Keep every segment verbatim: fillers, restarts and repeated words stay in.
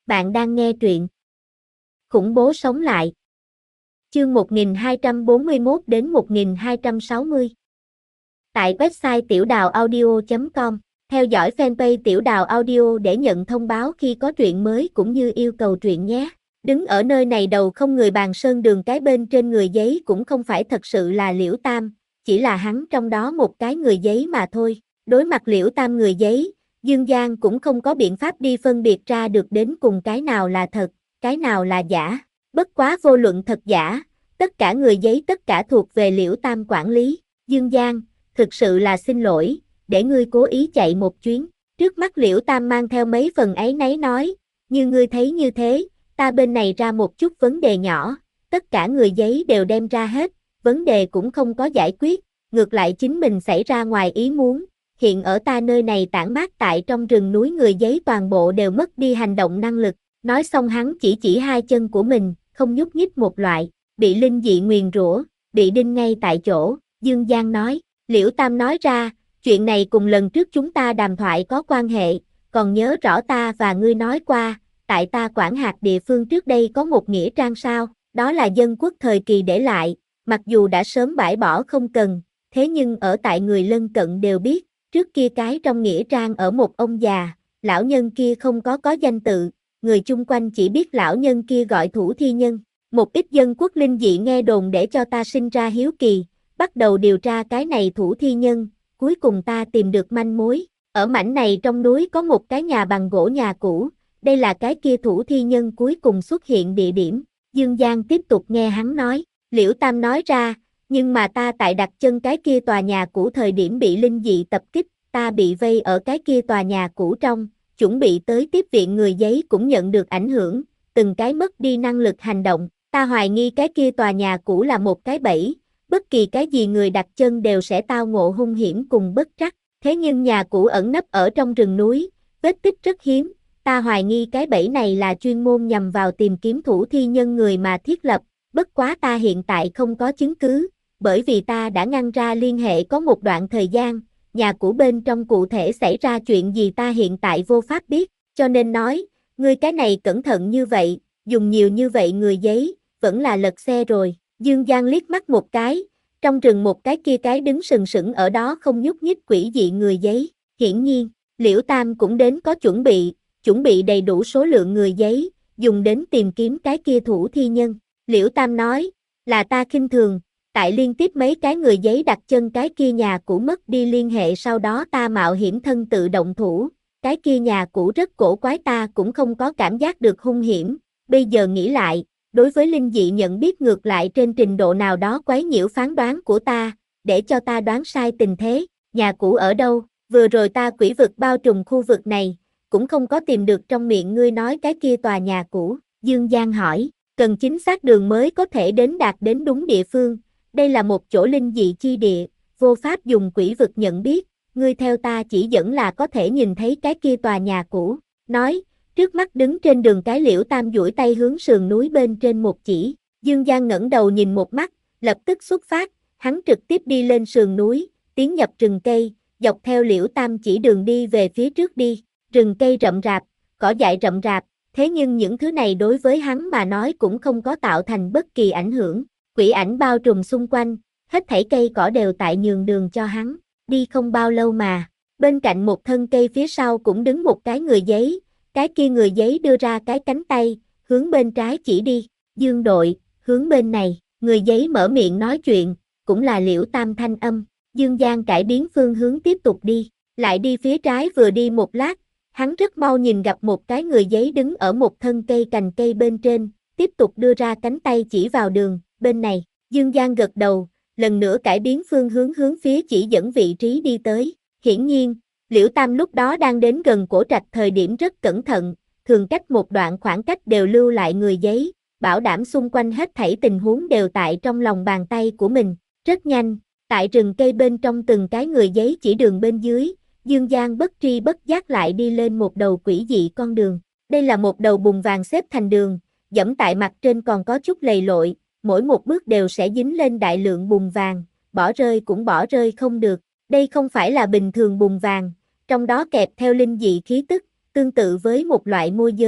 Bạn đang nghe truyện Khủng bố sống lại. Chương một nghìn hai trăm bốn mươi mốt đến một nghìn hai trăm sáu mươi. Tại website tiểu đào audio chấm com, theo dõi fanpage Tiểu Đào Audio để nhận thông báo khi có truyện mới cũng như yêu cầu truyện nhé. Đứng ở nơi này đầu không người bàn sơn đường cái bên trên người giấy cũng không phải thật sự là Liễu Tam, chỉ là hắn trong đó một cái người giấy mà thôi. Đối mặt Liễu Tam người giấy, Dương Giang cũng không có biện pháp đi phân biệt ra được đến cùng cái nào là thật, cái nào là giả. Bất quá vô luận thật giả, tất cả người giấy tất cả thuộc về Liễu Tam quản lý. Dương Giang, thực sự là xin lỗi, để ngươi cố ý chạy một chuyến. Trước mắt Liễu Tam mang theo mấy phần áy náy nói, như ngươi thấy như thế, ta bên này ra một chút vấn đề nhỏ, tất cả người giấy đều đem ra hết, vấn đề cũng không có giải quyết, ngược lại chính mình xảy ra ngoài ý muốn. Hiện ở ta nơi này tản mát tại trong rừng núi người giấy toàn bộ đều mất đi hành động năng lực. Nói xong hắn chỉ chỉ hai chân của mình, không nhúc nhích một loại, bị linh dị nguyền rủa, bị đinh ngay tại chỗ. Dương Giang nói, Liễu Tam nói ra, chuyện này cùng lần trước chúng ta đàm thoại có quan hệ, còn nhớ rõ ta và ngươi nói qua, tại ta quản hạt địa phương trước đây có một nghĩa trang sao, đó là dân quốc thời kỳ để lại, mặc dù đã sớm bãi bỏ không cần, thế nhưng ở tại người lân cận đều biết, trước kia cái trong nghĩa trang ở một ông già, lão nhân kia không có có danh tự, người chung quanh chỉ biết lão nhân kia gọi Thủ Thi Nhân. Một ít dân quốc linh dị nghe đồn để cho ta sinh ra hiếu kỳ, bắt đầu điều tra cái này Thủ Thi Nhân, cuối cùng ta tìm được manh mối. Ở mảnh này trong núi có một cái nhà bằng gỗ nhà cũ, đây là cái kia Thủ Thi Nhân cuối cùng xuất hiện địa điểm. Dương Giang tiếp tục nghe hắn nói, Liễu Tam nói ra, nhưng mà ta tại đặt chân cái kia tòa nhà cũ thời điểm bị linh dị tập kích, ta bị vây ở cái kia tòa nhà cũ trong, chuẩn bị tới tiếp viện người giấy cũng nhận được ảnh hưởng, từng cái mất đi năng lực hành động, ta hoài nghi cái kia tòa nhà cũ là một cái bẫy, bất kỳ cái gì người đặt chân đều sẽ tao ngộ hung hiểm cùng bất trắc, thế nhưng nhà cũ ẩn nấp ở trong rừng núi, vết tích rất hiếm, ta hoài nghi cái bẫy này là chuyên môn nhằm vào tìm kiếm Thủ Thi Nhân người mà thiết lập, bất quá ta hiện tại không có chứng cứ, bởi vì ta đã ngăn ra liên hệ có một đoạn thời gian, nhà cũ bên trong cụ thể xảy ra chuyện gì ta hiện tại vô pháp biết, cho nên nói, ngươi cái này cẩn thận như vậy, dùng nhiều như vậy người giấy, vẫn là lật xe rồi. Dương Giang liếc mắt một cái, trong rừng một cái kia cái đứng sừng sững ở đó không nhúc nhích quỷ dị người giấy, hiển nhiên, Liễu Tam cũng đến có chuẩn bị, chuẩn bị đầy đủ số lượng người giấy, dùng đến tìm kiếm cái kia Thủ Thi Nhân. Liễu Tam nói, là ta khinh thường, tại liên tiếp mấy cái người giấy đặt chân cái kia nhà cũ mất đi liên hệ sau đó ta mạo hiểm thân tự động thủ, cái kia nhà cũ rất cổ quái ta cũng không có cảm giác được hung hiểm, bây giờ nghĩ lại, đối với linh dị nhận biết ngược lại trên trình độ nào đó quấy nhiễu phán đoán của ta, để cho ta đoán sai tình thế, nhà cũ ở đâu, vừa rồi ta quỷ vực bao trùm khu vực này, cũng không có tìm được trong miệng ngươi nói cái kia tòa nhà cũ. Dương Giang hỏi, cần chính xác đường mới có thể đến đạt đến đúng địa phương, đây là một chỗ linh dị chi địa, vô pháp dùng quỷ vực nhận biết, ngươi theo ta chỉ dẫn là có thể nhìn thấy cái kia tòa nhà cũ, nói, trước mắt đứng trên đường cái Liễu Tam duỗi tay hướng sườn núi bên trên một chỉ, Dương Giang ngẩng đầu nhìn một mắt, lập tức xuất phát, hắn trực tiếp đi lên sườn núi, tiến nhập rừng cây, dọc theo Liễu Tam chỉ đường đi về phía trước đi, rừng cây rậm rạp, cỏ dại rậm rạp, thế nhưng những thứ này đối với hắn mà nói cũng không có tạo thành bất kỳ ảnh hưởng, quỷ ảnh bao trùm xung quanh, hết thảy cây cỏ đều tại nhường đường cho hắn, đi không bao lâu mà, bên cạnh một thân cây phía sau cũng đứng một cái người giấy, cái kia người giấy đưa ra cái cánh tay, hướng bên trái chỉ đi, Dương đội, hướng bên này, người giấy mở miệng nói chuyện, cũng là Liễu Tam thanh âm, Dương Giang cải biến phương hướng tiếp tục đi, lại đi phía trái vừa đi một lát, hắn rất mau nhìn gặp một cái người giấy đứng ở một thân cây cành cây bên trên, tiếp tục đưa ra cánh tay chỉ vào đường, bên này, Dương Giang gật đầu, lần nữa cải biến phương hướng hướng phía chỉ dẫn vị trí đi tới, hiển nhiên, Liễu Tam lúc đó đang đến gần cổ trạch thời điểm rất cẩn thận, thường cách một đoạn khoảng cách đều lưu lại người giấy, bảo đảm xung quanh hết thảy tình huống đều tại trong lòng bàn tay của mình, rất nhanh, tại rừng cây bên trong từng cái người giấy chỉ đường bên dưới, Dương Giang bất tri bất giác lại đi lên một đầu quỷ dị con đường, đây là một đầu bùn vàng xếp thành đường, dẫm tại mặt trên còn có chút lầy lội, mỗi một bước đều sẽ dính lên đại lượng bùn vàng, bỏ rơi cũng bỏ rơi không được, đây không phải là bình thường bùn vàng, trong đó kẹp theo linh dị khí tức, tương tự với một loại môi giới,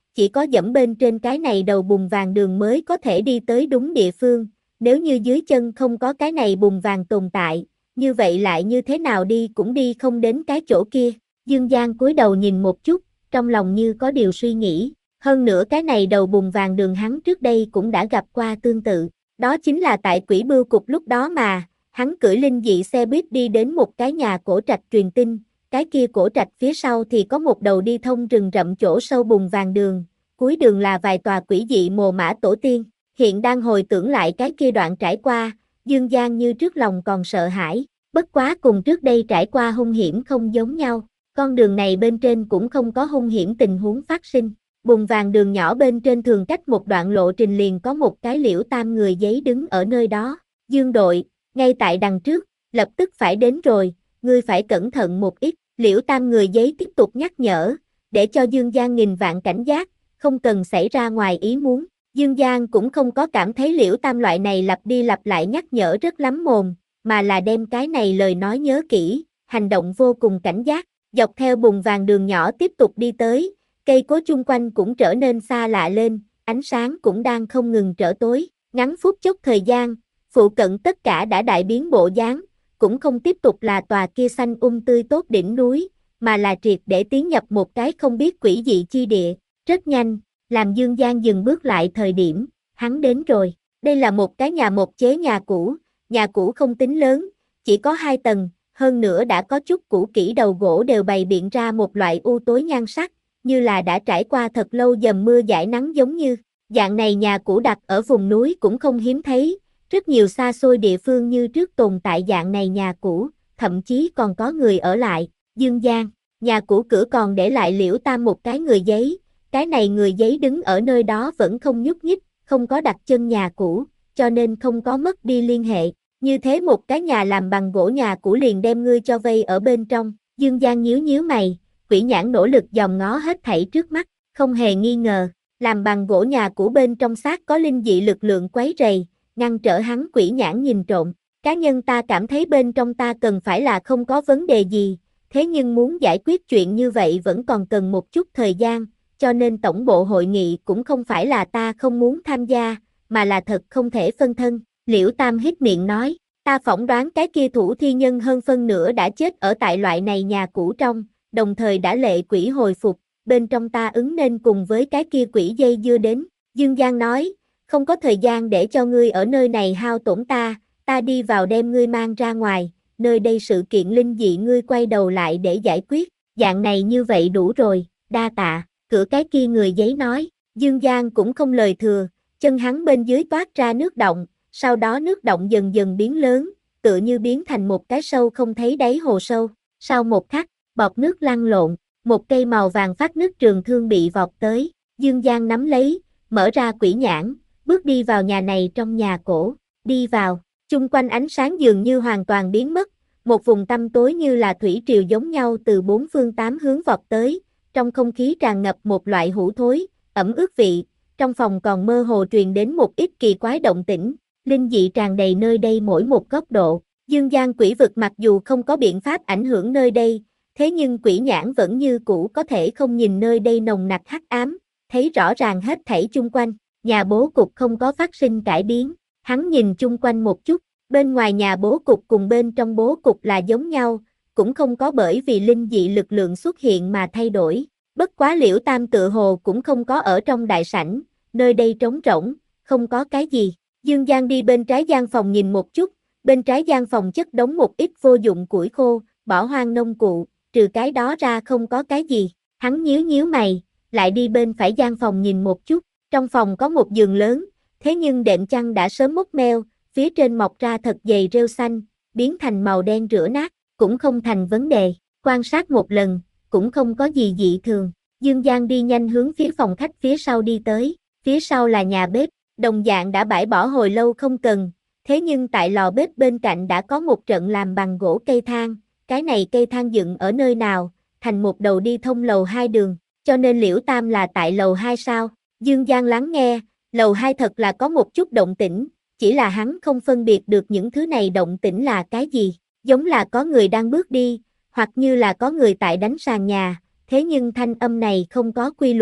chỉ có dẫm bên trên cái này đầu bùn vàng đường mới có thể đi tới đúng địa phương, nếu như dưới chân không có cái này bùn vàng tồn tại, như vậy lại như thế nào đi cũng đi không đến cái chỗ kia. Dương Giang cúi đầu nhìn một chút, trong lòng như có điều suy nghĩ, hơn nữa cái này đầu bùn vàng đường hắn trước đây cũng đã gặp qua tương tự, đó chính là tại Quỷ Bưu Cục lúc đó mà, hắn cưỡi linh dị xe buýt đi đến một cái nhà cổ trạch truyền tin, cái kia cổ trạch phía sau thì có một đầu đi thông rừng rậm chỗ sâu bùn vàng đường, cuối đường là vài tòa quỷ dị mồ mã tổ tiên, hiện đang hồi tưởng lại cái kia đoạn trải qua, Dương Giang như trước lòng còn sợ hãi, bất quá cùng trước đây trải qua hung hiểm không giống nhau, con đường này bên trên cũng không có hung hiểm tình huống phát sinh, bùn vàng đường nhỏ bên trên thường cách một đoạn lộ trình liền có một cái Liễu Tam người giấy đứng ở nơi đó, Dương đội, ngay tại đằng trước, lập tức phải đến rồi, ngươi phải cẩn thận một ít, Liễu Tam người giấy tiếp tục nhắc nhở, để cho Dương Giang nghìn vạn cảnh giác, không cần xảy ra ngoài ý muốn. Dương Giang cũng không có cảm thấy Liễu Tam loại này lặp đi lặp lại nhắc nhở rất lắm mồm, mà là đem cái này lời nói nhớ kỹ, hành động vô cùng cảnh giác, dọc theo bùn vàng đường nhỏ tiếp tục đi tới, cây cối chung quanh cũng trở nên xa lạ lên, ánh sáng cũng đang không ngừng trở tối, ngắn phút chốc thời gian, phụ cận tất cả đã đại biến bộ dáng, cũng không tiếp tục là tòa kia xanh um tươi tốt đỉnh núi, mà là triệt để tiến nhập một cái không biết quỷ dị chi địa, rất nhanh. Làm Dương Giang dừng bước lại thời điểm, hắn đến rồi. Đây là một cái nhà một chế nhà cũ, nhà cũ không tính lớn, chỉ có hai tầng, hơn nữa đã có chút cũ kỹ, đầu gỗ đều bày biện ra một loại u tối nhan sắc, như là đã trải qua thật lâu dầm mưa dãi nắng giống như. Dạng này nhà cũ đặt ở vùng núi cũng không hiếm thấy, rất nhiều xa xôi địa phương như trước tồn tại dạng này nhà cũ, thậm chí còn có người ở lại. Dương Giang, nhà cũ cửa còn để lại Liễu Tam một cái người giấy. Cái này người giấy đứng ở nơi đó vẫn không nhúc nhích, không có đặt chân nhà cũ, cho nên không có mất đi liên hệ. Như thế một cái nhà làm bằng gỗ nhà cũ liền đem ngươi cho vây ở bên trong. Dương Giang nhíu nhíu mày, Quỷ Nhãn nỗ lực dòm ngó hết thảy trước mắt, không hề nghi ngờ, làm bằng gỗ nhà cũ bên trong xác có linh dị lực lượng quấy rầy, ngăn trở hắn Quỷ Nhãn nhìn trộm. Cá nhân ta cảm thấy bên trong ta cần phải là không có vấn đề gì, thế nhưng muốn giải quyết chuyện như vậy vẫn còn cần một chút thời gian. Cho nên tổng bộ hội nghị cũng không phải là ta không muốn tham gia, mà là thật không thể phân thân. Liễu Tam hít miệng nói, ta phỏng đoán cái kia thủ thi nhân hơn phân nửa đã chết ở tại loại này nhà cũ trong, đồng thời đã lệ quỷ hồi phục, bên trong ta ứng nên cùng với cái kia quỷ dây dưa đến. Dương Giang nói, không có thời gian để cho ngươi ở nơi này hao tổn ta, ta đi vào đem ngươi mang ra ngoài, nơi đây sự kiện linh dị ngươi quay đầu lại để giải quyết, dạng này như vậy đủ rồi, đa tạ. Cửa cái kia người giấy nói, Dương Giang cũng không lời thừa, chân hắn bên dưới toát ra nước động, sau đó nước động dần dần biến lớn, tựa như biến thành một cái sâu không thấy đáy hồ sâu. Sau một khắc, bọt nước lăn lộn, một cây màu vàng phát nước trường thương bị vọt tới, Dương Giang nắm lấy, mở ra Quỷ Nhãn, bước đi vào nhà này trong nhà cổ, đi vào, chung quanh ánh sáng dường như hoàn toàn biến mất, một vùng tăm tối như là thủy triều giống nhau từ bốn phương tám hướng vọt tới. Trong không khí tràn ngập một loại hủ thối, ẩm ướt vị, trong phòng còn mơ hồ truyền đến một ít kỳ quái động tĩnh, linh dị tràn đầy nơi đây mỗi một góc độ. Dương Giang quỷ vực mặc dù không có biện pháp ảnh hưởng nơi đây, thế nhưng Quỷ Nhãn vẫn như cũ có thể không nhìn nơi đây nồng nặc hắc ám, thấy rõ ràng hết thảy chung quanh, nhà bố cục không có phát sinh cải biến, hắn nhìn chung quanh một chút, bên ngoài nhà bố cục cùng bên trong bố cục là giống nhau, cũng không có bởi vì linh dị lực lượng xuất hiện mà thay đổi. Bất quá Liễu Tam tự hồ cũng không có ở trong đại sảnh, nơi đây trống rỗng, không có cái gì. Dương Giang đi bên trái gian phòng nhìn một chút, bên trái gian phòng chất đống một ít vô dụng củi khô, bỏ hoang nông cụ, trừ cái đó ra không có cái gì. Hắn nhíu nhíu mày, lại đi bên phải gian phòng nhìn một chút, trong phòng có một giường lớn, thế nhưng đệm chăn đã sớm mốc meo, phía trên mọc ra thật dày rêu xanh, biến thành màu đen rửa nát. Cũng không thành vấn đề, quan sát một lần, cũng không có gì dị thường. Dương Giang đi nhanh hướng phía phòng khách phía sau đi tới, phía sau là nhà bếp, đồng dạng đã bãi bỏ hồi lâu không cần, thế nhưng tại lò bếp bên cạnh đã có một trận làm bằng gỗ cây thang, cái này cây thang dựng ở nơi nào, thành một đầu đi thông lầu hai đường, cho nên Liễu Tam là tại lầu hai sao. Dương Giang lắng nghe, lầu hai thật là có một chút động tĩnh, chỉ là hắn không phân biệt được những thứ này động tĩnh là cái gì. Giống là có người đang bước đi, hoặc như là có người tại đánh sàn nhà, thế nhưng thanh âm này không có quy luật,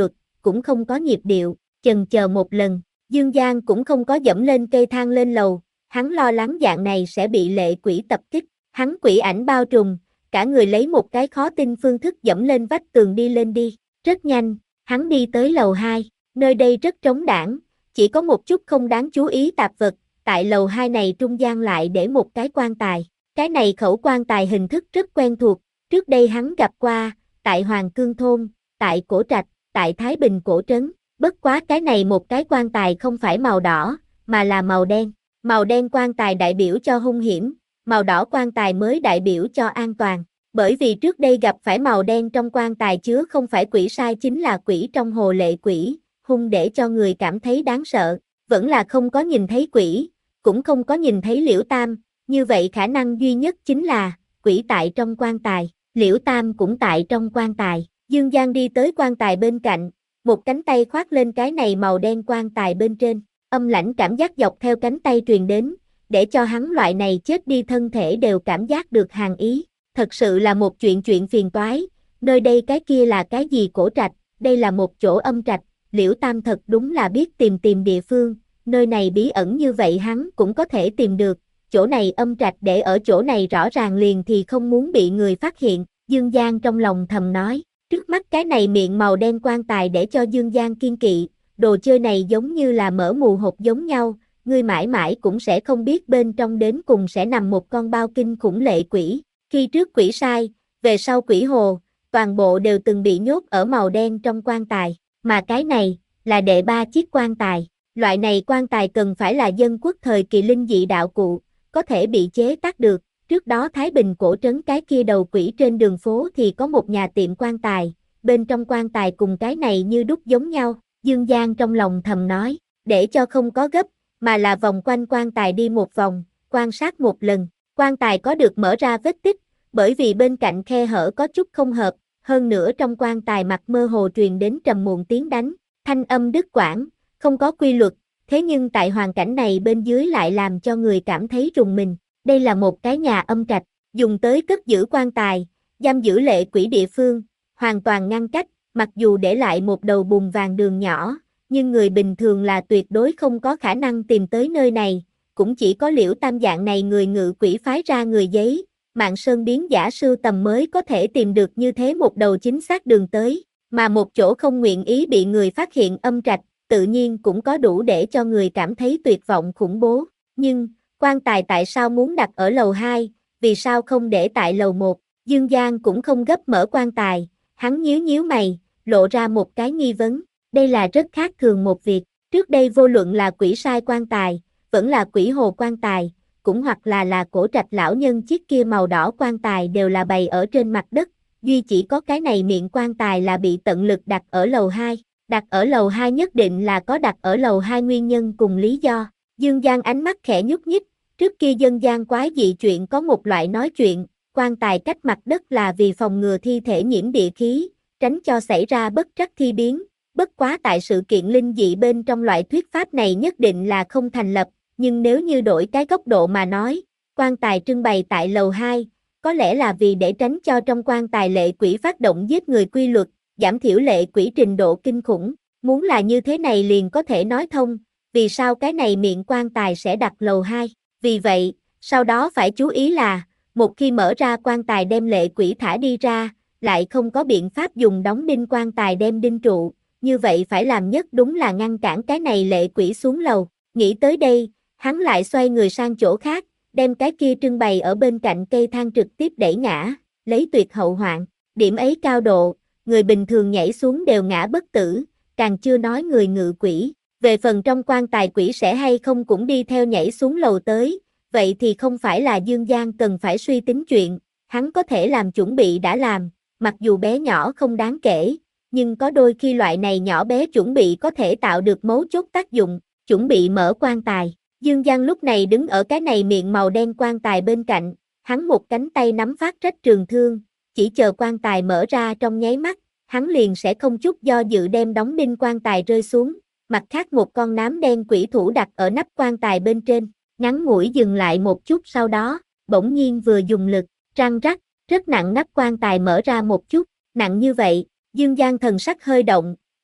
cũng không có nhịp điệu, chần chờ một lần, Dương Giang cũng không có dẫm lên cây thang lên lầu, hắn lo lắng dạng này sẽ bị lệ quỷ tập kích, hắn quỷ ảnh bao trùm, cả người lấy một cái khó tin phương thức dẫm lên vách tường đi lên đi, rất nhanh, hắn đi tới lầu hai, nơi đây rất trống đãng, chỉ có một chút không đáng chú ý tạp vật, tại lầu hai này trung gian lại để một cái quan tài, cái này khẩu quan tài hình thức rất quen thuộc, trước đây hắn gặp qua, tại Hoàng Cương Thôn, tại Cổ Trạch, tại Thái Bình Cổ Trấn, bất quá cái này một cái quan tài không phải màu đỏ, mà là màu đen, màu đen quan tài đại biểu cho hung hiểm, màu đỏ quan tài mới đại biểu cho an toàn, bởi vì trước đây gặp phải màu đen trong quan tài chứa không phải quỷ sai chính là quỷ trong hồ lệ quỷ, hung để cho người cảm thấy đáng sợ, vẫn là không có nhìn thấy quỷ, cũng không có nhìn thấy Liễu Tam, như vậy khả năng duy nhất chính là, quỷ tại trong quan tài, Liễu Tam cũng tại trong quan tài, Dương Giang đi tới quan tài bên cạnh, một cánh tay khoác lên cái này màu đen quan tài bên trên, âm lãnh cảm giác dọc theo cánh tay truyền đến, để cho hắn loại này chết đi thân thể đều cảm giác được hàn ý, thật sự là một chuyện chuyện phiền toái, nơi đây cái kia là cái gì Cổ Trạch, đây là một chỗ âm trạch, Liễu Tam thật đúng là biết tìm tìm địa phương, nơi này bí ẩn như vậy hắn cũng có thể tìm được, chỗ này âm trạch để ở chỗ này rõ ràng liền thì không muốn bị người phát hiện, Dương Giang trong lòng thầm nói, trước mắt cái này miệng màu đen quan tài để cho Dương Giang kiên kỵ, đồ chơi này giống như là mở mù hộp giống nhau, ngươi mãi mãi cũng sẽ không biết bên trong đến cùng sẽ nằm một con bao kinh khủng lệ quỷ, khi trước quỷ sai, về sau quỷ hồ, toàn bộ đều từng bị nhốt ở màu đen trong quan tài, mà cái này, là đệ ba chiếc quan tài, loại này quan tài cần phải là dân quốc thời kỳ linh dị đạo cụ, có thể bị chế tác được, trước đó Thái Bình Cổ Trấn cái kia đầu quỷ trên đường phố thì có một nhà tiệm quan tài, bên trong quan tài cùng cái này như đúc giống nhau, Dương Giang trong lòng thầm nói, để cho không có gấp, mà là vòng quanh quan tài đi một vòng, quan sát một lần, quan tài có được mở ra vết tích, bởi vì bên cạnh khe hở có chút không hợp, hơn nữa trong quan tài mặt mơ hồ truyền đến trầm muộn tiếng đánh, thanh âm đứt quãng, không có quy luật, thế nhưng tại hoàn cảnh này bên dưới lại làm cho người cảm thấy rùng mình, đây là một cái nhà âm trạch, dùng tới cất giữ quan tài, giam giữ lệ quỷ địa phương, hoàn toàn ngăn cách, mặc dù để lại một đầu bùn vàng đường nhỏ, nhưng người bình thường là tuyệt đối không có khả năng tìm tới nơi này, cũng chỉ có Liễu Tam dạng này người ngự quỷ phái ra người giấy, Mạng Sơn biến giả sưu tầm mới có thể tìm được như thế một đầu chính xác đường tới, mà một chỗ không nguyện ý bị người phát hiện âm trạch, tự nhiên cũng có đủ để cho người cảm thấy tuyệt vọng khủng bố, nhưng, quan tài tại sao muốn đặt ở lầu hai, vì sao không để tại lầu một, Dương Giang cũng không gấp mở quan tài, hắn nhíu nhíu mày, lộ ra một cái nghi vấn, đây là rất khác thường một việc, trước đây vô luận là quỷ sai quan tài, vẫn là quỷ hồ quan tài, cũng hoặc là là Cổ Trạch lão nhân chiếc kia màu đỏ quan tài đều là bày ở trên mặt đất, duy chỉ có cái này miệng quan tài là bị tận lực đặt ở lầu hai, đặt ở lầu hai nhất định là có đặt ở lầu hai nguyên nhân cùng lý do. Dương Giang ánh mắt khẽ nhúc nhích, trước kia dân gian quái dị chuyện có một loại nói chuyện, quan tài cách mặt đất là vì phòng ngừa thi thể nhiễm địa khí, tránh cho xảy ra bất trắc thi biến, bất quá tại sự kiện linh dị bên trong loại thuyết pháp này nhất định là không thành lập, nhưng nếu như đổi cái góc độ mà nói, quan tài trưng bày tại lầu hai, có lẽ là vì để tránh cho trong quan tài lệ quỷ phát động giết người quy luật, giảm thiểu lệ quỷ trình độ kinh khủng, muốn là như thế này liền có thể nói thông, vì sao cái này miệng quan tài sẽ đặt lầu hai, vì vậy, sau đó phải chú ý là, một khi mở ra quan tài đem lệ quỷ thả đi ra, lại không có biện pháp dùng đóng đinh quan tài đem đinh trụ, như vậy phải làm nhất đúng là ngăn cản cái này lệ quỷ xuống lầu, nghĩ tới đây, hắn lại xoay người sang chỗ khác, đem cái kia trưng bày ở bên cạnh cây thang trực tiếp đẩy ngã, lấy tuyệt hậu hoạn, điểm ấy cao độ, người bình thường nhảy xuống đều ngã bất tử, càng chưa nói người ngự quỷ, về phần trong quan tài quỷ sẽ hay không cũng đi theo nhảy xuống lầu tới, vậy thì không phải là Dương Giang cần phải suy tính chuyện, hắn có thể làm chuẩn bị đã làm, mặc dù bé nhỏ không đáng kể, nhưng có đôi khi loại này nhỏ bé chuẩn bị có thể tạo được mấu chốt tác dụng, chuẩn bị mở quan tài. Dương Giang lúc này đứng ở cái này miệng màu đen quan tài bên cạnh, hắn một cánh tay nắm phát trách trường thương, chỉ chờ quan tài mở ra trong nháy mắt, hắn liền sẽ không chút do dự đem đóng đinh quan tài rơi xuống, mặt khác một con nám đen quỷ thủ đặt ở nắp quan tài bên trên, ngắn ngủi dừng lại một chút sau đó, bỗng nhiên vừa dùng lực, răng rắc, rất nặng nắp quan tài mở ra một chút, nặng như vậy, Dương Giang thần sắc hơi động,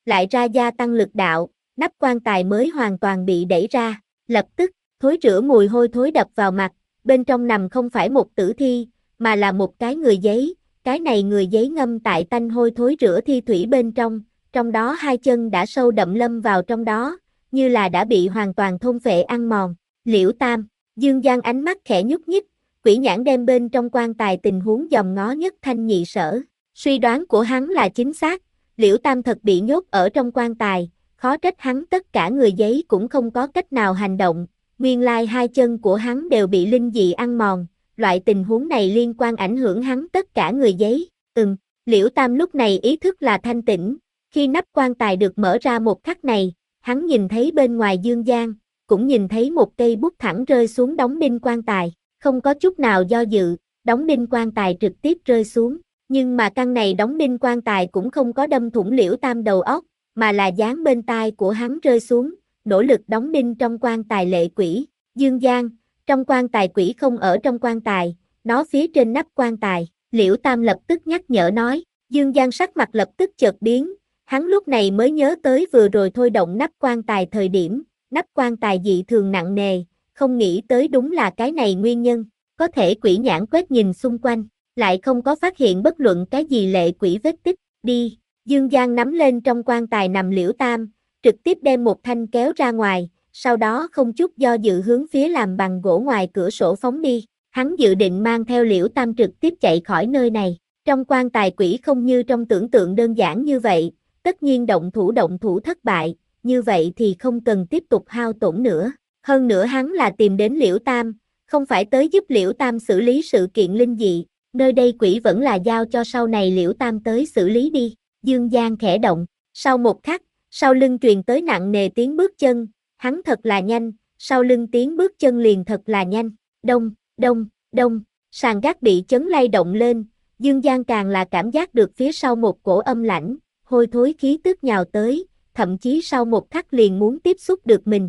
lại ra gia tăng lực đạo, nắp quan tài mới hoàn toàn bị đẩy ra. Lập tức, thối rữa mùi hôi thối đập vào mặt, bên trong nằm không phải một tử thi, mà là một cái người giấy, cái này người giấy ngâm tại tanh hôi thối rữa thi thủy bên trong, trong đó hai chân đã sâu đậm lâm vào trong đó, như là đã bị hoàn toàn thôn phệ ăn mòn. Liễu Tam, Dương Giang ánh mắt khẽ nhúc nhích, quỷ nhãn đem bên trong quan tài tình huống dòm ngó nhất thanh nhị sở. Suy đoán của hắn là chính xác, Liễu Tam thật bị nhốt ở trong quan tài, khó trách hắn tất cả người giấy cũng không có cách nào hành động, nguyên lai hai chân của hắn đều bị linh dị ăn mòn, loại tình huống này liên quan ảnh hưởng hắn tất cả người giấy. Ừm, Liễu Tam lúc này ý thức là thanh tĩnh, khi nắp quan tài được mở ra một khắc này, hắn nhìn thấy bên ngoài Dương Giang, cũng nhìn thấy một cây bút thẳng rơi xuống đóng đinh quan tài, không có chút nào do dự, đóng đinh quan tài trực tiếp rơi xuống, nhưng mà căn này đóng đinh quan tài cũng không có đâm thủng Liễu Tam đầu óc, mà là dán bên tai của hắn rơi xuống, nỗ lực đóng đinh trong quan tài lệ quỷ. Dương Giang, trong quan tài quỷ không ở trong quan tài, nó phía trên nắp quan tài, Liễu Tam lập tức nhắc nhở nói. Dương Giang sắc mặt lập tức chợt biến, hắn lúc này mới nhớ tới vừa rồi thôi động nắp quan tài thời điểm, nắp quan tài dị thường nặng nề, không nghĩ tới đúng là cái này nguyên nhân, có thể quỷ nhãn quét nhìn xung quanh, lại không có phát hiện bất luận cái gì lệ quỷ vết tích, đi. Dương Giang nắm lên trong quan tài nằm Liễu Tam, trực tiếp đem một thanh kéo ra ngoài, sau đó không chút do dự hướng phía làm bằng gỗ ngoài cửa sổ phóng đi, hắn dự định mang theo Liễu Tam trực tiếp chạy khỏi nơi này. Trong quan tài quỷ không như trong tưởng tượng đơn giản như vậy, tất nhiên động thủ động thủ thất bại, như vậy thì không cần tiếp tục hao tổn nữa. Hơn nữa hắn là tìm đến Liễu Tam, không phải tới giúp Liễu Tam xử lý sự kiện linh dị, nơi đây quỷ vẫn là giao cho sau này Liễu Tam tới xử lý đi. Dương Giang khẽ động, sau một khắc, sau lưng truyền tới nặng nề tiếng bước chân, hắn thật là nhanh, sau lưng tiếng bước chân liền thật là nhanh, đông, đông, đông, sàn gác bị chấn lay động lên. Dương Giang càng là cảm giác được phía sau một cổ âm lãnh, hôi thối khí tức nhào tới, thậm chí sau một khắc liền muốn tiếp xúc được mình.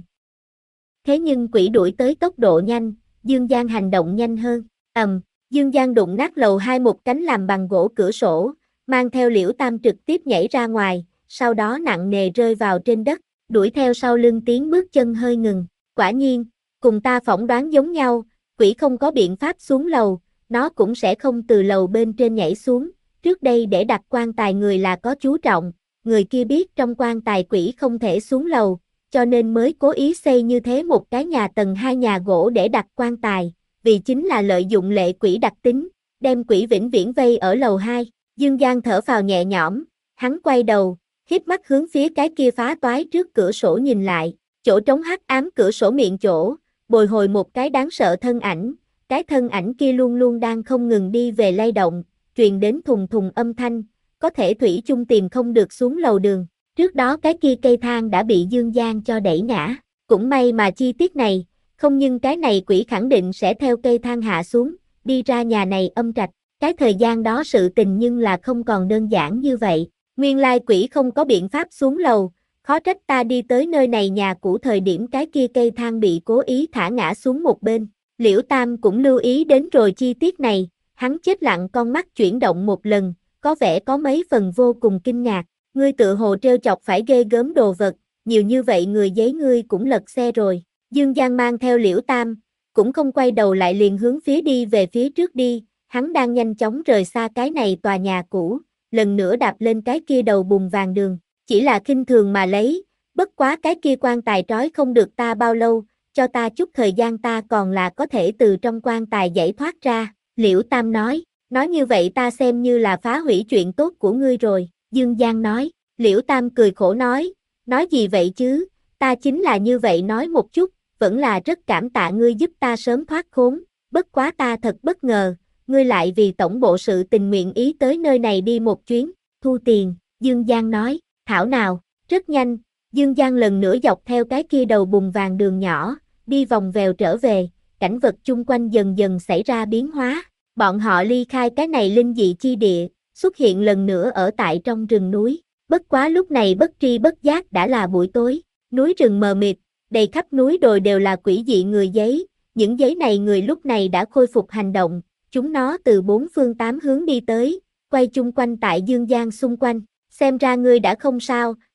Thế nhưng quỷ đuổi tới tốc độ nhanh, Dương Giang hành động nhanh hơn, ầm, Dương Giang đụng nát lầu hai một cánh làm bằng gỗ cửa sổ, mang theo Liễu Tam trực tiếp nhảy ra ngoài, sau đó nặng nề rơi vào trên đất, đuổi theo sau lưng tiếng bước chân hơi ngừng. Quả nhiên, cùng ta phỏng đoán giống nhau, quỷ không có biện pháp xuống lầu, nó cũng sẽ không từ lầu bên trên nhảy xuống. Trước đây để đặt quan tài người là có chú trọng, người kia biết trong quan tài quỷ không thể xuống lầu, cho nên mới cố ý xây như thế một cái nhà tầng hai nhà gỗ để đặt quan tài, vì chính là lợi dụng lệ quỷ đặc tính, đem quỷ vĩnh viễn vây ở lầu hai. Dương Giang thở phào nhẹ nhõm, hắn quay đầu, híp mắt hướng phía cái kia phá toái trước cửa sổ nhìn lại, chỗ trống hắc ám cửa sổ miệng chỗ, bồi hồi một cái đáng sợ thân ảnh, cái thân ảnh kia luôn luôn đang không ngừng đi về lay động, truyền đến thùng thùng âm thanh, có thể thủy chung tìm không được xuống lầu đường. Trước đó cái kia cây thang đã bị Dương Giang cho đẩy ngã, cũng may mà chi tiết này, không nhưng cái này quỷ khẳng định sẽ theo cây thang hạ xuống, đi ra nhà này âm trạch. Cái thời gian đó sự tình nhưng là không còn đơn giản như vậy, nguyên lai quỷ không có biện pháp xuống lầu, khó trách ta đi tới nơi này nhà cũ thời điểm cái kia cây thang bị cố ý thả ngã xuống một bên. Liễu Tam cũng lưu ý đến rồi chi tiết này, hắn chết lặng con mắt chuyển động một lần, có vẻ có mấy phần vô cùng kinh ngạc, ngươi tự hồ trêu chọc phải ghê gớm đồ vật, nhiều như vậy người giấy ngươi cũng lật xe rồi. Dương Giang mang theo Liễu Tam, cũng không quay đầu lại liền hướng phía đi về phía trước đi. Hắn đang nhanh chóng rời xa cái này tòa nhà cũ, lần nữa đạp lên cái kia đầu bùn vàng đường, chỉ là khinh thường mà lấy, bất quá cái kia quan tài trói không được ta bao lâu, cho ta chút thời gian ta còn là có thể từ trong quan tài giải thoát ra. Liễu Tam nói, nói như vậy ta xem như là phá hủy chuyện tốt của ngươi rồi. Dương Giang nói, Liễu Tam cười khổ nói, nói gì vậy chứ, ta chính là như vậy nói một chút, vẫn là rất cảm tạ ngươi giúp ta sớm thoát khốn, bất quá ta thật bất ngờ. Ngươi lại vì tổng bộ sự tình nguyện ý tới nơi này đi một chuyến, thu tiền, Dương Giang nói, thảo nào, rất nhanh, Dương Giang lần nữa dọc theo cái kia đầu bùn vàng đường nhỏ, đi vòng vèo trở về, cảnh vật chung quanh dần dần xảy ra biến hóa, bọn họ ly khai cái này linh dị chi địa, xuất hiện lần nữa ở tại trong rừng núi, bất quá lúc này bất tri bất giác đã là buổi tối, núi rừng mờ mịt, đầy khắp núi đồi đều là quỷ dị người giấy, những giấy này người lúc này đã khôi phục hành động. Chúng nó từ bốn phương tám hướng đi tới, quay chung quanh tại Dương Giang xung quanh, xem ra ngươi đã không sao,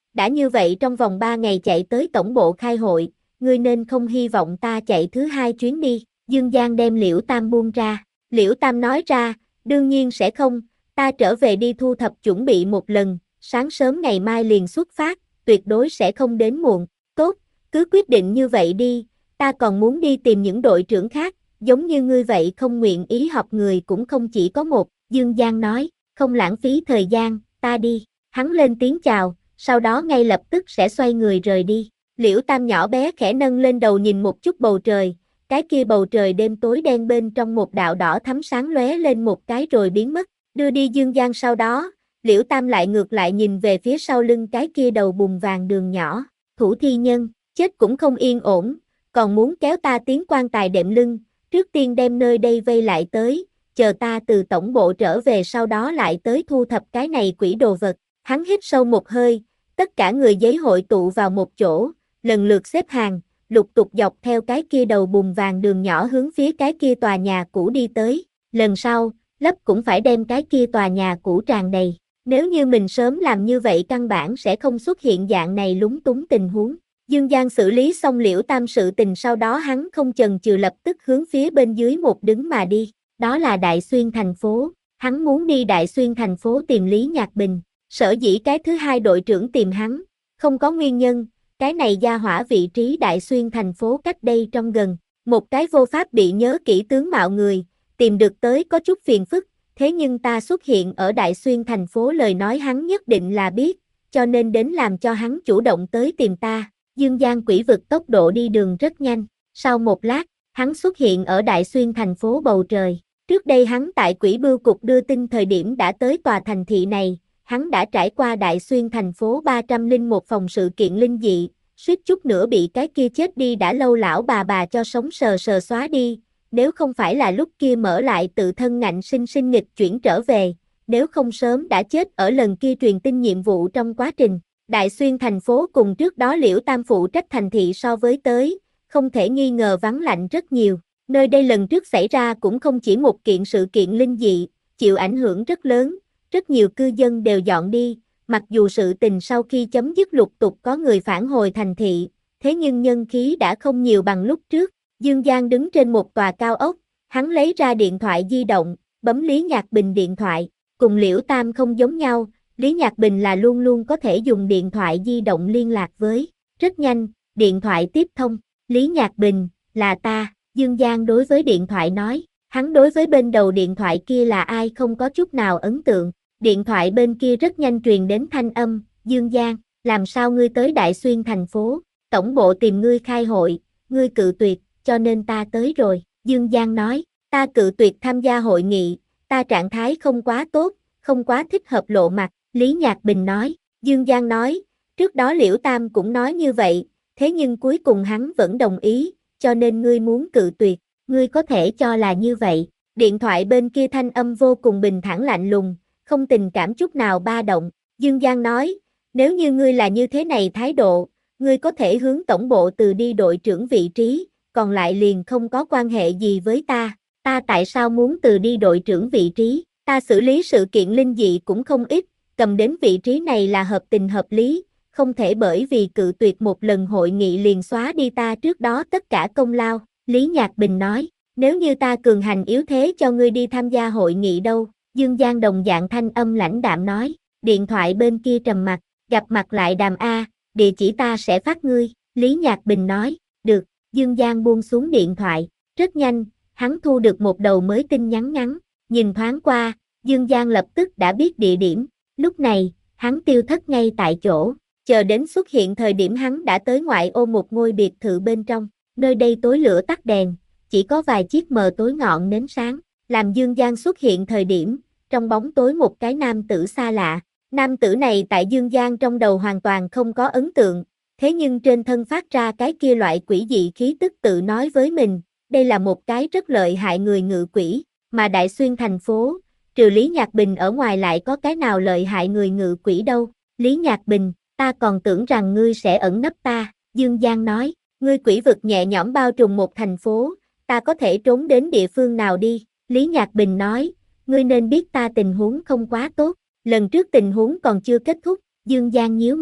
đã như vậy trong vòng ba ngày chạy tới tổng bộ khai hội, ngươi nên không hy vọng ta chạy thứ hai chuyến đi. Dương Giang đem Liễu Tam buông ra. Liễu Tam nói ra, đương nhiên sẽ không, ta trở về đi thu thập chuẩn bị một lần, sáng sớm ngày mai liền xuất phát, tuyệt đối sẽ không đến muộn. Tốt, cứ quyết định như vậy đi, ta còn muốn đi tìm những đội trưởng khác, giống như ngươi vậy không nguyện ý học người cũng không chỉ có một. Dương Giang nói, không lãng phí thời gian, ta đi. Hắn lên tiếng chào, sau đó ngay lập tức sẽ xoay người rời đi. Liễu Tam nhỏ bé khẽ nâng lên đầu nhìn một chút bầu trời, cái kia bầu trời đêm tối đen bên trong một đạo đỏ thắm sáng lóe lên một cái rồi biến mất. Đưa đi Dương Giang sau đó, Liễu Tam lại ngược lại nhìn về phía sau lưng cái kia đầu bùn vàng đường nhỏ. Thủ thi nhân, chết cũng không yên ổn, còn muốn kéo ta tiến quan tài đệm lưng, trước tiên đem nơi đây vây lại tới, chờ ta từ tổng bộ trở về sau đó lại tới thu thập cái này quỷ đồ vật. Hắn hít sâu một hơi, tất cả người giấy hội tụ vào một chỗ, lần lượt xếp hàng, lục tục dọc theo cái kia đầu bùn vàng đường nhỏ hướng phía cái kia tòa nhà cũ đi tới. Lần sau, lấp cũng phải đem cái kia tòa nhà cũ tràn đầy. Nếu như mình sớm làm như vậy căn bản sẽ không xuất hiện dạng này lúng túng tình huống. Dương Giang xử lý xong Liễu Tam sự tình sau đó hắn không chần chừ lập tức hướng phía bên dưới một đứng mà đi. Đó là Đại Xuyên thành phố. Hắn muốn đi Đại Xuyên thành phố tìm Lý Nhạc Bình. Sở dĩ cái thứ hai đội trưởng tìm hắn, không có nguyên nhân, cái này gia hỏa vị trí Đại Xuyên thành phố cách đây trong gần. Một cái vô pháp bị nhớ kỹ tướng mạo người, tìm được tới có chút phiền phức, thế nhưng ta xuất hiện ở Đại Xuyên thành phố lời nói hắn nhất định là biết, cho nên đến làm cho hắn chủ động tới tìm ta. Dương Giang quỷ vực tốc độ đi đường rất nhanh, sau một lát, hắn xuất hiện ở Đại Xuyên thành phố bầu trời. Trước đây hắn tại quỷ bưu cục đưa tin thời điểm đã tới tòa thành thị này, hắn đã trải qua Đại Xuyên thành phố ba trăm lẻ một phòng sự kiện linh dị, suýt chút nữa bị cái kia chết đi đã lâu lão bà bà cho sống sờ sờ xóa đi, nếu không phải là lúc kia mở lại tự thân ngạnh sinh sinh nghịch chuyển trở về, nếu không sớm đã chết ở lần kia truyền tin nhiệm vụ trong quá trình. Đại Xuyên thành phố cùng trước đó Liễu Tam phụ trách thành thị so với tới, không thể nghi ngờ vắng lạnh rất nhiều. Nơi đây lần trước xảy ra cũng không chỉ một kiện sự kiện linh dị, chịu ảnh hưởng rất lớn, rất nhiều cư dân đều dọn đi, mặc dù sự tình sau khi chấm dứt lục tục có người phản hồi thành thị, thế nhưng nhân khí đã không nhiều bằng lúc trước. Dương Giang đứng trên một tòa cao ốc, hắn lấy ra điện thoại di động, bấm Lý Nhạc Bình điện thoại, cùng Liễu Tam không giống nhau, Lý Nhạc Bình là luôn luôn có thể dùng điện thoại di động liên lạc với, rất nhanh, điện thoại tiếp thông, Lý Nhạc Bình, là ta, Dương Giang đối với điện thoại nói, hắn đối với bên đầu điện thoại kia là ai không có chút nào ấn tượng, điện thoại bên kia rất nhanh truyền đến thanh âm, Dương Giang, làm sao ngươi tới Đại Xuyên thành phố, tổng bộ tìm ngươi khai hội, ngươi cự tuyệt, cho nên ta tới rồi, Dương Giang nói, ta cự tuyệt tham gia hội nghị, ta trạng thái không quá tốt, không quá thích hợp lộ mặt, Lý Nhạc Bình nói, Dương Giang nói, trước đó Liễu Tam cũng nói như vậy, thế nhưng cuối cùng hắn vẫn đồng ý, cho nên ngươi muốn cự tuyệt, ngươi có thể cho là như vậy, điện thoại bên kia thanh âm vô cùng bình thản lạnh lùng, không tình cảm chút nào ba động, Dương Giang nói, nếu như ngươi là như thế này thái độ, ngươi có thể hướng tổng bộ từ đi đội trưởng vị trí, còn lại liền không có quan hệ gì với ta, ta tại sao muốn từ đi đội trưởng vị trí, ta xử lý sự kiện linh dị cũng không ít, cầm đến vị trí này là hợp tình hợp lý, không thể bởi vì cự tuyệt một lần hội nghị liền xóa đi ta trước đó tất cả công lao, Lý Nhạc Bình nói, nếu như ta cường hành yếu thế cho ngươi đi tham gia hội nghị đâu, Dương Giang đồng dạng thanh âm lãnh đạm nói, điện thoại bên kia trầm mặc, gặp mặt lại đàm A, địa chỉ ta sẽ phát ngươi, Lý Nhạc Bình nói, được, Dương Giang buông xuống điện thoại, rất nhanh, hắn thu được một đầu mới tin nhắn ngắn, nhìn thoáng qua, Dương Giang lập tức đã biết địa điểm, lúc này, hắn tiêu thất ngay tại chỗ, chờ đến xuất hiện thời điểm hắn đã tới ngoại ô một ngôi biệt thự bên trong, nơi đây tối lửa tắt đèn, chỉ có vài chiếc mờ tối ngọn nến sáng, làm Dương Giang xuất hiện thời điểm, trong bóng tối một cái nam tử xa lạ, nam tử này tại Dương Giang trong đầu hoàn toàn không có ấn tượng, thế nhưng trên thân phát ra cái kia loại quỷ dị khí tức tự nói với mình, đây là một cái rất lợi hại người ngự quỷ, mà Đại Xuyên thành phố, trừ Lý Nhạc Bình ở ngoài lại có cái nào lợi hại người ngự quỷ đâu, Lý Nhạc Bình, ta còn tưởng rằng ngươi sẽ ẩn nấp ta, Dương Giang nói, ngươi quỷ vực nhẹ nhõm bao trùm một thành phố, ta có thể trốn đến địa phương nào đi, Lý Nhạc Bình nói, ngươi nên biết ta tình huống không quá tốt, lần trước tình huống còn chưa kết thúc, Dương Giang nhíu mày,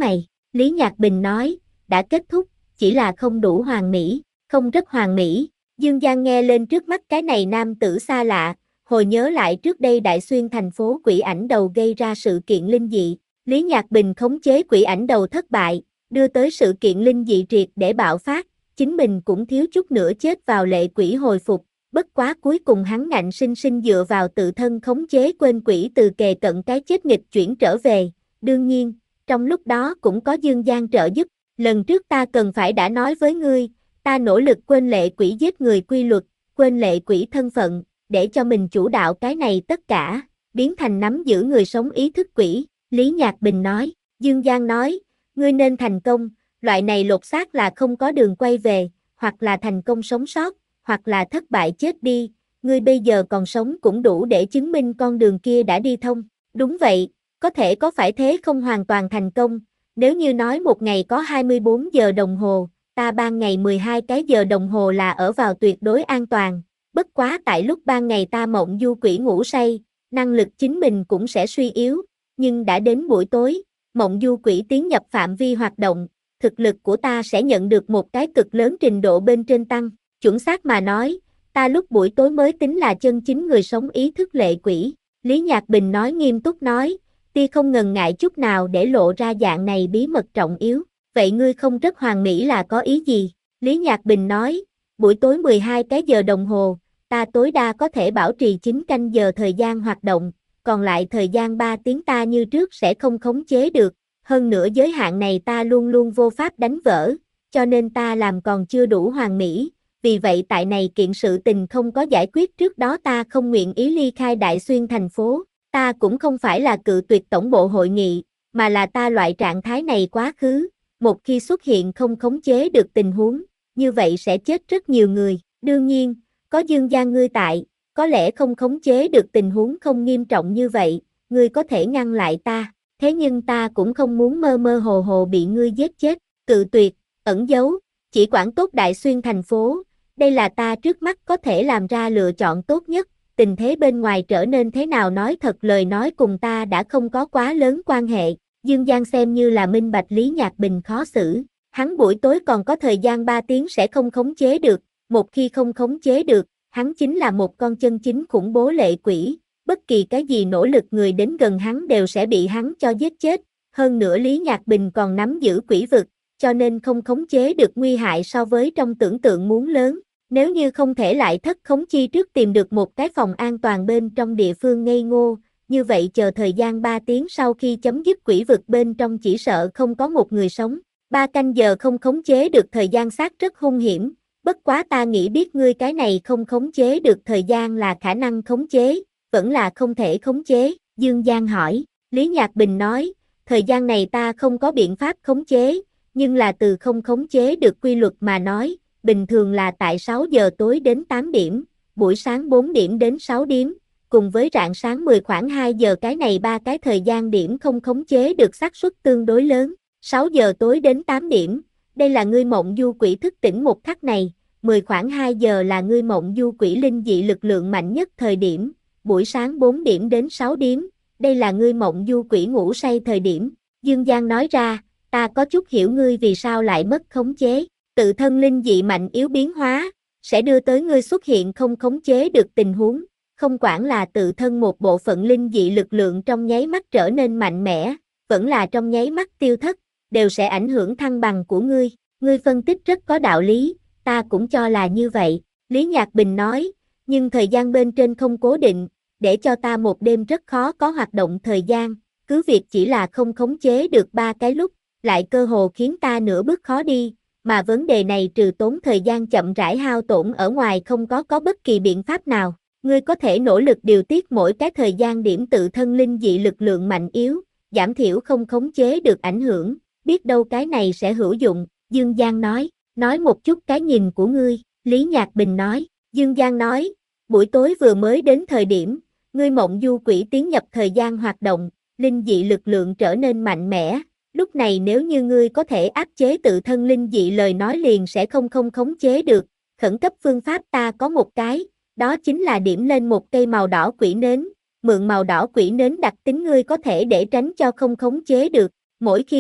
Lý Nhạc Bình nói, đã kết thúc, chỉ là không đủ hoàn mỹ, không rất hoàn mỹ. Dương Giang nghe lên trước mắt cái này nam tử xa lạ, hồi nhớ lại trước đây Đại Xuyên thành phố quỷ ảnh đầu gây ra sự kiện linh dị. Lý Nhạc Bình khống chế quỷ ảnh đầu thất bại, đưa tới sự kiện linh dị triệt để bạo phát, chính mình cũng thiếu chút nữa chết vào lệ quỷ hồi phục, bất quá cuối cùng hắn ngạnh sinh sinh dựa vào tự thân khống chế quên quỷ từ kề cận cái chết nghịch chuyển trở về, đương nhiên, trong lúc đó cũng có Dương Giang trợ giúp, lần trước ta cần phải đã nói với ngươi, ta nỗ lực quên lệ quỷ giết người quy luật, quên lệ quỷ thân phận, để cho mình chủ đạo cái này tất cả, biến thành nắm giữ người sống ý thức quỷ, Lý Nhạc Bình nói, Dương Giang nói, ngươi nên thành công, loại này lột xác là không có đường quay về, hoặc là thành công sống sót, hoặc là thất bại chết đi, ngươi bây giờ còn sống cũng đủ để chứng minh con đường kia đã đi thông, đúng vậy, có thể có phải thế không hoàn toàn thành công, nếu như nói một ngày có hai mươi bốn giờ đồng hồ, ta ban ngày mười hai cái giờ đồng hồ là ở vào tuyệt đối an toàn, bất quá tại lúc ban ngày ta mộng du quỷ ngủ say, năng lực chính mình cũng sẽ suy yếu, nhưng đã đến buổi tối, mộng du quỷ tiến nhập phạm vi hoạt động, thực lực của ta sẽ nhận được một cái cực lớn trình độ bên trên tăng, chuẩn xác mà nói, ta lúc buổi tối mới tính là chân chính người sống ý thức lệ quỷ, Lý Nhạc Bình nói nghiêm túc nói, tia không ngần ngại chút nào để lộ ra dạng này bí mật trọng yếu, vậy ngươi không rất hoàn mỹ là có ý gì? Lý Nhạc Bình nói, buổi tối mười hai cái giờ đồng hồ, ta tối đa có thể bảo trì chín canh giờ thời gian hoạt động, còn lại thời gian ba tiếng ta như trước sẽ không khống chế được, hơn nữa giới hạn này ta luôn luôn vô pháp đánh vỡ, cho nên ta làm còn chưa đủ hoàn mỹ, vì vậy tại này kiện sự tình không có giải quyết trước đó ta không nguyện ý ly khai Đại Xuyên thành phố, ta cũng không phải là cự tuyệt tổng bộ hội nghị, mà là ta loại trạng thái này quá khứ, một khi xuất hiện không khống chế được tình huống, như vậy sẽ chết rất nhiều người, đương nhiên, có Dương Giang ngươi tại, có lẽ không khống chế được tình huống không nghiêm trọng như vậy, ngươi có thể ngăn lại ta, thế nhưng ta cũng không muốn mơ mơ hồ hồ bị ngươi giết chết, cự tuyệt, ẩn giấu, chỉ quản tốt Đại Xuyên thành phố, đây là ta trước mắt có thể làm ra lựa chọn tốt nhất, tình thế bên ngoài trở nên thế nào nói thật lời nói cùng ta đã không có quá lớn quan hệ, Dương Giang xem như là minh bạch Lý Nhạc Bình khó xử, hắn buổi tối còn có thời gian ba tiếng sẽ không khống chế được, một khi không khống chế được, hắn chính là một con chân chính khủng bố lệ quỷ, bất kỳ cái gì nỗ lực người đến gần hắn đều sẽ bị hắn cho giết chết, hơn nữa Lý Nhạc Bình còn nắm giữ quỷ vực, cho nên không khống chế được nguy hại so với trong tưởng tượng muốn lớn, nếu như không thể lại thất khống chi trước tìm được một cái phòng an toàn bên trong địa phương ngây ngô, như vậy chờ thời gian ba tiếng sau khi chấm dứt quỷ vực bên trong chỉ sợ không có một người sống, ba canh giờ không khống chế được thời gian xác rất hung hiểm, bất quá ta nghĩ biết ngươi cái này không khống chế được thời gian là khả năng khống chế, vẫn là không thể khống chế, Dương Giang hỏi, Lý Nhạc Bình nói, thời gian này ta không có biện pháp khống chế, nhưng là từ không khống chế được quy luật mà nói, bình thường là tại sáu giờ tối đến tám điểm, buổi sáng bốn điểm đến sáu điểm, cùng với rạng sáng mười khoảng hai giờ cái này ba cái thời gian điểm không khống chế được xác suất tương đối lớn, sáu giờ tối đến tám điểm, đây là ngươi mộng du quỷ thức tỉnh một khắc này, mười khoảng hai giờ là ngươi mộng du quỷ linh dị lực lượng mạnh nhất thời điểm, buổi sáng bốn điểm đến sáu điểm, đây là ngươi mộng du quỷ ngủ say thời điểm, Dương Giang nói ra, ta có chút hiểu ngươi vì sao lại mất khống chế, tự thân linh dị mạnh yếu biến hóa, sẽ đưa tới ngươi xuất hiện không khống chế được tình huống, không quản là tự thân một bộ phận linh dị lực lượng trong nháy mắt trở nên mạnh mẽ, vẫn là trong nháy mắt tiêu thất, đều sẽ ảnh hưởng thăng bằng của ngươi, ngươi phân tích rất có đạo lý, ta cũng cho là như vậy, Lý Nhạc Bình nói, nhưng thời gian bên trên không cố định, để cho ta một đêm rất khó có hoạt động thời gian, cứ việc chỉ là không khống chế được ba cái lúc, lại cơ hồ khiến ta nửa bước khó đi, mà vấn đề này trừ tốn thời gian chậm rãi hao tổn ở ngoài không có có bất kỳ biện pháp nào, ngươi có thể nỗ lực điều tiết mỗi cái thời gian điểm tự thân linh dị lực lượng mạnh yếu, giảm thiểu không khống chế được ảnh hưởng, biết đâu cái này sẽ hữu dụng, Dương Giang nói, nói một chút cái nhìn của ngươi, Lý Nhạc Bình nói, Dương Giang nói, buổi tối vừa mới đến thời điểm, ngươi mộng du quỷ tiến nhập thời gian hoạt động, linh dị lực lượng trở nên mạnh mẽ, lúc này nếu như ngươi có thể áp chế tự thân linh dị lời nói liền sẽ không không khống chế được, khẩn cấp phương pháp ta có một cái, đó chính là điểm lên một cây màu đỏ quỷ nến, mượn màu đỏ quỷ nến đặc tính ngươi có thể để tránh cho không khống chế được, mỗi khi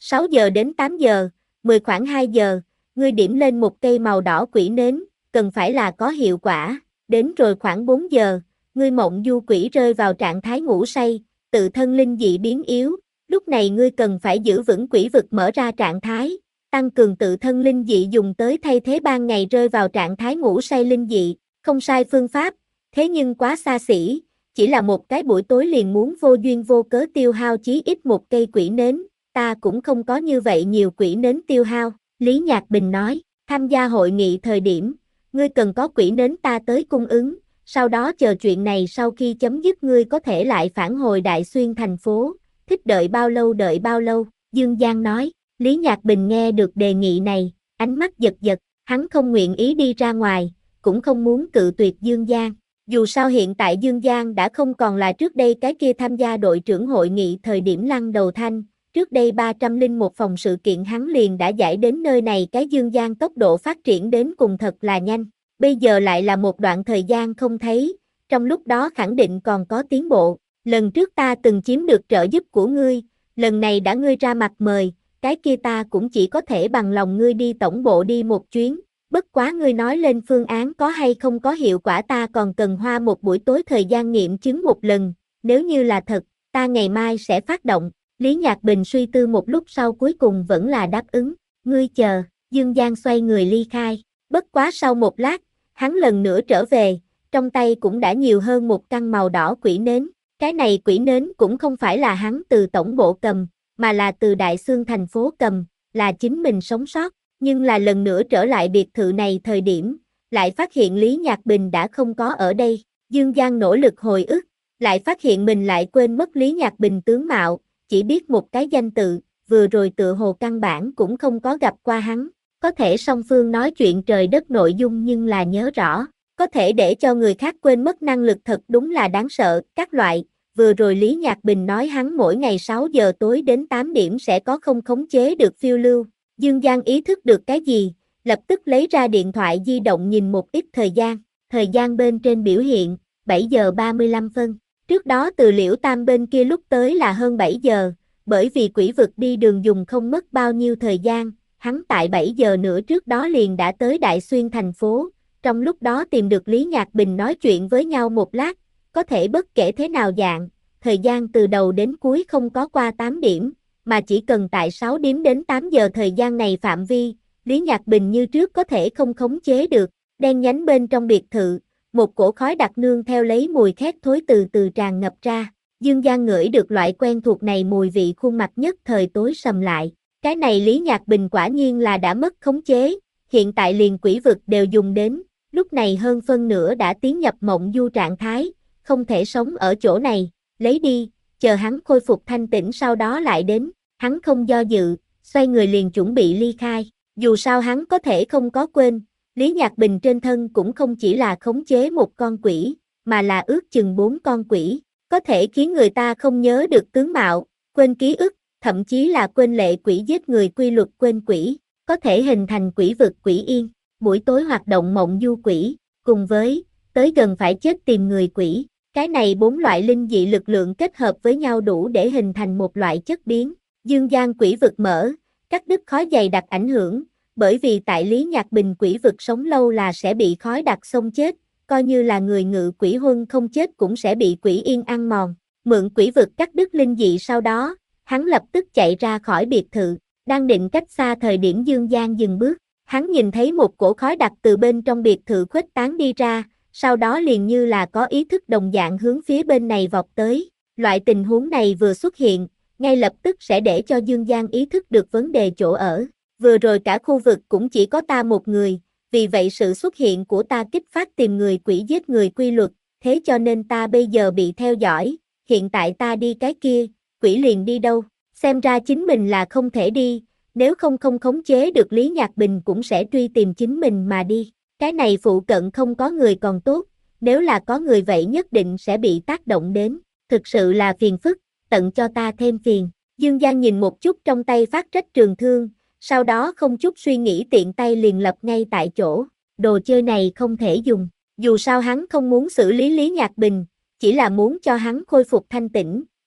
sáu giờ đến tám giờ, mười khoảng hai giờ, ngươi điểm lên một cây màu đỏ quỷ nến, cần phải là có hiệu quả, đến rồi khoảng bốn giờ, ngươi mộng du quỷ rơi vào trạng thái ngủ say, tự thân linh dị biến yếu, lúc này ngươi cần phải giữ vững quỷ vực mở ra trạng thái, tăng cường tự thân linh dị dùng tới thay thế ban ngày rơi vào trạng thái ngủ say linh dị, không sai phương pháp, thế nhưng quá xa xỉ, chỉ là một cái buổi tối liền muốn vô duyên vô cớ tiêu hao chí ít một cây quỷ nến, ta cũng không có như vậy nhiều quỷ nến tiêu hao, Lý Nhạc Bình nói, tham gia hội nghị thời điểm, ngươi cần có quỷ nến ta tới cung ứng, sau đó chờ chuyện này sau khi chấm dứt ngươi có thể lại phản hồi Đại Xuyên thành phố, thích đợi bao lâu đợi bao lâu, Dương Giang nói, Lý Nhạc Bình nghe được đề nghị này, ánh mắt giật giật, hắn không nguyện ý đi ra ngoài, cũng không muốn cự tuyệt Dương Giang. Dù sao hiện tại Dương Giang đã không còn là trước đây cái kia tham gia đội trưởng hội nghị thời điểm lăng đầu thanh, trước đây ba trăm lẻ một phòng sự kiện hắn liền đã giải đến nơi này cái Dương Giang tốc độ phát triển đến cùng thật là nhanh, bây giờ lại là một đoạn thời gian không thấy, trong lúc đó khẳng định còn có tiến bộ, lần trước ta từng chiếm được trợ giúp của ngươi, lần này đã ngươi ra mặt mời, cái kia ta cũng chỉ có thể bằng lòng ngươi đi tổng bộ đi một chuyến. Bất quá ngươi nói lên phương án có hay không có hiệu quả ta còn cần hoa một buổi tối thời gian nghiệm chứng một lần, nếu như là thật, ta ngày mai sẽ phát động. Lý Nhạc Bình suy tư một lúc sau cuối cùng vẫn là đáp ứng, ngươi chờ, Dương Giang xoay người ly khai. Bất quá sau một lát, hắn lần nữa trở về, trong tay cũng đã nhiều hơn một căn màu đỏ quỷ nến. Cái này quỷ nến cũng không phải là hắn từ tổng bộ cầm, mà là từ Đại Xương thành phố cầm, là chính mình sống sót. Nhưng là lần nữa trở lại biệt thự này thời điểm, lại phát hiện Lý Nhạc Bình đã không có ở đây. Dương Giang nỗ lực hồi ức, lại phát hiện mình lại quên mất Lý Nhạc Bình tướng mạo, chỉ biết một cái danh tự, vừa rồi tựa hồ căn bản cũng không có gặp qua hắn. Có thể song phương nói chuyện trời đất nội dung nhưng là nhớ rõ, có thể để cho người khác quên mất năng lực thật đúng là đáng sợ. Các loại, vừa rồi Lý Nhạc Bình nói hắn mỗi ngày sáu giờ tối đến tám điểm sẽ có không khống chế được phiêu lưu. Dương Giang ý thức được cái gì, lập tức lấy ra điện thoại di động nhìn một ít thời gian, thời gian bên trên biểu hiện, bảy giờ ba mươi lăm phân, trước đó từ Liễu Tam bên kia lúc tới là hơn bảy giờ, bởi vì quỷ vực đi đường dùng không mất bao nhiêu thời gian, hắn tại bảy giờ nữa trước đó liền đã tới Đại Xuyên thành phố, trong lúc đó tìm được Lý Nhạc Bình nói chuyện với nhau một lát, có thể bất kể thế nào dạng, thời gian từ đầu đến cuối không có qua tám điểm. Mà chỉ cần tại sáu điểm đến tám giờ thời gian này phạm vi, Lý Nhạc Bình như trước có thể không khống chế được, đen nhánh bên trong biệt thự, một cổ khói đặc nương theo lấy mùi khét thối từ từ tràn ngập ra, Dương Giang ngửi được loại quen thuộc này mùi vị khuôn mặt nhất thời tối sầm lại, cái này Lý Nhạc Bình quả nhiên là đã mất khống chế, hiện tại liền quỷ vực đều dùng đến, lúc này hơn phân nửa đã tiến nhập mộng du trạng thái, không thể sống ở chỗ này, lấy đi. Chờ hắn khôi phục thanh tĩnh sau đó lại đến, hắn không do dự, xoay người liền chuẩn bị ly khai, dù sao hắn có thể không có quên, Lý Nhạc Bình trên thân cũng không chỉ là khống chế một con quỷ, mà là ước chừng bốn con quỷ, có thể khiến người ta không nhớ được tướng mạo, quên ký ức, thậm chí là quên lệ quỷ giết người quy luật quên quỷ, có thể hình thành quỷ vực quỷ yên, buổi tối hoạt động mộng du quỷ, cùng với, tới gần phải chết tìm người quỷ. Cái này bốn loại linh dị lực lượng kết hợp với nhau đủ để hình thành một loại chất biến. Dương Giang quỷ vực mở, cắt đứt khói dày đặc ảnh hưởng, bởi vì tại Lý Nhạc Bình quỷ vực sống lâu là sẽ bị khói đặc xông chết, coi như là người ngự quỷ huân không chết cũng sẽ bị quỷ yên ăn mòn. Mượn quỷ vực cắt đứt linh dị sau đó, hắn lập tức chạy ra khỏi biệt thự, đang định cách xa thời điểm Dương Giang dừng bước, hắn nhìn thấy một cổ khói đặc từ bên trong biệt thự khuếch tán đi ra. Sau đó liền như là có ý thức đồng dạng hướng phía bên này vọt tới, loại tình huống này vừa xuất hiện, ngay lập tức sẽ để cho Dương Giang ý thức được vấn đề chỗ ở, vừa rồi cả khu vực cũng chỉ có ta một người, vì vậy sự xuất hiện của ta kích phát tìm người quỷ giết người quy luật, thế cho nên ta bây giờ bị theo dõi, hiện tại ta đi cái kia, quỷ liền đi đâu, xem ra chính mình là không thể đi, nếu không không khống chế được Lý Nhạc Bình cũng sẽ truy tìm chính mình mà đi. Cái này phụ cận không có người còn tốt, nếu là có người vậy nhất định sẽ bị tác động đến, thực sự là phiền phức, tận cho ta thêm phiền. Dương Giang nhìn một chút trong tay phát trách trường thương, sau đó không chút suy nghĩ tiện tay liền lập ngay tại chỗ, đồ chơi này không thể dùng, dù sao hắn không muốn xử lý Lý Nhạc Bình, chỉ là muốn cho hắn khôi phục thanh tĩnh,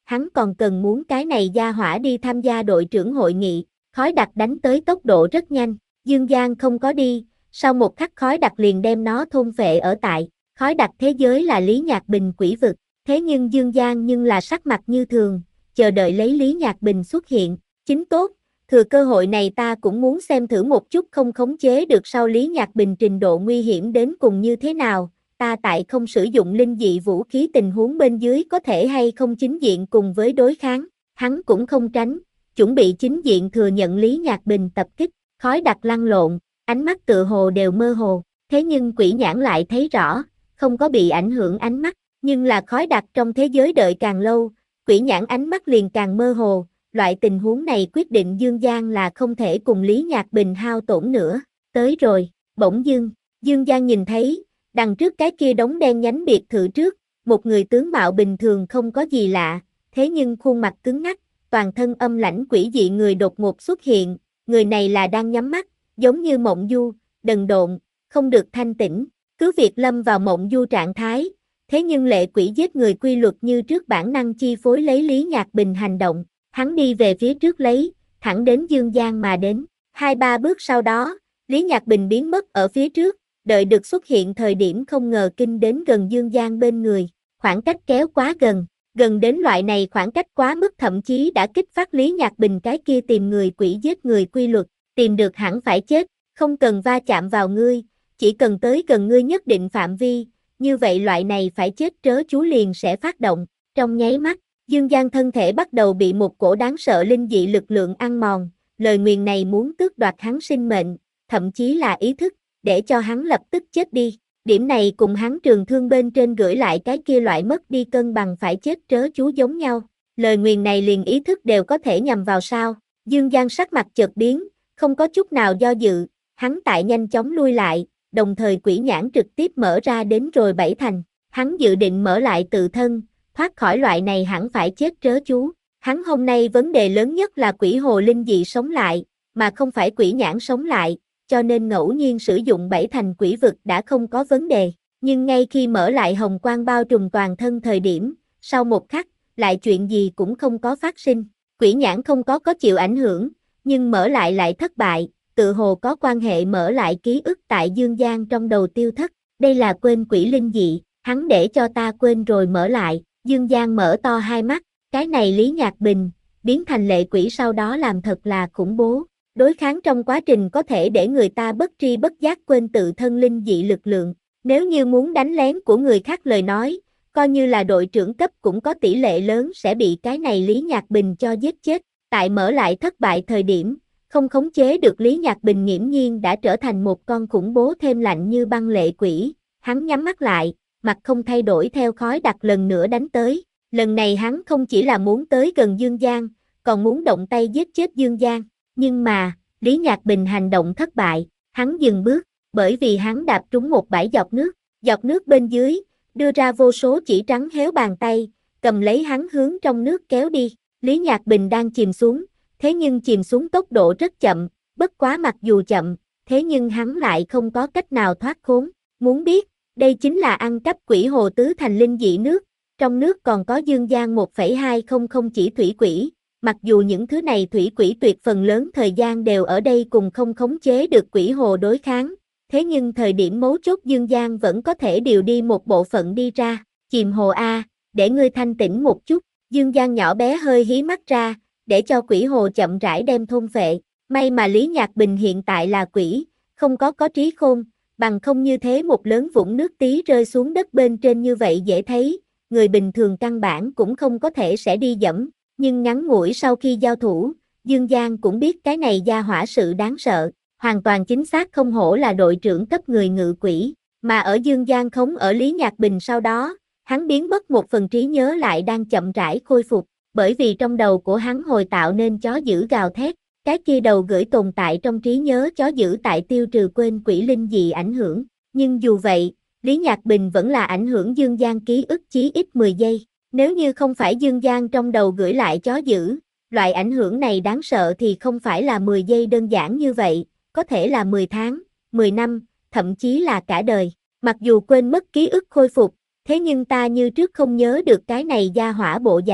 hắn còn cần muốn cái này gia hỏa đi tham gia đội trưởng hội nghị, khói đặc đánh tới tốc độ rất nhanh, Dương Giang không có đi, sau một khắc khói đặc liền đem nó thôn phệ ở tại, khói đặc thế giới là Lý Nhạc Bình quỷ vực, thế nhưng Dương Giang nhưng là sắc mặt như thường, chờ đợi lấy Lý Nhạc Bình xuất hiện, chính tốt, thừa cơ hội này ta cũng muốn xem thử một chút không khống chế được sau Lý Nhạc Bình trình độ nguy hiểm đến cùng như thế nào, ta tại không sử dụng linh dị vũ khí tình huống bên dưới có thể hay không chính diện cùng với đối kháng, hắn cũng không tránh, chuẩn bị chính diện thừa nhận Lý Nhạc Bình tập kích, khói đặc lăn lộn, ánh mắt tựa hồ đều mơ hồ, thế nhưng quỷ nhãn lại thấy rõ, không có bị ảnh hưởng ánh mắt, nhưng là khói đặc trong thế giới đợi càng lâu, quỷ nhãn ánh mắt liền càng mơ hồ, loại tình huống này quyết định Dương Giang là không thể cùng Lý Nhạc Bình hao tổn nữa, tới rồi, bỗng dưng, Dương Giang nhìn thấy, đằng trước cái kia đống đen nhánh biệt thự trước, một người tướng mạo bình thường không có gì lạ, thế nhưng khuôn mặt cứng ngắc, toàn thân âm lãnh quỷ dị người đột ngột xuất hiện, người này là đang nhắm mắt, giống như mộng du, đần độn, không được thanh tĩnh, cứ việc lâm vào mộng du trạng thái, thế nhưng lệ quỷ giết người quy luật như trước bản năng chi phối lấy Lý Nhạc Bình hành động, hắn đi về phía trước lấy, thẳng đến Dương Giang mà đến, hai ba bước sau đó, Lý Nhạc Bình biến mất ở phía trước, đợi được xuất hiện thời điểm không ngờ kinh đến gần Dương Giang bên người, khoảng cách kéo quá gần, gần đến loại này khoảng cách quá mức thậm chí đã kích phát Lý Nhạc Bình cái kia tìm người quỷ giết người quy luật, tìm được hẳn phải chết, không cần va chạm vào ngươi, chỉ cần tới gần ngươi nhất định phạm vi, như vậy loại này phải chết trớ chú liền sẽ phát động, trong nháy mắt, Dương Giang thân thể bắt đầu bị một cổ đáng sợ linh dị lực lượng ăn mòn, lời nguyền này muốn tước đoạt hắn sinh mệnh, thậm chí là ý thức, để cho hắn lập tức chết đi. Điểm này cùng hắn trường thương bên trên gửi lại cái kia loại mất đi cân bằng phải chết trớ chú giống nhau. Lời nguyền này liền ý thức đều có thể nhằm vào sao. Dương Giang sắc mặt chợt biến, không có chút nào do dự, hắn tại nhanh chóng lui lại, đồng thời quỷ nhãn trực tiếp mở ra đến rồi bảy thành. Hắn dự định mở lại tự thân, thoát khỏi loại này hẳn phải chết trớ chú. Hắn hôm nay vấn đề lớn nhất là quỷ hồ linh dị sống lại, mà không phải quỷ nhãn sống lại, cho nên ngẫu nhiên sử dụng bảy thành quỷ vực đã không có vấn đề. Nhưng ngay khi mở lại hồng quang bao trùm toàn thân thời điểm, sau một khắc, lại chuyện gì cũng không có phát sinh. Quỷ nhãn không có có chịu ảnh hưởng, nhưng mở lại lại thất bại, tự hồ có quan hệ mở lại ký ức tại Dương Giang trong đầu tiêu thất. Đây là quên quỷ linh dị, hắn để cho ta quên rồi mở lại. Dương Giang mở to hai mắt, cái này Lý Nhạc Bình, biến thành lệ quỷ sau đó làm thật là khủng bố. Đối kháng trong quá trình có thể để người ta bất tri bất giác quên tự thân linh dị lực lượng. Nếu như muốn đánh lén của người khác lời nói, coi như là đội trưởng cấp cũng có tỷ lệ lớn sẽ bị cái này Lý Nhạc Bình cho giết chết. Tại mở lại thất bại thời điểm, không khống chế được Lý Nhạc Bình nghiễm nhiên đã trở thành một con khủng bố thêm lạnh như băng lệ quỷ. Hắn nhắm mắt lại, mặt không thay đổi theo khói đặc lần nữa đánh tới. Lần này hắn không chỉ là muốn tới gần Dương Giang, còn muốn động tay giết chết Dương Giang. Nhưng mà, Lý Nhạc Bình hành động thất bại, hắn dừng bước, bởi vì hắn đạp trúng một bãi giọt nước, giọt nước bên dưới, đưa ra vô số chỉ trắng héo bàn tay, cầm lấy hắn hướng trong nước kéo đi. Lý Nhạc Bình đang chìm xuống, thế nhưng chìm xuống tốc độ rất chậm, bất quá mặc dù chậm, thế nhưng hắn lại không có cách nào thoát khốn. Muốn biết, đây chính là ăn cắp quỷ hồ tứ thành linh dị nước, trong nước còn có Dương Giang một phẩy hai không không chỉ thủy quỷ. Mặc dù những thứ này thủy quỷ tuyệt phần lớn thời gian đều ở đây cùng không khống chế được quỷ hồ đối kháng, thế nhưng thời điểm mấu chốt Dương Giang vẫn có thể điều đi một bộ phận đi ra, chìm hồ A, để ngươi thanh tĩnh một chút, Dương Giang nhỏ bé hơi hí mắt ra, để cho quỷ hồ chậm rãi đem thôn phệ, may mà Lý Nhạc Bình hiện tại là quỷ, không có có trí khôn, bằng không như thế một lớn vũng nước tí rơi xuống đất bên trên như vậy dễ thấy, người bình thường căn bản cũng không có thể sẽ đi dẫm. Nhưng ngắn ngủi sau khi giao thủ, Dương Giang cũng biết cái này gia hỏa sự đáng sợ, hoàn toàn chính xác không hổ là đội trưởng cấp người ngự quỷ, mà ở Dương Giang khống ở Lý Nhạc Bình sau đó, hắn biến mất một phần trí nhớ lại đang chậm rãi khôi phục, bởi vì trong đầu của hắn hồi tạo nên chó dữ gào thét, cái kia đầu gửi tồn tại trong trí nhớ chó dữ tại tiêu trừ quên quỷ linh dị ảnh hưởng, nhưng dù vậy, Lý Nhạc Bình vẫn là ảnh hưởng Dương Giang ký ức chí ít mười giây. Nếu như không phải Dương Giang trong đầu gửi lại chó dữ, loại ảnh hưởng này đáng sợ thì không phải là mười giây đơn giản như vậy, có thể là mười tháng, mười năm, thậm chí là cả đời. Mặc dù quên mất ký ức khôi phục, thế nhưng ta như trước không nhớ được cái này gia hỏa bộ dạng,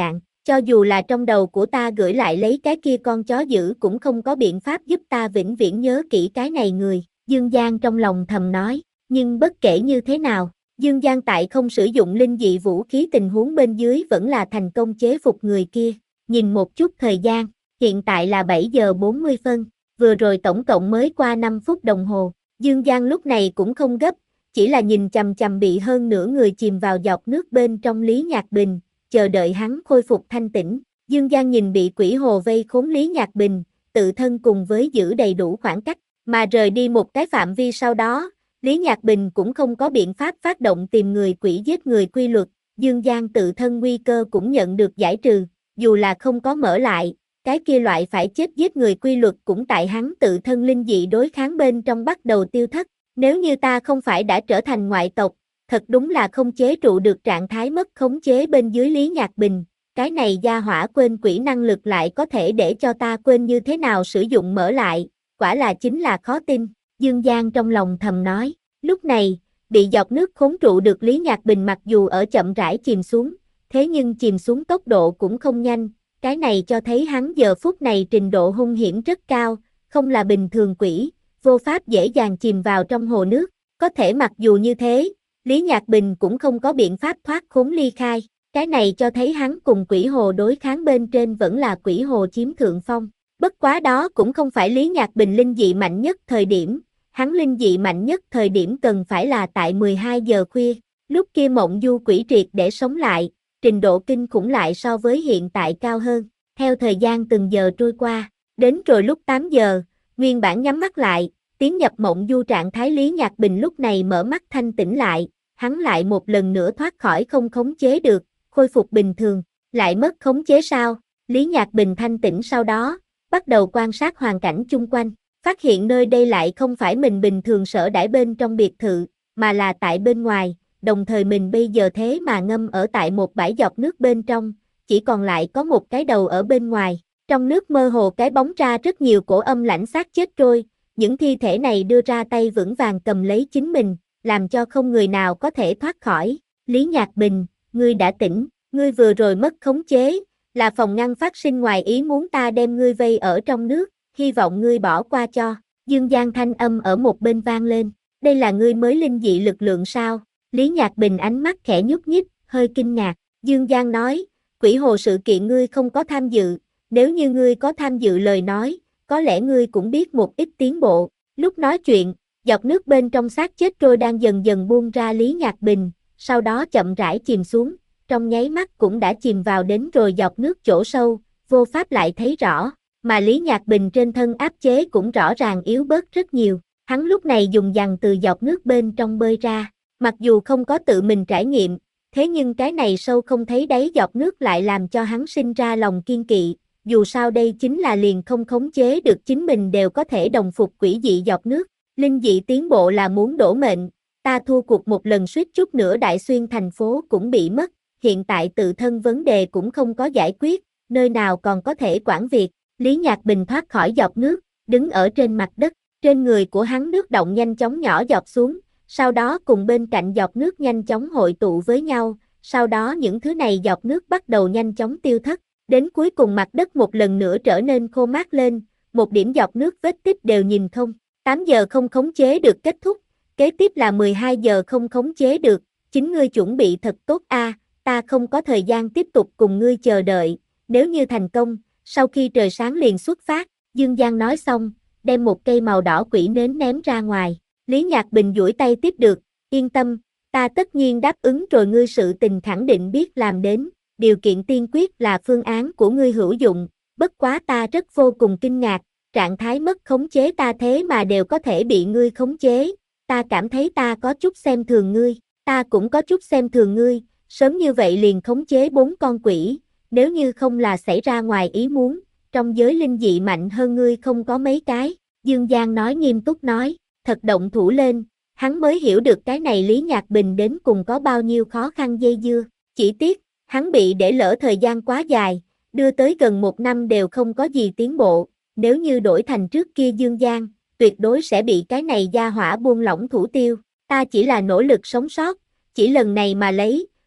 Cho dù là trong đầu của ta gửi lại lấy cái kia con chó dữ cũng không có biện pháp giúp ta vĩnh viễn nhớ kỹ cái này người, Dương Giang trong lòng thầm nói, nhưng bất kể như thế nào, Dương Giang tại không sử dụng linh dị vũ khí tình huống bên dưới vẫn là thành công chế phục người kia, nhìn một chút thời gian, hiện tại là bảy giờ bốn mươi phân, vừa rồi tổng cộng mới qua năm phút đồng hồ, Dương Giang lúc này cũng không gấp, chỉ là nhìn chằm chằm bị hơn nửa người chìm vào dọc nước bên trong Lý Nhạc Bình, chờ đợi hắn khôi phục thanh tĩnh. Dương Giang nhìn bị quỷ hồ vây khốn Lý Nhạc Bình, tự thân cùng với giữ đầy đủ khoảng cách, mà rời đi một cái phạm vi sau đó, Lý Nhạc Bình cũng không có biện pháp phát động tìm người quỷ giết người quy luật, Dương Giang tự thân nguy cơ cũng nhận được giải trừ, dù là không có mở lại, cái kia loại phải chết giết người quy luật cũng tại hắn tự thân linh dị đối kháng bên trong bắt đầu tiêu thất, nếu như ta không phải đã trở thành ngoại tộc, thật đúng là không chế trụ được trạng thái mất khống chế bên dưới Lý Nhạc Bình, cái này gia hỏa quên quỷ năng lực lại có thể để cho ta quên như thế nào sử dụng mở lại, quả là chính là khó tin, Dương Giang trong lòng thầm nói, lúc này, bị dọc nước khốn trụ được Lý Nhạc Bình mặc dù ở chậm rãi chìm xuống, thế nhưng chìm xuống tốc độ cũng không nhanh, cái này cho thấy hắn giờ phút này trình độ hung hiểm rất cao, không là bình thường quỷ, vô pháp dễ dàng chìm vào trong hồ nước, có thể mặc dù như thế, Lý Nhạc Bình cũng không có biện pháp thoát khốn ly khai, cái này cho thấy hắn cùng quỷ hồ đối kháng bên trên vẫn là quỷ hồ chiếm thượng phong, bất quá đó cũng không phải Lý Nhạc Bình linh dị mạnh nhất thời điểm, hắn linh dị mạnh nhất thời điểm cần phải là tại mười hai giờ khuya, lúc kia mộng du quỷ triệt để sống lại, trình độ kinh khủng lại so với hiện tại cao hơn, theo thời gian từng giờ trôi qua, đến rồi lúc tám giờ, nguyên bản nhắm mắt lại, tiến nhập mộng du trạng thái Lý Nhạc Bình lúc này mở mắt thanh tỉnh lại, hắn lại một lần nữa thoát khỏi không khống chế được, khôi phục bình thường, lại mất khống chế sao, Lý Nhạc Bình thanh tỉnh sau đó, bắt đầu quan sát hoàn cảnh chung quanh, phát hiện nơi đây lại không phải mình bình thường sở đãi bên trong biệt thự, mà là tại bên ngoài, đồng thời mình bây giờ thế mà ngâm ở tại một bãi dọc nước bên trong, chỉ còn lại có một cái đầu ở bên ngoài, trong nước mơ hồ cái bóng ra rất nhiều cổ âm lãnh xác chết trôi, những thi thể này đưa ra tay vững vàng cầm lấy chính mình, làm cho không người nào có thể thoát khỏi, Lý Nhạc Bình, ngươi đã tỉnh, ngươi vừa rồi mất khống chế, là phòng ngăn phát sinh ngoài ý muốn ta đem ngươi vây ở trong nước, hy vọng ngươi bỏ qua cho, Dương Giang thanh âm ở một bên vang lên, đây là ngươi mới linh dị lực lượng sao, Lý Nhạc Bình ánh mắt khẽ nhúc nhích, hơi kinh ngạc, Dương Giang nói, quỷ hồ sự kiện ngươi không có tham dự, nếu như ngươi có tham dự lời nói, có lẽ ngươi cũng biết một ít tiến bộ, lúc nói chuyện, dọc nước bên trong xác chết trôi đang dần dần buông ra Lý Nhạc Bình, sau đó chậm rãi chìm xuống, trong nháy mắt cũng đã chìm vào đến rồi dọc nước chỗ sâu, vô pháp lại thấy rõ, mà Lý Nhạc Bình trên thân áp chế cũng rõ ràng yếu bớt rất nhiều, hắn lúc này dùng dằng từ dọc nước bên trong bơi ra, mặc dù không có tự mình trải nghiệm, thế nhưng cái này sâu không thấy đáy dọc nước lại làm cho hắn sinh ra lòng kiên kỵ, dù sao đây chính là liền không khống chế được chính mình đều có thể đồng phục quỷ dị dọc nước, linh dị tiến bộ là muốn đổ mệnh, ta thua cuộc một lần suýt chút nữa Đại Xuyên thành phố cũng bị mất, hiện tại tự thân vấn đề cũng không có giải quyết, nơi nào còn có thể quản việc, Lý Nhạc Bình thoát khỏi dọc nước, đứng ở trên mặt đất, trên người của hắn nước động nhanh chóng nhỏ giọt xuống, sau đó cùng bên cạnh giọt nước nhanh chóng hội tụ với nhau, sau đó những thứ này giọt nước bắt đầu nhanh chóng tiêu thất, đến cuối cùng mặt đất một lần nữa trở nên khô mát lên, một điểm giọt nước vết tích đều nhìn không, tám giờ không khống chế được kết thúc, kế tiếp là mười hai giờ không khống chế được, chính ngươi chuẩn bị thật tốt a, à, ta không có thời gian tiếp tục cùng ngươi chờ đợi, nếu như thành công, sau khi trời sáng liền xuất phát, Dương Giang nói xong, đem một cây màu đỏ quỷ nến ném ra ngoài, Lý Nhạc Bình duỗi tay tiếp được, yên tâm, ta tất nhiên đáp ứng rồi ngươi sự tình khẳng định biết làm đến, điều kiện tiên quyết là phương án của ngươi hữu dụng, bất quá ta rất vô cùng kinh ngạc, trạng thái mất khống chế ta thế mà đều có thể bị ngươi khống chế, ta cảm thấy ta có chút xem thường ngươi, ta cũng có chút xem thường ngươi, sớm như vậy liền khống chế bốn con quỷ, nếu như không là xảy ra ngoài ý muốn, trong giới linh dị mạnh hơn ngươi không có mấy cái, Dương Giang nói nghiêm túc nói, thật động thủ lên, hắn mới hiểu được cái này Lý Nhạc Bình đến cùng có bao nhiêu khó khăn dây dưa, chỉ tiếc, hắn bị để lỡ thời gian quá dài, đưa tới gần một năm đều không có gì tiến bộ, nếu như đổi thành trước kia Dương Giang, tuyệt đối sẽ bị cái này gia hỏa buông lỏng thủ tiêu, ta chỉ là nỗ lực sống sót, chỉ lần này mà lấy,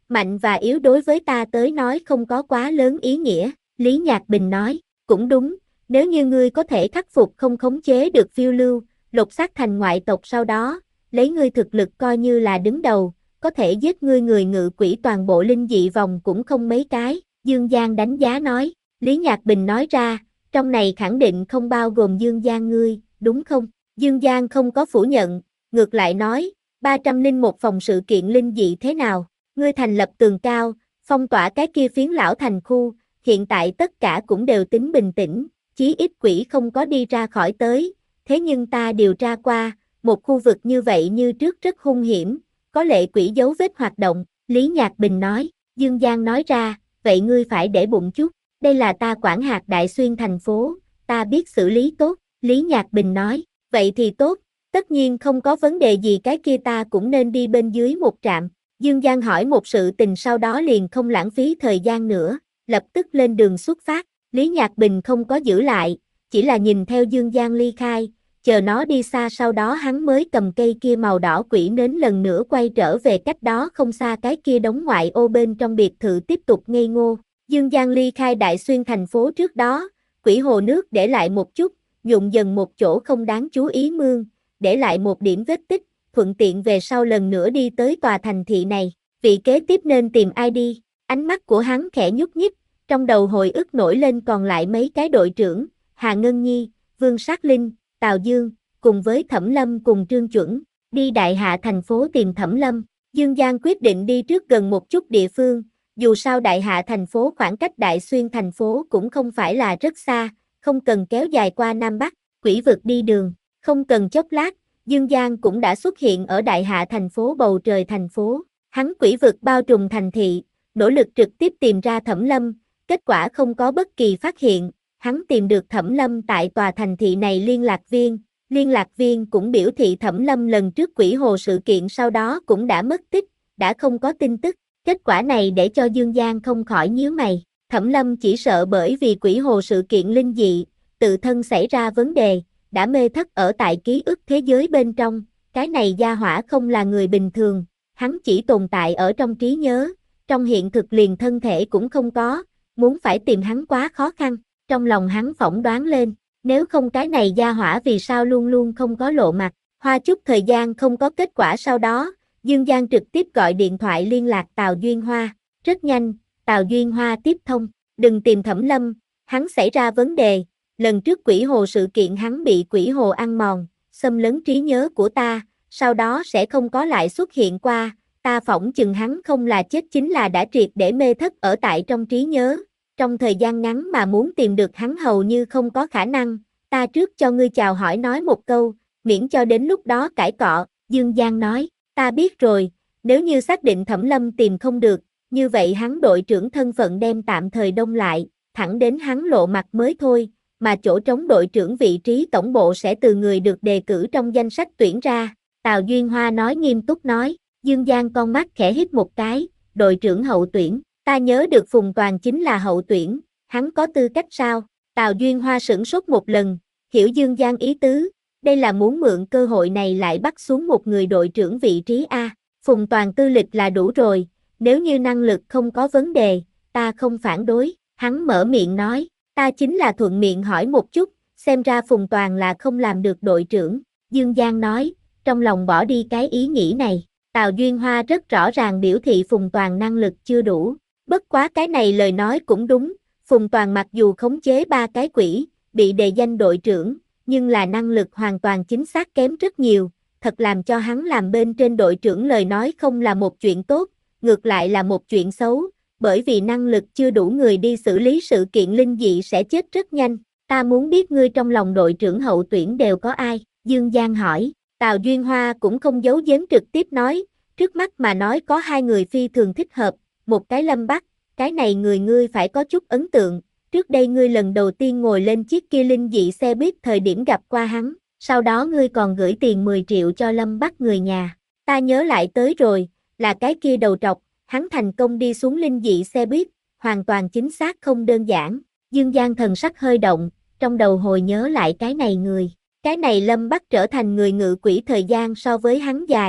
mạnh và yếu đối với ta tới nói không có quá lớn ý nghĩa, Lý Nhạc Bình nói, cũng đúng, nếu như ngươi có thể khắc phục không khống chế được phiêu lưu, lột xác thành ngoại tộc sau đó, lấy ngươi thực lực coi như là đứng đầu, có thể giết ngươi người ngự quỷ toàn bộ linh dị vòng cũng không mấy cái, Dương Giang đánh giá nói, Lý Nhạc Bình nói ra, trong này khẳng định không bao gồm Dương Giang ngươi, đúng không? Dương Giang không có phủ nhận, ngược lại nói, ba trăm lẻ một phòng sự kiện linh dị thế nào, ngươi thành lập tường cao, phong tỏa cái kia phiến lão thành khu, hiện tại tất cả cũng đều tính bình tĩnh, chí ít quỷ không có đi ra khỏi tới, thế nhưng ta điều tra qua, một khu vực như vậy như trước rất hung hiểm, có lệ quỷ dấu vết hoạt động, Lý Nhạc Bình nói, Dương Giang nói ra, vậy ngươi phải để bụng chút, đây là ta quản hạt Đại Xuyên thành phố, ta biết xử lý tốt, Lý Nhạc Bình nói, vậy thì tốt, tất nhiên không có vấn đề gì cái kia ta cũng nên đi bên dưới một trạm, Dương Giang hỏi một sự tình sau đó liền không lãng phí thời gian nữa, lập tức lên đường xuất phát, Lý Nhạc Bình không có giữ lại, chỉ là nhìn theo Dương Giang ly khai, chờ nó đi xa sau đó hắn mới cầm cây kia màu đỏ quỷ nến lần nữa quay trở về cách đó không xa cái kia đống ngoại ô bên trong biệt thự tiếp tục ngây ngô. Dương Giang ly khai Đại Xuyên thành phố trước đó, quỷ hồ nước để lại một chút, dụng dần một chỗ không đáng chú ý mương, để lại một điểm vết tích, thuận tiện về sau lần nữa đi tới tòa thành thị này, vị kế tiếp nên tìm ai đi, ánh mắt của hắn khẽ nhúc nhích, trong đầu hồi ức nổi lên còn lại mấy cái đội trưởng, Hà Ngân Nhi, Vương Sát Linh, Tào Dương, cùng với Thẩm Lâm cùng Trương Chuẩn, đi Đại Hạ thành phố tìm Thẩm Lâm, Dương Giang quyết định đi trước gần một chút địa phương, dù sao Đại Hạ thành phố khoảng cách Đại Xuyên thành phố cũng không phải là rất xa, không cần kéo dài qua Nam Bắc, quỷ vực đi đường, không cần chốc lát, Dương Giang cũng đã xuất hiện ở Đại Hạ thành phố bầu trời thành phố, hắn quỷ vực bao trùm thành thị, nỗ lực trực tiếp tìm ra Thẩm Lâm, kết quả không có bất kỳ phát hiện, hắn tìm được Thẩm Lâm tại tòa thành thị này liên lạc viên, liên lạc viên cũng biểu thị Thẩm Lâm lần trước quỷ hồ sự kiện sau đó cũng đã mất tích, đã không có tin tức, kết quả này để cho Dương Giang không khỏi nhíu mày, Thẩm Lâm chỉ sợ bởi vì quỷ hồ sự kiện linh dị, tự thân xảy ra vấn đề, đã mê thất ở tại ký ức thế giới bên trong, cái này gia hỏa không là người bình thường, hắn chỉ tồn tại ở trong trí nhớ, trong hiện thực liền thân thể cũng không có, muốn phải tìm hắn quá khó khăn, trong lòng hắn phỏng đoán lên, nếu không cái này gia hỏa vì sao luôn luôn không có lộ mặt, hoa chút thời gian không có kết quả sau đó, Dương Giang trực tiếp gọi điện thoại liên lạc Tào Duyên Hoa, rất nhanh, Tào Duyên Hoa tiếp thông, đừng tìm Thẩm Lâm, hắn xảy ra vấn đề, lần trước quỷ hồ sự kiện hắn bị quỷ hồ ăn mòn, xâm lấn trí nhớ của ta, sau đó sẽ không có lại xuất hiện qua, ta phỏng chừng hắn không là chết chính là đã triệt để mê thất ở tại trong trí nhớ, trong thời gian ngắn mà muốn tìm được hắn hầu như không có khả năng, ta trước cho ngươi chào hỏi nói một câu, miễn cho đến lúc đó cãi cọ, Dương Giang nói, ta biết rồi, nếu như xác định Thẩm Lâm tìm không được, như vậy hắn đội trưởng thân phận đem tạm thời đông lại, thẳng đến hắn lộ mặt mới thôi, mà chỗ trống đội trưởng vị trí tổng bộ sẽ từ người được đề cử trong danh sách tuyển ra, Tào Duyên Hoa nói nghiêm túc nói, Dương Giang con mắt khẽ hít một cái, đội trưởng hậu tuyển, ta nhớ được Phùng Toàn chính là hậu tuyển, hắn có tư cách sao? Tào Duyên Hoa sửng sốt một lần, hiểu Dương Giang ý tứ, đây là muốn mượn cơ hội này lại bắt xuống một người đội trưởng vị trí A, Phùng Toàn tư lịch là đủ rồi, nếu như năng lực không có vấn đề, ta không phản đối, hắn mở miệng nói, ta chính là thuận miệng hỏi một chút, xem ra Phùng Toàn là không làm được đội trưởng, Dương Giang nói, trong lòng bỏ đi cái ý nghĩ này, Tào Duyên Hoa rất rõ ràng biểu thị Phùng Toàn năng lực chưa đủ, bất quá cái này lời nói cũng đúng, Phùng Toàn mặc dù khống chế ba cái quỷ, bị đề danh đội trưởng, nhưng là năng lực hoàn toàn chính xác kém rất nhiều, thật làm cho hắn làm bên trên đội trưởng lời nói không là một chuyện tốt, ngược lại là một chuyện xấu, bởi vì năng lực chưa đủ người đi xử lý sự kiện linh dị sẽ chết rất nhanh, ta muốn biết ngươi trong lòng đội trưởng hậu tuyển đều có ai, Dương Giang hỏi, Tào Duyên Hoa cũng không giấu giếm trực tiếp nói, trước mắt mà nói có hai người phi thường thích hợp, một cái Lâm Bắc, cái này người ngươi phải có chút ấn tượng, trước đây ngươi lần đầu tiên ngồi lên chiếc kia linh dị xe buýt thời điểm gặp qua hắn, sau đó ngươi còn gửi tiền mười triệu cho Lâm Bắc người nhà, ta nhớ lại tới rồi, là cái kia đầu trọc, hắn thành công đi xuống linh dị xe buýt, hoàn toàn chính xác không đơn giản, Dương Giang thần sắc hơi động, trong đầu hồi nhớ lại cái này người, cái này Lâm Bắc trở thành người ngự quỷ thời gian so với hắn dài,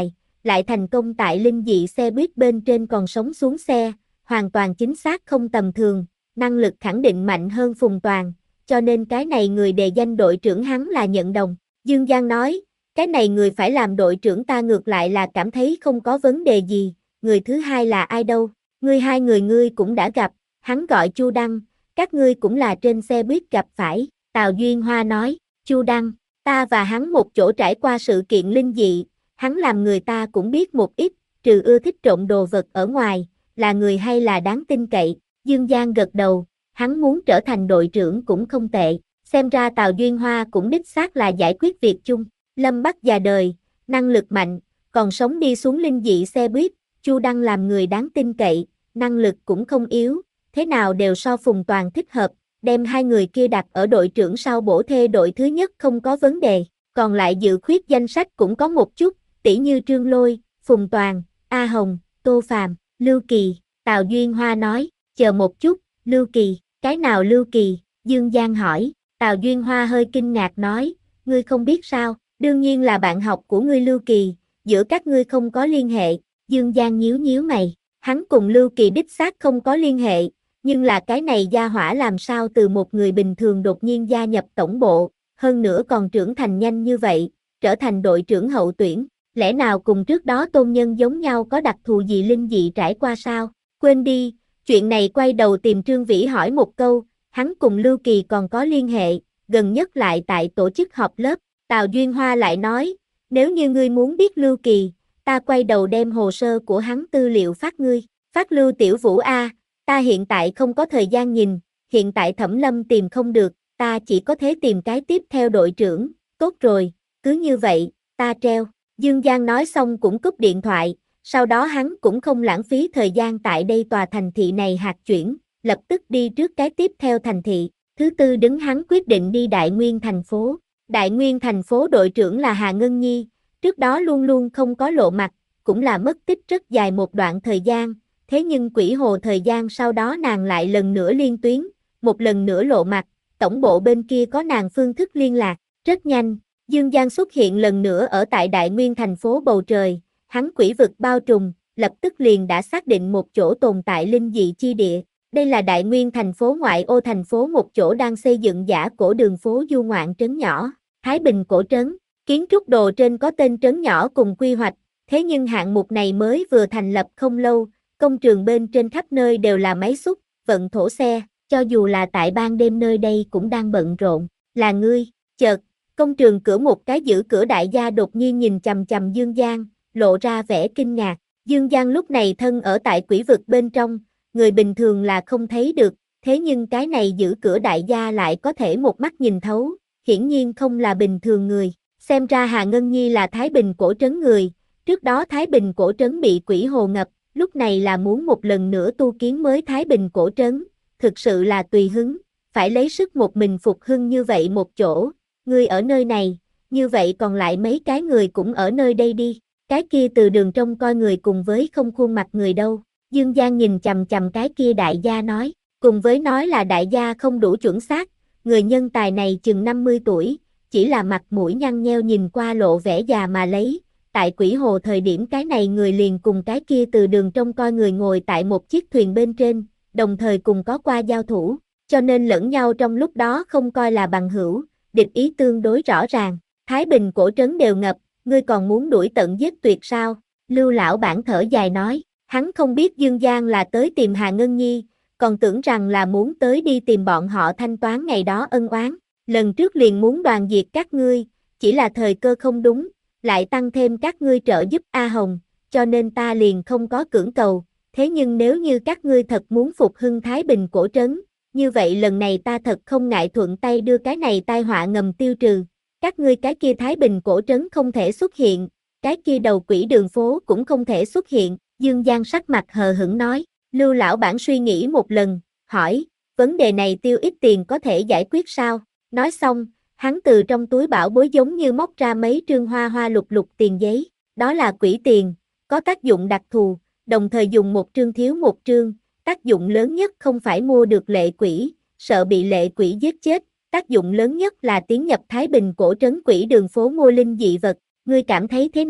lại thành công tại linh dị xe buýt bên trên còn sống xuống xe, hoàn toàn chính xác không tầm thường, năng lực khẳng định mạnh hơn Phùng Toàn, cho nên cái này người đề danh đội trưởng hắn là nhận đồng. Dương Giang nói, cái này người phải làm đội trưởng ta ngược lại là cảm thấy không có vấn đề gì, người thứ hai là ai đâu, ngươi hai người ngươi cũng đã gặp, hắn gọi Chu Đăng, các ngươi cũng là trên xe buýt gặp phải, Tào Duyên Hoa nói, Chu Đăng, ta và hắn một chỗ trải qua sự kiện linh dị, hắn làm người ta cũng biết một ít, trừ ưa thích trộm đồ vật ở ngoài, là người hay là đáng tin cậy, Dương Giang gật đầu, hắn muốn trở thành đội trưởng cũng không tệ, xem ra Tào Duyên Hoa cũng đích xác là giải quyết việc chung, Lâm Bắc già đời, năng lực mạnh, còn sống đi xuống linh dị xe buýt, Chu Đăng làm người đáng tin cậy, năng lực cũng không yếu, thế nào đều so Phùng Toàn thích hợp, đem hai người kia đặt ở đội trưởng sau bổ thê đội thứ nhất không có vấn đề, còn lại dự khuyết danh sách cũng có một chút, tỉ như Trương Lôi, Phùng Toàn, A Hồng, Tô Phàm, Lưu Kỳ, Tào Duyên Hoa nói, chờ một chút, Lưu Kỳ, cái nào Lưu Kỳ, Dương Giang hỏi, Tào Duyên Hoa hơi kinh ngạc nói, ngươi không biết sao, đương nhiên là bạn học của ngươi Lưu Kỳ, giữa các ngươi không có liên hệ, Dương Giang nhíu nhíu mày, hắn cùng Lưu Kỳ đích xác không có liên hệ, nhưng là cái này gia hỏa làm sao từ một người bình thường đột nhiên gia nhập tổng bộ, hơn nữa còn trưởng thành nhanh như vậy, trở thành đội trưởng hậu tuyển, lẽ nào cùng trước đó Tôn Nhân giống nhau có đặc thù gì linh dị trải qua sao, quên đi, chuyện này quay đầu tìm Trương Vĩ hỏi một câu, hắn cùng Lưu Kỳ còn có liên hệ, gần nhất lại tại tổ chức họp lớp, Tào Duyên Hoa lại nói, nếu như ngươi muốn biết Lưu Kỳ, ta quay đầu đem hồ sơ của hắn tư liệu phát ngươi, phát Lưu Tiểu Vũ A, ta hiện tại không có thời gian nhìn, hiện tại Thẩm Lâm tìm không được, ta chỉ có thể tìm cái tiếp theo đội trưởng, tốt rồi, cứ như vậy, ta treo. Dương Giang nói xong cũng cúp điện thoại, sau đó hắn cũng không lãng phí thời gian tại đây tòa thành thị này hạt chuyển, lập tức đi trước cái tiếp theo thành thị, thứ tư đứng hắn quyết định đi Đại Nguyên thành phố. Đại Nguyên thành phố đội trưởng là Hà Ngân Nhi, trước đó luôn luôn không có lộ mặt, cũng là mất tích rất dài một đoạn thời gian, thế nhưng Quỷ Hồ thời gian sau đó nàng lại lần nữa liên tuyến, một lần nữa lộ mặt, tổng bộ bên kia có nàng phương thức liên lạc, rất nhanh, Dương Giang xuất hiện lần nữa ở tại Đại Nguyên thành phố bầu trời, hắn quỷ vực bao trùm, lập tức liền đã xác định một chỗ tồn tại linh dị chi địa, đây là Đại Nguyên thành phố ngoại ô thành phố một chỗ đang xây dựng giả cổ đường phố du ngoạn trấn nhỏ, Thái Bình cổ trấn, kiến trúc đồ trên có tên trấn nhỏ cùng quy hoạch, thế nhưng hạng mục này mới vừa thành lập không lâu, công trường bên trên khắp nơi đều là máy xúc, vận thổ xe, cho dù là tại ban đêm nơi đây cũng đang bận rộn, là ngươi, chợt, công trường cửa một cái giữ cửa đại gia đột nhiên nhìn chằm chằm Dương Giang, lộ ra vẻ kinh ngạc, Dương Giang lúc này thân ở tại quỷ vực bên trong, người bình thường là không thấy được, thế nhưng cái này giữ cửa đại gia lại có thể một mắt nhìn thấu, hiển nhiên không là bình thường người, xem ra Hà Ngân Nhi là Thái Bình cổ trấn người, trước đó Thái Bình cổ trấn bị quỷ hồ ngập, lúc này là muốn một lần nữa tu kiến mới Thái Bình cổ trấn, thực sự là tùy hứng, phải lấy sức một mình phục hưng như vậy một chỗ, ngươi ở nơi này, như vậy còn lại mấy cái người cũng ở nơi đây đi, cái kia từ đường trông coi người cùng với không khuôn mặt người đâu, Dương Giang nhìn chằm chằm cái kia đại gia nói, cùng với nói là đại gia không đủ chuẩn xác, người nhân tài này chừng năm mươi tuổi, chỉ là mặt mũi nhăn nheo nhìn qua lộ vẻ già mà lấy, tại Quỷ Hồ thời điểm cái này người liền cùng cái kia từ đường trông coi người ngồi tại một chiếc thuyền bên trên, đồng thời cùng có qua giao thủ, cho nên lẫn nhau trong lúc đó không coi là bằng hữu, địch ý tương đối rõ ràng, Thái Bình cổ trấn đều ngập, ngươi còn muốn đuổi tận giết tuyệt sao, Lưu lão bản thở dài nói, hắn không biết Dương Giang là tới tìm Hà Ngân Nhi, còn tưởng rằng là muốn tới đi tìm bọn họ thanh toán ngày đó ân oán, lần trước liền muốn đoàn diệt các ngươi, chỉ là thời cơ không đúng, lại tăng thêm các ngươi trợ giúp A Hồng, cho nên ta liền không có cưỡng cầu, thế nhưng nếu như các ngươi thật muốn phục hưng Thái Bình cổ trấn, như vậy lần này ta thật không ngại thuận tay đưa cái này tai họa ngầm tiêu trừ, các ngươi cái kia Thái Bình cổ trấn không thể xuất hiện, cái kia đầu quỷ đường phố cũng không thể xuất hiện, Dương Giang sắc mặt hờ hững nói, Lưu lão bản suy nghĩ một lần, hỏi, vấn đề này tiêu ít tiền có thể giải quyết sao, nói xong, hắn từ trong túi bảo bối giống như móc ra mấy trương hoa hoa lục lục tiền giấy, đó là quỷ tiền, có tác dụng đặc thù, đồng thời dùng một trương thiếu một trương, tác dụng lớn nhất không phải mua được lệ quỷ, sợ bị lệ quỷ giết chết, tác dụng lớn nhất là tiến nhập Thái Bình cổ trấn quỷ đường phố mua linh dị vật, ngươi cảm thấy thế nào,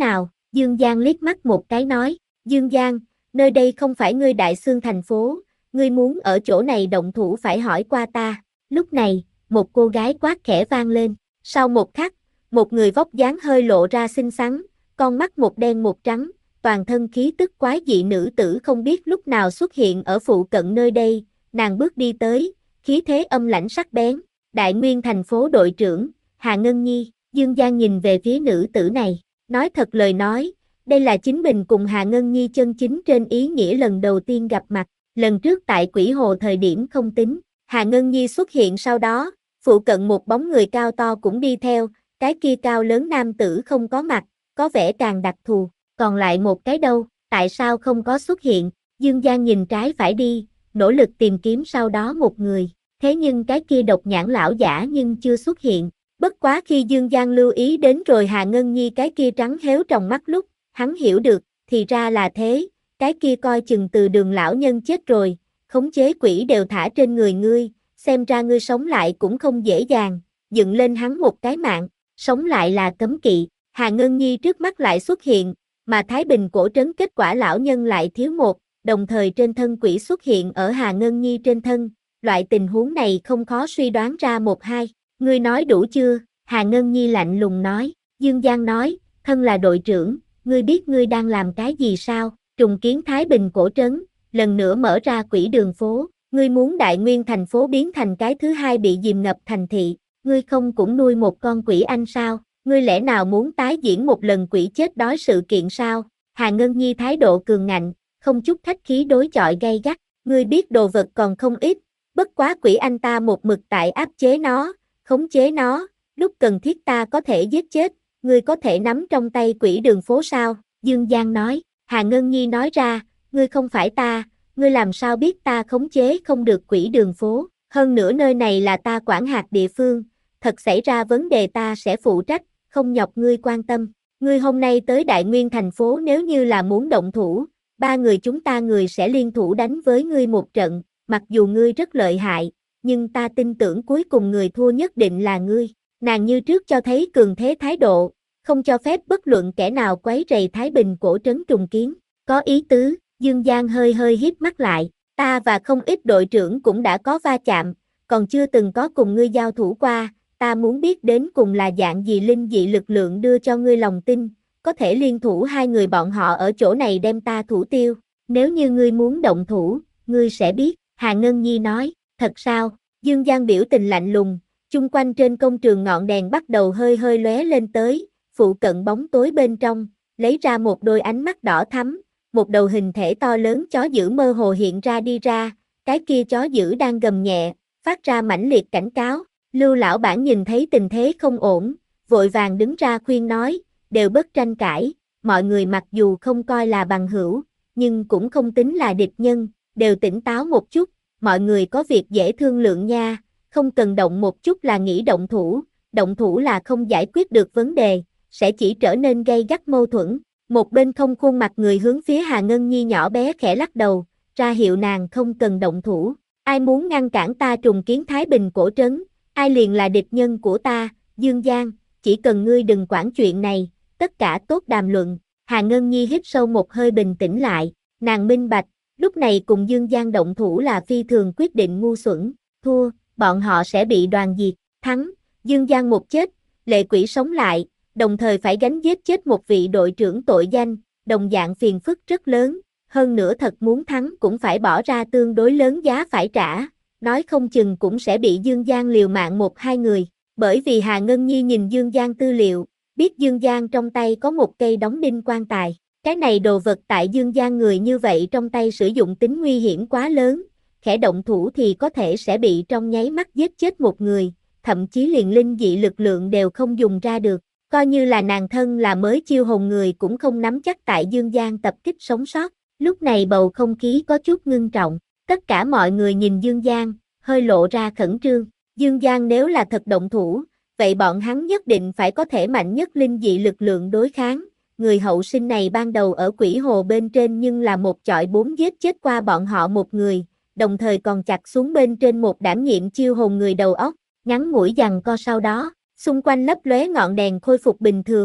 Dương Giang liếc mắt một cái nói, Dương Giang, nơi đây không phải ngươi Đại Xương thành phố, ngươi muốn ở chỗ này động thủ phải hỏi qua ta. Lúc này, một cô gái quát khẽ vang lên, sau một khắc, một người vóc dáng hơi lộ ra xinh xắn, con mắt một đen một trắng, toàn thân khí tức quái dị nữ tử không biết lúc nào xuất hiện ở phụ cận nơi đây, nàng bước đi tới, khí thế âm lãnh sắc bén, Đại Nguyên thành phố đội trưởng, Hà Ngân Nhi. Dương Giang nhìn về phía nữ tử này, nói thật lời nói, đây là chính mình cùng Hà Ngân Nhi chân chính trên ý nghĩa lần đầu tiên gặp mặt, lần trước tại Quỷ Hồ thời điểm không tính, Hà Ngân Nhi xuất hiện sau đó, phụ cận một bóng người cao to cũng đi theo, cái kia cao lớn nam tử không có mặt, có vẻ càng đặc thù, còn lại một cái đâu, tại sao không có xuất hiện, Dương Giang nhìn trái phải đi, nỗ lực tìm kiếm sau đó một người, thế nhưng cái kia độc nhãn lão giả nhưng chưa xuất hiện. Bất quá khi Dương Giang lưu ý đến rồi Hà Ngân Nhi cái kia trắng héo trong mắt lúc, hắn hiểu được, thì ra là thế, cái kia coi chừng từ đường lão nhân chết rồi, khống chế quỷ đều thả trên người ngươi, xem ra ngươi sống lại cũng không dễ dàng, dựng lên hắn một cái mạng, sống lại là cấm kỵ, Hà Ngân Nhi trước mắt lại xuất hiện, mà Thái Bình cổ trấn kết quả lão nhân lại thiếu một, đồng thời trên thân quỷ xuất hiện ở Hà Ngân Nhi trên thân, loại tình huống này không khó suy đoán ra một hai. Ngươi nói đủ chưa? Hà Ngân Nhi lạnh lùng nói. Dương Giang nói, thân là đội trưởng, ngươi biết ngươi đang làm cái gì sao? Trùng kiến Thái Bình cổ trấn, lần nữa mở ra quỷ đường phố, ngươi muốn Đại Nguyên thành phố biến thành cái thứ hai bị dìm ngập thành thị, ngươi không cũng nuôi một con quỷ anh sao? Ngươi lẽ nào muốn tái diễn một lần quỷ chết đói sự kiện sao? Hà Ngân Nhi thái độ cường ngạnh, không chút khách khí đối chọi gay gắt, ngươi biết đồ vật còn không ít, bất quá quỷ anh ta một mực tại áp chế nó, khống chế nó, lúc cần thiết ta có thể giết chết, ngươi có thể nắm trong tay quỷ đường phố sao? Dương Giang nói, Hà Ngân Nhi nói ra, ngươi không phải ta, ngươi làm sao biết ta khống chế không được quỷ đường phố, hơn nữa nơi này là ta quản hạt địa phương, thật xảy ra vấn đề ta sẽ phụ trách, không nhọc ngươi quan tâm, ngươi hôm nay tới Đại Nguyên thành phố nếu như là muốn động thủ, ba người chúng ta người sẽ liên thủ đánh với ngươi một trận, mặc dù ngươi rất lợi hại, nhưng ta tin tưởng cuối cùng người thua nhất định là ngươi. Nàng như trước cho thấy cường thế thái độ, không cho phép bất luận kẻ nào quấy rầy Thái Bình cổ trấn trùng kiến. Có ý tứ, Dương Giang hơi hơi híp mắt lại, ta và không ít đội trưởng cũng đã có va chạm, còn chưa từng có cùng ngươi giao thủ qua, ta muốn biết đến cùng là dạng gì linh dị lực lượng đưa cho ngươi lòng tin, có thể liên thủ hai người bọn họ ở chỗ này đem ta thủ tiêu. Nếu như ngươi muốn động thủ, ngươi sẽ biết, Hà Ngân Nhi nói, thật sao? Dương Giang biểu tình lạnh lùng, chung quanh trên công trường ngọn đèn bắt đầu hơi hơi lóe lên tới, phụ cận bóng tối bên trong, lấy ra một đôi ánh mắt đỏ thắm, một đầu hình thể to lớn chó dữ mơ hồ hiện ra đi ra, cái kia chó dữ đang gầm nhẹ, phát ra mãnh liệt cảnh cáo, Lưu lão bản nhìn thấy tình thế không ổn, vội vàng đứng ra khuyên nói, đều bớt tranh cãi, mọi người mặc dù không coi là bằng hữu, nhưng cũng không tính là địch nhân, đều tỉnh táo một chút, mọi người có việc dễ thương lượng nha, không cần động một chút là nghĩ động thủ, động thủ là không giải quyết được vấn đề, sẽ chỉ trở nên gay gắt mâu thuẫn. Một bên không khuôn mặt người hướng phía Hà Ngân Nhi nhỏ bé khẽ lắc đầu, ra hiệu nàng không cần động thủ. Ai muốn ngăn cản ta trùng kiến Thái Bình cổ trấn, ai liền là địch nhân của ta, Dương Giang, chỉ cần ngươi đừng quản chuyện này, tất cả tốt đàm luận. Hà Ngân Nhi hít sâu một hơi bình tĩnh lại, nàng minh bạch, lúc này cùng Dương Giang động thủ là phi thường quyết định ngu xuẩn, thua, bọn họ sẽ bị đoàn diệt, thắng, Dương Giang một chết, lệ quỷ sống lại, đồng thời phải gánh giết chết một vị đội trưởng tội danh, đồng dạng phiền phức rất lớn, hơn nữa thật muốn thắng cũng phải bỏ ra tương đối lớn giá phải trả, nói không chừng cũng sẽ bị Dương Giang liều mạng một hai người, bởi vì Hà Ngân Nhi nhìn Dương Giang tư liệu, biết Dương Giang trong tay có một cây đóng đinh quan tài, cái này đồ vật tại Dương Giang người như vậy trong tay sử dụng tính nguy hiểm quá lớn, khẽ động thủ thì có thể sẽ bị trong nháy mắt giết chết một người, thậm chí liền linh dị lực lượng đều không dùng ra được. Coi như là nàng thân là mới chiêu hồn người cũng không nắm chắc tại Dương Giang tập kích sống sót, lúc này bầu không khí có chút ngưng trọng, tất cả mọi người nhìn Dương Giang, hơi lộ ra khẩn trương, Dương Giang nếu là thật động thủ, vậy bọn hắn nhất định phải có thể mạnh nhất linh dị lực lượng đối kháng, người hậu sinh này ban đầu ở quỷ hồ bên trên nhưng là một chọi bốn giết chết qua bọn họ một người, đồng thời còn chặt xuống bên trên một đảm nhiệm chiêu hồn người đầu óc, ngắn ngủi giằng co sau đó. Xung quanh lấp lóe ngọn đèn khôi phục bình thường,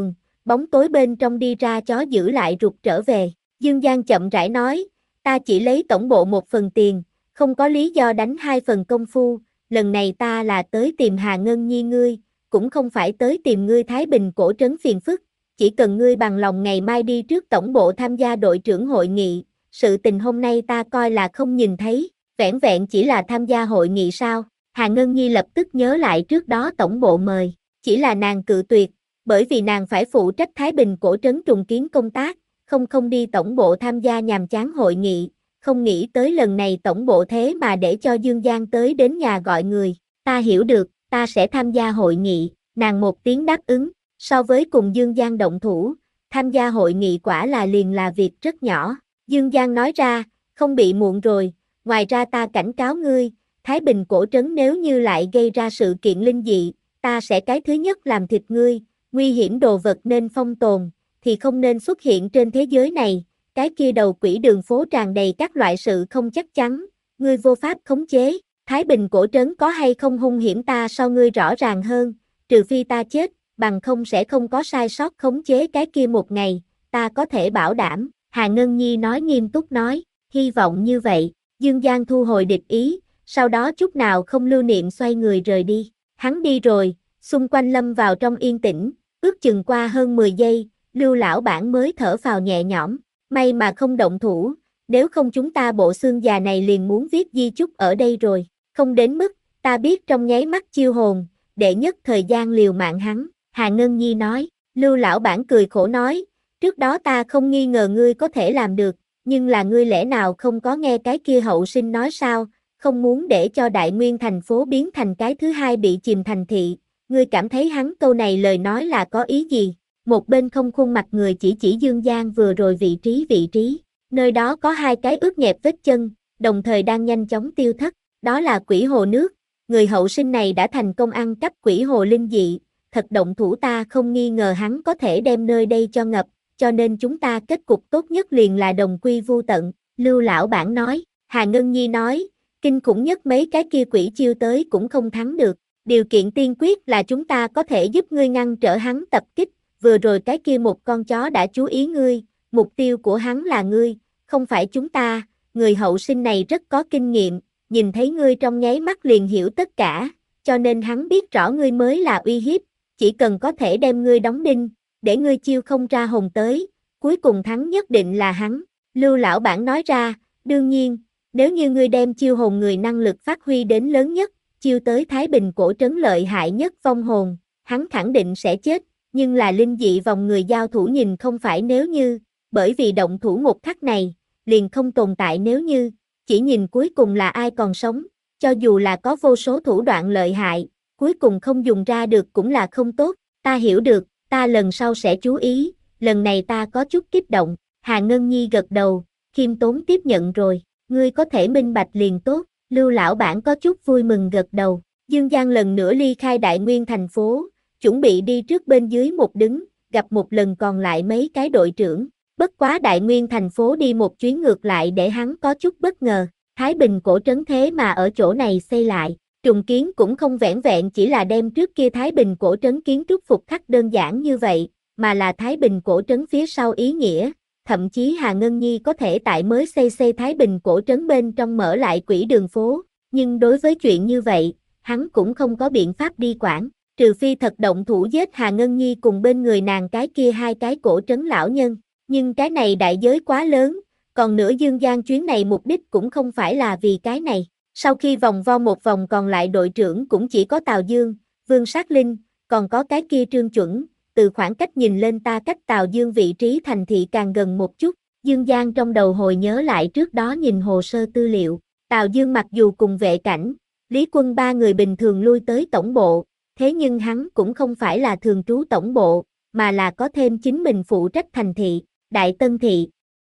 bóng tối bên trong đi ra chó giữ lại rụt trở về. Dương Giang chậm rãi nói, ta chỉ lấy tổng bộ một phần tiền, không có lý do đánh hai phần công phu, lần này ta là tới tìm Hà Ngân Nhi ngươi, cũng không phải tới tìm ngươi Thái Bình cổ trấn phiền phức, chỉ cần ngươi bằng lòng ngày mai đi trước tổng bộ tham gia đội trưởng hội nghị, sự tình hôm nay ta coi là không nhìn thấy, vẻn vẹn chỉ là tham gia hội nghị sao? Hà Ngân Nhi lập tức nhớ lại trước đó tổng bộ mời, chỉ là nàng cự tuyệt, bởi vì nàng phải phụ trách Thái Bình cổ trấn trùng kiến công tác, không không đi tổng bộ tham gia nhàm chán hội nghị, không nghĩ tới lần này tổng bộ thế mà để cho Dương Giang tới đến nhà gọi người, ta hiểu được, ta sẽ tham gia hội nghị, nàng một tiếng đáp ứng, so với cùng Dương Giang động thủ, tham gia hội nghị quả là liền là việc rất nhỏ, Dương Giang nói ra, không bị muộn rồi, ngoài ra ta cảnh cáo ngươi, Thái Bình cổ trấn nếu như lại gây ra sự kiện linh dị, ta sẽ cái thứ nhất làm thịt ngươi, nguy hiểm đồ vật nên phong tồn, thì không nên xuất hiện trên thế giới này, cái kia đầu quỷ đường phố tràn đầy các loại sự không chắc chắn, ngươi vô pháp khống chế, Thái Bình cổ trấn có hay không hung hiểm ta so ngươi rõ ràng hơn, trừ phi ta chết, bằng không sẽ không có sai sót khống chế cái kia một ngày, ta có thể bảo đảm, Hà Ngân Nhi nói nghiêm túc nói, hy vọng như vậy, Dương Giang thu hồi địch ý, sau đó chút nào không lưu niệm xoay người rời đi, hắn đi rồi, xung quanh lâm vào trong yên tĩnh, ước chừng qua hơn mười giây, Lưu lão bản mới thở phào nhẹ nhõm, may mà không động thủ, nếu không chúng ta bộ xương già này liền muốn viết di chúc ở đây rồi, không đến mức, ta biết trong nháy mắt chiêu hồn, đệ nhất thời gian liều mạng hắn, Hà Ngân Nhi nói, Lưu lão bản cười khổ nói, trước đó ta không nghi ngờ ngươi có thể làm được, nhưng là ngươi lẽ nào không có nghe cái kia hậu sinh nói sao, không muốn để cho Đại Nguyên thành phố biến thành cái thứ hai bị chìm thành thị, ngươi cảm thấy hắn câu này lời nói là có ý gì? Một bên không khuôn mặt người chỉ chỉ Dương Giang vừa rồi vị trí vị trí, nơi đó có hai cái ướt nhẹp vết chân, đồng thời đang nhanh chóng tiêu thất, đó là quỷ hồ nước, người hậu sinh này đã thành công ăn cắp quỷ hồ linh dị, thật động thủ ta không nghi ngờ hắn có thể đem nơi đây cho ngập, cho nên chúng ta kết cục tốt nhất liền là đồng quy vu tận, Lưu lão bản nói, Hà Ngân Nhi nói, kinh khủng nhất mấy cái kia quỷ chiêu tới cũng không thắng được, điều kiện tiên quyết là chúng ta có thể giúp ngươi ngăn trở hắn tập kích, vừa rồi cái kia một con chó đã chú ý ngươi, mục tiêu của hắn là ngươi, không phải chúng ta, người hậu sinh này rất có kinh nghiệm, nhìn thấy ngươi trong nháy mắt liền hiểu tất cả, cho nên hắn biết rõ ngươi mới là uy hiếp, chỉ cần có thể đem ngươi đóng đinh, để ngươi chiêu không ra hồn tới, cuối cùng thắng nhất định là hắn, Lưu lão bản nói ra, đương nhiên, nếu như ngươi đem chiêu hồn người năng lực phát huy đến lớn nhất, chiêu tới Thái Bình cổ trấn lợi hại nhất vong hồn, hắn khẳng định sẽ chết, nhưng là linh dị vòng người giao thủ nhìn không phải nếu như, bởi vì động thủ một khắc này, liền không tồn tại nếu như, chỉ nhìn cuối cùng là ai còn sống, cho dù là có vô số thủ đoạn lợi hại, cuối cùng không dùng ra được cũng là không tốt, ta hiểu được, ta lần sau sẽ chú ý, lần này ta có chút kích động, Hà Ngân Nhi gật đầu, khiêm tốn tiếp nhận rồi, ngươi có thể minh bạch liền tốt, Lưu lão bản có chút vui mừng gật đầu, Dương Giang lần nữa ly khai Đại Nguyên thành phố, chuẩn bị đi trước bên dưới một đứng, gặp một lần còn lại mấy cái đội trưởng, bất quá Đại Nguyên thành phố đi một chuyến ngược lại để hắn có chút bất ngờ, Thái Bình cổ trấn thế mà ở chỗ này xây lại, trùng kiến cũng không vẻn vẹn chỉ là đem trước kia Thái Bình cổ trấn kiến trúc phục khắc đơn giản như vậy, mà là Thái Bình cổ trấn phía sau ý nghĩa, thậm chí Hà Ngân Nhi có thể tại mới xây xây Thái Bình cổ trấn bên trong mở lại quỷ đường phố, nhưng đối với chuyện như vậy, hắn cũng không có biện pháp đi quản, trừ phi thật động thủ giết Hà Ngân Nhi cùng bên người nàng cái kia hai cái cổ trấn lão nhân, nhưng cái này đại giới quá lớn, còn nữa Dương Giang chuyến này mục đích cũng không phải là vì cái này. Sau khi vòng vo một vòng còn lại đội trưởng cũng chỉ có Tào Dương, Vương Sát Linh, còn có cái kia Trương Chuẩn, từ khoảng cách nhìn lên ta cách Tào Dương vị trí thành thị càng gần một chút, Dương Giang trong đầu hồi nhớ lại trước đó nhìn hồ sơ tư liệu, Tào Dương mặc dù cùng vệ cảnh, Lý Quân ba người bình thường lui tới tổng bộ, thế nhưng hắn cũng không phải là thường trú tổng bộ, mà là có thêm chính mình phụ trách thành thị, Đại Tân Thị.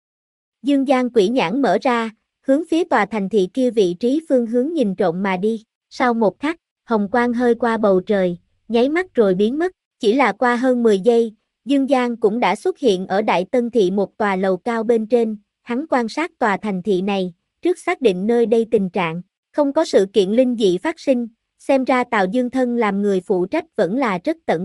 Dương Giang quỷ nhãn mở ra, hướng phía tòa thành thị kia vị trí phương hướng nhìn trộm mà đi, sau một khắc, hồng quang hơi qua bầu trời, nháy mắt rồi biến mất, chỉ là qua hơn mười giây, Dương Giang cũng đã xuất hiện ở Đại Tân Thị một tòa lầu cao bên trên, hắn quan sát tòa thành thị này, trước xác định nơi đây tình trạng, không có sự kiện linh dị phát sinh, xem ra Tào Dương thân làm người phụ trách vẫn là rất tẩn trách,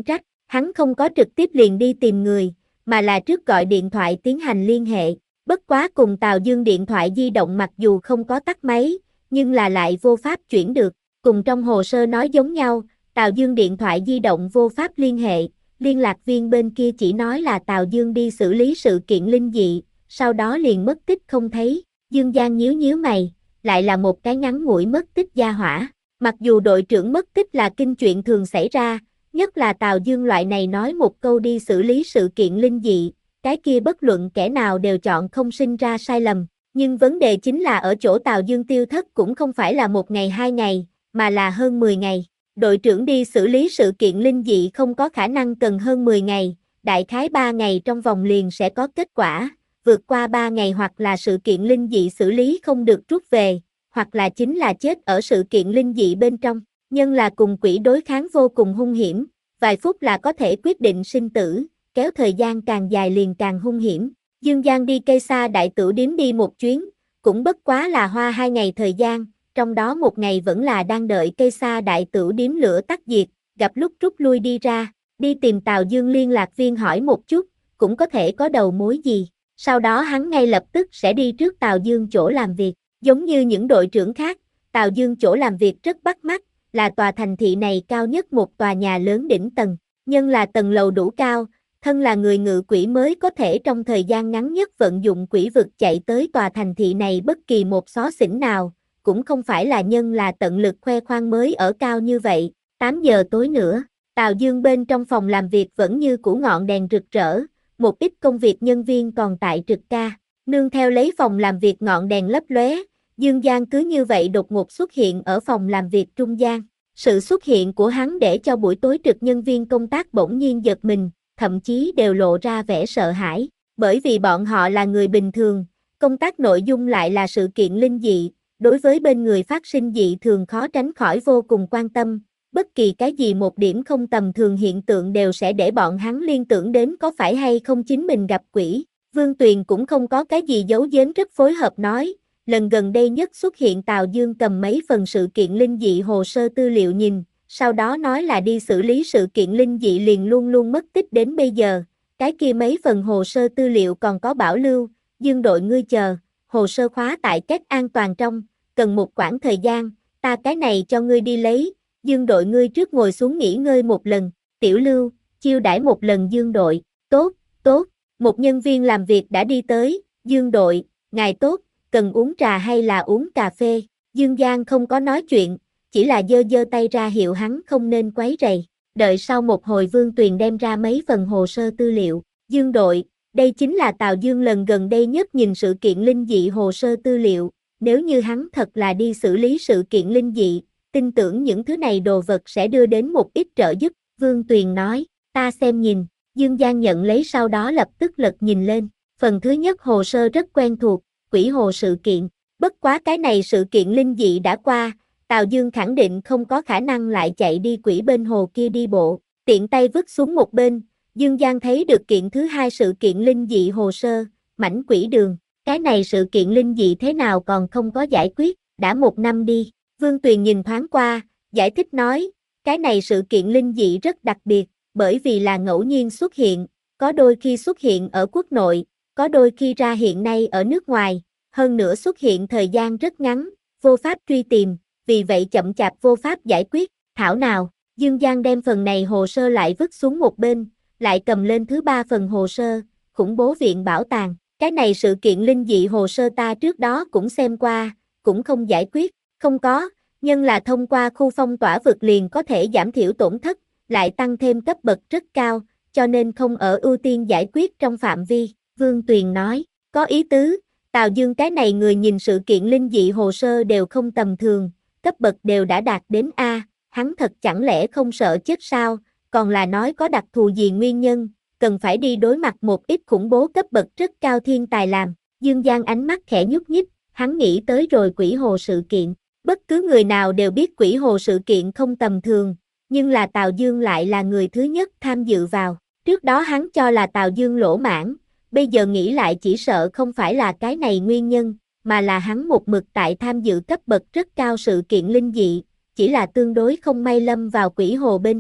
Hắn không có trực tiếp liền đi tìm người, mà là trước gọi điện thoại tiến hành liên hệ. Bất quá cùng Tào Dương điện thoại di động mặc dù không có tắt máy, nhưng là lại vô pháp chuyển được. Cùng trong hồ sơ nói giống nhau, Tào Dương điện thoại di động vô pháp liên hệ, liên lạc viên bên kia chỉ nói là Tào Dương đi xử lý sự kiện linh dị, sau đó liền mất tích không thấy. Dương Giang nhíu nhíu mày, lại là một cái ngắn ngủi mất tích gia hỏa. Mặc dù đội trưởng mất tích là kinh chuyện thường xảy ra, nhất là Tào Dương loại này nói một câu đi xử lý sự kiện linh dị, cái kia bất luận kẻ nào đều chọn không sinh ra sai lầm. Nhưng vấn đề chính là ở chỗ Tào Dương tiêu thất cũng không phải là một ngày hai ngày, mà là hơn mười ngày. Đội trưởng đi xử lý sự kiện linh dị không có khả năng cần hơn mười ngày, đại khái ba ngày trong vòng liền sẽ có kết quả, vượt qua ba ngày hoặc là sự kiện linh dị xử lý không được rút về, hoặc là chính là chết ở sự kiện linh dị bên trong. Nhân là cùng quỷ đối kháng vô cùng hung hiểm, vài phút là có thể quyết định sinh tử, kéo thời gian càng dài liền càng hung hiểm. Dương Giang đi cây xa đại tửu điếm đi một chuyến, cũng bất quá là hoa hai ngày thời gian, trong đó một ngày vẫn là đang đợi cây xa đại tửu điếm lửa tắt diệt, gặp lúc rút lui đi ra, đi tìm Tào Dương liên lạc viên hỏi một chút, cũng có thể có đầu mối gì. Sau đó hắn ngay lập tức sẽ đi trước Tào Dương chỗ làm việc, giống như những đội trưởng khác, Tào Dương chỗ làm việc rất bắt mắt, là tòa thành thị này cao nhất một tòa nhà lớn đỉnh tầng, nhân là tầng lầu đủ cao, thân là người ngự quỷ mới có thể trong thời gian ngắn nhất vận dụng quỷ vực chạy tới tòa thành thị này bất kỳ một xó xỉnh nào, cũng không phải là nhân là tận lực khoe khoang mới ở cao như vậy. Tám giờ tối nữa, Tào Dương bên trong phòng làm việc vẫn như cũ ngọn đèn rực rỡ, một ít công việc nhân viên còn tại trực ca, nương theo lấy phòng làm việc ngọn đèn lấp lóe, Dương Giang cứ như vậy đột ngột xuất hiện ở phòng làm việc trung gian. Sự xuất hiện của hắn để cho buổi tối trực nhân viên công tác bỗng nhiên giật mình, thậm chí đều lộ ra vẻ sợ hãi, bởi vì bọn họ là người bình thường, công tác nội dung lại là sự kiện linh dị, đối với bên người phát sinh dị thường khó tránh khỏi vô cùng quan tâm, bất kỳ cái gì một điểm không tầm thường hiện tượng đều sẽ để bọn hắn liên tưởng đến có phải hay không chính mình gặp quỷ. Vương Tuyền cũng không có cái gì giấu giếm rất phối hợp nói, lần gần đây nhất xuất hiện Tào Dương cầm mấy phần sự kiện linh dị hồ sơ tư liệu nhìn, sau đó nói là đi xử lý sự kiện linh dị liền luôn luôn mất tích đến bây giờ, cái kia mấy phần hồ sơ tư liệu còn có bảo lưu, Dương đội ngươi chờ, hồ sơ khóa tại cách an toàn trong, cần một quãng thời gian, ta cái này cho ngươi đi lấy, Dương đội ngươi trước ngồi xuống nghỉ ngơi một lần, Tiểu Lưu, chiêu đãi một lần Dương đội, tốt, tốt, một nhân viên làm việc đã đi tới, Dương đội, ngài tốt, cần uống trà hay là uống cà phê, Dương Giang không có nói chuyện, chỉ là giơ giơ tay ra hiệu hắn không nên quấy rầy, đợi sau một hồi Vương Tuyền đem ra mấy phần hồ sơ tư liệu, Dương đội, đây chính là Tào Dương lần gần đây nhất nhìn sự kiện linh dị hồ sơ tư liệu, nếu như hắn thật là đi xử lý sự kiện linh dị, tin tưởng những thứ này đồ vật sẽ đưa đến một ít trợ giúp, Vương Tuyền nói, ta xem nhìn, Dương Giang nhận lấy sau đó lập tức lật nhìn lên, phần thứ nhất hồ sơ rất quen thuộc, quỷ hồ sự kiện, bất quá cái này sự kiện linh dị đã qua, Tào Dương khẳng định không có khả năng lại chạy đi quỷ bên hồ kia đi bộ, tiện tay vứt xuống một bên, Dương Giang thấy được kiện thứ hai sự kiện linh dị hồ sơ, mảnh quỷ đường, cái này sự kiện linh dị thế nào còn không có giải quyết, đã một năm đi, Vương Tuyền nhìn thoáng qua, giải thích nói, cái này sự kiện linh dị rất đặc biệt, bởi vì là ngẫu nhiên xuất hiện, có đôi khi xuất hiện ở quốc nội, có đôi khi ra hiện nay ở nước ngoài, hơn nữa xuất hiện thời gian rất ngắn, vô pháp truy tìm, vì vậy chậm chạp vô pháp giải quyết, thảo nào, Dương Giang đem phần này hồ sơ lại vứt xuống một bên, lại cầm lên thứ ba phần hồ sơ, khủng bố viện bảo tàng, cái này sự kiện linh dị hồ sơ ta trước đó cũng xem qua, cũng không giải quyết, không có, nhưng là thông qua khu phong tỏa vực liền có thể giảm thiểu tổn thất, lại tăng thêm cấp bậc rất cao, cho nên không ở ưu tiên giải quyết trong phạm vi, Vương Tuyền nói, có ý tứ, Tào Dương cái này người nhìn sự kiện linh dị hồ sơ đều không tầm thường, cấp bậc đều đã đạt đến A, hắn thật chẳng lẽ không sợ chết sao, còn là nói có đặc thù gì nguyên nhân, cần phải đi đối mặt một ít khủng bố cấp bậc rất cao thiên tài làm, Dương Giang ánh mắt khẽ nhúc nhích, hắn nghĩ tới rồi quỷ hồ sự kiện, bất cứ người nào đều biết quỷ hồ sự kiện không tầm thường, nhưng là Tào Dương lại là người thứ nhất tham dự vào, trước đó hắn cho là Tào Dương lỗ mãn, bây giờ nghĩ lại chỉ sợ không phải là cái này nguyên nhân, mà là hắn một mực tại tham dự cấp bậc rất cao sự kiện linh dị, chỉ là tương đối không may lâm vào quỷ hồ bên trong.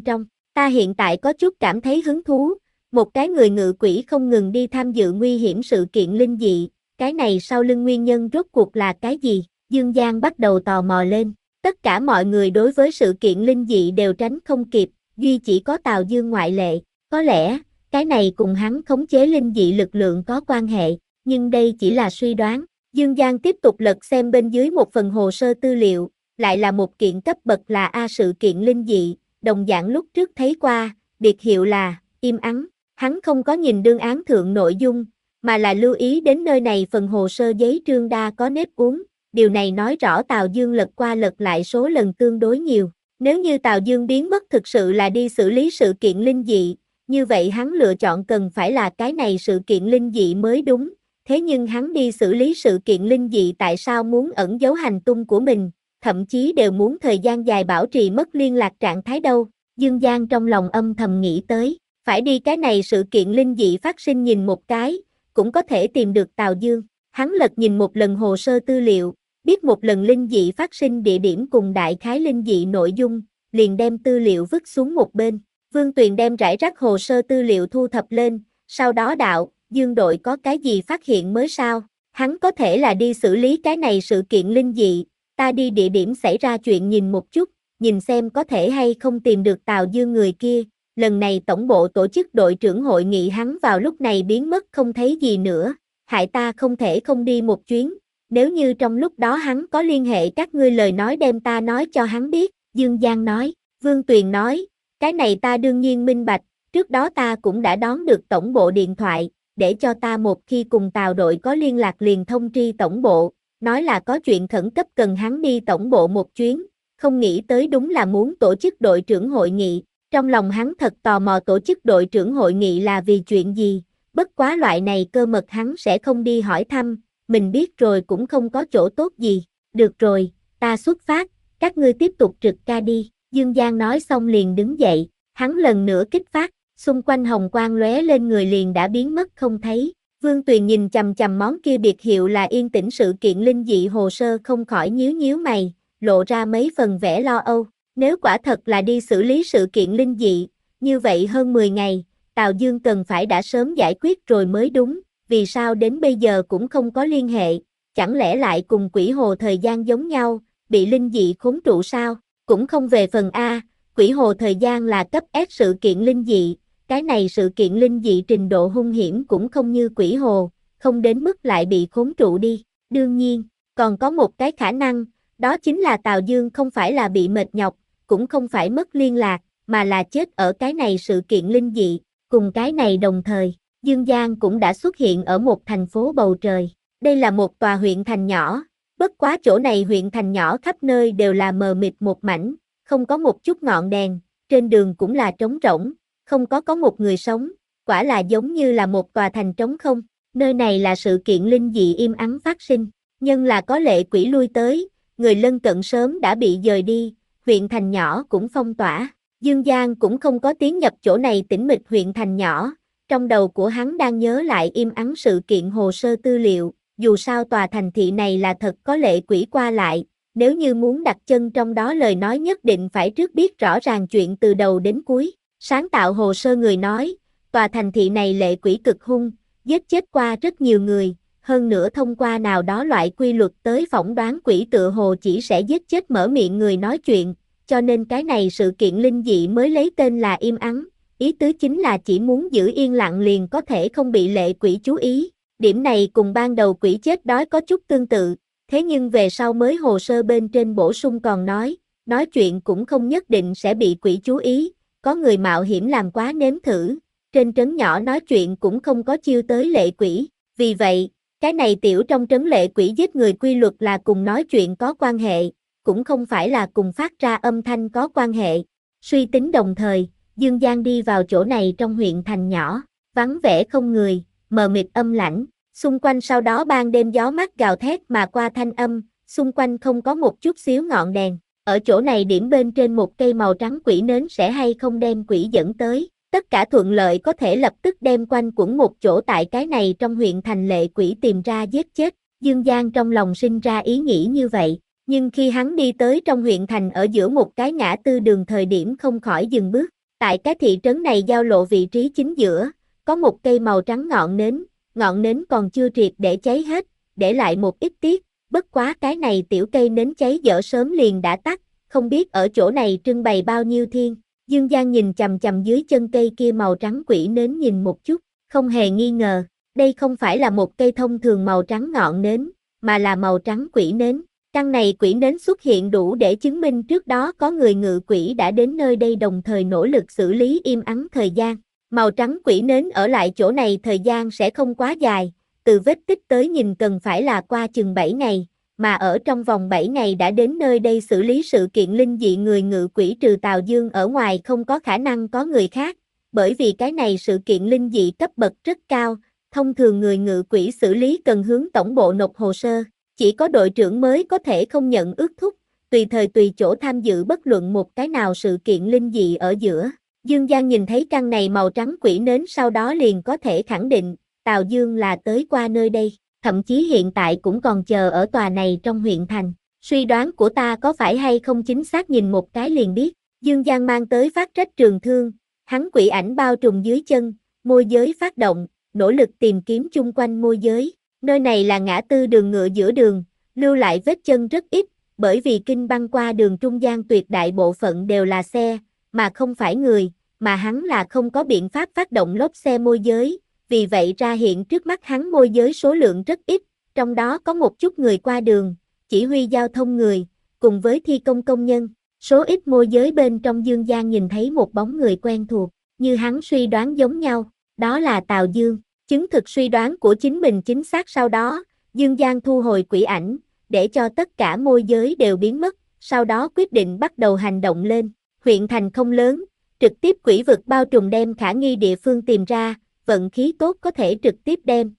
Ta hiện tại có chút cảm thấy hứng thú, một cái người ngự quỷ không ngừng đi tham dự nguy hiểm sự kiện linh dị, cái này sau lưng nguyên nhân rốt cuộc là cái gì? Dương Giang bắt đầu tò mò lên. Tất cả mọi người đối với sự kiện linh dị đều tránh không kịp, duy chỉ có Tào Dương ngoại lệ. Có lẽ, cái này cùng hắn khống chế linh dị lực lượng có quan hệ, nhưng đây chỉ là suy đoán. Dương Giang tiếp tục lật xem bên dưới một phần hồ sơ tư liệu, lại là một kiện cấp bậc là A sự kiện linh dị, đồng dạng lúc trước thấy qua, biệt hiệu là im ắng. Hắn không có nhìn đương án thượng nội dung, mà là lưu ý đến nơi này phần hồ sơ giấy trương đa có nếp uốn. Điều này nói rõ Tào Dương lật qua lật lại số lần tương đối nhiều. Nếu như Tào Dương biến mất thực sự là đi xử lý sự kiện linh dị, như vậy hắn lựa chọn cần phải là cái này sự kiện linh dị mới đúng. Thế nhưng hắn đi xử lý sự kiện linh dị tại sao muốn ẩn giấu hành tung của mình, thậm chí đều muốn thời gian dài bảo trì mất liên lạc trạng thái đâu. Dương Giang trong lòng âm thầm nghĩ tới, phải đi cái này sự kiện linh dị phát sinh nhìn một cái, cũng có thể tìm được Tào Dương. Hắn lật nhìn một lần hồ sơ tư liệu, biết một lần linh dị phát sinh địa điểm cùng đại khái linh dị nội dung, liền đem tư liệu vứt xuống một bên. Vương Tuyền đem rải rác hồ sơ tư liệu thu thập lên, sau đó đạo, Dương đội có cái gì phát hiện mới sao? Hắn có thể là đi xử lý cái này sự kiện linh dị, ta đi địa điểm xảy ra chuyện nhìn một chút, nhìn xem có thể hay không tìm được Tào Dương người kia. Lần này tổng bộ tổ chức đội trưởng hội nghị hắn vào lúc này biến mất không thấy gì nữa, hại ta không thể không đi một chuyến. Nếu như trong lúc đó hắn có liên hệ các ngươi lời nói đem ta nói cho hắn biết, Dương Giang nói. Vương Tuyền nói, cái này ta đương nhiên minh bạch, trước đó ta cũng đã đón được tổng bộ điện thoại, để cho ta một khi cùng Tào đội có liên lạc liền thông tri tổng bộ, nói là có chuyện khẩn cấp cần hắn đi tổng bộ một chuyến, không nghĩ tới đúng là muốn tổ chức đội trưởng hội nghị. Trong lòng hắn thật tò mò tổ chức đội trưởng hội nghị là vì chuyện gì, bất quá loại này cơ mật hắn sẽ không đi hỏi thăm, mình biết rồi cũng không có chỗ tốt gì. Được rồi, ta xuất phát, các ngươi tiếp tục trực ca đi. Dương Giang nói xong liền đứng dậy, hắn lần nữa kích phát, xung quanh hồng quang lóe lên người liền đã biến mất không thấy. Vương Tuyền nhìn chằm chằm món kia biệt hiệu là yên tĩnh sự kiện linh dị hồ sơ không khỏi nhíu nhíu mày, lộ ra mấy phần vẻ lo âu. Nếu quả thật là đi xử lý sự kiện linh dị, như vậy hơn mười ngày, Tào Dương cần phải đã sớm giải quyết rồi mới đúng, vì sao đến bây giờ cũng không có liên hệ, chẳng lẽ lại cùng Quỷ Hồ thời gian giống nhau, bị linh dị khốn trụ sao? Cũng không về phần A, Quỷ Hồ thời gian là cấp S sự kiện linh dị, cái này sự kiện linh dị trình độ hung hiểm cũng không như Quỷ Hồ, không đến mức lại bị khốn trụ đi. Đương nhiên, còn có một cái khả năng, đó chính là Tào Dương không phải là bị mệt nhọc, cũng không phải mất liên lạc, mà là chết ở cái này sự kiện linh dị. Cùng cái này đồng thời, Dương Giang cũng đã xuất hiện ở một thành phố bầu trời. Đây là một tòa huyện thành nhỏ, bất quá chỗ này huyện thành nhỏ khắp nơi đều là mờ mịt một mảnh, không có một chút ngọn đèn, trên đường cũng là trống rỗng, không có có một người sống, quả là giống như là một tòa thành trống không. Nơi này là sự kiện linh dị im ắng phát sinh, nhân là có lệ quỷ lui tới, người lân cận sớm đã bị dời đi, huyện thành nhỏ cũng phong tỏa. Dương Giang cũng không có tiến nhập chỗ này tĩnh mịch huyện thành nhỏ, trong đầu của hắn đang nhớ lại im ắng sự kiện hồ sơ tư liệu, dù sao tòa thành thị này là thật có lệ quỷ qua lại, nếu như muốn đặt chân trong đó lời nói nhất định phải trước biết rõ ràng chuyện từ đầu đến cuối. Sáng tạo hồ sơ người nói, tòa thành thị này lệ quỷ cực hung, giết chết qua rất nhiều người, hơn nữa thông qua nào đó loại quy luật tới phỏng đoán quỷ tựa hồ chỉ sẽ giết chết mở miệng người nói chuyện, cho nên cái này sự kiện linh dị mới lấy tên là im ắng, ý tứ chính là chỉ muốn giữ yên lặng liền có thể không bị lệ quỷ chú ý. Điểm này cùng ban đầu quỷ chết đói có chút tương tự, thế nhưng về sau mới hồ sơ bên trên bổ sung còn nói, nói chuyện cũng không nhất định sẽ bị quỷ chú ý, có người mạo hiểm làm quá nếm thử, trên trấn nhỏ nói chuyện cũng không có chiêu tới lệ quỷ, vì vậy, cái này tiểu trong trấn lệ quỷ giết người quy luật là cùng nói chuyện có quan hệ, cũng không phải là cùng phát ra âm thanh có quan hệ. Suy tính đồng thời, Dương Giang đi vào chỗ này trong huyện thành nhỏ, vắng vẻ không người, mờ mịt âm lãnh, xung quanh sau đó ban đêm gió mát gào thét mà qua thanh âm, xung quanh không có một chút xíu ngọn đèn, ở chỗ này điểm bên trên một cây màu trắng quỷ nến sẽ hay không đem quỷ dẫn tới, tất cả thuận lợi có thể lập tức đem quanh quẩn một chỗ tại cái này trong huyện thành lệ quỷ tìm ra giết chết. Dương Giang trong lòng sinh ra ý nghĩ như vậy, nhưng khi hắn đi tới trong huyện thành ở giữa một cái ngã tư đường thời điểm không khỏi dừng bước, Tại cái thị trấn này giao lộ vị trí chính giữa, có một cây màu trắng ngọn nến, ngọn nến còn chưa triệt để cháy hết, để lại một ít tiếc, bất quá cái này tiểu cây nến cháy dở sớm liền đã tắt, không biết ở chỗ này trưng bày bao nhiêu thiên. Dương Giang nhìn chằm chằm dưới chân cây kia màu trắng quỷ nến nhìn một chút, không hề nghi ngờ, đây không phải là một cây thông thường màu trắng ngọn nến, mà là màu trắng quỷ nến. Căn này quỷ nến xuất hiện đủ để chứng minh trước đó có người ngự quỷ đã đến nơi đây đồng thời nỗ lực xử lý im ắng thời gian. Màu trắng quỷ nến ở lại chỗ này thời gian sẽ không quá dài, từ vết tích tới nhìn cần phải là qua chừng bảy ngày, mà ở trong vòng bảy ngày đã đến nơi đây xử lý sự kiện linh dị người ngự quỷ trừ Tào Dương ở ngoài không có khả năng có người khác, bởi vì cái này sự kiện linh dị cấp bậc rất cao, thông thường người ngự quỷ xử lý cần hướng tổng bộ nộp hồ sơ, chỉ có đội trưởng mới có thể không nhận ước thúc, tùy thời tùy chỗ tham dự bất luận một cái nào sự kiện linh dị ở giữa. Dương Giang nhìn thấy căn này màu trắng quỷ nến sau đó liền có thể khẳng định, Tào Dương là tới qua nơi đây, thậm chí hiện tại cũng còn chờ ở tòa này trong huyện thành. Suy đoán của ta có phải hay không chính xác nhìn một cái liền biết. Dương Giang mang tới phát trách trường thương, hắn quỷ ảnh bao trùm dưới chân, môi giới phát động, nỗ lực tìm kiếm chung quanh môi giới. Nơi này là ngã tư đường ngựa giữa đường, lưu lại vết chân rất ít, bởi vì kinh băng qua đường trung gian tuyệt đại bộ phận đều là xe, mà không phải người, mà hắn là không có biện pháp phát động lốp xe môi giới, vì vậy ra hiện trước mắt hắn môi giới số lượng rất ít, trong đó có một chút người qua đường, chỉ huy giao thông người, cùng với thi công công nhân, số ít môi giới bên trong. Dương Giang nhìn thấy một bóng người quen thuộc, như hắn suy đoán giống nhau, đó là Tào Dương. Chứng thực suy đoán của chính mình chính xác sau đó, Dương Giang thu hồi quỷ ảnh, để cho tất cả môi giới đều biến mất, sau đó quyết định bắt đầu hành động lên. Huyện thành không lớn, trực tiếp quỷ vực bao trùm đem khả nghi địa phương tìm ra, vận khí tốt có thể trực tiếp đem.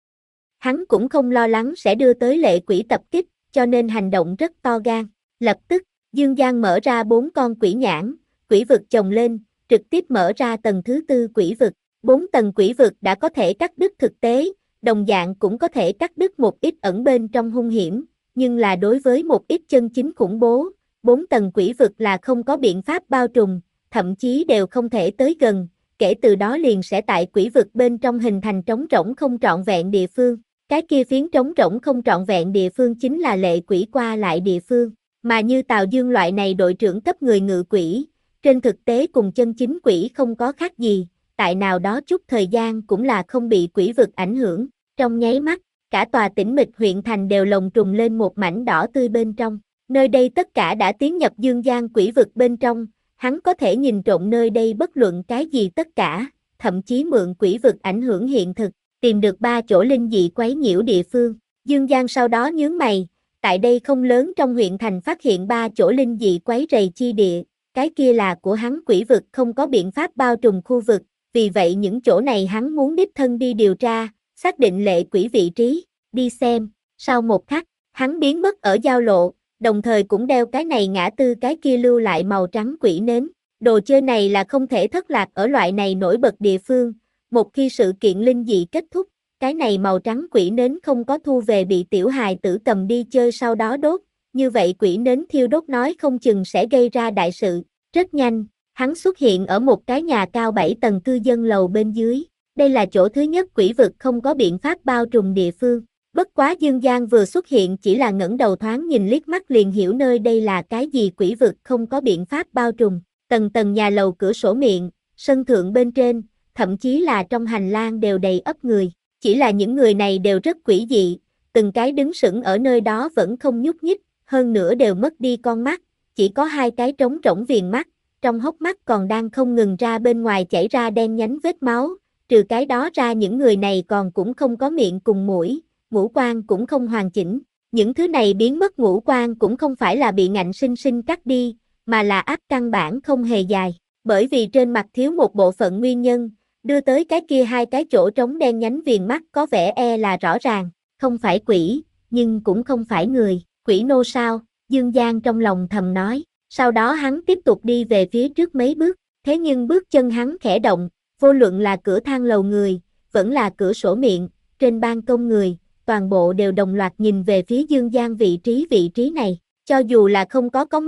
Hắn cũng không lo lắng sẽ đưa tới lệ quỷ tập kích, cho nên hành động rất to gan. Lập tức, Dương Giang mở ra bốn con quỷ nhãn, quỷ vực chồng lên, trực tiếp mở ra tầng thứ tư quỷ vực. Bốn tầng quỷ vực đã có thể cắt đứt thực tế, đồng dạng cũng có thể cắt đứt một ít ẩn bên trong hung hiểm, nhưng là đối với một ít chân chính khủng bố, bốn tầng quỷ vực là không có biện pháp bao trùm, thậm chí đều không thể tới gần, kể từ đó liền sẽ tại quỷ vực bên trong hình thành trống rỗng không trọn vẹn địa phương. Cái kia phiến trống rỗng không trọn vẹn địa phương chính là lệ quỷ qua lại địa phương, mà như Tào Dương loại này đội trưởng cấp người ngự quỷ, trên thực tế cùng chân chính quỷ không có khác gì. Tại nào đó chút thời gian cũng là không bị quỷ vực ảnh hưởng, trong nháy mắt, cả tòa tĩnh mịch huyện thành đều lồng trùng lên một mảnh đỏ tươi bên trong, nơi đây tất cả đã tiến nhập Dương Giang quỷ vực bên trong, hắn có thể nhìn trộm nơi đây bất luận cái gì tất cả, thậm chí mượn quỷ vực ảnh hưởng hiện thực, tìm được ba chỗ linh dị quấy nhiễu địa phương. Dương Giang sau đó nhướng mày, tại đây không lớn trong huyện thành phát hiện ba chỗ linh dị quấy rầy chi địa, cái kia là của hắn quỷ vực không có biện pháp bao trùm khu vực. Vì vậy những chỗ này hắn muốn đích thân đi điều tra, xác định lệ quỷ vị trí, đi xem. Sau một khắc, hắn biến mất ở giao lộ, đồng thời cũng đeo cái này ngã tư cái kia lưu lại màu trắng quỷ nến. Đồ chơi này là không thể thất lạc ở loại này nổi bật địa phương. Một khi sự kiện linh dị kết thúc, cái này màu trắng quỷ nến không có thu về bị tiểu hài tử cầm đi chơi sau đó đốt. Như vậy quỷ nến thiêu đốt nói không chừng sẽ gây ra đại sự. Rất nhanh. Hắn xuất hiện ở một cái nhà cao bảy tầng cư dân lầu bên dưới. Đây là chỗ thứ nhất quỷ vực không có biện pháp bao trùm địa phương. Bất quá Dương Giang vừa xuất hiện chỉ là ngẩng đầu thoáng nhìn liếc mắt liền hiểu nơi đây là cái gì quỷ vực không có biện pháp bao trùm. Tầng tầng nhà lầu cửa sổ miệng, sân thượng bên trên, thậm chí là trong hành lang đều đầy ắp người. Chỉ là những người này đều rất quỷ dị, từng cái đứng sững ở nơi đó vẫn không nhúc nhích, hơn nữa đều mất đi con mắt, chỉ có hai cái trống rỗng viền mắt. Trong hốc mắt còn đang không ngừng ra bên ngoài chảy ra đen nhánh vết máu, trừ cái đó ra những người này còn cũng không có miệng cùng mũi, ngũ quan cũng không hoàn chỉnh. Những thứ này biến mất ngũ quan cũng không phải là bị ngạnh sinh sinh cắt đi, mà là áp căn bản không hề dài, bởi vì trên mặt thiếu một bộ phận nguyên nhân, đưa tới cái kia hai cái chỗ trống đen nhánh viền mắt có vẻ e là rõ ràng, không phải quỷ, nhưng cũng không phải người, quỷ nô sao, Dương Giang trong lòng thầm nói. Sau đó hắn tiếp tục đi về phía trước mấy bước, thế nhưng bước chân hắn khẽ động, vô luận là cửa thang lầu người, vẫn là cửa sổ miệng, trên ban công người, toàn bộ đều đồng loạt nhìn về phía Dương Giang vị trí vị trí này, cho dù là không có có mắt,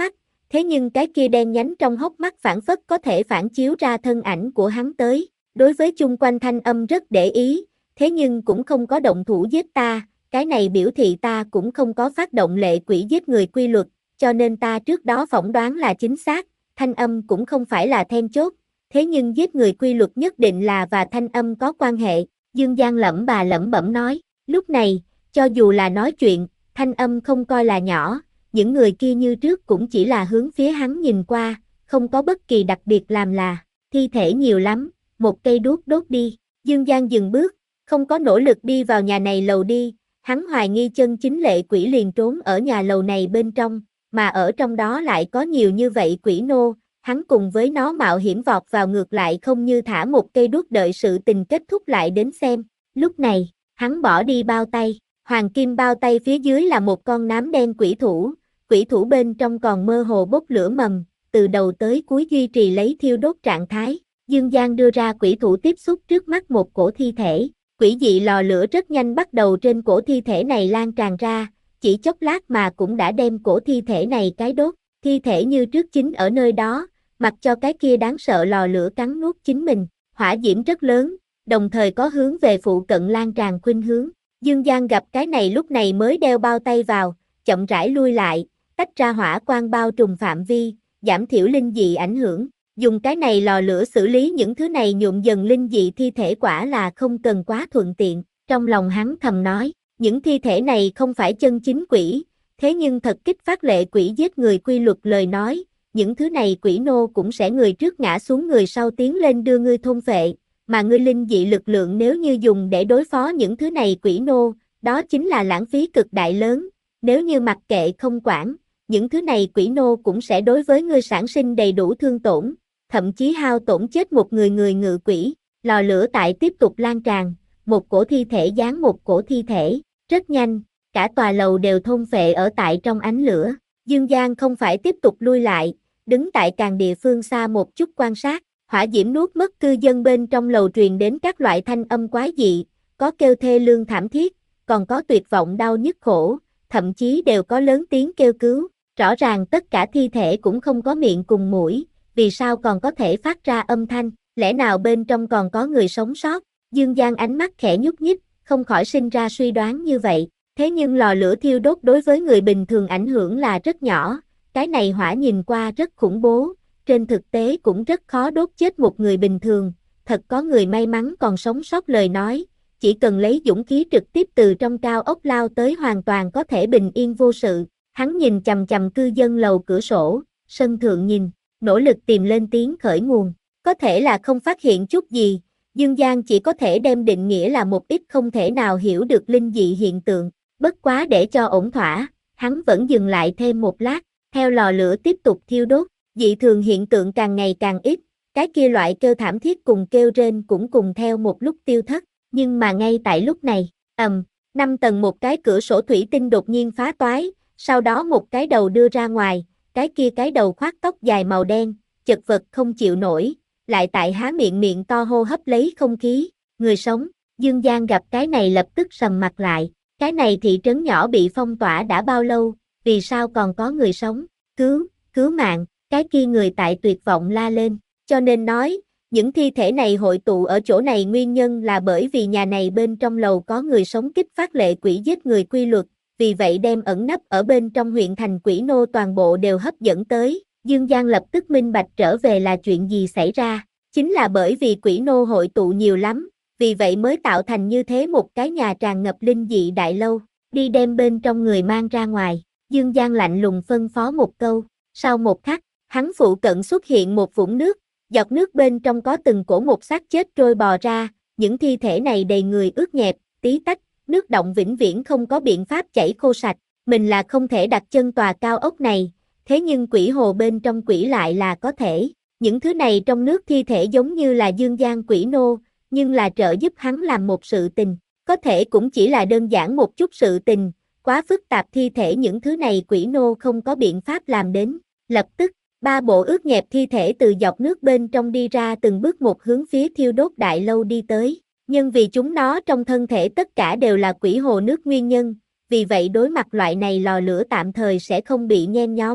thế nhưng cái kia đen nhánh trong hốc mắt phảng phất có thể phản chiếu ra thân ảnh của hắn tới. Đối với chung quanh thanh âm rất để ý, thế nhưng cũng không có động thủ giết ta, cái này biểu thị ta cũng không có phát động lệ quỷ giết người quy luật, cho nên ta trước đó phỏng đoán là chính xác, thanh âm cũng không phải là then chốt, thế nhưng giết người quy luật nhất định là và thanh âm có quan hệ, Dương Giang lẩm bà lẩm bẩm nói, lúc này, cho dù là nói chuyện, thanh âm không coi là nhỏ, những người kia như trước cũng chỉ là hướng phía hắn nhìn qua, không có bất kỳ đặc biệt làm là, thi thể nhiều lắm, một cây đuốc đốt đi, Dương Giang dừng bước, không có nỗ lực đi vào nhà này lầu đi, hắn hoài nghi chân chính lệ quỷ liền trốn ở nhà lầu này bên trong, mà ở trong đó lại có nhiều như vậy quỷ nô, hắn cùng với nó mạo hiểm vọt vào ngược lại không như thả một cây đuốc đợi sự tình kết thúc lại đến xem, lúc này, hắn bỏ đi bao tay, hoàng kim bao tay phía dưới là một con nám đen quỷ thủ, quỷ thủ bên trong còn mơ hồ bốc lửa mầm, từ đầu tới cuối duy trì lấy thiêu đốt trạng thái. Dương Giang đưa ra quỷ thủ tiếp xúc trước mắt một cổ thi thể, quỷ dị lò lửa rất nhanh bắt đầu trên cổ thi thể này lan tràn ra, chỉ chốc lát mà cũng đã đem cổ thi thể này cái đốt, thi thể như trước chính ở nơi đó, mặc cho cái kia đáng sợ lò lửa cắn nuốt chính mình, hỏa diễm rất lớn, đồng thời có hướng về phụ cận lan tràn khuynh hướng. Dương Giang gặp cái này lúc này mới đeo bao tay vào, chậm rãi lui lại, tách ra hỏa quang bao trùm phạm vi, giảm thiểu linh dị ảnh hưởng. Dùng cái này lò lửa xử lý những thứ này nhuộm dần linh dị thi thể quả là không cần quá thuận tiện, trong lòng hắn thầm nói, những thi thể này không phải chân chính quỷ, thế nhưng thật kích phát lệ quỷ giết người quy luật lời nói, những thứ này quỷ nô cũng sẽ người trước ngã xuống người sau tiến lên đưa ngươi thôn phệ, mà ngươi linh dị lực lượng nếu như dùng để đối phó những thứ này quỷ nô, đó chính là lãng phí cực đại lớn, nếu như mặc kệ không quản, những thứ này quỷ nô cũng sẽ đối với ngươi sản sinh đầy đủ thương tổn, thậm chí hao tổn chết một người người ngự quỷ, lò lửa tại tiếp tục lan tràn, một cổ thi thể dán một cổ thi thể, rất nhanh, cả tòa lầu đều thôn phệ ở tại trong ánh lửa, Dương Giang không phải tiếp tục lui lại, đứng tại càng địa phương xa một chút quan sát, hỏa diễm nuốt mất cư dân bên trong lầu truyền đến các loại thanh âm quái dị, có kêu thê lương thảm thiết, còn có tuyệt vọng đau nhức khổ, thậm chí đều có lớn tiếng kêu cứu, rõ ràng tất cả thi thể cũng không có miệng cùng mũi, vì sao còn có thể phát ra âm thanh, lẽ nào bên trong còn có người sống sót, Dương Giang ánh mắt khẽ nhúc nhích, không khỏi sinh ra suy đoán như vậy, thế nhưng lò lửa thiêu đốt đối với người bình thường ảnh hưởng là rất nhỏ, cái này hỏa nhìn qua rất khủng bố, trên thực tế cũng rất khó đốt chết một người bình thường, thật có người may mắn còn sống sót lời nói, chỉ cần lấy dũng khí trực tiếp từ trong cao ốc lao tới hoàn toàn có thể bình yên vô sự, hắn nhìn chằm chằm cư dân lầu cửa sổ, sân thượng nhìn, nỗ lực tìm lên tiếng khởi nguồn, có thể là không phát hiện chút gì, Dương Giang chỉ có thể đem định nghĩa là một ít không thể nào hiểu được linh dị hiện tượng, bất quá để cho ổn thỏa, hắn vẫn dừng lại thêm một lát, theo lò lửa tiếp tục thiêu đốt, dị thường hiện tượng càng ngày càng ít, cái kia loại kêu thảm thiết cùng kêu rên cũng cùng theo một lúc tiêu thất, nhưng mà ngay tại lúc này, ầm, năm tầng một cái cửa sổ thủy tinh đột nhiên phá toái, sau đó một cái đầu đưa ra ngoài, cái kia cái đầu khoác tóc dài màu đen, chật vật không chịu nổi, lại tại há miệng miệng to hô hấp lấy không khí, người sống, Dương Giang gặp cái này lập tức sầm mặt lại, cái này thị trấn nhỏ bị phong tỏa đã bao lâu, vì sao còn có người sống, cứu, cứu mạng, cái kia người tại tuyệt vọng la lên, cho nên nói, những thi thể này hội tụ ở chỗ này nguyên nhân là bởi vì nhà này bên trong lầu có người sống kích phát lệ quỷ giết người quy luật, vì vậy đem ẩn nấp ở bên trong huyện thành quỷ nô toàn bộ đều hấp dẫn tới, Dương Giang lập tức minh bạch trở về là chuyện gì xảy ra, chính là bởi vì quỷ nô hội tụ nhiều lắm, vì vậy mới tạo thành như thế một cái nhà tràn ngập linh dị đại lâu, đi đem bên trong người mang ra ngoài, Dương Giang lạnh lùng phân phó một câu, sau một khắc, hắn phụ cận xuất hiện một vũng nước, giọt nước bên trong có từng cổ một xác chết trôi bò ra, những thi thể này đầy người ướt nhẹp, tí tách, nước động vĩnh viễn không có biện pháp chảy khô sạch, mình là không thể đặt chân tòa cao ốc này, thế nhưng quỷ hồ bên trong quỷ lại là có thể, những thứ này trong nước thi thể giống như là Dương Giang quỷ nô, nhưng là trợ giúp hắn làm một sự tình, có thể cũng chỉ là đơn giản một chút sự tình, quá phức tạp thi thể những thứ này quỷ nô không có biện pháp làm đến, lập tức, ba bộ ướt nhẹp thi thể từ dọc nước bên trong đi ra từng bước một hướng phía thiêu đốt đại lâu đi tới, nhưng vì chúng nó trong thân thể tất cả đều là quỷ hồ nước nguyên nhân, vì vậy đối mặt loại này lò lửa tạm thời sẽ không bị nhen nhóm,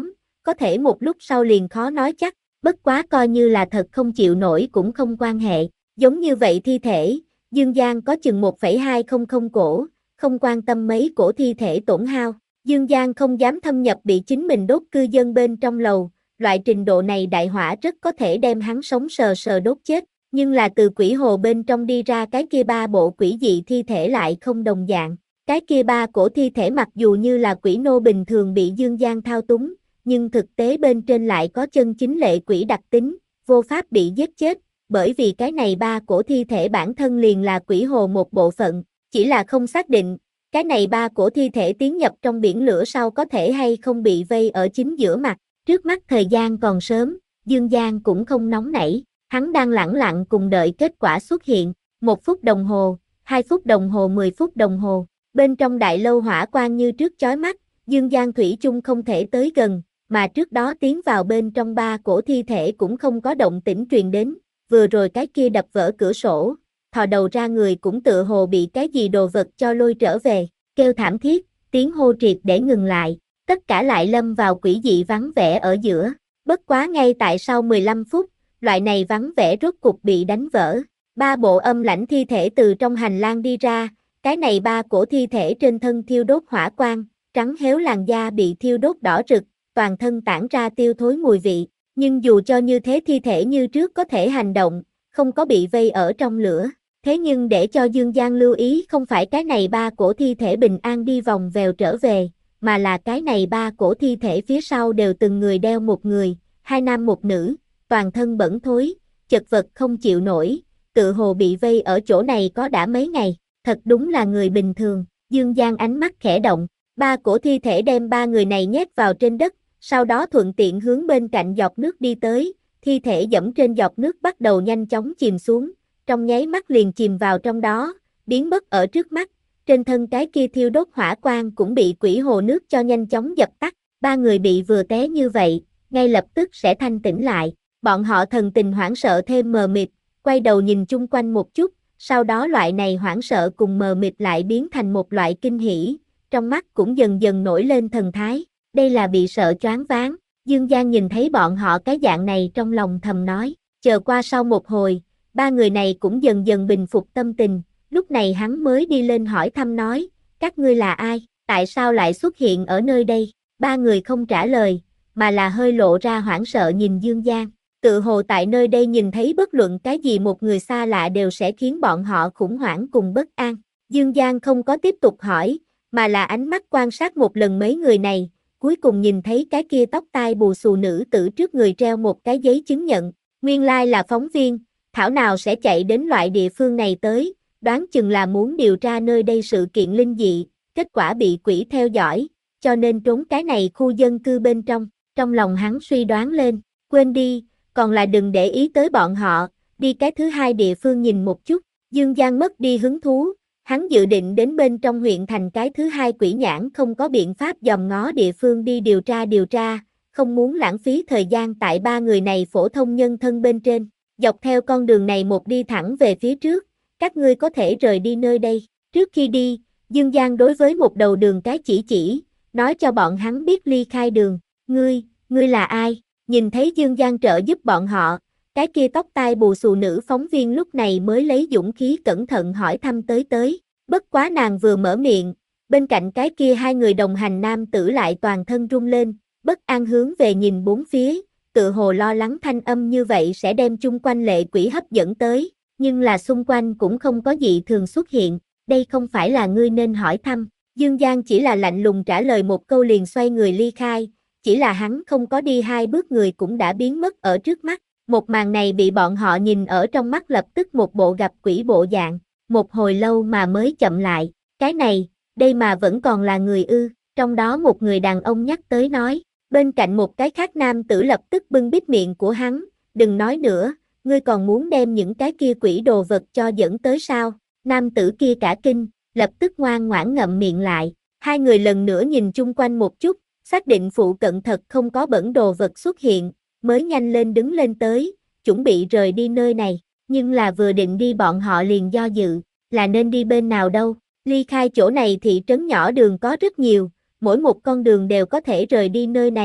có thể một lúc sau liền khó nói chắc, bất quá coi như là thật không chịu nổi cũng không quan hệ, giống như vậy thi thể, Dương Giang có chừng một phẩy hai không không cổ, không quan tâm mấy cổ thi thể tổn hao, Dương Giang không dám thâm nhập bị chính mình đốt cư dân bên trong lầu, loại trình độ này đại hỏa rất có thể đem hắn sống sờ sờ đốt chết, nhưng là từ quỷ hồ bên trong đi ra cái kia ba bộ quỷ dị thi thể lại không đồng dạng, cái kia ba cổ thi thể mặc dù như là quỷ nô bình thường bị Dương Giang thao túng, nhưng thực tế bên trên lại có chân chính lệ quỷ đặc tính, vô pháp bị giết chết, bởi vì cái này ba cổ thi thể bản thân liền là quỷ hồ một bộ phận, chỉ là không xác định, cái này ba cổ thi thể tiến nhập trong biển lửa sau có thể hay không bị vây ở chính giữa mặt, trước mắt thời gian còn sớm, Dương Giang cũng không nóng nảy, hắn đang lẳng lặng cùng đợi kết quả xuất hiện, một phút đồng hồ, hai phút đồng hồ, mười phút đồng hồ, bên trong đại lâu hỏa quang như trước chói mắt, Dương Giang thủy chung không thể tới gần, mà trước đó tiến vào bên trong ba cổ thi thể cũng không có động tĩnh truyền đến, vừa rồi cái kia đập vỡ cửa sổ, thò đầu ra người cũng tựa hồ bị cái gì đồ vật cho lôi trở về, kêu thảm thiết, tiếng hô triệt để ngừng lại, tất cả lại lâm vào quỷ dị vắng vẻ ở giữa, bất quá ngay tại sau mười lăm phút, loại này vắng vẻ rốt cục bị đánh vỡ, ba bộ âm lãnh thi thể từ trong hành lang đi ra, cái này ba cổ thi thể trên thân thiêu đốt hỏa quang, trắng héo làn da bị thiêu đốt đỏ rực, toàn thân tản ra tiêu thối mùi vị, nhưng dù cho như thế thi thể như trước có thể hành động, không có bị vây ở trong lửa. Thế nhưng để cho Dương Giang lưu ý không phải cái này ba cổ thi thể bình an đi vòng vèo trở về, mà là cái này ba cổ thi thể phía sau đều từng người đeo một người, hai nam một nữ, toàn thân bẩn thối, chật vật không chịu nổi, tự hồ bị vây ở chỗ này có đã mấy ngày, thật đúng là người bình thường, Dương Giang ánh mắt khẽ động, ba cổ thi thể đem ba người này nhét vào trên đất, sau đó thuận tiện hướng bên cạnh giọt nước đi tới, thi thể dẫm trên giọt nước bắt đầu nhanh chóng chìm xuống, trong nháy mắt liền chìm vào trong đó, biến mất ở trước mắt, trên thân cái kia thiêu đốt hỏa quang cũng bị quỷ hồ nước cho nhanh chóng dập tắt, ba người bị vừa té như vậy, ngay lập tức sẽ thanh tỉnh lại, bọn họ thần tình hoảng sợ thêm mờ mịt, quay đầu nhìn chung quanh một chút, sau đó loại này hoảng sợ cùng mờ mịt lại biến thành một loại kinh hỉ, trong mắt cũng dần dần nổi lên thần thái, đây là bị sợ choáng váng, Dương Giang nhìn thấy bọn họ cái dạng này trong lòng thầm nói, chờ qua sau một hồi, ba người này cũng dần dần bình phục tâm tình, lúc này hắn mới đi lên hỏi thăm nói, các ngươi là ai, tại sao lại xuất hiện ở nơi đây, ba người không trả lời, mà là hơi lộ ra hoảng sợ nhìn Dương Giang, tự hồ tại nơi đây nhìn thấy bất luận cái gì một người xa lạ đều sẽ khiến bọn họ khủng hoảng cùng bất an, Dương Giang không có tiếp tục hỏi, mà là ánh mắt quan sát một lần mấy người này, cuối cùng nhìn thấy cái kia tóc tai bù xù nữ tử trước người treo một cái giấy chứng nhận, nguyên lai là phóng viên, thảo nào sẽ chạy đến loại địa phương này tới, đoán chừng là muốn điều tra nơi đây sự kiện linh dị, kết quả bị quỷ theo dõi, cho nên trốn cái này khu dân cư bên trong, trong lòng hắn suy đoán lên, quên đi, còn là đừng để ý tới bọn họ, đi cái thứ hai địa phương nhìn một chút, Dương Giang mất đi hứng thú, hắn dự định đến bên trong huyện thành cái thứ hai quỷ nhãn không có biện pháp dòm ngó địa phương đi điều tra điều tra, không muốn lãng phí thời gian tại ba người này phổ thông nhân thân bên trên, dọc theo con đường này một đi thẳng về phía trước, các ngươi có thể rời đi nơi đây, trước khi đi, Dương Giang đối với một đầu đường cái chỉ chỉ, nói cho bọn hắn biết ly khai đường, ngươi, ngươi là ai, nhìn thấy Dương Giang trợ giúp bọn họ, cái kia tóc tai bù xù nữ phóng viên lúc này mới lấy dũng khí cẩn thận hỏi thăm tới tới, bất quá nàng vừa mở miệng, bên cạnh cái kia hai người đồng hành nam tử lại toàn thân run lên, bất an hướng về nhìn bốn phía, tự hồ lo lắng thanh âm như vậy sẽ đem chung quanh lệ quỷ hấp dẫn tới, nhưng là xung quanh cũng không có dị thường xuất hiện, đây không phải là ngươi nên hỏi thăm, Dương Giang chỉ là lạnh lùng trả lời một câu liền xoay người ly khai, chỉ là hắn không có đi hai bước người cũng đã biến mất ở trước mắt. Một màn này bị bọn họ nhìn ở trong mắt lập tức một bộ gặp quỷ bộ dạng, một hồi lâu mà mới chậm lại, cái này, đây mà vẫn còn là người ư, trong đó một người đàn ông nhắc tới nói, bên cạnh một cái khác nam tử lập tức bưng bít miệng của hắn, đừng nói nữa, ngươi còn muốn đem những cái kia quỷ đồ vật cho dẫn tới sao, nam tử kia cả kinh, lập tức ngoan ngoãn ngậm miệng lại, hai người lần nữa nhìn chung quanh một chút, xác định phụ cận thật không có bẩn đồ vật xuất hiện, mới nhanh lên đứng lên tới, chuẩn bị rời đi nơi này, nhưng là vừa định đi bọn họ liền do dự, là nên đi bên nào đâu, ly khai chỗ này thị trấn nhỏ đường có rất nhiều, mỗi một con đường đều có thể rời đi nơi này,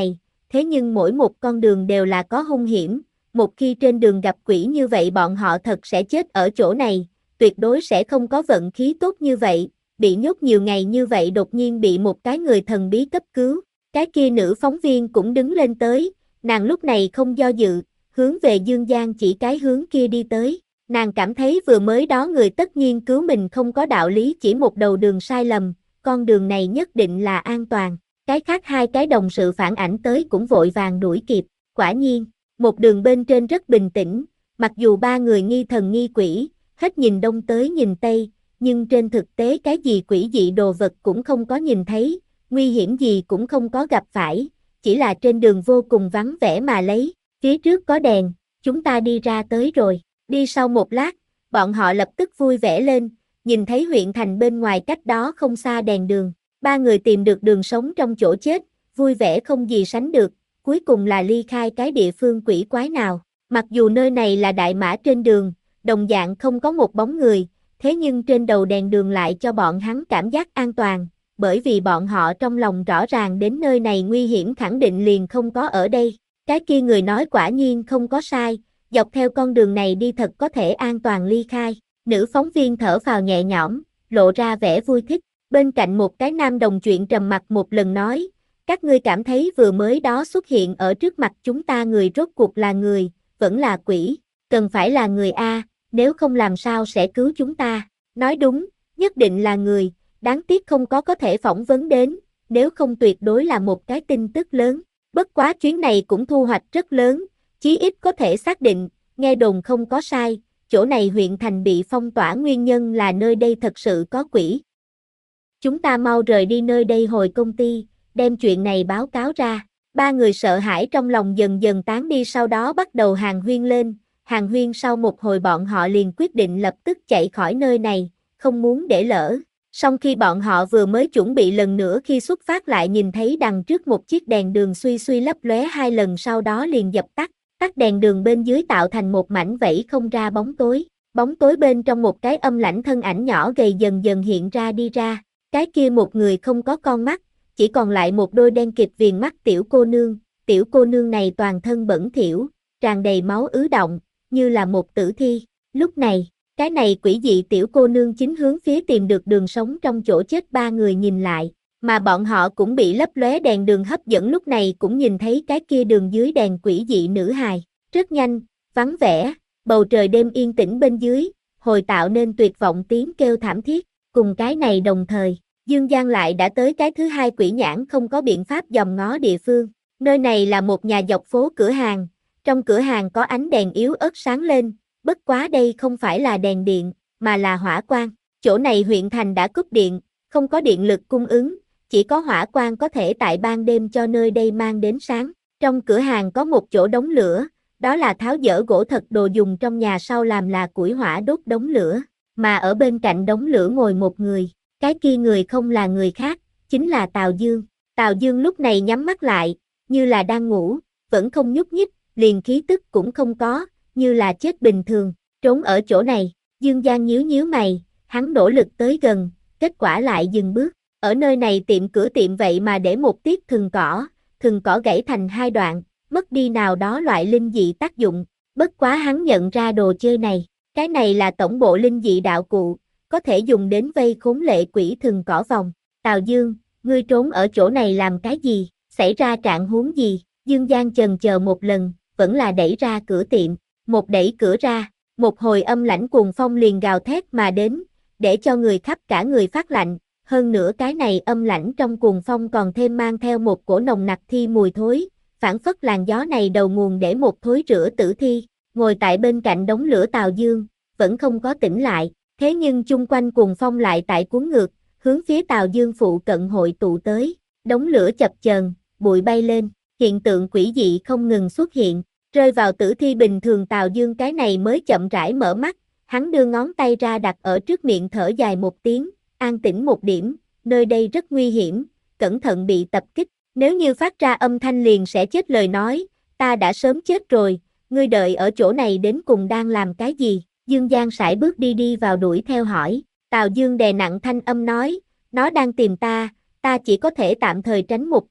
thế nhưng mỗi một con đường đều là có hung hiểm, một khi trên đường gặp quỷ như vậy bọn họ thật sẽ chết ở chỗ này, tuyệt đối sẽ không có vận khí tốt như vậy, bị nhốt nhiều ngày như vậy đột nhiên bị một cái người thần bí cấp cứu, cái kia nữ phóng viên cũng đứng lên tới, nàng lúc này không do dự, hướng về Dương Giang chỉ cái hướng kia đi tới, nàng cảm thấy vừa mới đó người tất nhiên cứu mình không có đạo lý chỉ một đầu đường sai lầm, con đường này nhất định là an toàn, cái khác hai cái đồng sự phản ảnh tới cũng vội vàng đuổi kịp, quả nhiên, một đường bên trên rất bình tĩnh, mặc dù ba người nghi thần nghi quỷ, hết nhìn đông tới nhìn tây, nhưng trên thực tế cái gì quỷ dị đồ vật cũng không có nhìn thấy, nguy hiểm gì cũng không có gặp phải, chỉ là trên đường vô cùng vắng vẻ mà lấy, phía trước có đèn, chúng ta đi ra tới rồi, đi sau một lát, bọn họ lập tức vui vẻ lên, nhìn thấy huyện thành bên ngoài cách đó không xa đèn đường, ba người tìm được đường sống trong chỗ chết, vui vẻ không gì sánh được, cuối cùng là ly khai cái địa phương quỷ quái nào, mặc dù nơi này là đại mã trên đường, đồng dạng không có một bóng người, thế nhưng trên đầu đèn đường lại cho bọn hắn cảm giác an toàn, bởi vì bọn họ trong lòng rõ ràng đến nơi này nguy hiểm khẳng định liền không có ở đây, cái kia người nói quả nhiên không có sai, dọc theo con đường này đi thật có thể an toàn ly khai, nữ phóng viên thở phào nhẹ nhõm, lộ ra vẻ vui thích, bên cạnh một cái nam đồng chuyện trầm mặc một lần nói, các ngươi cảm thấy vừa mới đó xuất hiện ở trước mặt chúng ta người rốt cuộc là người, vẫn là quỷ, cần phải là người A, nếu không làm sao sẽ cứu chúng ta, nói đúng, nhất định là người, đáng tiếc không có có thể phỏng vấn đến, nếu không tuyệt đối là một cái tin tức lớn, bất quá chuyến này cũng thu hoạch rất lớn, chí ít có thể xác định, nghe đồn không có sai, chỗ này huyện thành bị phong tỏa nguyên nhân là nơi đây thật sự có quỷ. Chúng ta mau rời đi nơi đây hồi công ty, đem chuyện này báo cáo ra, ba người sợ hãi trong lòng dần dần tán đi sau đó bắt đầu hàng huyên lên, hàng huyên sau một hồi bọn họ liền quyết định lập tức chạy khỏi nơi này, không muốn để lỡ. Song khi bọn họ vừa mới chuẩn bị lần nữa khi xuất phát lại nhìn thấy đằng trước một chiếc đèn đường suy suy lấp lóe hai lần sau đó liền dập tắt, tắt đèn đường bên dưới tạo thành một mảnh vẫy không ra bóng tối, bóng tối bên trong một cái âm lãnh thân ảnh nhỏ gầy dần dần hiện ra đi ra, cái kia một người không có con mắt, chỉ còn lại một đôi đen kịt viền mắt tiểu cô nương, tiểu cô nương này toàn thân bẩn thỉu, tràn đầy máu ứ động, như là một tử thi, lúc này, cái này quỷ dị tiểu cô nương chính hướng phía tìm được đường sống trong chỗ chết ba người nhìn lại, mà bọn họ cũng bị lấp lóe đèn đường hấp dẫn lúc này cũng nhìn thấy cái kia đường dưới đèn quỷ dị nữ hài, rất nhanh, vắng vẻ, bầu trời đêm yên tĩnh bên dưới, hồi tạo nên tuyệt vọng tiếng kêu thảm thiết, cùng cái này đồng thời, Dương Giang lại đã tới cái thứ hai quỷ nhãn không có biện pháp dòm ngó địa phương, nơi này là một nhà dọc phố cửa hàng, trong cửa hàng có ánh đèn yếu ớt sáng lên, bất quá đây không phải là đèn điện, mà là hỏa quang, chỗ này huyện thành đã cúp điện, không có điện lực cung ứng, chỉ có hỏa quang có thể tại ban đêm cho nơi đây mang đến sáng, trong cửa hàng có một chỗ đống lửa, đó là tháo dỡ gỗ thật đồ dùng trong nhà sau làm là củi hỏa đốt đống lửa, mà ở bên cạnh đống lửa ngồi một người, cái kia người không là người khác, chính là Tào Dương, Tào Dương lúc này nhắm mắt lại, như là đang ngủ, vẫn không nhúc nhích, liền khí tức cũng không có, như là chết bình thường, trốn ở chỗ này, Dương Giang nhíu nhíu mày, hắn nỗ lực tới gần, kết quả lại dừng bước, ở nơi này tiệm cửa tiệm vậy mà để một tiết thừng cỏ, thừng cỏ gãy thành hai đoạn, mất đi nào đó loại linh dị tác dụng, bất quá hắn nhận ra đồ chơi này, cái này là tổng bộ linh dị đạo cụ, có thể dùng đến vây khốn lệ quỷ thừng cỏ vòng, Tào Dương, ngươi trốn ở chỗ này làm cái gì, xảy ra trạng huống gì, Dương Giang chần chờ một lần, vẫn là đẩy ra cửa tiệm, một đẩy cửa ra, một hồi âm lãnh cuồng phong liền gào thét mà đến, để cho người khắp cả người phát lạnh, hơn nữa cái này âm lãnh trong cuồng phong còn thêm mang theo một cổ nồng nặc thi mùi thối, phản phất làn gió này đầu nguồn để một thối rữa tử thi, ngồi tại bên cạnh đống lửa Tào Dương, vẫn không có tỉnh lại, thế nhưng chung quanh cuồng phong lại tại cuốn ngược, hướng phía Tào Dương phụ cận hội tụ tới, đống lửa chập chờn, bụi bay lên, hiện tượng quỷ dị không ngừng xuất hiện, rơi vào tử thi bình thường Tào Dương cái này mới chậm rãi mở mắt, hắn đưa ngón tay ra đặt ở trước miệng thở dài một tiếng, an tĩnh một điểm, nơi đây rất nguy hiểm, cẩn thận bị tập kích, nếu như phát ra âm thanh liền sẽ chết lời nói, ta đã sớm chết rồi, ngươi đợi ở chỗ này đến cùng đang làm cái gì, Dương Giang sải bước đi đi vào đuổi theo hỏi, Tào Dương đè nặng thanh âm nói, nó đang tìm ta, ta chỉ có thể tạm thời tránh một chút,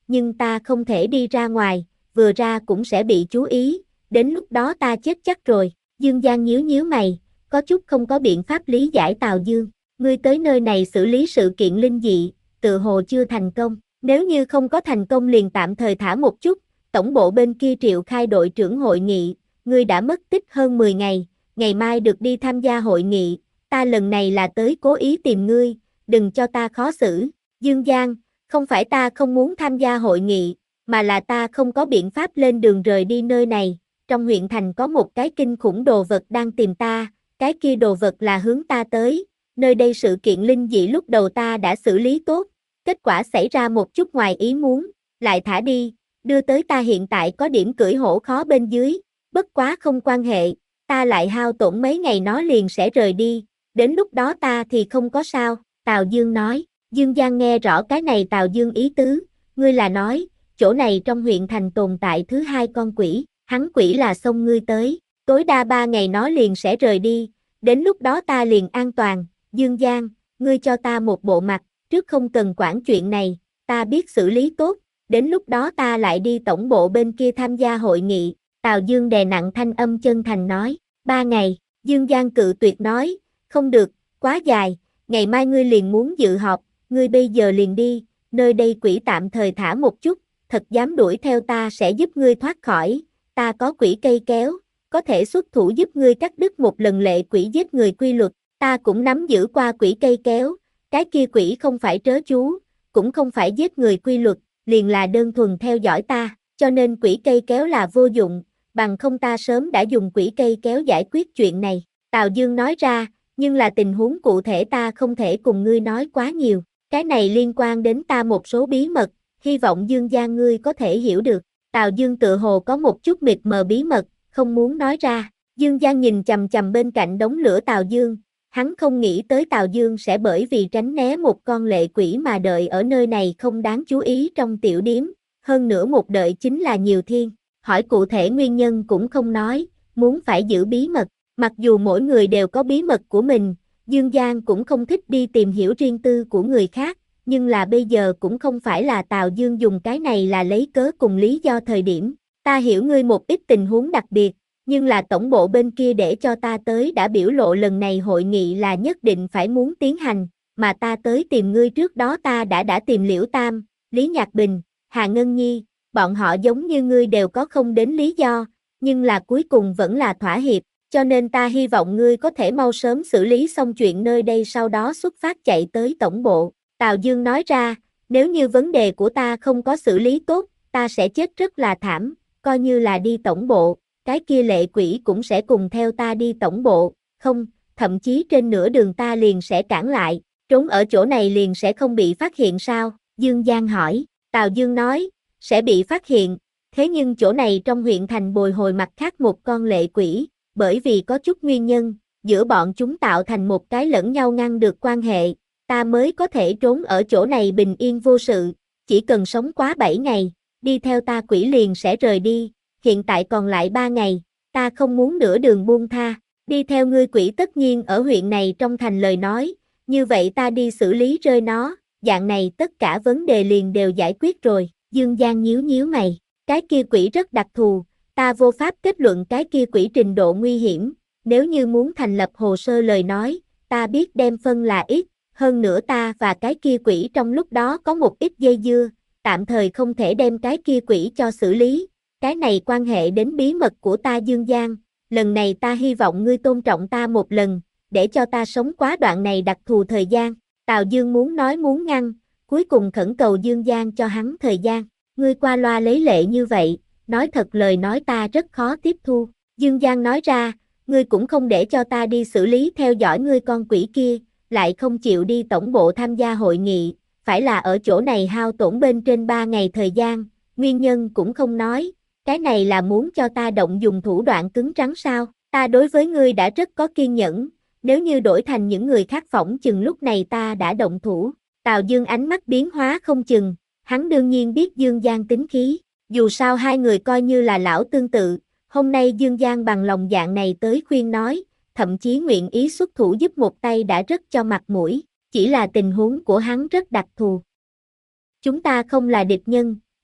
nhưng ta không thể đi ra ngoài, vừa ra cũng sẽ bị chú ý, đến lúc đó ta chết chắc rồi. Dương Giang nhíu nhíu mày, có chút không có biện pháp lý giải Tào Dương. Ngươi tới nơi này xử lý sự kiện linh dị, tự hồ chưa thành công. Nếu như không có thành công liền tạm thời thả một chút, tổng bộ bên kia triệu khai đội trưởng hội nghị, ngươi đã mất tích hơn mười ngày, ngày mai được đi tham gia hội nghị, ta lần này là tới cố ý tìm ngươi, đừng cho ta khó xử. Dương Giang, không phải ta không muốn tham gia hội nghị, mà là ta không có biện pháp lên đường rời đi nơi này, trong huyện thành có một cái kinh khủng đồ vật đang tìm ta, cái kia đồ vật là hướng ta tới, nơi đây sự kiện linh dị lúc đầu ta đã xử lý tốt, kết quả xảy ra một chút ngoài ý muốn, lại thả đi, đưa tới ta hiện tại có điểm cưỡi hổ khó bên dưới, bất quá không quan hệ, ta lại hao tổn mấy ngày nó liền sẽ rời đi, đến lúc đó ta thì không có sao, Tào Dương nói. Dương Giang nghe rõ cái này Tào Dương ý tứ, ngươi là nói, chỗ này trong huyện thành tồn tại thứ hai con quỷ, hắn quỷ là xông ngươi tới, tối đa ba ngày nó liền sẽ rời đi, đến lúc đó ta liền an toàn. Dương Giang, ngươi cho ta một bộ mặt, trước không cần quản chuyện này, ta biết xử lý tốt, đến lúc đó ta lại đi tổng bộ bên kia tham gia hội nghị. Tào Dương đè nặng thanh âm chân thành nói, ba ngày. Dương Giang cự tuyệt nói, không được, quá dài, ngày mai ngươi liền muốn dự họp, ngươi bây giờ liền đi, nơi đây quỷ tạm thời thả một chút, thật dám đuổi theo ta sẽ giúp ngươi thoát khỏi, ta có quỷ cây kéo, có thể xuất thủ giúp ngươi cắt đứt một lần lệ quỷ giết người quy luật, ta cũng nắm giữ qua quỷ cây kéo, cái kia quỷ không phải trớ chú, cũng không phải giết người quy luật, liền là đơn thuần theo dõi ta, cho nên quỷ cây kéo là vô dụng, bằng không ta sớm đã dùng quỷ cây kéo giải quyết chuyện này. Tào Dương nói ra, nhưng là tình huống cụ thể ta không thể cùng ngươi nói quá nhiều, cái này liên quan đến ta một số bí mật, hy vọng Dương Giang ngươi có thể hiểu được. Tào Dương tự hồ có một chút mịt mờ bí mật, không muốn nói ra. Dương Giang nhìn chằm chằm bên cạnh đống lửa Tào Dương, hắn không nghĩ tới Tào Dương sẽ bởi vì tránh né một con lệ quỷ mà đợi ở nơi này không đáng chú ý trong tiểu điếm, hơn nữa một đợi chính là nhiều thiên, hỏi cụ thể nguyên nhân cũng không nói, muốn phải giữ bí mật, mặc dù mỗi người đều có bí mật của mình, Dương Giang cũng không thích đi tìm hiểu riêng tư của người khác, nhưng là bây giờ cũng không phải là Tào Dương dùng cái này là lấy cớ cùng lý do thời điểm, ta hiểu ngươi một ít tình huống đặc biệt, nhưng là tổng bộ bên kia để cho ta tới đã biểu lộ lần này hội nghị là nhất định phải muốn tiến hành, mà ta tới tìm ngươi trước đó ta đã đã tìm Liễu Tam, Lý Nhạc Bình, Hà Ngân Nhi, bọn họ giống như ngươi đều có không đến lý do, nhưng là cuối cùng vẫn là thỏa hiệp, cho nên ta hy vọng ngươi có thể mau sớm xử lý xong chuyện nơi đây sau đó xuất phát chạy tới tổng bộ. Tào Dương nói ra, nếu như vấn đề của ta không có xử lý tốt, ta sẽ chết rất là thảm, coi như là đi tổng bộ, cái kia lệ quỷ cũng sẽ cùng theo ta đi tổng bộ, không, thậm chí trên nửa đường ta liền sẽ cản lại, trốn ở chỗ này liền sẽ không bị phát hiện sao? Dương Giang hỏi, Tào Dương nói, sẽ bị phát hiện, thế nhưng chỗ này trong huyện thành bồi hồi mặt khác một con lệ quỷ, bởi vì có chút nguyên nhân, giữa bọn chúng tạo thành một cái lẫn nhau ngăn được quan hệ, ta mới có thể trốn ở chỗ này bình yên vô sự, chỉ cần sống quá bảy ngày, đi theo ta quỷ liền sẽ rời đi, hiện tại còn lại ba ngày, ta không muốn nửa đường buông tha, đi theo ngươi quỷ tất nhiên ở huyện này trong thành lời nói, như vậy ta đi xử lý rơi nó, dạng này tất cả vấn đề liền đều giải quyết rồi. Dương Giang nhíu nhíu mày, cái kia quỷ rất đặc thù, ta vô pháp kết luận cái kia quỷ trình độ nguy hiểm, nếu như muốn thành lập hồ sơ lời nói, ta biết đem phân là ít, hơn nữa ta và cái kia quỷ trong lúc đó có một ít dây dưa, tạm thời không thể đem cái kia quỷ cho xử lý, cái này quan hệ đến bí mật của ta Dương Giang, lần này ta hy vọng ngươi tôn trọng ta một lần, để cho ta sống quá đoạn này đặc thù thời gian. Tào Dương muốn nói muốn ngăn, cuối cùng khẩn cầu Dương Giang cho hắn thời gian, ngươi qua loa lấy lệ như vậy, nói thật lời nói ta rất khó tiếp thu. Dương Giang nói ra, ngươi cũng không để cho ta đi xử lý theo dõi ngươi con quỷ kia, lại không chịu đi tổng bộ tham gia hội nghị, phải là ở chỗ này hao tổn bên trên ba ngày thời gian, nguyên nhân cũng không nói, cái này là muốn cho ta động dùng thủ đoạn cứng rắn sao, ta đối với ngươi đã rất có kiên nhẫn, nếu như đổi thành những người khác phỏng chừng lúc này ta đã động thủ. Tào Dương ánh mắt biến hóa không chừng, hắn đương nhiên biết Dương Giang tính khí, dù sao hai người coi như là lão tương tự, hôm nay Dương Giang bằng lòng dạng này tới khuyên nói, thậm chí nguyện ý xuất thủ giúp một tay đã rất cho mặt mũi, chỉ là tình huống của hắn rất đặc thù. Chúng ta không là địch nhân,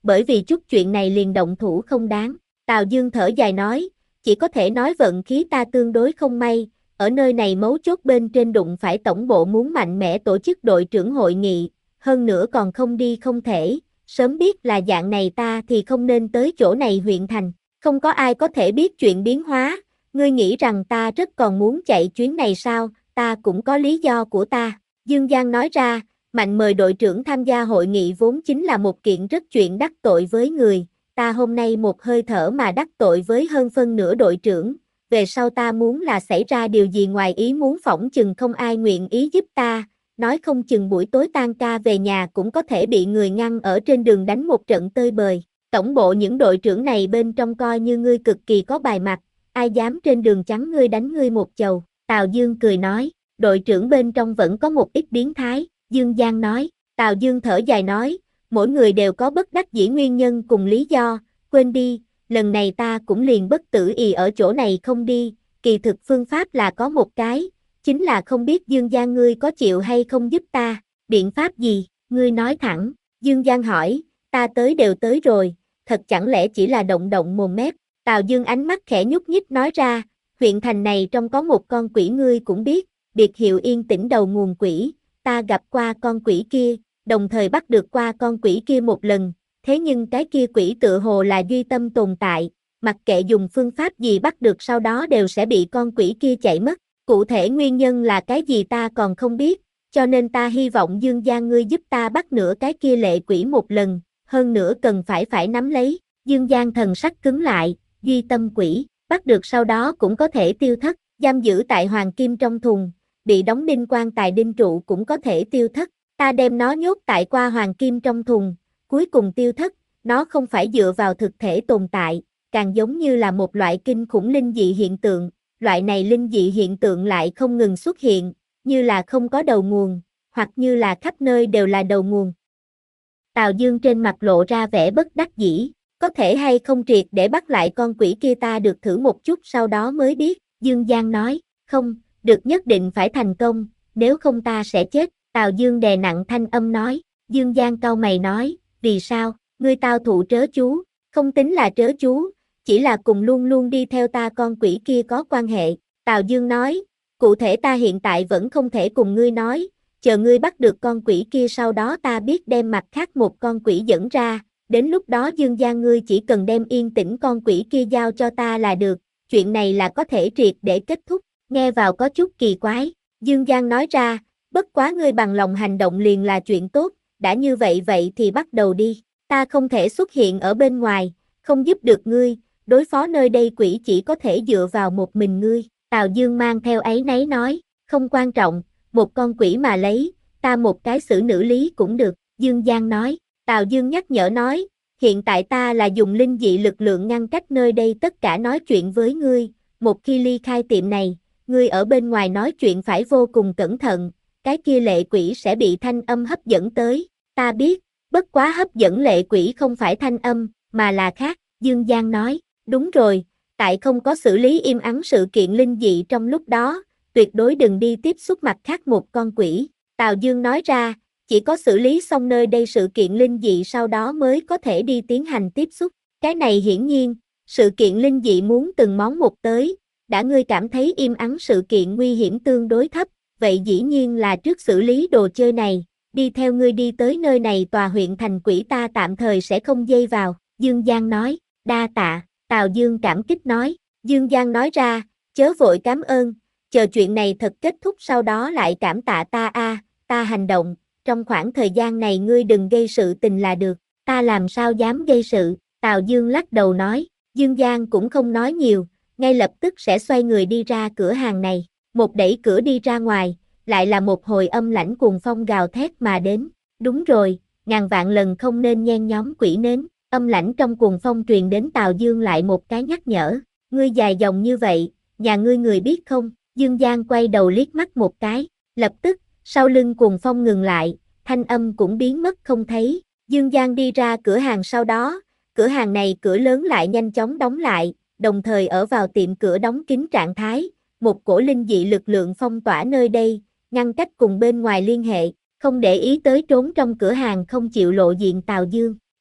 bởi vì chút chuyện này liền động thủ không đáng. Tào Dương thở dài nói, chỉ có thể nói vận khí ta tương đối không may, ở nơi này mấu chốt bên trên đụng phải tổng bộ muốn mạnh mẽ tổ chức đội trưởng hội nghị, hơn nữa còn không đi không thể, sớm biết là dạng này ta thì không nên tới chỗ này huyện thành, không có ai có thể biết chuyện biến hóa, ngươi nghĩ rằng ta rất còn muốn chạy chuyến này sao, ta cũng có lý do của ta. Dương Giang nói ra, mạnh mời đội trưởng tham gia hội nghị vốn chính là một kiện rất chuyện đắc tội với người, ta hôm nay một hơi thở mà đắc tội với hơn phân nửa đội trưởng, về sau ta muốn là xảy ra điều gì ngoài ý muốn phỏng chừng không ai nguyện ý giúp ta, nói không chừng buổi tối tan ca về nhà cũng có thể bị người ngăn ở trên đường đánh một trận tơi bời. Tổng bộ những đội trưởng này bên trong coi như ngươi cực kỳ có bài mặt, ai dám trên đường chắn ngươi đánh ngươi một chầu. Tào Dương cười nói, đội trưởng bên trong vẫn có một ít biến thái, Dương Giang nói. Tào Dương thở dài nói, mỗi người đều có bất đắc dĩ nguyên nhân cùng lý do, quên đi, lần này ta cũng liền bất tử ì ở chỗ này không đi, kỳ thực phương pháp là có một cái, chính là không biết Dương Giang ngươi có chịu hay không giúp ta, biện pháp gì, ngươi nói thẳng, Dương Giang hỏi, ta tới đều tới rồi, thật chẳng lẽ chỉ là động động mồm mép, Tào Dương ánh mắt khẽ nhúc nhích nói ra, huyện thành này trong có một con quỷ ngươi cũng biết, biệt hiệu Yên Tĩnh đầu nguồn quỷ, ta gặp qua con quỷ kia, đồng thời bắt được qua con quỷ kia một lần, thế nhưng cái kia quỷ tự hồ là duy tâm tồn tại, mặc kệ dùng phương pháp gì bắt được sau đó đều sẽ bị con quỷ kia chạy mất, cụ thể nguyên nhân là cái gì ta còn không biết, cho nên ta hy vọng Dương Giang ngươi giúp ta bắt nửa cái kia lệ quỷ một lần, hơn nữa cần phải phải nắm lấy, Dương Giang thần sắc cứng lại, duy tâm quỷ, bắt được sau đó cũng có thể tiêu thất, giam giữ tại hoàng kim trong thùng, bị đóng đinh quan tài đinh trụ cũng có thể tiêu thất, ta đem nó nhốt tại qua hoàng kim trong thùng, cuối cùng tiêu thất, nó không phải dựa vào thực thể tồn tại, càng giống như là một loại kinh khủng linh dị hiện tượng, loại này linh dị hiện tượng lại không ngừng xuất hiện, như là không có đầu nguồn, hoặc như là khắp nơi đều là đầu nguồn. Tào Dương trên mặt lộ ra vẻ bất đắc dĩ, có thể hay không triệt để bắt lại con quỷ kia ta được thử một chút sau đó mới biết, Dương Giang nói, không, được nhất định phải thành công, nếu không ta sẽ chết, Tào Dương đè nặng thanh âm nói, Dương Giang cau mày nói, vì sao, ngươi tao thụ trớ chú, không tính là trớ chú, chỉ là cùng luôn luôn đi theo ta con quỷ kia có quan hệ, Tào Dương nói, cụ thể ta hiện tại vẫn không thể cùng ngươi nói, chờ ngươi bắt được con quỷ kia sau đó ta biết đem mặt khác một con quỷ dẫn ra, đến lúc đó Dương Giang ngươi chỉ cần đem Yên Tĩnh con quỷ kia giao cho ta là được, chuyện này là có thể triệt để kết thúc, nghe vào có chút kỳ quái, Dương Giang nói ra, bất quá ngươi bằng lòng hành động liền là chuyện tốt, đã như vậy vậy thì bắt đầu đi, ta không thể xuất hiện ở bên ngoài, không giúp được ngươi, đối phó nơi đây quỷ chỉ có thể dựa vào một mình ngươi, Tào Dương mang theo áy náy nói, không quan trọng, một con quỷ mà lấy, ta một cái xử nữ lý cũng được, Dương Giang nói, Tào Dương nhắc nhở nói, hiện tại ta là dùng linh dị lực lượng ngăn cách nơi đây tất cả nói chuyện với ngươi, một khi ly khai tiệm này, ngươi ở bên ngoài nói chuyện phải vô cùng cẩn thận, cái kia lệ quỷ sẽ bị thanh âm hấp dẫn tới, ta biết, bất quá hấp dẫn lệ quỷ không phải thanh âm, mà là khác, Dương Giang nói, đúng rồi, tại không có xử lý im ắng sự kiện linh dị trong lúc đó, tuyệt đối đừng đi tiếp xúc mặt khác một con quỷ, Tào Dương nói ra, chỉ có xử lý xong nơi đây sự kiện linh dị sau đó mới có thể đi tiến hành tiếp xúc, cái này hiển nhiên, sự kiện linh dị muốn từng món một tới, đã ngươi cảm thấy im ắng sự kiện nguy hiểm tương đối thấp, vậy dĩ nhiên là trước xử lý đồ chơi này, đi theo ngươi đi tới nơi này tòa huyện thành quỷ ta tạm thời sẽ không dây vào, Dương Giang nói, đa tạ, Tào Dương cảm kích nói, Dương Giang nói ra, chớ vội cảm ơn, chờ chuyện này thật kết thúc sau đó lại cảm tạ ta a, ta hành động, trong khoảng thời gian này ngươi đừng gây sự tình là được, ta làm sao dám gây sự, Tào Dương lắc đầu nói, Dương Giang cũng không nói nhiều, ngay lập tức sẽ xoay người đi ra cửa hàng này, một đẩy cửa đi ra ngoài, lại là một hồi âm lãnh cuồng phong gào thét mà đến, đúng rồi, ngàn vạn lần không nên nhen nhóm quỷ nến, âm lãnh trong cuồng phong truyền đến Tào Dương lại một cái nhắc nhở, ngươi dài dòng như vậy, nhà ngươi người biết không, Dương Giang quay đầu liếc mắt một cái, lập tức, sau lưng cuồng phong ngừng lại, thanh âm cũng biến mất không thấy, Dương Giang đi ra cửa hàng sau đó, cửa hàng này cửa lớn lại nhanh chóng đóng lại, đồng thời ở vào tiệm cửa đóng kín trạng thái, một cổ linh dị lực lượng phong tỏa nơi đây, ngăn cách cùng bên ngoài liên hệ, không để ý tới trốn trong cửa hàng không chịu lộ diện Tào Dương.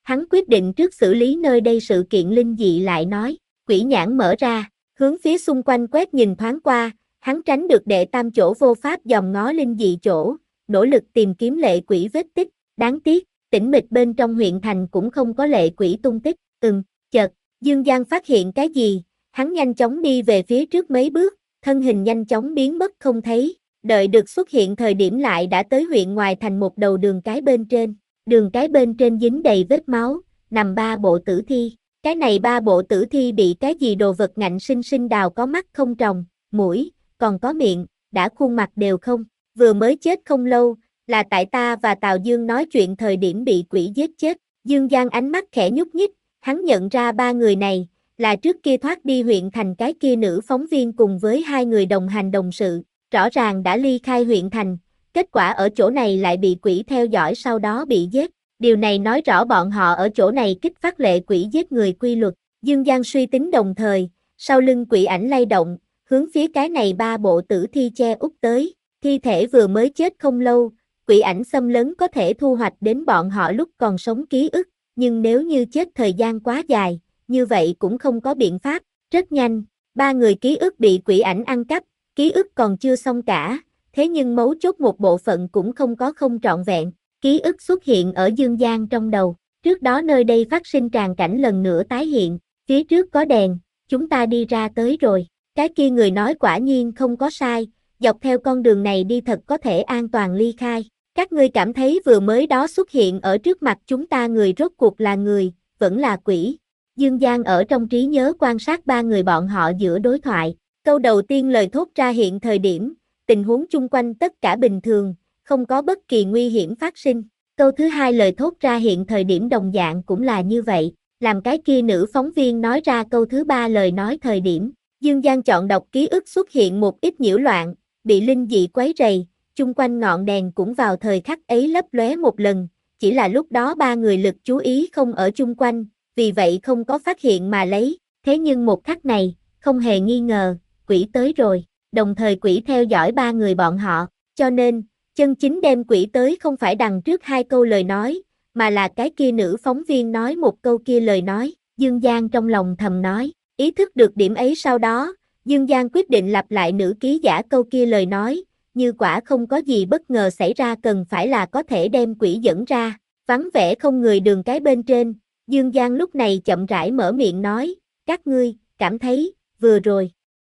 Hắn quyết định trước xử lý nơi đây sự kiện linh dị lại nói, quỷ nhãn mở ra, hướng phía xung quanh quét nhìn thoáng qua, hắn tránh được đệ tam chỗ vô pháp dòm ngó linh dị chỗ, nỗ lực tìm kiếm lệ quỷ vết tích, đáng tiếc, tĩnh mịch bên trong huyện thành cũng không có lệ quỷ tung tích, ừm, chợt, Dương Giang phát hiện cái gì, hắn nhanh chóng đi về phía trước mấy bước, thân hình nhanh chóng biến mất không thấy, đợi được xuất hiện thời điểm lại đã tới huyện ngoài thành một đầu đường cái bên trên, đường cái bên trên dính đầy vết máu, nằm ba bộ tử thi, cái này ba bộ tử thi bị cái gì đồ vật ngạnh sinh sinh đào có mắt không tròng, mũi, còn có miệng, đã khuôn mặt đều không, vừa mới chết không lâu, là tại ta và Tào Dương nói chuyện thời điểm bị quỷ giết chết, Dương Giang ánh mắt khẽ nhúc nhích, hắn nhận ra ba người này, là trước kia thoát đi huyện thành cái kia nữ phóng viên cùng với hai người đồng hành đồng sự, rõ ràng đã ly khai huyện thành, kết quả ở chỗ này lại bị quỷ theo dõi sau đó bị giết, điều này nói rõ bọn họ ở chỗ này kích phát lệ quỷ giết người quy luật, Dương Giang suy tính đồng thời, sau lưng quỷ ảnh lay động, hướng phía cái này ba bộ tử thi che úp tới, thi thể vừa mới chết không lâu, quỷ ảnh xâm lấn có thể thu hoạch đến bọn họ lúc còn sống ký ức, nhưng nếu như chết thời gian quá dài, như vậy cũng không có biện pháp, rất nhanh, ba người ký ức bị quỷ ảnh ăn cắp, ký ức còn chưa xong cả, thế nhưng mấu chốt một bộ phận cũng không có không trọn vẹn, ký ức xuất hiện ở Dương Giang trong đầu, trước đó nơi đây phát sinh tràng cảnh lần nữa tái hiện, phía trước có đèn, chúng ta đi ra tới rồi, cái kia người nói quả nhiên không có sai, dọc theo con đường này đi thật có thể an toàn ly khai, các ngươi cảm thấy vừa mới đó xuất hiện ở trước mặt chúng ta người rốt cuộc là người, vẫn là quỷ. Dương Giang ở trong trí nhớ quan sát ba người bọn họ giữa đối thoại, câu đầu tiên lời thốt ra hiện thời điểm, tình huống chung quanh tất cả bình thường, không có bất kỳ nguy hiểm phát sinh. Câu thứ hai lời thốt ra hiện thời điểm đồng dạng cũng là như vậy, làm cái kia nữ phóng viên nói ra câu thứ ba lời nói thời điểm, Dương Giang chọn đọc ký ức xuất hiện một ít nhiễu loạn, bị linh dị quấy rầy, chung quanh ngọn đèn cũng vào thời khắc ấy lấp lóe một lần, chỉ là lúc đó ba người lực chú ý không ở chung quanh, vì vậy không có phát hiện mà lấy, thế nhưng một khắc này, không hề nghi ngờ, quỷ tới rồi, đồng thời quỷ theo dõi ba người bọn họ, cho nên, chân chính đem quỷ tới không phải đằng trước hai câu lời nói, mà là cái kia nữ phóng viên nói một câu kia lời nói, Dương Giang trong lòng thầm nói, ý thức được điểm ấy sau đó, Dương Giang quyết định lặp lại nữ ký giả câu kia lời nói, như quả không có gì bất ngờ xảy ra cần phải là có thể đem quỷ dẫn ra, vắng vẻ không người đường cái bên trên, Dương Giang lúc này chậm rãi mở miệng nói, các ngươi, cảm thấy, vừa rồi.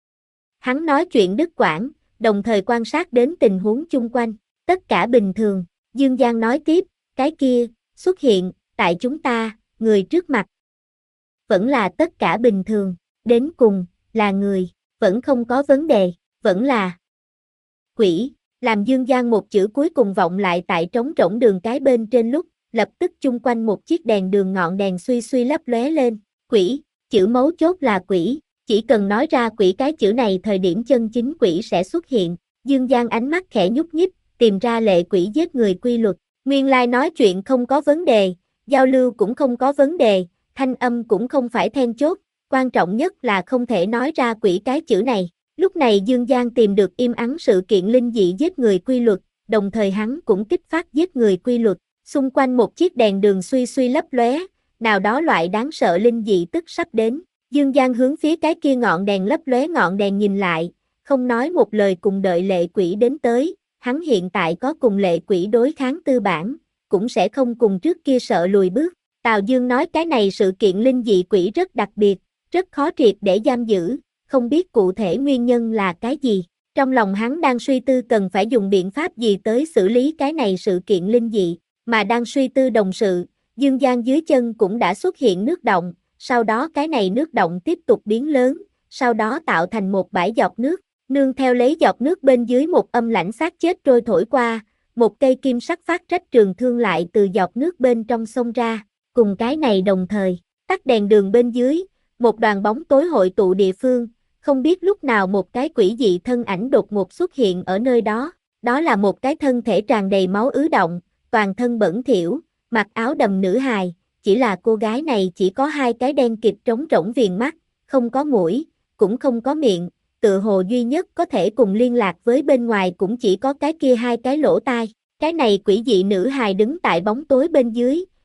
Hắn nói chuyện đứt quãng, đồng thời quan sát đến tình huống chung quanh, tất cả bình thường, Dương Giang nói tiếp, cái kia, xuất hiện, tại chúng ta, người trước mặt. Vẫn là tất cả bình thường, đến cùng, là người, vẫn không có vấn đề, vẫn là quỷ, làm Dương Giang một chữ cuối cùng vọng lại tại trống rỗng đường cái bên trên lúc, lập tức chung quanh một chiếc đèn đường ngọn đèn suy suy lấp lóe lên, quỷ, chữ mấu chốt là quỷ, chỉ cần nói ra quỷ cái chữ này thời điểm chân chính quỷ sẽ xuất hiện, Dương Giang ánh mắt khẽ nhúc nhích, tìm ra lệ quỷ giết người quy luật, nguyên lai nói chuyện không có vấn đề, giao lưu cũng không có vấn đề, thanh âm cũng không phải then chốt, quan trọng nhất là không thể nói ra quỷ cái chữ này. Lúc này Dương Giang tìm được im ắng sự kiện linh dị giết người quy luật, đồng thời hắn cũng kích phát giết người quy luật, xung quanh một chiếc đèn đường suy suy lấp lóe, nào đó loại đáng sợ linh dị tức sắp đến. Dương Giang hướng phía cái kia ngọn đèn lấp lóe ngọn đèn nhìn lại, không nói một lời cùng đợi lệ quỷ đến tới, hắn hiện tại có cùng lệ quỷ đối kháng tư bản, cũng sẽ không cùng trước kia sợ lùi bước. Tào Dương nói cái này sự kiện linh dị quỷ rất đặc biệt, rất khó triệt để giam giữ, không biết cụ thể nguyên nhân là cái gì. Trong lòng hắn đang suy tư cần phải dùng biện pháp gì tới xử lý cái này sự kiện linh dị, mà đang suy tư đồng sự, Dương Giang dưới chân cũng đã xuất hiện nước động, sau đó cái này nước động tiếp tục biến lớn, sau đó tạo thành một bãi giọt nước, nương theo lấy giọt nước bên dưới một âm lãnh xác chết trôi thổi qua, một cây kim sắc phát trách trường thương lại từ giọt nước bên trong xông ra, cùng cái này đồng thời, tắt đèn đường bên dưới, một đoàn bóng tối hội tụ địa phương, không biết lúc nào một cái quỷ dị thân ảnh đột ngột xuất hiện ở nơi đó, đó là một cái thân thể tràn đầy máu ứ động, toàn thân bẩn thỉu, mặc áo đầm nữ hài, chỉ là cô gái này chỉ có hai cái đen kịt trống rỗng viền mắt, không có mũi, cũng không có miệng, tựa hồ duy nhất có thể cùng liên lạc với bên ngoài cũng chỉ có cái kia hai cái lỗ tai. Cái này quỷ dị nữ hài đứng tại bóng tối bên dưới,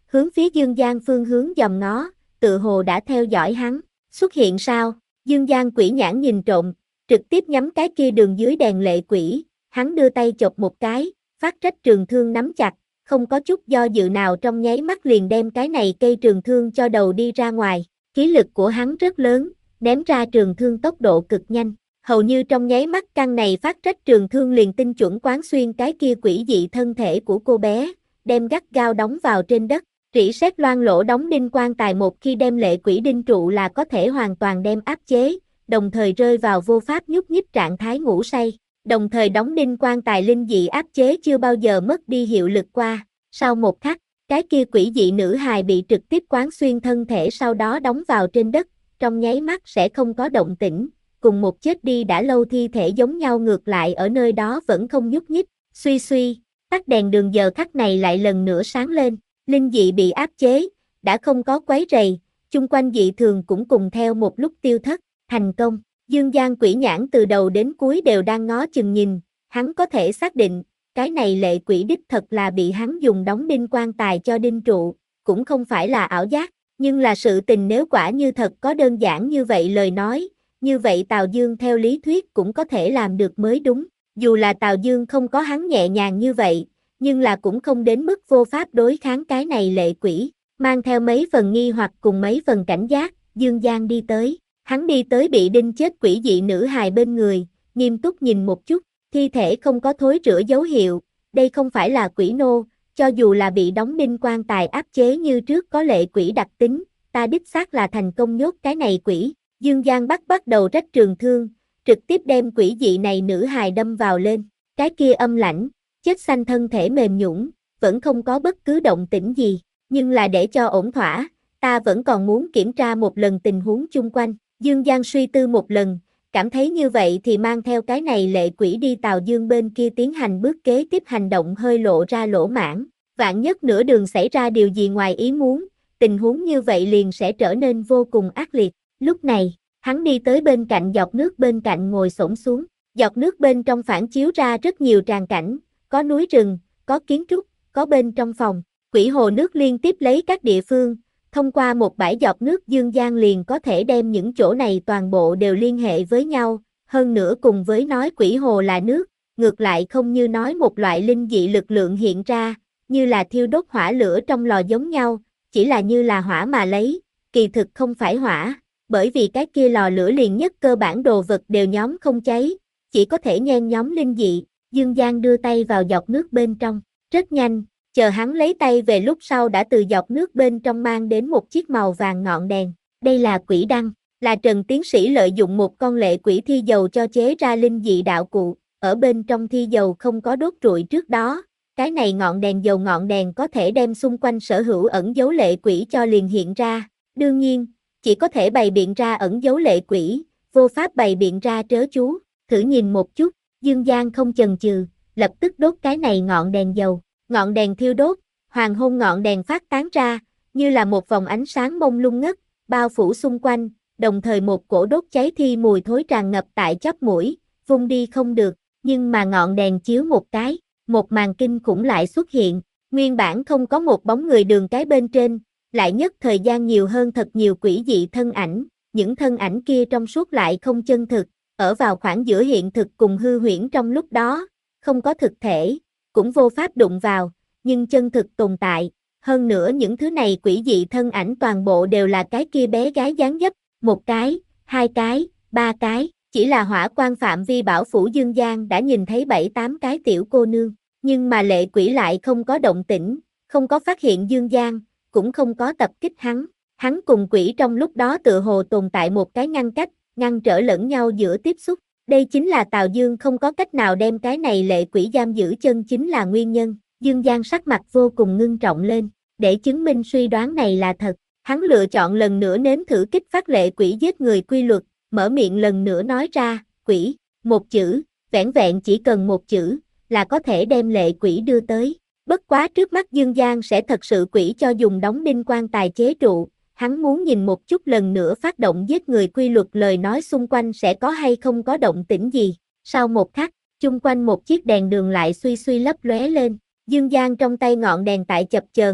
hướng phía Dương Giang phương hướng dòm ngó, tự hồ đã theo dõi hắn. Xuất hiện sao? Dương Giang quỷ nhãn nhìn trộm, trực tiếp nhắm cái kia đường dưới đèn lệ quỷ, hắn đưa tay chộp một cái, phát trách trường thương nắm chặt, không có chút do dự nào trong nháy mắt liền đem cái này cây trường thương cho đầu đi ra ngoài. Khí lực của hắn rất lớn, ném ra trường thương tốc độ cực nhanh, hầu như trong nháy mắt căn này phát trách trường thương liền tinh chuẩn quán xuyên cái kia quỷ dị thân thể của cô bé, đem gắt gao đóng vào trên đất. Rỉ sét loang lỗ đóng đinh quan tài một khi đem lệ quỷ đinh trụ là có thể hoàn toàn đem áp chế, đồng thời rơi vào vô pháp nhúc nhích trạng thái ngủ say. Đồng thời đóng đinh quan tài linh dị áp chế chưa bao giờ mất đi hiệu lực qua. Sau một khắc, cái kia quỷ dị nữ hài bị trực tiếp quán xuyên thân thể sau đó đóng vào trên đất, trong nháy mắt sẽ không có động tĩnh, cùng một chết đi đã lâu thi thể giống nhau ngược lại ở nơi đó vẫn không nhúc nhích. Suy suy, tắt đèn đường giờ khắc này lại lần nữa sáng lên, linh dị bị áp chế, đã không có quấy rầy, chung quanh dị thường cũng cùng theo một lúc tiêu thất, thành công. Dương Giang quỷ nhãn từ đầu đến cuối đều đang ngó chừng nhìn, hắn có thể xác định, cái này lệ quỷ đích thật là bị hắn dùng đóng đinh quan tài cho đinh trụ, cũng không phải là ảo giác, nhưng là sự tình nếu quả như thật có đơn giản như vậy lời nói, như vậy Tào Dương theo lý thuyết cũng có thể làm được mới đúng, dù là Tào Dương không có hắn nhẹ nhàng như vậy, nhưng là cũng không đến mức vô pháp đối kháng cái này lệ quỷ, mang theo mấy phần nghi hoặc cùng mấy phần cảnh giác, Dương Giang đi tới. Hắn đi tới bị đinh chết quỷ dị nữ hài bên người, nghiêm túc nhìn một chút, thi thể không có thối rữa dấu hiệu, đây không phải là quỷ nô, cho dù là bị đóng đinh quan tài áp chế như trước có lệ quỷ đặc tính, ta đích xác là thành công nhốt cái này quỷ. Dương Giang bắt bắt đầu rách trường thương, trực tiếp đem quỷ dị này nữ hài đâm vào lên, cái kia âm lãnh, chết xanh thân thể mềm nhũn, vẫn không có bất cứ động tĩnh gì, nhưng là để cho ổn thỏa, ta vẫn còn muốn kiểm tra một lần tình huống chung quanh. Dương Giang suy tư một lần, cảm thấy như vậy thì mang theo cái này lệ quỷ đi Tào Dương bên kia tiến hành bước kế tiếp hành động hơi lộ ra lỗ mãng, vạn nhất nửa đường xảy ra điều gì ngoài ý muốn, tình huống như vậy liền sẽ trở nên vô cùng ác liệt. Lúc này, hắn đi tới bên cạnh giọt nước bên cạnh ngồi xổm xuống, giọt nước bên trong phản chiếu ra rất nhiều tràng cảnh, có núi rừng, có kiến trúc, có bên trong phòng, quỷ hồ nước liên tiếp lấy các địa phương. Thông qua một bãi giọt nước Dương Giang liền có thể đem những chỗ này toàn bộ đều liên hệ với nhau, hơn nữa cùng với nói quỷ hồ là nước, ngược lại không như nói một loại linh dị lực lượng hiện ra, như là thiêu đốt hỏa lửa trong lò giống nhau, chỉ là như là hỏa mà lấy, kỳ thực không phải hỏa, bởi vì cái kia lò lửa liền nhất cơ bản đồ vật đều nhóm không cháy, chỉ có thể nhen nhóm linh dị. Dương Giang đưa tay vào giọt nước bên trong, rất nhanh. Chờ hắn lấy tay về lúc sau đã từ giọt nước bên trong mang đến một chiếc màu vàng ngọn đèn. Đây là quỷ đăng, là Trần tiến sĩ lợi dụng một con lệ quỷ thi dầu cho chế ra linh dị đạo cụ, ở bên trong thi dầu không có đốt trụi trước đó. Cái này ngọn đèn dầu ngọn đèn có thể đem xung quanh sở hữu ẩn dấu lệ quỷ cho liền hiện ra. Đương nhiên, chỉ có thể bày biện ra ẩn dấu lệ quỷ, vô pháp bày biện ra trớ chú. Thử nhìn một chút, Dương Giang không chần chừ, lập tức đốt cái này ngọn đèn dầu. Ngọn đèn thiêu đốt, hoàng hôn ngọn đèn phát tán ra, như là một vòng ánh sáng mông lung ngất, bao phủ xung quanh, đồng thời một cổ đốt cháy thi mùi thối tràn ngập tại chóp mũi, vung đi không được, nhưng mà ngọn đèn chiếu một cái, một màn kinh khủng lại xuất hiện, nguyên bản không có một bóng người đường cái bên trên, lại nhất thời gian nhiều hơn thật nhiều quỷ dị thân ảnh, những thân ảnh kia trong suốt lại không chân thực, ở vào khoảng giữa hiện thực cùng hư huyễn trong lúc đó, không có thực thể. Cũng vô pháp đụng vào, nhưng chân thực tồn tại, hơn nữa những thứ này quỷ dị thân ảnh toàn bộ đều là cái kia bé gái dáng dấp, một cái, hai cái, ba cái, chỉ là hỏa quan phạm vi bảo phủ Dương Giang đã nhìn thấy bảy tám cái tiểu cô nương, nhưng mà lệ quỷ lại không có động tĩnh, không có phát hiện Dương Giang, cũng không có tập kích hắn, hắn cùng quỷ trong lúc đó tựa hồ tồn tại một cái ngăn cách, ngăn trở lẫn nhau giữa tiếp xúc. Đây chính là Tào Dương không có cách nào đem cái này lệ quỷ giam giữ chân chính là nguyên nhân. Dương Giang sắc mặt vô cùng ngưng trọng lên, để chứng minh suy đoán này là thật. Hắn lựa chọn lần nữa nếm thử kích phát lệ quỷ giết người quy luật, mở miệng lần nữa nói ra, quỷ, một chữ, vẻn vẹn chỉ cần một chữ, là có thể đem lệ quỷ đưa tới. Bất quá trước mắt Dương Giang sẽ thật sự quỷ cho dùng đóng đinh quan tài chế trụ. Hắn muốn nhìn một chút lần nữa phát động giết người quy luật lời nói xung quanh sẽ có hay không có động tĩnh gì. Sau một khắc, chung quanh một chiếc đèn đường lại suy suy lấp lóe lên. Dương Giang trong tay ngọn đèn tại chập chờn,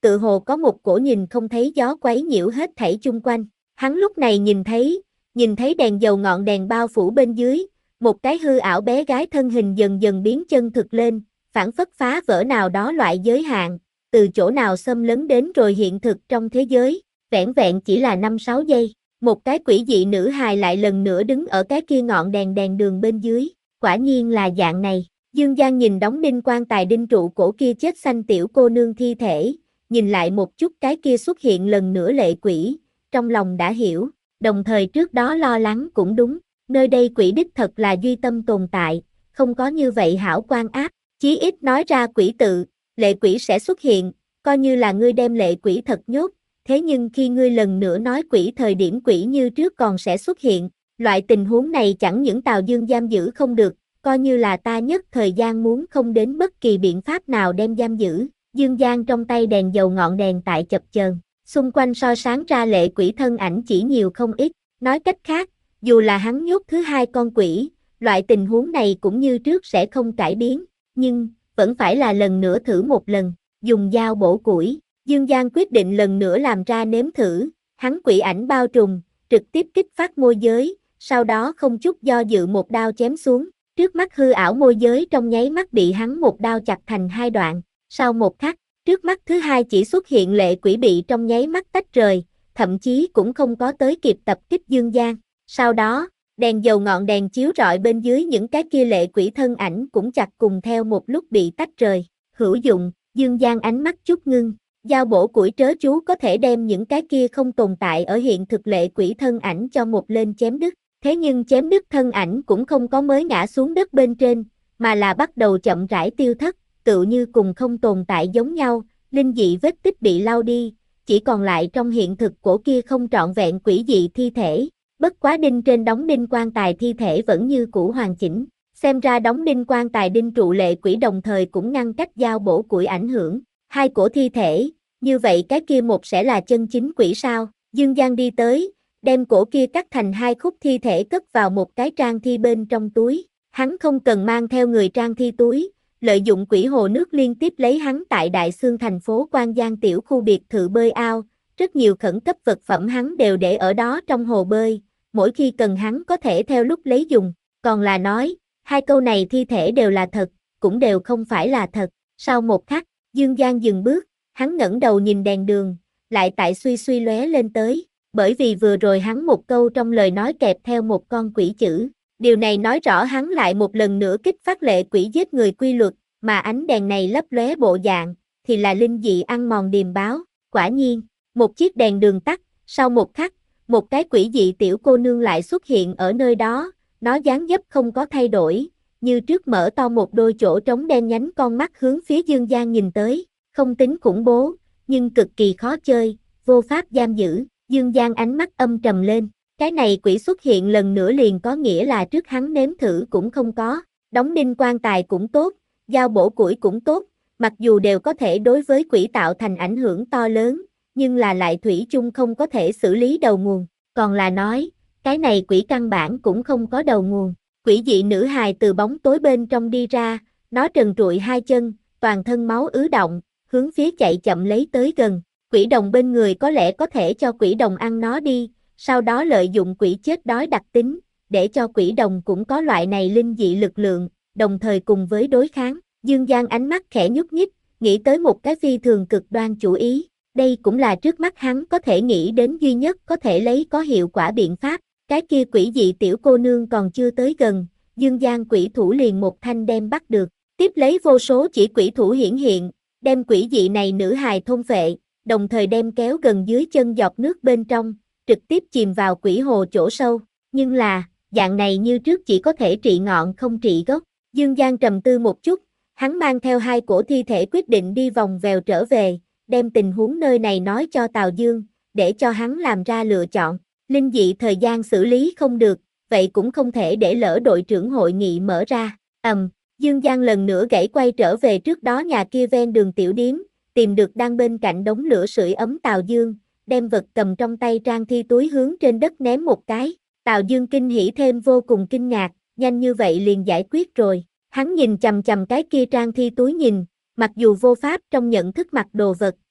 tự hồ có một cổ nhìn không thấy gió quấy nhiễu hết thảy chung quanh. Hắn lúc này nhìn thấy, nhìn thấy đèn dầu ngọn đèn bao phủ bên dưới, một cái hư ảo bé gái thân hình dần dần biến chân thực lên, phảng phất phá vỡ nào đó loại giới hạn, từ chỗ nào xâm lấn đến rồi hiện thực trong thế giới, vẻn vẹn chỉ là năm sáu giây, một cái quỷ dị nữ hài lại lần nữa đứng ở cái kia ngọn đèn đèn đường bên dưới, quả nhiên là dạng này. Dương Giang nhìn đóng đinh quan tài đinh trụ cổ kia chết xanh tiểu cô nương thi thể, nhìn lại một chút cái kia xuất hiện lần nữa lệ quỷ, trong lòng đã hiểu, đồng thời trước đó lo lắng cũng đúng, nơi đây quỷ đích thật là duy tâm tồn tại, không có như vậy hảo quan áp, chí ít nói ra quỷ tự, lệ quỷ sẽ xuất hiện, coi như là ngươi đem lệ quỷ thật nhốt, thế nhưng khi ngươi lần nữa nói quỷ thời điểm quỷ như trước còn sẽ xuất hiện, loại tình huống này chẳng những Tào Dương giam giữ không được, coi như là ta nhất thời gian muốn không đến bất kỳ biện pháp nào đem giam giữ. Dương Giang trong tay đèn dầu ngọn đèn tại chập chờn, xung quanh soi sáng ra lệ quỷ thân ảnh chỉ nhiều không ít, nói cách khác, dù là hắn nhốt thứ hai con quỷ, loại tình huống này cũng như trước sẽ không cải biến, nhưng, vẫn phải là lần nữa thử một lần, dùng dao bổ củi, Dương Giang quyết định lần nữa làm ra nếm thử, hắn quỷ ảnh bao trùm, trực tiếp kích phát môi giới, sau đó không chút do dự một đao chém xuống, trước mắt hư ảo môi giới trong nháy mắt bị hắn một đao chặt thành hai đoạn. Sau một khắc, trước mắt thứ hai chỉ xuất hiện lệ quỷ bị trong nháy mắt tách rời, thậm chí cũng không có tới kịp tập kích Dương Giang. Sau đó, đèn dầu ngọn đèn chiếu rọi bên dưới những cái kia lệ quỷ thân ảnh cũng chặt cùng theo một lúc bị tách rời. Hữu dụng, Dương Giang ánh mắt chút ngưng, dao bổ củi trớ chú có thể đem những cái kia không tồn tại ở hiện thực lệ quỷ thân ảnh cho một lên chém đứt. Thế nhưng chém đứt thân ảnh cũng không có mới ngã xuống đất bên trên, mà là bắt đầu chậm rãi tiêu thất. Tựu như cùng không tồn tại giống nhau, linh dị vết tích bị lau đi, chỉ còn lại trong hiện thực cổ kia không trọn vẹn quỷ dị thi thể, bất quá đinh trên đóng đinh quan tài thi thể vẫn như cũ hoàn chỉnh, xem ra đóng đinh quan tài đinh trụ lệ quỷ đồng thời cũng ngăn cách dao bổ củi ảnh hưởng, hai cổ thi thể, như vậy cái kia một sẽ là chân chính quỷ sao, Dương Giang đi tới, đem cổ kia cắt thành hai khúc thi thể cất vào một cái trang thi bên trong túi, hắn không cần mang theo người trang thi túi, lợi dụng quỷ hồ nước liên tiếp lấy hắn tại Đại Xương thành phố Quan Giang tiểu khu biệt thự bơi ao, rất nhiều khẩn cấp vật phẩm hắn đều để ở đó trong hồ bơi, mỗi khi cần hắn có thể theo lúc lấy dùng, còn là nói, hai câu này thi thể đều là thật, cũng đều không phải là thật, sau một khắc, Dương Giang dừng bước, hắn ngẩng đầu nhìn đèn đường, lại tại suy suy lóe lên tới, bởi vì vừa rồi hắn một câu trong lời nói kẹp theo một con quỷ chữ. Điều này nói rõ hắn lại một lần nữa kích phát lệ quỷ giết người quy luật, mà ánh đèn này lấp lóe bộ dạng, thì là linh dị ăn mòn điềm báo. Quả nhiên, một chiếc đèn đường tắt, sau một khắc, một cái quỷ dị tiểu cô nương lại xuất hiện ở nơi đó, nó dáng dấp không có thay đổi, như trước mở to một đôi chỗ trống đen nhánh con mắt hướng phía Dương Giang nhìn tới, không tính khủng bố, nhưng cực kỳ khó chơi, vô pháp giam giữ, Dương Giang ánh mắt âm trầm lên. Cái này quỷ xuất hiện lần nữa liền có nghĩa là trước hắn nếm thử cũng không có, đóng đinh quan tài cũng tốt, dao bổ củi cũng tốt, mặc dù đều có thể đối với quỷ tạo thành ảnh hưởng to lớn, nhưng là lại thủy chung không có thể xử lý đầu nguồn, còn là nói, cái này quỷ căn bản cũng không có đầu nguồn. Quỷ dị nữ hài từ bóng tối bên trong đi ra, nó trần trụi hai chân, toàn thân máu ứ động, hướng phía chạy chậm lấy tới gần, quỷ đồng bên người có lẽ có thể cho quỷ đồng ăn nó đi. Sau đó lợi dụng quỷ chết đói đặc tính, để cho quỷ đồng cũng có loại này linh dị lực lượng, đồng thời cùng với đối kháng. Dương Giang ánh mắt khẽ nhúc nhích, nghĩ tới một cái phi thường cực đoan chủ ý. Đây cũng là trước mắt hắn có thể nghĩ đến duy nhất có thể lấy có hiệu quả biện pháp. Cái kia quỷ dị tiểu cô nương còn chưa tới gần, Dương Giang quỷ thủ liền một thanh đem bắt được. Tiếp lấy vô số chỉ quỷ thủ hiển hiện, đem quỷ dị này nữ hài thôn phệ, đồng thời đem kéo gần dưới chân giọt nước bên trong, trực tiếp chìm vào quỷ hồ chỗ sâu, nhưng là, dạng này như trước chỉ có thể trị ngọn không trị gốc. Dương Giang trầm tư một chút, hắn mang theo hai cổ thi thể quyết định đi vòng vèo trở về, đem tình huống nơi này nói cho Tào Dương, để cho hắn làm ra lựa chọn. Linh dị thời gian xử lý không được, vậy cũng không thể để lỡ đội trưởng hội nghị mở ra. Ầm, um, Dương Giang lần nữa gãy quay trở về trước đó nhà kia ven đường tiểu điếm, tìm được đang bên cạnh đống lửa sưởi ấm Tào Dương, đem vật cầm trong tay trang thi túi hướng trên đất ném một cái. Tào Dương kinh hỉ thêm vô cùng kinh ngạc, nhanh như vậy liền giải quyết rồi. Hắn nhìn chằm chằm cái kia trang thi túi nhìn, mặc dù vô pháp trong nhận thức mặt đồ vật,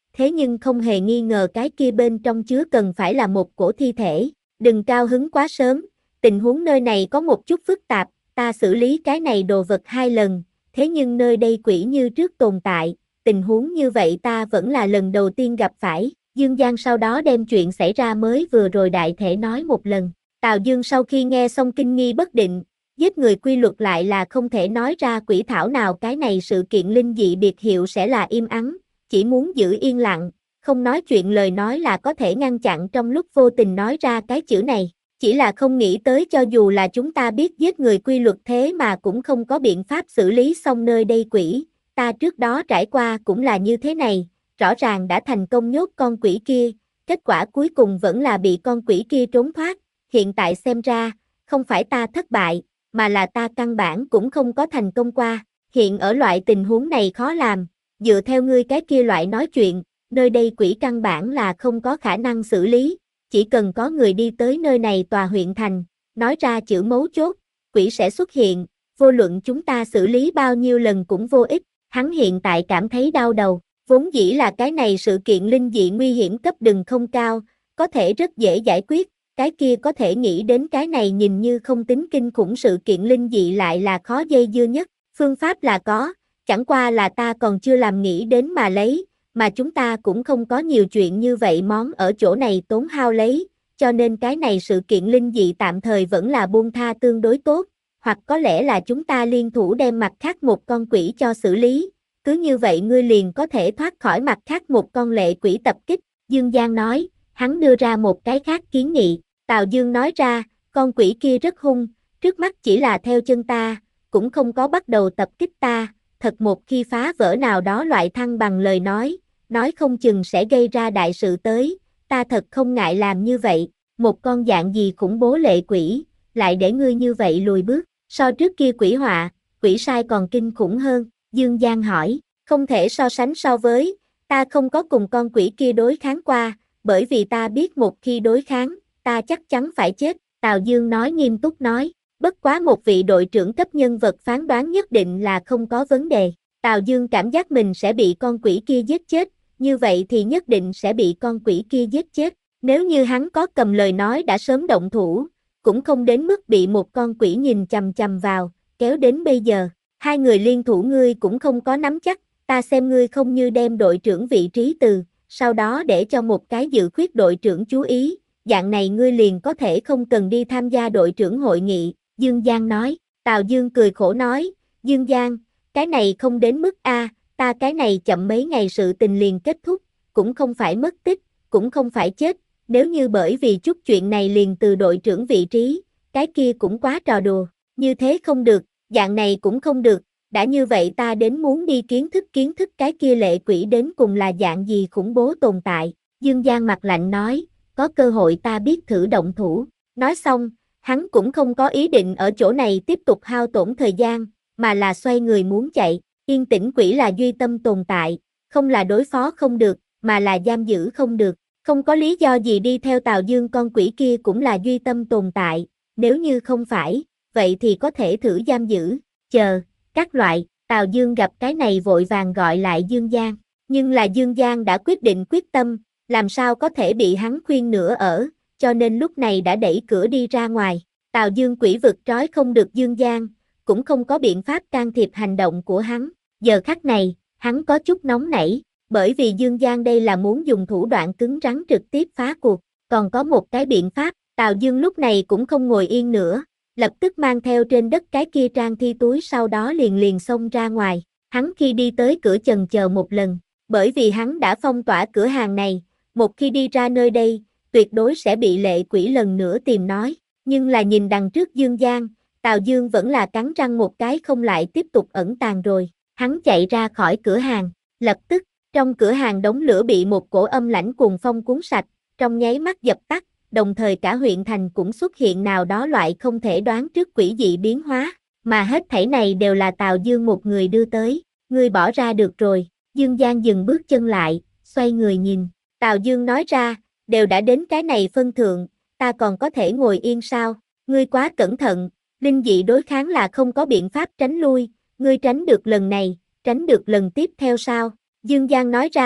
thế nhưng không hề nghi ngờ cái kia bên trong chứa cần phải là một cổ thi thể. Đừng cao hứng quá sớm, tình huống nơi này có một chút phức tạp, ta xử lý cái này đồ vật hai lần, thế nhưng nơi đây quỷ như trước tồn tại, tình huống như vậy ta vẫn là lần đầu tiên gặp phải. Dương Giang sau đó đem chuyện xảy ra mới vừa rồi đại thể nói một lần. Tào Dương sau khi nghe xong kinh nghi bất định, giết người quy luật lại là không thể nói ra quỷ thảo nào, cái này sự kiện linh dị biệt hiệu sẽ là im ắng, chỉ muốn giữ yên lặng, không nói chuyện, lời nói là có thể ngăn chặn trong lúc vô tình nói ra cái chữ này. Chỉ là không nghĩ tới cho dù là chúng ta biết giết người quy luật thế mà cũng không có biện pháp xử lý xong nơi đây quỷ, ta trước đó trải qua cũng là như thế này, rõ ràng đã thành công nhốt con quỷ kia, kết quả cuối cùng vẫn là bị con quỷ kia trốn thoát, hiện tại xem ra, không phải ta thất bại, mà là ta căn bản cũng không có thành công qua, hiện ở loại tình huống này khó làm, dựa theo ngươi cái kia loại nói chuyện, nơi đây quỷ căn bản là không có khả năng xử lý, chỉ cần có người đi tới nơi này tòa huyện thành, nói ra chữ mấu chốt, quỷ sẽ xuất hiện, vô luận chúng ta xử lý bao nhiêu lần cũng vô ích, hắn hiện tại cảm thấy đau đầu, vốn dĩ là cái này sự kiện linh dị nguy hiểm cấp đừng không cao, có thể rất dễ giải quyết, cái kia có thể nghĩ đến cái này nhìn như không tính kinh khủng sự kiện linh dị lại là khó dây dưa nhất, phương pháp là có, chẳng qua là ta còn chưa làm nghĩ đến mà lấy, mà chúng ta cũng không có nhiều chuyện như vậy món ở chỗ này tốn hao lấy, cho nên cái này sự kiện linh dị tạm thời vẫn là buông tha tương đối tốt, hoặc có lẽ là chúng ta liên thủ đem mặt khác một con quỷ cho xử lý, cứ như vậy ngươi liền có thể thoát khỏi mặt khác một con lệ quỷ tập kích, Dương Giang nói, hắn đưa ra một cái khác kiến nghị, Tào Dương nói ra, con quỷ kia rất hung, trước mắt chỉ là theo chân ta, cũng không có bắt đầu tập kích ta, thật một khi phá vỡ nào đó loại thăng bằng lời nói, nói không chừng sẽ gây ra đại sự tới, ta thật không ngại làm như vậy, một con dạng gì khủng bố lệ quỷ, lại để ngươi như vậy lùi bước, so trước kia quỷ họa, quỷ sai còn kinh khủng hơn, Dương Giang hỏi, không thể so sánh so với, ta không có cùng con quỷ kia đối kháng qua, bởi vì ta biết một khi đối kháng, ta chắc chắn phải chết, Tào Dương nói nghiêm túc nói, bất quá một vị đội trưởng cấp nhân vật phán đoán nhất định là không có vấn đề, Tào Dương cảm giác mình sẽ bị con quỷ kia giết chết, như vậy thì nhất định sẽ bị con quỷ kia giết chết, nếu như hắn có cầm lời nói đã sớm động thủ, cũng không đến mức bị một con quỷ nhìn chằm chằm vào, kéo đến bây giờ, hai người liên thủ ngươi cũng không có nắm chắc, ta xem ngươi không như đem đội trưởng vị trí từ, sau đó để cho một cái dự khuyết đội trưởng chú ý, dạng này ngươi liền có thể không cần đi tham gia đội trưởng hội nghị, Dương Giang nói, Tào Dương cười khổ nói, Dương Giang, cái này không đến mức a, ta cái này chậm mấy ngày sự tình liền kết thúc, cũng không phải mất tích, cũng không phải chết, nếu như bởi vì chút chuyện này liền từ đội trưởng vị trí, cái kia cũng quá trò đùa, như thế không được, dạng này cũng không được, đã như vậy ta đến muốn đi kiến thức kiến thức cái kia lệ quỷ đến cùng là dạng gì khủng bố tồn tại, Dương Giang mặt lạnh nói, có cơ hội ta biết thử động thủ, nói xong, hắn cũng không có ý định ở chỗ này tiếp tục hao tổn thời gian, mà là xoay người muốn chạy, yên tĩnh quỷ là duy tâm tồn tại, không là đối phó không được, mà là giam giữ không được, không có lý do gì đi theo Tào Dương, con quỷ kia cũng là duy tâm tồn tại, nếu như không phải, vậy thì có thể thử giam giữ, chờ, các loại, Tào Dương gặp cái này vội vàng gọi lại Dương Giang, nhưng là Dương Giang đã quyết định quyết tâm, làm sao có thể bị hắn khuyên nữa ở, cho nên lúc này đã đẩy cửa đi ra ngoài, Tào Dương quỷ vực trói không được Dương Giang, cũng không có biện pháp can thiệp hành động của hắn, giờ khắc này, hắn có chút nóng nảy, bởi vì Dương Giang đây là muốn dùng thủ đoạn cứng rắn trực tiếp phá cuộc, còn có một cái biện pháp, Tào Dương lúc này cũng không ngồi yên nữa, lập tức mang theo trên đất cái kia trang thi túi sau đó liền liền xông ra ngoài, hắn khi đi tới cửa chần chờ một lần, bởi vì hắn đã phong tỏa cửa hàng này, một khi đi ra nơi đây, tuyệt đối sẽ bị lệ quỷ lần nữa tìm nói, nhưng là nhìn đằng trước Dương Giang, Tào Dương vẫn là cắn răng một cái không lại tiếp tục ẩn tàng rồi, hắn chạy ra khỏi cửa hàng, lập tức, trong cửa hàng đống lửa bị một cổ âm lãnh cuồng phong cuốn sạch, trong nháy mắt dập tắt, đồng thời cả huyện thành cũng xuất hiện nào đó loại không thể đoán trước quỷ dị biến hóa, mà hết thảy này đều là Tào Dương một người đưa tới, ngươi bỏ ra được rồi, Dương Giang dừng bước chân lại, xoay người nhìn, Tào Dương nói ra, đều đã đến cái này phân thượng, ta còn có thể ngồi yên sao, ngươi quá cẩn thận, linh dị đối kháng là không có biện pháp tránh lui, ngươi tránh được lần này, tránh được lần tiếp theo sao, Dương Giang nói ra,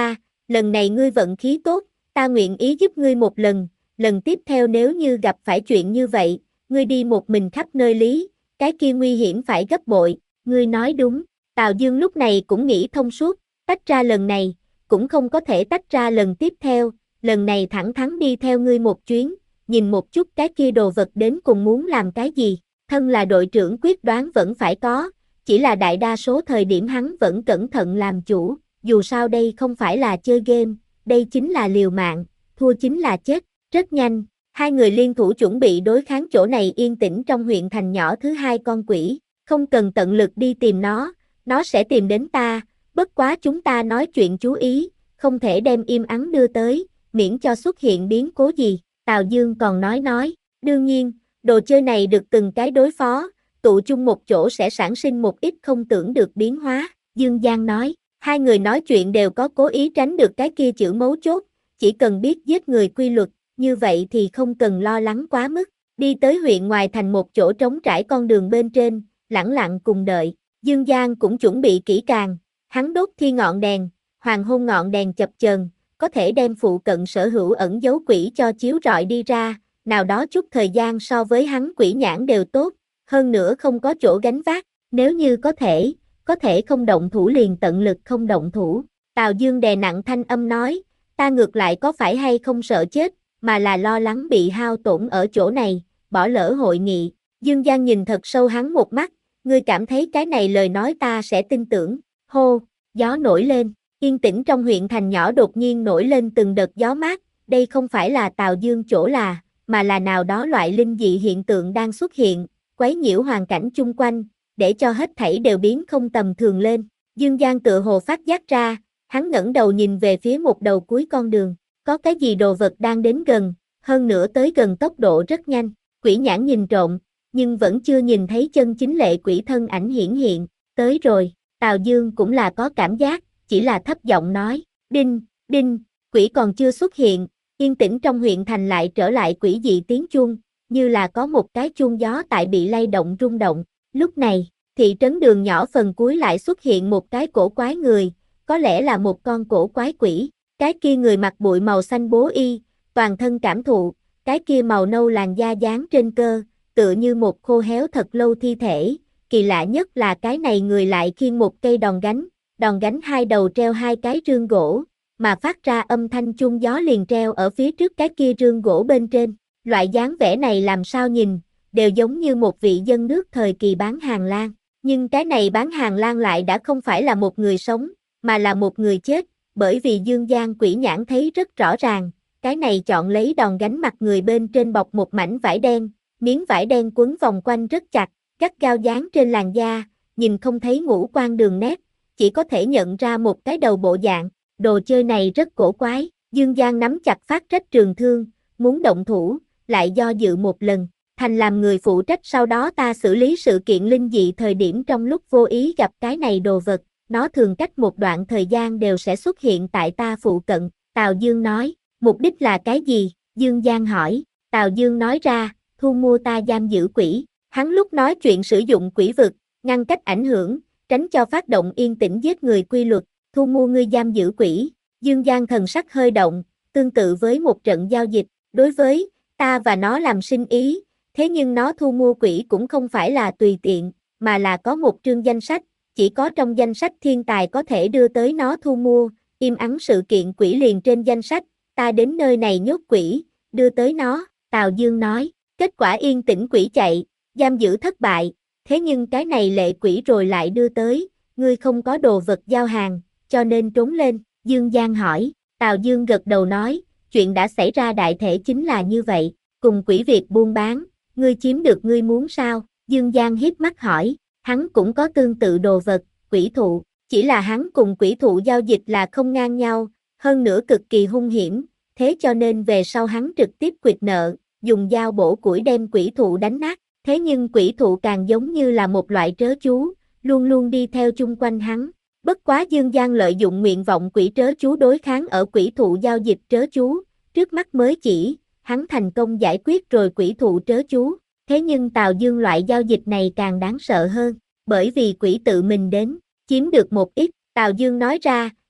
lần này ngươi vận khí tốt, ta nguyện ý giúp ngươi một lần, lần tiếp theo nếu như gặp phải chuyện như vậy, ngươi đi một mình khắp nơi lý, cái kia nguy hiểm phải gấp bội, ngươi nói đúng, Tào Dương lúc này cũng nghĩ thông suốt, tách ra lần này, cũng không có thể tách ra lần tiếp theo, lần này thẳng thắn đi theo ngươi một chuyến, nhìn một chút cái kia đồ vật đến cùng muốn làm cái gì, thân là đội trưởng quyết đoán vẫn phải có, chỉ là đại đa số thời điểm hắn vẫn cẩn thận làm chủ, dù sao đây không phải là chơi game, đây chính là liều mạng, thua chính là chết, rất nhanh, hai người liên thủ chuẩn bị đối kháng chỗ này yên tĩnh trong huyện thành nhỏ thứ hai con quỷ, không cần tận lực đi tìm nó, nó sẽ tìm đến ta, bất quá chúng ta nói chuyện chú ý, không thể đem im ắng đưa tới, miễn cho xuất hiện biến cố gì, Tào Dương còn nói nói, đương nhiên, đồ chơi này được từng cái đối phó, tụ chung một chỗ sẽ sản sinh một ít không tưởng được biến hóa, Dương Giang nói, hai người nói chuyện đều có cố ý tránh được cái kia chữ mấu chốt, chỉ cần biết giết người quy luật, như vậy thì không cần lo lắng quá mức, đi tới huyện ngoài thành một chỗ trống trải con đường bên trên, lẳng lặng cùng đợi, Dương Giang cũng chuẩn bị kỹ càng, hắn đốt thi ngọn đèn, hoàng hôn ngọn đèn chập chờn, có thể đem phụ cận sở hữu ẩn dấu quỷ cho chiếu rọi đi ra, nào đó chút thời gian so với hắn quỷ nhãn đều tốt, hơn nữa không có chỗ gánh vác, nếu như có thể, có thể không động thủ liền tận lực không động thủ. Tào Dương đè nặng thanh âm nói, ta ngược lại có phải hay không sợ chết, mà là lo lắng bị hao tổn ở chỗ này, bỏ lỡ hội nghị. Dương Giang nhìn thật sâu hắn một mắt, ngươi cảm thấy cái này lời nói ta sẽ tin tưởng, hô, gió nổi lên, yên tĩnh trong huyện thành nhỏ đột nhiên nổi lên từng đợt gió mát, đây không phải là Tào Dương chỗ là, mà là nào đó loại linh dị hiện tượng đang xuất hiện, quấy nhiễu hoàn cảnh chung quanh, để cho hết thảy đều biến không tầm thường lên. Dương Giang tựa hồ phát giác ra, hắn ngẩng đầu nhìn về phía một đầu cuối con đường, có cái gì đồ vật đang đến gần, hơn nữa tới gần tốc độ rất nhanh, quỷ nhãn nhìn trộm, nhưng vẫn chưa nhìn thấy chân chính lệ quỷ thân ảnh hiển hiện, tới rồi, Tào Dương cũng là có cảm giác, chỉ là thấp giọng nói, đinh, đinh, quỷ còn chưa xuất hiện, yên tĩnh trong huyện thành lại trở lại quỷ dị tiếng chuông, như là có một cái chuông gió tại bị lay động rung động, lúc này, thị trấn đường nhỏ phần cuối lại xuất hiện một cái cổ quái người, có lẽ là một con cổ quái quỷ, cái kia người mặc bụi màu xanh bố y, toàn thân cảm thụ, cái kia màu nâu làn da dán trên cơ, tựa như một khô héo thật lâu thi thể, kỳ lạ nhất là cái này người lại khiêng một cây đòn gánh, đòn gánh hai đầu treo hai cái rương gỗ, mà phát ra âm thanh chuông gió liền treo ở phía trước cái kia rương gỗ bên trên, loại dáng vẻ này làm sao nhìn, đều giống như một vị dân nước thời kỳ bán hàng lan, nhưng cái này bán hàng lan lại đã không phải là một người sống, mà là một người chết, bởi vì Dương Giang quỷ nhãn thấy rất rõ ràng, cái này chọn lấy đòn gánh mặt người bên trên bọc một mảnh vải đen, miếng vải đen quấn vòng quanh rất chặt, gắt gao dán trên làn da, nhìn không thấy ngũ quan đường nét, chỉ có thể nhận ra một cái đầu bộ dạng, đồ chơi này rất cổ quái, Dương Giang nắm chặt phát trách trường thương, muốn động thủ, lại do dự một lần, thành làm người phụ trách sau đó ta xử lý sự kiện linh dị thời điểm trong lúc vô ý gặp cái này đồ vật, nó thường cách một đoạn thời gian đều sẽ xuất hiện tại ta phụ cận, Tào Dương nói, mục đích là cái gì, Dương Giang hỏi, Tào Dương nói ra, thu mua ta giam giữ quỷ, hắn lúc nói chuyện sử dụng quỷ vực, ngăn cách ảnh hưởng, tránh cho phát động yên tĩnh giết người quy luật, thu mua ngươi giam giữ quỷ, Dương Giang thần sắc hơi động, tương tự với một trận giao dịch, đối với, ta và nó làm sinh ý, thế nhưng nó thu mua quỷ cũng không phải là tùy tiện, mà là có một trương danh sách, chỉ có trong danh sách thiên tài có thể đưa tới nó thu mua, im ắng sự kiện quỷ liền trên danh sách, ta đến nơi này nhốt quỷ, đưa tới nó, Tào Dương nói, kết quả yên tĩnh quỷ chạy, giam giữ thất bại, thế nhưng cái này lệ quỷ rồi lại đưa tới, ngươi không có đồ vật giao hàng, cho nên trốn lên, Dương Giang hỏi, Tào Dương gật đầu nói, chuyện đã xảy ra đại thể chính là như vậy, cùng quỷ việc buôn bán, ngươi chiếm được ngươi muốn sao, Dương Giang hiếp mắt hỏi, hắn cũng có tương tự đồ vật, quỷ thụ, chỉ là hắn cùng quỷ thụ giao dịch là không ngang nhau, hơn nữa cực kỳ hung hiểm, thế cho nên về sau hắn trực tiếp quỵt nợ, dùng dao bổ củi đem quỷ thụ đánh nát, thế nhưng quỷ thụ càng giống như là một loại trớ chú, luôn luôn đi theo chung quanh hắn. Bất quá Dương Giang lợi dụng nguyện vọng quỷ trớ chú đối kháng ở quỷ thụ giao dịch trớ chú, trước mắt mới chỉ, hắn thành công giải quyết rồi quỷ thụ trớ chú, thế nhưng Tào Dương loại giao dịch này càng đáng sợ hơn, bởi vì quỷ tự mình đến, chiếm được một ít, Tào Dương nói ra,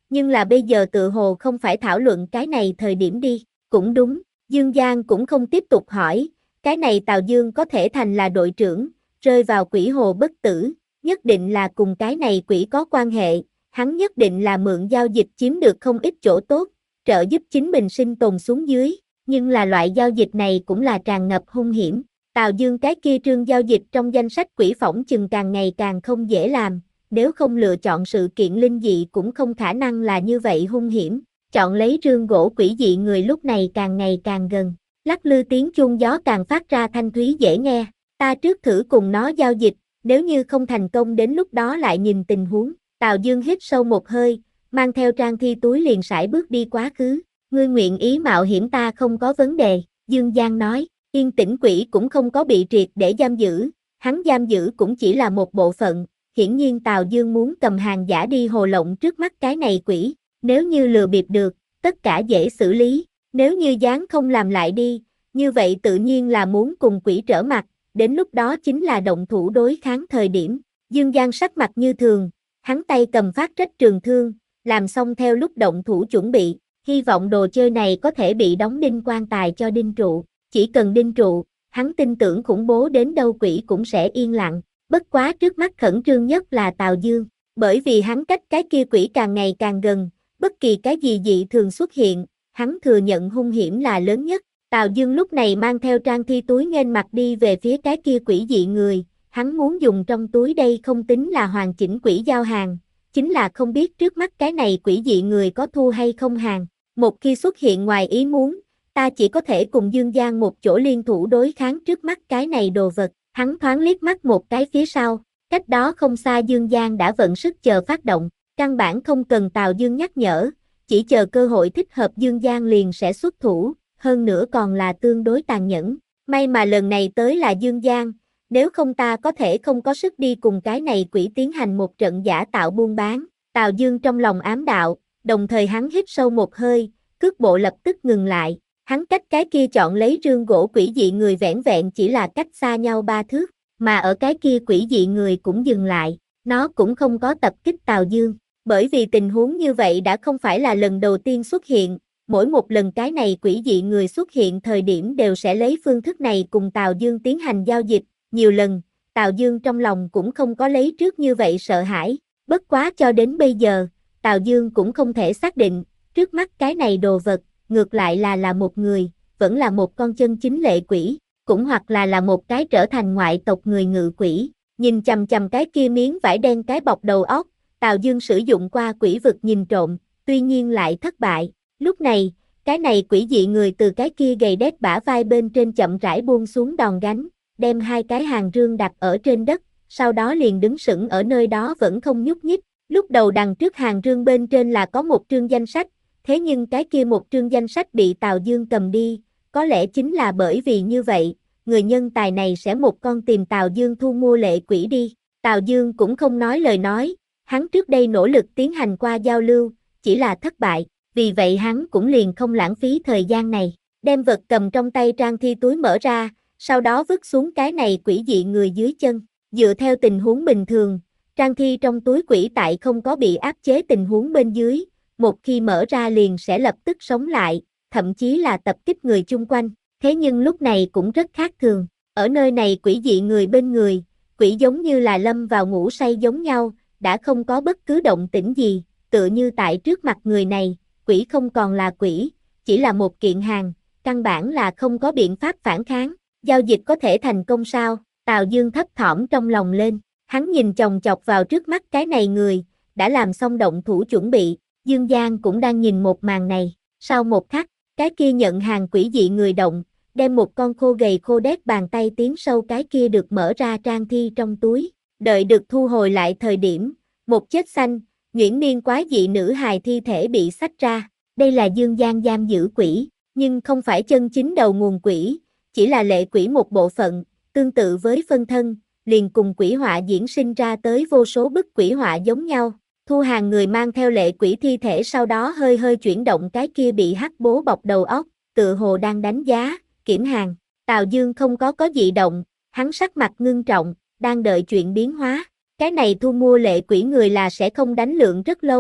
nhưng là bây giờ tự hồ không phải thảo luận cái này thời điểm đi, cũng đúng, Dương Giang cũng không tiếp tục hỏi, cái này Tào Dương có thể thành là đội trưởng, rơi vào quỷ hồ bất tử, nhất định là cùng cái này quỷ có quan hệ, hắn nhất định là mượn giao dịch chiếm được không ít chỗ tốt, trợ giúp chính mình sinh tồn xuống dưới, nhưng là loại giao dịch này cũng là tràn ngập hung hiểm. Tào Dương cái kia trương giao dịch trong danh sách quỷ phỏng chừng càng ngày càng không dễ làm, nếu không lựa chọn sự kiện linh dị cũng không khả năng là như vậy hung hiểm, chọn lấy trương gỗ quỷ dị người lúc này càng ngày càng gần, lắc lư tiếng chuông gió càng phát ra thanh thúy dễ nghe, ta trước thử cùng nó giao dịch, nếu như không thành công đến lúc đó lại nhìn tình huống, Tào Dương hít sâu một hơi, mang theo Trang Thi túi liền sải bước đi quá khứ, ngươi nguyện ý mạo hiểm ta không có vấn đề, Dương Giang nói. Yên tĩnh quỷ cũng không có bị triệt để giam giữ, hắn giam giữ cũng chỉ là một bộ phận, hiển nhiên Tào Dương muốn cầm hàng giả đi hồ lộng trước mắt cái này quỷ, nếu như lừa bịp được, tất cả dễ xử lý, nếu như dáng không làm lại đi, như vậy tự nhiên là muốn cùng quỷ trở mặt, đến lúc đó chính là động thủ đối kháng thời điểm, Dương Giang sắc mặt như thường, hắn tay cầm phát trách trường thương, làm xong theo lúc động thủ chuẩn bị, hy vọng đồ chơi này có thể bị đóng đinh quan tài cho đinh trụ. Chỉ cần đinh trụ, hắn tin tưởng khủng bố đến đâu quỷ cũng sẽ yên lặng, bất quá trước mắt khẩn trương nhất là Tào Dương, bởi vì hắn cách cái kia quỷ càng ngày càng gần, bất kỳ cái gì dị thường xuất hiện, hắn thừa nhận hung hiểm là lớn nhất. Tào Dương lúc này mang theo Trang Thi túi nghênh mặt đi về phía cái kia quỷ dị người, hắn muốn dùng trong túi đây không tính là hoàn chỉnh quỷ giao hàng, chính là không biết trước mắt cái này quỷ dị người có thu hay không hàng, một khi xuất hiện ngoài ý muốn, ta chỉ có thể cùng Dương Giang một chỗ liên thủ đối kháng trước mắt cái này đồ vật, hắn thoáng liếc mắt một cái phía sau, cách đó không xa Dương Giang đã vận sức chờ phát động, căn bản không cần Tào Dương nhắc nhở, chỉ chờ cơ hội thích hợp Dương Giang liền sẽ xuất thủ, hơn nữa còn là tương đối tàn nhẫn, may mà lần này tới là Dương Giang, nếu không ta có thể không có sức đi cùng cái này quỷ tiến hành một trận giả tạo buôn bán, Tào Dương trong lòng ám đạo, đồng thời hắn hít sâu một hơi, cước bộ lập tức ngừng lại. Hắn cách cái kia chọn lấy trương gỗ quỷ dị người vẻn vẹn chỉ là cách xa nhau ba thước, mà ở cái kia quỷ dị người cũng dừng lại, nó cũng không có tập kích Tào Dương, bởi vì tình huống như vậy đã không phải là lần đầu tiên xuất hiện, mỗi một lần cái này quỷ dị người xuất hiện thời điểm đều sẽ lấy phương thức này cùng Tào Dương tiến hành giao dịch, nhiều lần, Tào Dương trong lòng cũng không có lấy trước như vậy sợ hãi, bất quá cho đến bây giờ, Tào Dương cũng không thể xác định, trước mắt cái này đồ vật, ngược lại là là một người, vẫn là một con chân chính lệ quỷ, cũng hoặc là là một cái trở thành ngoại tộc người ngự quỷ, nhìn chằm chằm cái kia miếng vải đen cái bọc đầu óc, Tào Dương sử dụng qua quỷ vực nhìn trộm, tuy nhiên lại thất bại, lúc này, cái này quỷ dị người từ cái kia gầy đét bả vai bên trên chậm rãi buông xuống đòn gánh, đem hai cái hàng rương đặt ở trên đất, sau đó liền đứng sững ở nơi đó vẫn không nhúc nhích, lúc đầu đằng trước hàng rương bên trên là có một trương danh sách, thế nhưng cái kia một trương danh sách bị Tào Dương cầm đi, có lẽ chính là bởi vì như vậy, người nhân tài này sẽ một con tìm Tào Dương thu mua lệ quỷ đi. Tào Dương cũng không nói lời nói, hắn trước đây nỗ lực tiến hành qua giao lưu, chỉ là thất bại, vì vậy hắn cũng liền không lãng phí thời gian này, đem vật cầm trong tay Trang Thi túi mở ra, sau đó vứt xuống cái này quỷ dị người dưới chân, dựa theo tình huống bình thường, Trang Thi trong túi quỷ tại không có bị áp chế tình huống bên dưới, một khi mở ra liền sẽ lập tức sống lại, thậm chí là tập kích người chung quanh, thế nhưng lúc này cũng rất khác thường, ở nơi này quỷ dị người bên người, quỷ giống như là lâm vào ngủ say giống nhau, đã không có bất cứ động tĩnh gì, tựa như tại trước mặt người này, quỷ không còn là quỷ, chỉ là một kiện hàng, căn bản là không có biện pháp phản kháng, giao dịch có thể thành công sao, Tào Dương thấp thỏm trong lòng lên, hắn nhìn chòng chọc vào trước mắt cái này người, đã làm xong động thủ chuẩn bị, Dương Giang cũng đang nhìn một màn này, sau một khắc, cái kia nhận hàng quỷ dị người động, đem một con khô gầy khô đét bàn tay tiến sâu cái kia được mở ra Trang Thi trong túi, đợi được thu hồi lại thời điểm, một chết xanh, nhuyễn niên quái dị nữ hài thi thể bị xách ra, đây là Dương Giang giam giữ quỷ, nhưng không phải chân chính đầu nguồn quỷ, chỉ là lệ quỷ một bộ phận, tương tự với phân thân, liền cùng quỷ họa diễn sinh ra tới vô số bức quỷ họa giống nhau. Thu hàng người mang theo lệ quỷ thi thể sau đó hơi hơi chuyển động cái kia bị hắc bố bọc đầu óc, tự hồ đang đánh giá, kiểm hàng. Tào Dương không có có dị động, hắn sắc mặt ngưng trọng, đang đợi chuyện biến hóa. Cái này thu mua lệ quỷ người là sẽ không đánh lượng rất lâu,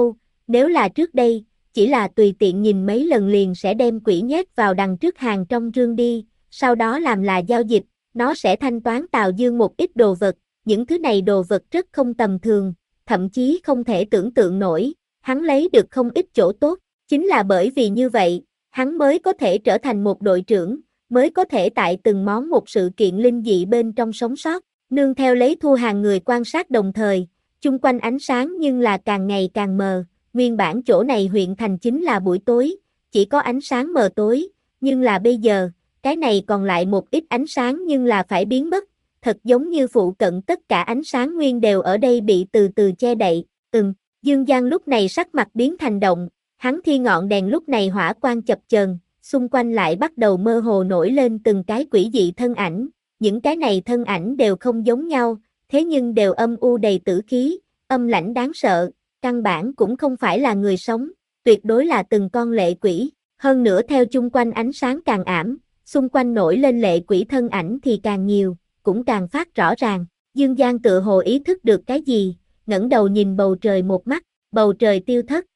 Nếu là trước đây, chỉ là tùy tiện nhìn mấy lần liền sẽ đem quỷ nhét vào đằng trước hàng trong rương đi, sau đó làm là giao dịch, nó sẽ thanh toán Tào Dương một ít đồ vật, những thứ này đồ vật rất không tầm thường, thậm chí không thể tưởng tượng nổi, hắn lấy được không ít chỗ tốt, chính là bởi vì như vậy, hắn mới có thể trở thành một đội trưởng, mới có thể tại từng món một sự kiện linh dị bên trong sống sót, nương theo lấy thu hàng người quan sát đồng thời, chung quanh ánh sáng nhưng là càng ngày càng mờ, nguyên bản chỗ này huyện thành chính là buổi tối, chỉ có ánh sáng mờ tối, nhưng là bây giờ, cái này còn lại một ít ánh sáng nhưng là phải biến mất, thật giống như phụ cận tất cả ánh sáng nguyên đều ở đây bị từ từ che đậy, ừm, Dương Giang lúc này sắc mặt biến thành động, hắn thi ngọn đèn lúc này hỏa quang chập chờn, xung quanh lại bắt đầu mơ hồ nổi lên từng cái quỷ dị thân ảnh, những cái này thân ảnh đều không giống nhau, thế nhưng đều âm u đầy tử khí, âm lãnh đáng sợ, căn bản cũng không phải là người sống, tuyệt đối là từng con lệ quỷ, hơn nữa theo chung quanh ánh sáng càng ảm, xung quanh nổi lên lệ quỷ thân ảnh thì càng nhiều, cũng càng phát rõ ràng, Dương Giang tựa hồ ý thức được cái gì, ngẩng đầu nhìn bầu trời một mắt, bầu trời tiêu thất.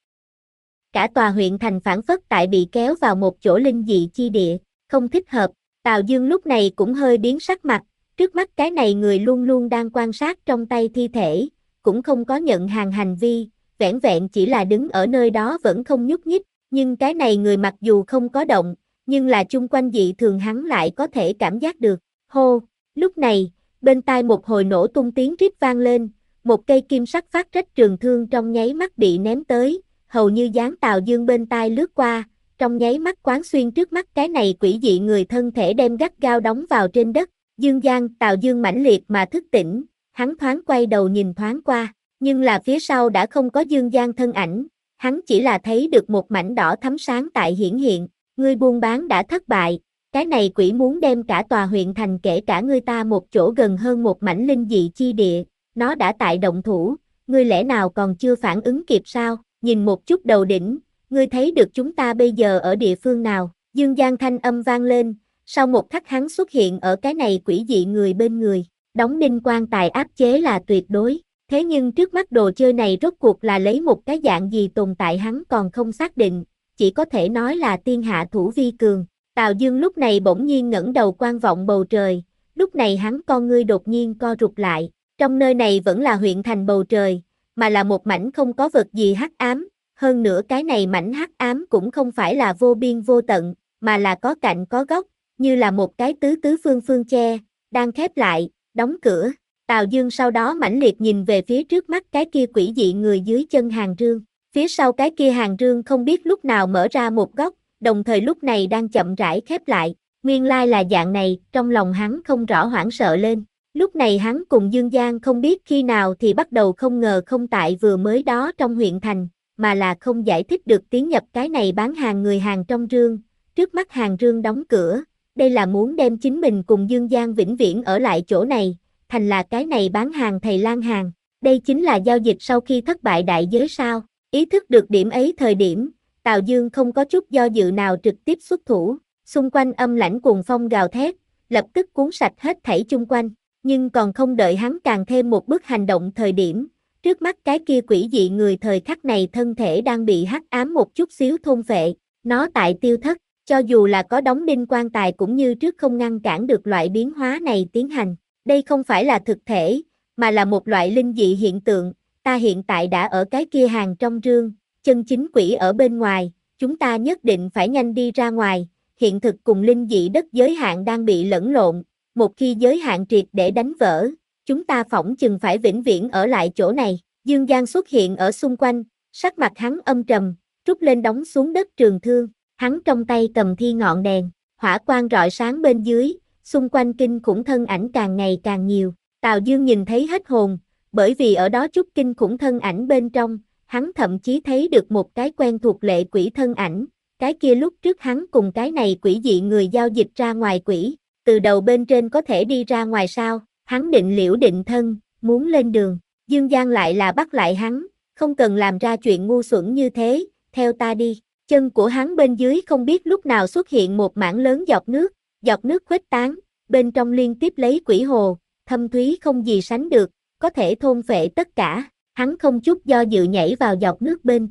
Cả tòa huyện thành phản phất tại bị kéo vào một chỗ linh dị chi địa, không thích hợp, Tào Dương lúc này cũng hơi biến sắc mặt, trước mắt cái này người luôn luôn đang quan sát trong tay thi thể, cũng không có nhận hàng hành vi, vẻn vẹn chỉ là đứng ở nơi đó vẫn không nhúc nhích, nhưng cái này người mặc dù không có động, nhưng là chung quanh dị thường hắn lại có thể cảm giác được, hô, lúc này, bên tai một hồi nổ tung tiếng rít vang lên, một cây kim sắc phát rách trường thương trong nháy mắt bị ném tới, hầu như dán Tào Dương bên tai lướt qua, trong nháy mắt quán xuyên trước mắt cái này quỷ dị người thân thể đem gắt gao đóng vào trên đất, Dương Giang, Tào Dương mãnh liệt mà thức tỉnh, hắn thoáng quay đầu nhìn thoáng qua, nhưng là phía sau đã không có Dương Giang thân ảnh, hắn chỉ là thấy được một mảnh đỏ thắm sáng tại hiển hiện, ngươi buôn bán đã thất bại, cái này quỷ muốn đem cả tòa huyện thành kể cả ngươi ta một chỗ gần hơn một mảnh linh dị chi địa, nó đã tại động thủ, ngươi lẽ nào còn chưa phản ứng kịp sao, nhìn một chút đầu đỉnh, ngươi thấy được chúng ta bây giờ ở địa phương nào, Dương Giang thanh âm vang lên, sau một khắc hắn xuất hiện ở cái này quỷ dị người bên người, đóng đinh quan tài áp chế là tuyệt đối, thế nhưng trước mắt đồ chơi này rốt cuộc là lấy một cái dạng gì tồn tại hắn còn không xác định, chỉ có thể nói là tiên hạ thủ vi cường, Tào Dương lúc này bỗng nhiên ngẩng đầu quan vọng bầu trời, lúc này hắn con ngươi đột nhiên co rụt lại, trong nơi này vẫn là huyện thành bầu trời, mà là một mảnh không có vật gì hắc ám, hơn nữa cái này mảnh hắc ám cũng không phải là vô biên vô tận, mà là có cạnh có góc, như là một cái tứ tứ phương phương che, đang khép lại, đóng cửa. Tào Dương sau đó mãnh liệt nhìn về phía trước mắt cái kia quỷ dị người dưới chân hàng rương, phía sau cái kia hàng rương không biết lúc nào mở ra một góc, đồng thời lúc này đang chậm rãi khép lại, nguyên lai là dạng này, trong lòng hắn không rõ hoảng sợ lên. Lúc này hắn cùng Dương Giang không biết khi nào thì bắt đầu không ngờ không tại vừa mới đó trong huyện thành, mà là không giải thích được tiến nhập cái này bán hàng người hàng trong rương, trước mắt hàng rương đóng cửa, đây là muốn đem chính mình cùng Dương Giang vĩnh viễn ở lại chỗ này, thành là cái này bán hàng thầy lang hàng, đây chính là giao dịch sau khi thất bại đại giới sao, ý thức được điểm ấy thời điểm, Tào Dương không có chút do dự nào trực tiếp xuất thủ, xung quanh âm lãnh cuồng phong gào thét, lập tức cuốn sạch hết thảy chung quanh. Nhưng còn không đợi hắn càng thêm một bước hành động thời điểm, trước mắt cái kia quỷ dị người thời khắc này thân thể đang bị hắc ám một chút xíu thôn phệ, nó tại tiêu thất, cho dù là có đóng đinh quan tài cũng như trước không ngăn cản được loại biến hóa này tiến hành, đây không phải là thực thể, mà là một loại linh dị hiện tượng, ta hiện tại đã ở cái kia hàng trong rương, chân chính quỷ ở bên ngoài, chúng ta nhất định phải nhanh đi ra ngoài, hiện thực cùng linh dị đất giới hạn đang bị lẫn lộn. Một khi giới hạn triệt để đánh vỡ, chúng ta phỏng chừng phải vĩnh viễn ở lại chỗ này. Dương Giang xuất hiện ở xung quanh, sắc mặt hắn âm trầm, rút lên đóng xuống đất trường thương, hắn trong tay cầm thi ngọn đèn, hỏa quang rọi sáng bên dưới, xung quanh kinh khủng thân ảnh càng ngày càng nhiều. Tào Dương nhìn thấy hết hồn, bởi vì ở đó chút kinh khủng thân ảnh bên trong, hắn thậm chí thấy được một cái quen thuộc lệ quỷ thân ảnh, cái kia lúc trước hắn cùng cái này quỷ dị người giao dịch ra ngoài quỷ. Từ đầu bên trên có thể đi ra ngoài sao, hắn định liễu định thân, muốn lên đường, Dương Giang lại là bắt lại hắn, không cần làm ra chuyện ngu xuẩn như thế, theo ta đi, chân của hắn bên dưới không biết lúc nào xuất hiện một mảng lớn giọt nước, giọt nước khuếch tán, bên trong liên tiếp lấy quỷ hồ, thâm thúy không gì sánh được, có thể thôn phệ tất cả, hắn không chút do dự nhảy vào giọt nước bên trong,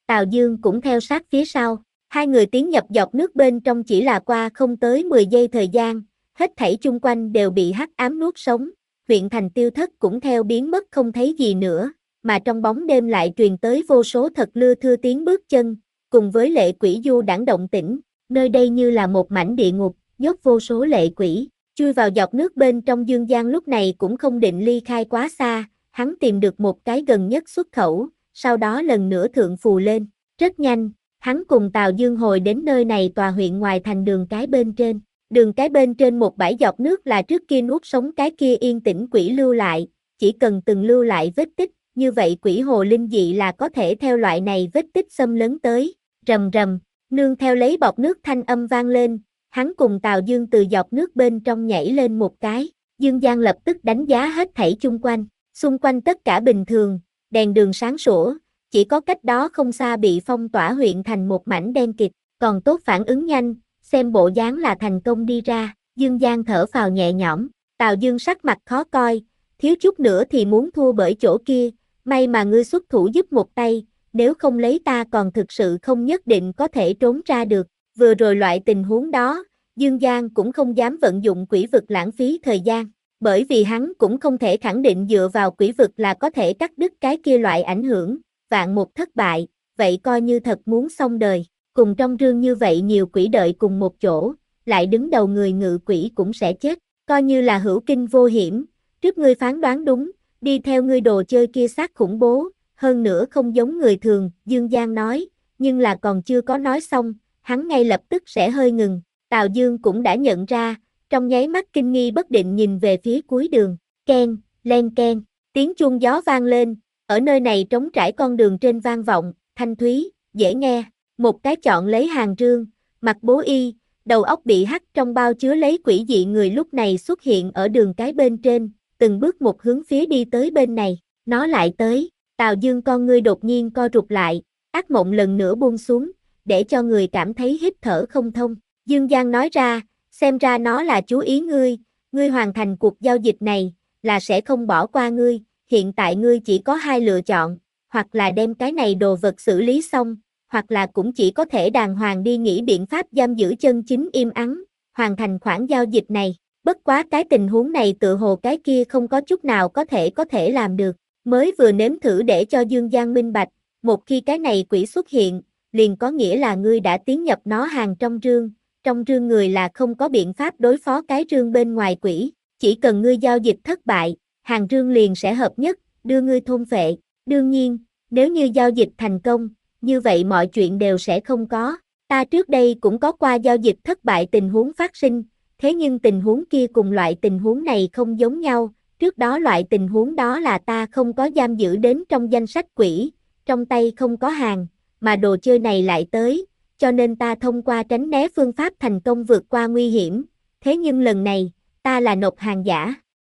Tào Dương cũng theo sát phía sau. Hai người tiến nhập giọt nước bên trong chỉ là qua không tới mười giây thời gian, hết thảy chung quanh đều bị hắc ám nuốt sống, huyện thành tiêu thất cũng theo biến mất không thấy gì nữa, mà trong bóng đêm lại truyền tới vô số thật lưa thưa tiếng bước chân, cùng với lệ quỷ du đãng động tĩnh, nơi đây như là một mảnh địa ngục, dốc vô số lệ quỷ, chui vào giọt nước bên trong. Dương Giang lúc này cũng không định ly khai quá xa, hắn tìm được một cái gần nhất xuất khẩu, sau đó lần nữa thượng phù lên, rất nhanh. Hắn cùng Tào Dương hồi đến nơi này tòa huyện ngoài thành đường cái bên trên. Đường cái bên trên một bãi giọt nước là trước kia nuốt sống cái kia yên tĩnh quỷ lưu lại, chỉ cần từng lưu lại vết tích, như vậy quỷ hồ linh dị là có thể theo loại này vết tích xâm lấn tới. Rầm rầm, nương theo lấy bọt nước thanh âm vang lên, hắn cùng Tào Dương từ giọt nước bên trong nhảy lên một cái. Dương Giang lập tức đánh giá hết thảy chung quanh, xung quanh tất cả bình thường, đèn đường sáng sủa. Chỉ có cách đó không xa bị phong tỏa huyện thành một mảnh đen kịt, còn tốt phản ứng nhanh, xem bộ dáng là thành công đi ra, Dương Giang thở phào nhẹ nhõm, Tào Dương sắc mặt khó coi, thiếu chút nữa thì muốn thua bởi chỗ kia, may mà ngươi xuất thủ giúp một tay, nếu không lấy ta còn thực sự không nhất định có thể trốn ra được, vừa rồi loại tình huống đó, Dương Giang cũng không dám vận dụng quỷ vực lãng phí thời gian, bởi vì hắn cũng không thể khẳng định dựa vào quỷ vực là có thể cắt đứt cái kia loại ảnh hưởng. Vạn một thất bại, vậy coi như thật muốn xong đời, cùng trong rương như vậy nhiều quỷ đợi cùng một chỗ, lại đứng đầu người ngự quỷ cũng sẽ chết, coi như là hữu kinh vô hiểm, trước ngươi phán đoán đúng, đi theo ngươi đồ chơi kia xác khủng bố, hơn nữa không giống người thường, Dương Giang nói, nhưng là còn chưa có nói xong, hắn ngay lập tức sẽ hơi ngừng, Tào Dương cũng đã nhận ra, trong nháy mắt kinh nghi bất định nhìn về phía cuối đường, keng, len keng, tiếng chuông gió vang lên. Ở nơi này trống trải con đường trên vang vọng, thanh thúy, dễ nghe, một cái chọn lấy hàng rương, mặc bố y, đầu óc bị hắt trong bao chứa lấy quỷ dị người lúc này xuất hiện ở đường cái bên trên, từng bước một hướng phía đi tới bên này, nó lại tới, Tào Dương con ngươi đột nhiên co rụt lại, ác mộng lần nữa buông xuống, để cho người cảm thấy hít thở không thông, Dương Giang nói ra, xem ra nó là chú ý ngươi, ngươi hoàn thành cuộc giao dịch này, là sẽ không bỏ qua ngươi. Hiện tại ngươi chỉ có hai lựa chọn, hoặc là đem cái này đồ vật xử lý xong, hoặc là cũng chỉ có thể đàng hoàng đi nghĩ biện pháp giam giữ chân chính im ắng, hoàn thành khoản giao dịch này. Bất quá cái tình huống này tự hồ cái kia không có chút nào có thể có thể làm được, mới vừa nếm thử để cho Dương Giang minh bạch, một khi cái này quỷ xuất hiện, liền có nghĩa là ngươi đã tiến nhập nó hàng trong rương, trong rương người là không có biện pháp đối phó cái rương bên ngoài quỷ, chỉ cần ngươi giao dịch thất bại, hàng rương liền sẽ hợp nhất, đưa ngươi thôn phệ. Đương nhiên, nếu như giao dịch thành công, như vậy mọi chuyện đều sẽ không có. Ta trước đây cũng có qua giao dịch thất bại tình huống phát sinh, thế nhưng tình huống kia cùng loại tình huống này không giống nhau. Trước đó loại tình huống đó là ta không có giam giữ đến trong danh sách quỷ, trong tay không có hàng, mà đồ chơi này lại tới, cho nên ta thông qua tránh né phương pháp thành công vượt qua nguy hiểm. Thế nhưng lần này, ta là nộp hàng giả.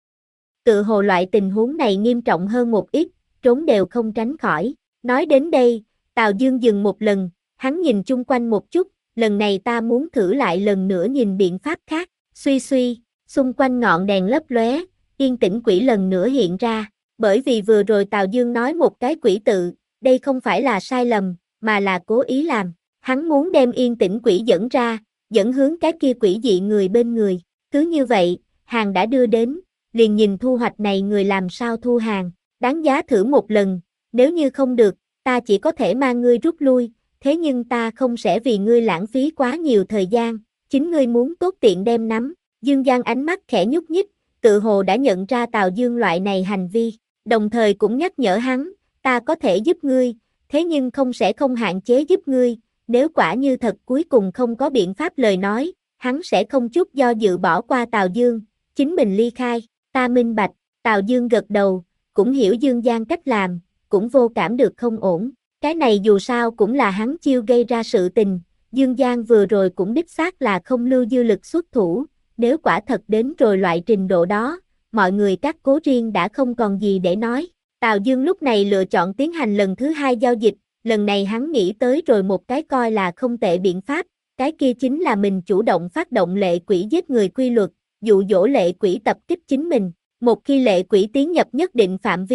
Tự hồ loại tình huống này nghiêm trọng hơn một ít, trốn đều không tránh khỏi. Nói đến đây, Tào Dương dừng một lần, hắn nhìn chung quanh một chút, lần này ta muốn thử lại lần nữa nhìn biện pháp khác. Suy suy, xung quanh ngọn đèn lấp lóe, yên tĩnh quỷ lần nữa hiện ra, bởi vì vừa rồi Tào Dương nói một cái quỷ tự, đây không phải là sai lầm, mà là cố ý làm. Hắn muốn đem yên tĩnh quỷ dẫn ra, dẫn hướng cái kia quỷ dị người bên người. Cứ như vậy, hàng đã đưa đến, liền nhìn thu hoạch này người làm sao thu hàng, đáng giá thử một lần, nếu như không được, ta chỉ có thể mang ngươi rút lui, thế nhưng ta không sẽ vì ngươi lãng phí quá nhiều thời gian, chính ngươi muốn tốt tiện đem nắm. Dương Giang ánh mắt khẽ nhúc nhích, tự hồ đã nhận ra Tào Dương loại này hành vi, đồng thời cũng nhắc nhở hắn, ta có thể giúp ngươi, thế nhưng không sẽ không hạn chế giúp ngươi, nếu quả như thật cuối cùng không có biện pháp lời nói, hắn sẽ không chút do dự bỏ qua Tào Dương, chính mình ly khai. Ta minh bạch, Tào Dương gật đầu, cũng hiểu Dương Giang cách làm, cũng vô cảm được không ổn. Cái này dù sao cũng là hắn chiêu gây ra sự tình, Dương Giang vừa rồi cũng đích xác là không lưu dư lực xuất thủ, nếu quả thật đến rồi loại trình độ đó, mọi người các cố riêng đã không còn gì để nói. Tào Dương lúc này lựa chọn tiến hành lần thứ hai giao dịch, lần này hắn nghĩ tới rồi một cái coi là không tệ biện pháp, cái kia chính là mình chủ động phát động lệ quỷ giết người quy luật, dụ dỗ lệ quỷ tập kích chính mình. Một khi lệ quỷ tiến nhập nhất định phạm vi,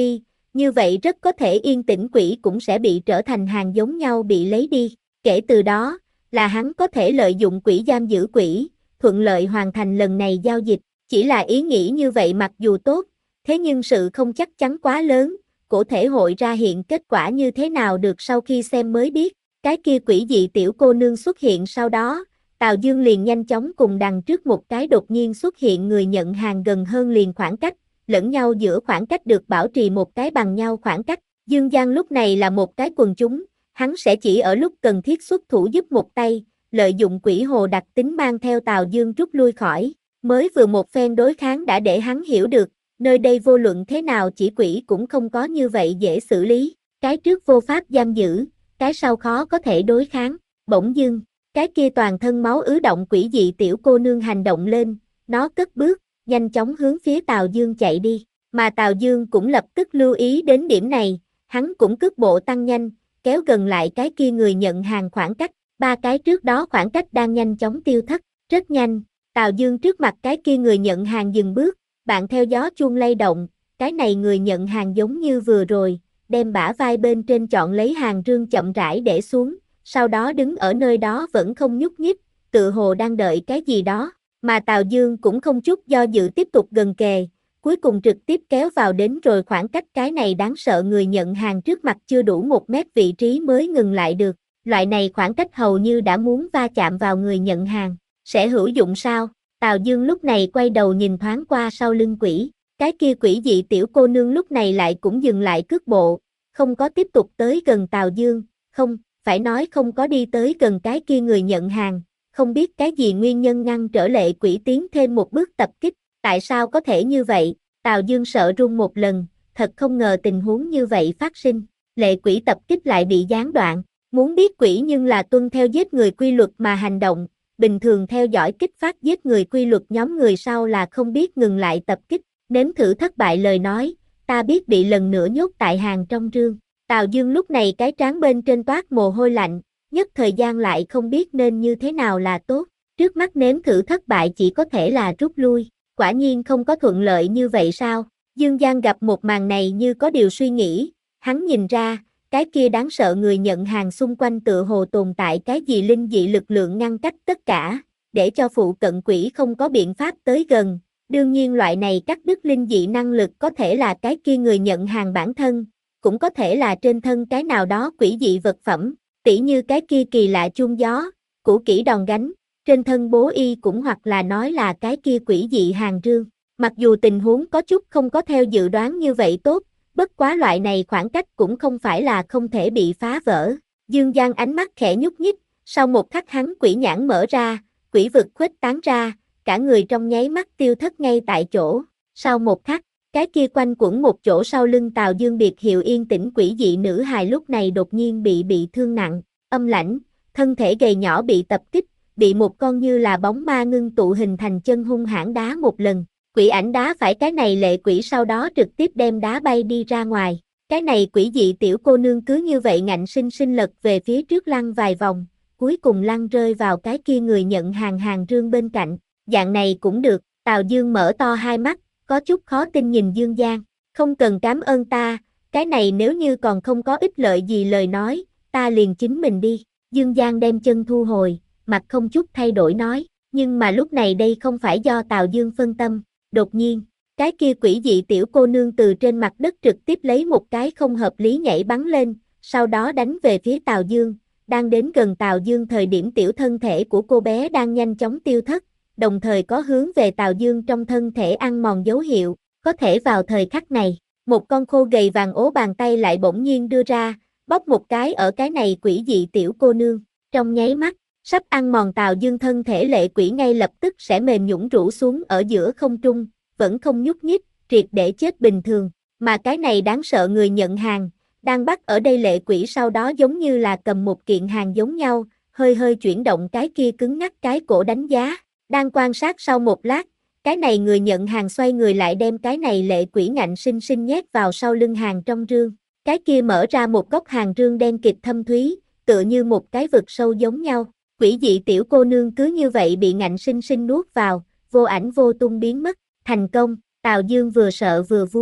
như vậy rất có thể yên tĩnh quỷ cũng sẽ bị trở thành hàng giống nhau bị lấy đi. Kể từ đó, là hắn có thể lợi dụng quỷ giam giữ quỷ, thuận lợi hoàn thành lần này giao dịch. Chỉ là ý nghĩ như vậy mặc dù tốt, thế nhưng sự không chắc chắn quá lớn, cổ thể hội ra hiện kết quả như thế nào được sau khi xem mới biết. Cái kia quỷ dị tiểu cô nương xuất hiện sau đó, Tào Dương liền nhanh chóng cùng đằng trước một cái đột nhiên xuất hiện người nhận hàng gần hơn liền khoảng cách, lẫn nhau giữa khoảng cách được bảo trì một cái bằng nhau khoảng cách. Dương Giang lúc này là một cái quần chúng, hắn sẽ chỉ ở lúc cần thiết xuất thủ giúp một tay, lợi dụng quỷ hồ đặc tính mang theo Tào Dương rút lui khỏi. Mới vừa một phen đối kháng đã để hắn hiểu được, nơi đây vô luận thế nào chỉ quỷ cũng không có như vậy dễ xử lý. Cái trước vô pháp giam giữ, cái sau khó có thể đối kháng. Bỗng dưng, cái kia toàn thân máu ứ động quỷ dị tiểu cô nương hành động lên, nó cất bước, nhanh chóng hướng phía Tào Dương chạy đi. Mà Tào Dương cũng lập tức lưu ý đến điểm này, hắn cũng cước bộ tăng nhanh, kéo gần lại cái kia người nhận hàng khoảng cách. Ba cái trước đó khoảng cách đang nhanh chóng tiêu thất, rất nhanh. Tào Dương trước mặt cái kia người nhận hàng dừng bước, bạn theo gió chuông lay động, cái này người nhận hàng giống như vừa rồi, đem bả vai bên trên chọn lấy hàng rương chậm rãi để xuống, sau đó đứng ở nơi đó vẫn không nhúc nhích, tự hồ đang đợi cái gì đó, mà Tào Dương cũng không chút do dự tiếp tục gần kề, cuối cùng trực tiếp kéo vào đến rồi khoảng cách cái này đáng sợ người nhận hàng trước mặt chưa đủ một mét vị trí mới ngừng lại được, loại này khoảng cách hầu như đã muốn va chạm vào người nhận hàng. Sẽ hữu dụng sao? Tào Dương lúc này quay đầu nhìn thoáng qua sau lưng quỷ, cái kia quỷ dị tiểu cô nương lúc này lại cũng dừng lại cước bộ, không có tiếp tục tới gần Tào Dương, không, phải nói không có đi tới gần cái kia người nhận hàng, không biết cái gì nguyên nhân ngăn trở lệ quỷ tiến thêm một bước tập kích, tại sao có thể như vậy? Tào Dương sợ run một lần, thật không ngờ tình huống như vậy phát sinh, lệ quỷ tập kích lại bị gián đoạn, muốn biết quỷ nhưng là tuân theo giết người quy luật mà hành động. Bình thường theo dõi kích phát giết người quy luật nhóm người sau là không biết ngừng lại tập kích, nếm thử thất bại lời nói, ta biết bị lần nữa nhốt tại hàng trong rương. Tào Dương lúc này cái trán bên trên toát mồ hôi lạnh, nhất thời gian lại không biết nên như thế nào là tốt, trước mắt nếm thử thất bại chỉ có thể là rút lui, quả nhiên không có thuận lợi như vậy sao? Dương Giang gặp một màn này như có điều suy nghĩ, hắn nhìn ra, cái kia đáng sợ người nhận hàng xung quanh tựa hồ tồn tại cái gì linh dị lực lượng ngăn cách tất cả, để cho phụ cận quỷ không có biện pháp tới gần. Đương nhiên loại này cắt đứt linh dị năng lực có thể là cái kia người nhận hàng bản thân, cũng có thể là trên thân cái nào đó quỷ dị vật phẩm, tỉ như cái kia kỳ lạ chuông gió, cũ kỹ đòn gánh, trên thân bố y cũng hoặc là nói là cái kia quỷ dị hàng rương. Mặc dù tình huống có chút không có theo dự đoán như vậy tốt, bất quá loại này khoảng cách cũng không phải là không thể bị phá vỡ. Dương Giang ánh mắt khẽ nhúc nhích, sau một khắc hắn quỷ nhãn mở ra, quỷ vực khuếch tán ra, cả người trong nháy mắt tiêu thất ngay tại chỗ. Sau một khắc, cái kia quanh quẩn một chỗ sau lưng Tào Dương biệt hiệu yên tĩnh quỷ dị nữ hài lúc này đột nhiên bị bị thương nặng, âm lãnh, thân thể gầy nhỏ bị tập kích, bị một con như là bóng ma ngưng tụ hình thành chân hung hãn đá một lần. Quỷ ảnh đá phải cái này lệ quỷ sau đó trực tiếp đem đá bay đi ra ngoài. Cái này quỷ dị tiểu cô nương cứ như vậy ngạnh sinh sinh lật về phía trước lăn vài vòng, cuối cùng lăn rơi vào cái kia người nhận hàng hàng rương bên cạnh. Dạng này cũng được, Tào Dương mở to hai mắt, có chút khó tin nhìn Dương Giang. Không cần cảm ơn ta, cái này nếu như còn không có ích lợi gì lời nói, ta liền chính mình đi. Dương Giang đem chân thu hồi, mặt không chút thay đổi nói, nhưng mà lúc này đây không phải do Tào Dương phân tâm. Đột nhiên, cái kia quỷ dị tiểu cô nương từ trên mặt đất trực tiếp lấy một cái không hợp lý nhảy bắn lên, sau đó đánh về phía Tào Dương, đang đến gần Tào Dương thời điểm tiểu thân thể của cô bé đang nhanh chóng tiêu thất, đồng thời có hướng về Tào Dương trong thân thể ăn mòn dấu hiệu, có thể vào thời khắc này, một con khô gầy vàng ố bàn tay lại bỗng nhiên đưa ra, bóp một cái ở cái này quỷ dị tiểu cô nương, trong nháy mắt, sắp ăn mòn Tào Dương thân thể lệ quỷ ngay lập tức sẽ mềm nhũn rũ xuống ở giữa không trung, vẫn không nhúc nhích, triệt để chết bình thường, mà cái này đáng sợ người nhận hàng, đang bắt ở đây lệ quỷ sau đó giống như là cầm một kiện hàng giống nhau, hơi hơi chuyển động cái kia cứng ngắc cái cổ đánh giá, đang quan sát sau một lát, cái này người nhận hàng xoay người lại đem cái này lệ quỷ ngạnh sinh sinh nhét vào sau lưng hàng trong rương, cái kia mở ra một góc hàng rương đen kịt thâm thúy, tựa như một cái vực sâu giống nhau. Quỷ dị tiểu cô nương cứ như vậy bị ngạnh sinh sinh nuốt vào, vô ảnh vô tung biến mất, thành công, Tào Dương vừa sợ vừa vui,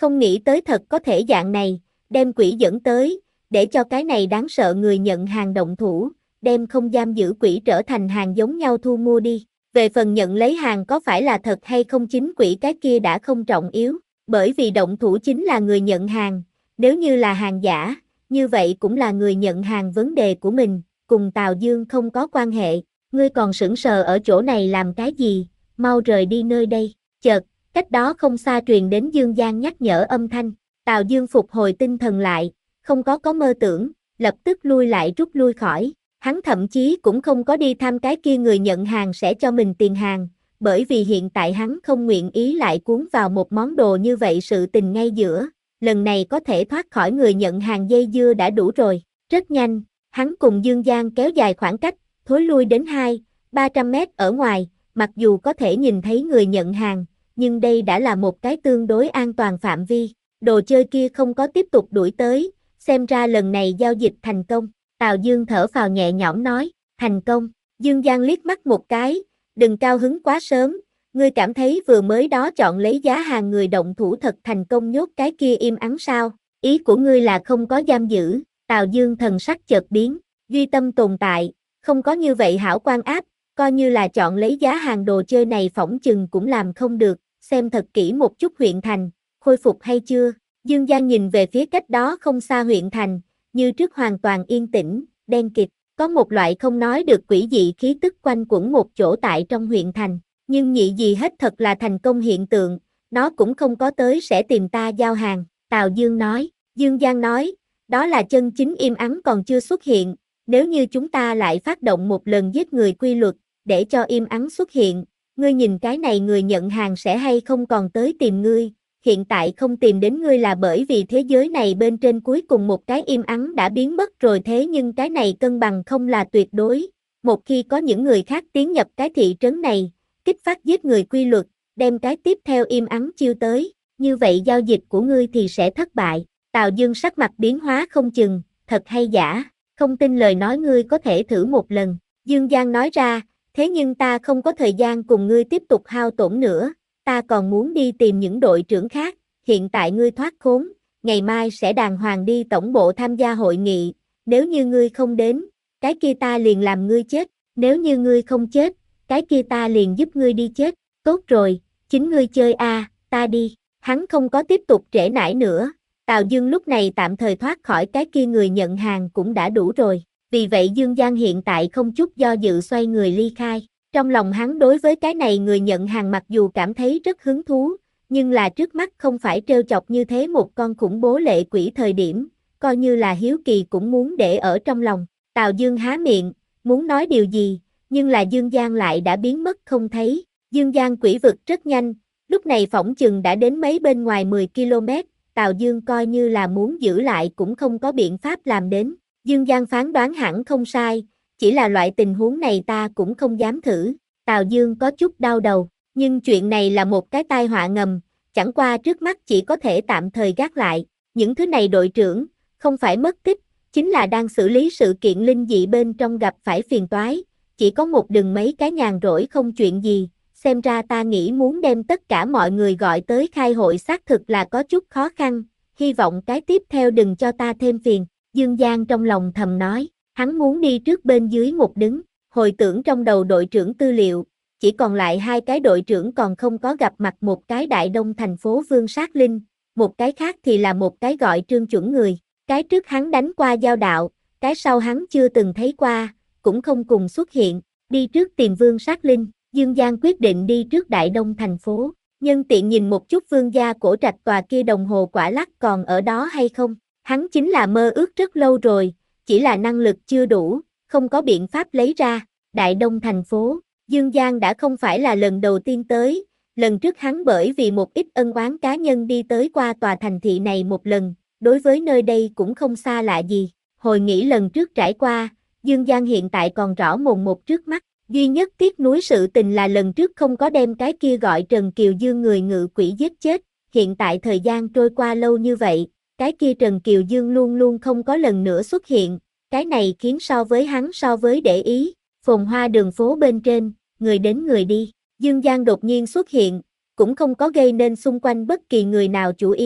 Không nghĩ tới thật có thể dạng này, đem quỷ dẫn tới, để cho cái này đáng sợ người nhận hàng động thủ, đem không giam giữ quỷ trở thành hàng giống nhau thu mua đi. Về phần nhận lấy hàng có phải là thật hay không chính quỷ cái kia đã không trọng yếu, bởi vì động thủ chính là người nhận hàng, nếu như là hàng giả, như vậy cũng là người nhận hàng vấn đề của mình, cùng Tào Dương không có quan hệ, ngươi còn sững sờ ở chỗ này làm cái gì, mau rời đi nơi đây, chợt, cách đó không xa truyền đến Dương Giang nhắc nhở âm thanh, Tào Dương phục hồi tinh thần lại, không có có mơ tưởng, lập tức lui lại rút lui khỏi. Hắn thậm chí cũng không có đi thăm cái kia người nhận hàng sẽ cho mình tiền hàng, bởi vì hiện tại hắn không nguyện ý lại cuốn vào một món đồ như vậy sự tình ngay giữa, lần này có thể thoát khỏi người nhận hàng dây dưa đã đủ rồi, rất nhanh, hắn cùng Dương Giang kéo dài khoảng cách, thối lui đến hai, ba trăm mét ở ngoài, mặc dù có thể nhìn thấy người nhận hàng, nhưng đây đã là một cái tương đối an toàn phạm vi, đồ chơi kia không có tiếp tục đuổi tới, xem ra lần này giao dịch thành công. Tào Dương thở phào nhẹ nhõm nói, thành công, Dương Giang liếc mắt một cái, đừng cao hứng quá sớm, ngươi cảm thấy vừa mới đó chọn lấy giá hàng người động thủ thật thành công nhốt cái kia im ắng sao, ý của ngươi là không có giam giữ, Tào Dương thần sắc chợt biến, duy tâm tồn tại, không có như vậy hảo quan áp, coi như là chọn lấy giá hàng đồ chơi này phỏng chừng cũng làm không được, xem thật kỹ một chút huyện thành, khôi phục hay chưa, Dương Giang nhìn về phía cách đó không xa huyện thành, như trước hoàn toàn yên tĩnh, đen kịt, có một loại không nói được quỷ dị khí tức quanh quẩn một chỗ tại trong huyện thành, nhưng nhị gì hết thật là thành công hiện tượng, nó cũng không có tới sẽ tìm ta giao hàng, Tào Dương nói, Dương Giang nói, đó là chân chính im ắng còn chưa xuất hiện, nếu như chúng ta lại phát động một lần giết người quy luật, để cho im ắng xuất hiện, ngươi nhìn cái này người nhận hàng sẽ hay không còn tới tìm ngươi. Hiện tại không tìm đến ngươi là bởi vì thế giới này bên trên cuối cùng một cái im ắng đã biến mất rồi thế nhưng cái này cân bằng không là tuyệt đối. Một khi có những người khác tiến nhập cái thị trấn này, kích phát giết người quy luật, đem cái tiếp theo im ắng chiêu tới, như vậy giao dịch của ngươi thì sẽ thất bại. Tào Dương sắc mặt biến hóa không chừng, thật hay giả, không tin lời nói ngươi có thể thử một lần. Dương Giang nói ra, thế nhưng ta không có thời gian cùng ngươi tiếp tục hao tổn nữa. Ta còn muốn đi tìm những đội trưởng khác, hiện tại ngươi thoát khốn, ngày mai sẽ đàng hoàng đi tổng bộ tham gia hội nghị, nếu như ngươi không đến, cái kia ta liền làm ngươi chết, nếu như ngươi không chết, cái kia ta liền giúp ngươi đi chết, tốt rồi, chính ngươi chơi a, à, ta đi, hắn không có tiếp tục trễ nải nữa, Tào Dương lúc này tạm thời thoát khỏi cái kia người nhận hàng cũng đã đủ rồi, vì vậy Dương Giang hiện tại không chút do dự xoay người ly khai. Trong lòng hắn đối với cái này người nhận hàng mặc dù cảm thấy rất hứng thú, nhưng là trước mắt không phải trêu chọc như thế một con khủng bố lệ quỷ thời điểm, coi như là hiếu kỳ cũng muốn để ở trong lòng. Tào Dương há miệng, muốn nói điều gì, nhưng là Dương Giang lại đã biến mất không thấy. Dương Giang quỷ vực rất nhanh, lúc này phỏng chừng đã đến mấy bên ngoài mười ki lô mét, Tào Dương coi như là muốn giữ lại cũng không có biện pháp làm đến. Dương Giang phán đoán hẳn không sai. Chỉ là loại tình huống này ta cũng không dám thử, Tào Dương có chút đau đầu, nhưng chuyện này là một cái tai họa ngầm, chẳng qua trước mắt chỉ có thể tạm thời gác lại, những thứ này đội trưởng, không phải mất tích, chính là đang xử lý sự kiện linh dị bên trong gặp phải phiền toái, chỉ có một đừng mấy cái nhàn rỗi không chuyện gì, xem ra ta nghĩ muốn đem tất cả mọi người gọi tới khai hội xác thực là có chút khó khăn, hy vọng cái tiếp theo đừng cho ta thêm phiền, Dương Giang trong lòng thầm nói. Hắn muốn đi trước bên dưới một đứng, hồi tưởng trong đầu đội trưởng tư liệu, chỉ còn lại hai cái đội trưởng còn không có gặp mặt một cái đại đông thành phố Vương Sát Linh, một cái khác thì là một cái gọi Trương Chuẩn người, cái trước hắn đánh qua giao đạo, cái sau hắn chưa từng thấy qua, cũng không cùng xuất hiện, đi trước tìm Vương Sát Linh, Dương Giang quyết định đi trước đại đông thành phố, nhân tiện nhìn một chút vương gia cổ trạch tòa kia đồng hồ quả lắc còn ở đó hay không, hắn chính là mơ ước rất lâu rồi. Chỉ là năng lực chưa đủ, không có biện pháp lấy ra, Đại Đông thành phố, Dương Giang đã không phải là lần đầu tiên tới, lần trước hắn bởi vì một ít ân oán cá nhân đi tới qua tòa thành thị này một lần, đối với nơi đây cũng không xa lạ gì, hồi nghĩ lần trước trải qua, Dương Giang hiện tại còn rõ mồn một trước mắt, duy nhất tiếc nuối sự tình là lần trước không có đem cái kia gọi Trần Kiều Dương người ngự quỷ giết chết, hiện tại thời gian trôi qua lâu như vậy. Cái kia Trần Kiều Dương luôn luôn không có lần nữa xuất hiện, cái này khiến so với hắn so với để ý, phồn hoa đường phố bên trên, người đến người đi, Dương Giang đột nhiên xuất hiện, cũng không có gây nên xung quanh bất kỳ người nào chú ý,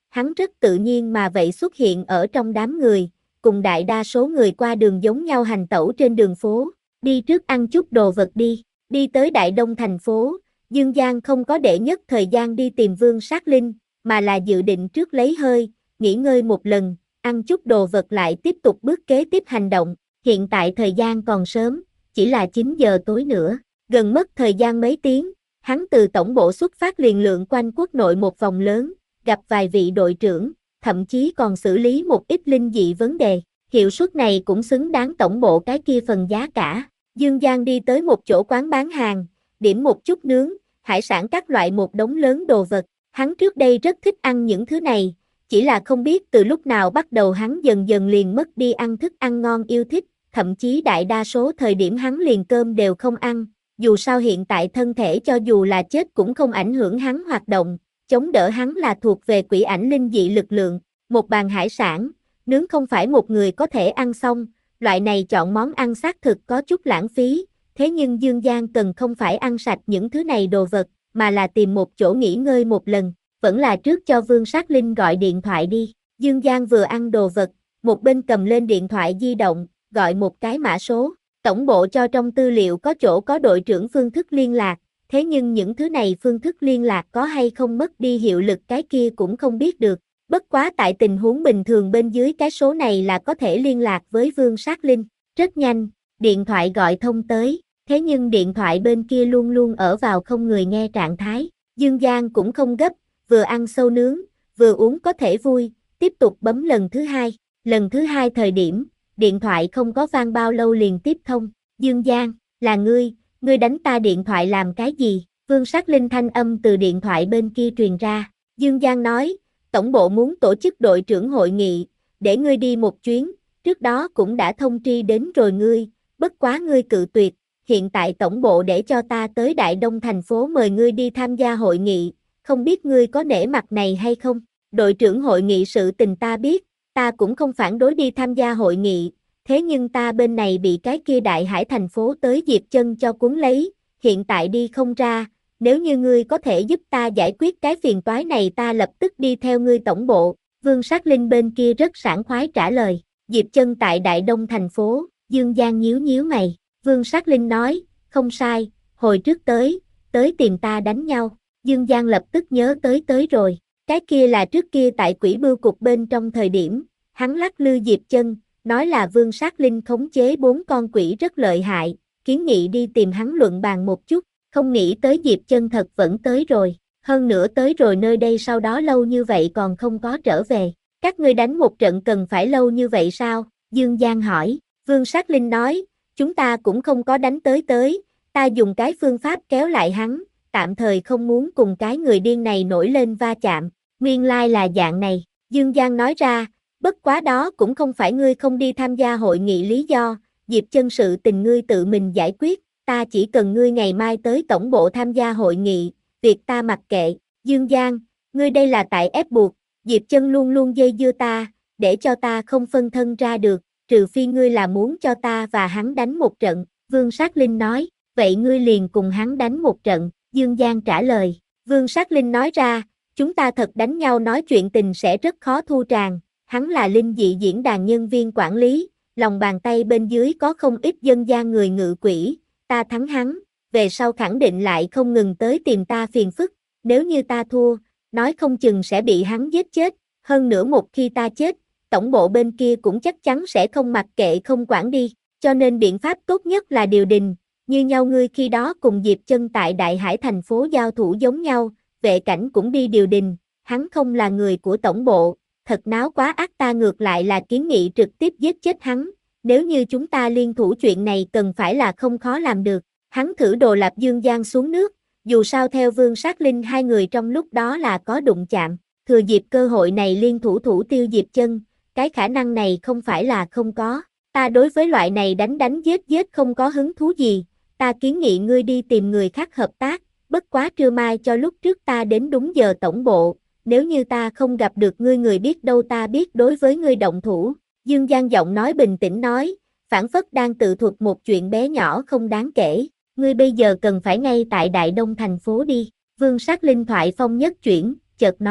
hắn rất tự nhiên mà vậy xuất hiện ở trong đám người, cùng đại đa số người qua đường giống nhau hành tẩu trên đường phố, đi trước ăn chút đồ vật đi, đi tới Đại Đông thành phố, Dương Giang không có để nhất thời gian đi tìm Vương Sát Linh, mà là dự định trước lấy hơi, nghỉ ngơi một lần, ăn chút đồ vật lại tiếp tục bước kế tiếp hành động, hiện tại thời gian còn sớm, chỉ là chín giờ tối nữa, gần mất thời gian mấy tiếng, hắn từ tổng bộ xuất phát liền lượn quanh quốc nội một vòng lớn, gặp vài vị đội trưởng, thậm chí còn xử lý một ít linh dị vấn đề, hiệu suất này cũng xứng đáng tổng bộ cái kia phần giá cả. Dương Giang đi tới một chỗ quán bán hàng, điểm một chút nướng, hải sản các loại một đống lớn đồ vật, hắn trước đây rất thích ăn những thứ này, chỉ là không biết từ lúc nào bắt đầu hắn dần dần liền mất đi ăn thức ăn ngon yêu thích, thậm chí đại đa số thời điểm hắn liền cơm đều không ăn, dù sao hiện tại thân thể cho dù là chết cũng không ảnh hưởng hắn hoạt động, chống đỡ hắn là thuộc về quỷ ảnh linh dị lực lượng, một bàn hải sản, nướng không phải một người có thể ăn xong, loại này chọn món ăn xác thực có chút lãng phí, thế nhưng Dương Giang cần không phải ăn sạch những thứ này đồ vật, mà là tìm một chỗ nghỉ ngơi một lần, vẫn là trước cho Vương Sát Linh gọi điện thoại đi. Dương Giang vừa ăn đồ vật, một bên cầm lên điện thoại di động, gọi một cái mã số, tổng bộ cho trong tư liệu có chỗ có đội trưởng phương thức liên lạc, thế nhưng những thứ này phương thức liên lạc có hay không mất đi hiệu lực cái kia cũng không biết được. Bất quá tại tình huống bình thường bên dưới cái số này là có thể liên lạc với Vương Sát Linh, rất nhanh, điện thoại gọi thông tới, thế nhưng điện thoại bên kia luôn luôn ở vào không người nghe trạng thái, Dương Giang cũng không gấp, vừa ăn sâu nướng, vừa uống có thể vui, tiếp tục bấm lần thứ hai, lần thứ hai thời điểm, điện thoại không có vang bao lâu liền tiếp thông, Dương Giang, là ngươi, ngươi đánh ta điện thoại làm cái gì, Vương Sát Linh thanh âm từ điện thoại bên kia truyền ra, Dương Giang nói, tổng bộ muốn tổ chức đội trưởng hội nghị, để ngươi đi một chuyến, trước đó cũng đã thông tri đến rồi ngươi, bất quá ngươi cự tuyệt, hiện tại tổng bộ để cho ta tới Đại Đông thành phố mời ngươi đi tham gia hội nghị, không biết ngươi có nể mặt này hay không, đội trưởng hội nghị sự tình ta biết, ta cũng không phản đối đi tham gia hội nghị, thế nhưng ta bên này bị cái kia Đại Hải thành phố tới Diệp Chân cho cuốn lấy, hiện tại đi không ra. Nếu như ngươi có thể giúp ta giải quyết cái phiền toái này ta lập tức đi theo ngươi tổng bộ, Vương Sát Linh bên kia rất sảng khoái trả lời, Diệp Chân tại Đại Đông thành phố, Dương Giang nhíu nhíu mày, Vương Sát Linh nói, không sai, hồi trước tới, tới tìm ta đánh nhau, Dương Giang lập tức nhớ tới tới rồi, cái kia là trước kia tại quỷ bưu cục bên trong thời điểm, hắn lắc lư Diệp Chân, nói là Vương Sát Linh khống chế bốn con quỷ rất lợi hại, kiến nghị đi tìm hắn luận bàn một chút. Không nghĩ tới Diệp Chân thật vẫn tới rồi, hơn nữa tới rồi nơi đây sau đó lâu như vậy còn không có trở về. Các ngươi đánh một trận cần phải lâu như vậy sao? Dương Giang hỏi, Vương Sát Linh nói, chúng ta cũng không có đánh tới tới, ta dùng cái phương pháp kéo lại hắn, tạm thời không muốn cùng cái người điên này nổi lên va chạm, nguyên lai là dạng này, Dương Giang nói ra, bất quá đó cũng không phải ngươi không đi tham gia hội nghị lý do, Diệp Chân sự tình ngươi tự mình giải quyết. Ta chỉ cần ngươi ngày mai tới tổng bộ tham gia hội nghị, việc ta mặc kệ, Dương Giang, ngươi đây là tại ép buộc, Diệp Chân luôn luôn dây dưa ta, để cho ta không phân thân ra được, trừ phi ngươi là muốn cho ta và hắn đánh một trận, Vương Sát Linh nói, vậy ngươi liền cùng hắn đánh một trận, Dương Giang trả lời, Vương Sát Linh nói ra, chúng ta thật đánh nhau nói chuyện tình sẽ rất khó thu tràng, hắn là linh dị diễn đàn nhân viên quản lý, lòng bàn tay bên dưới có không ít dân gian người ngự quỷ. Ta thắng hắn, về sau khẳng định lại không ngừng tới tìm ta phiền phức, nếu như ta thua, nói không chừng sẽ bị hắn giết chết, hơn nữa một khi ta chết, tổng bộ bên kia cũng chắc chắn sẽ không mặc kệ không quản đi, cho nên biện pháp tốt nhất là điều đình, như nhau ngươi khi đó cùng Diệp Chân tại Đại Hải thành phố giao thủ giống nhau, vệ cảnh cũng đi điều đình, hắn không là người của tổng bộ, thật náo quá ác ta ngược lại là kiến nghị trực tiếp giết chết hắn. Nếu như chúng ta liên thủ chuyện này cần phải là không khó làm được, hắn thử đồ lạp Dương Giang xuống nước, dù sao theo Vương Sát Linh hai người trong lúc đó là có đụng chạm, thừa dịp cơ hội này liên thủ thủ tiêu Diệp Chân, cái khả năng này không phải là không có, ta đối với loại này đánh đánh giết giết không có hứng thú gì, ta kiến nghị ngươi đi tìm người khác hợp tác, bất quá trưa mai cho lúc trước ta đến đúng giờ tổng bộ, nếu như ta không gặp được ngươi người biết đâu ta biết đối với ngươi động thủ. Dương Giang giọng nói bình tĩnh nói, phảng phất đang tự thuật một chuyện bé nhỏ không đáng kể, ngươi bây giờ cần phải ngay tại Đại Đông thành phố đi, Vương Sát Linh thoại phong nhất chuyển, chợt nói,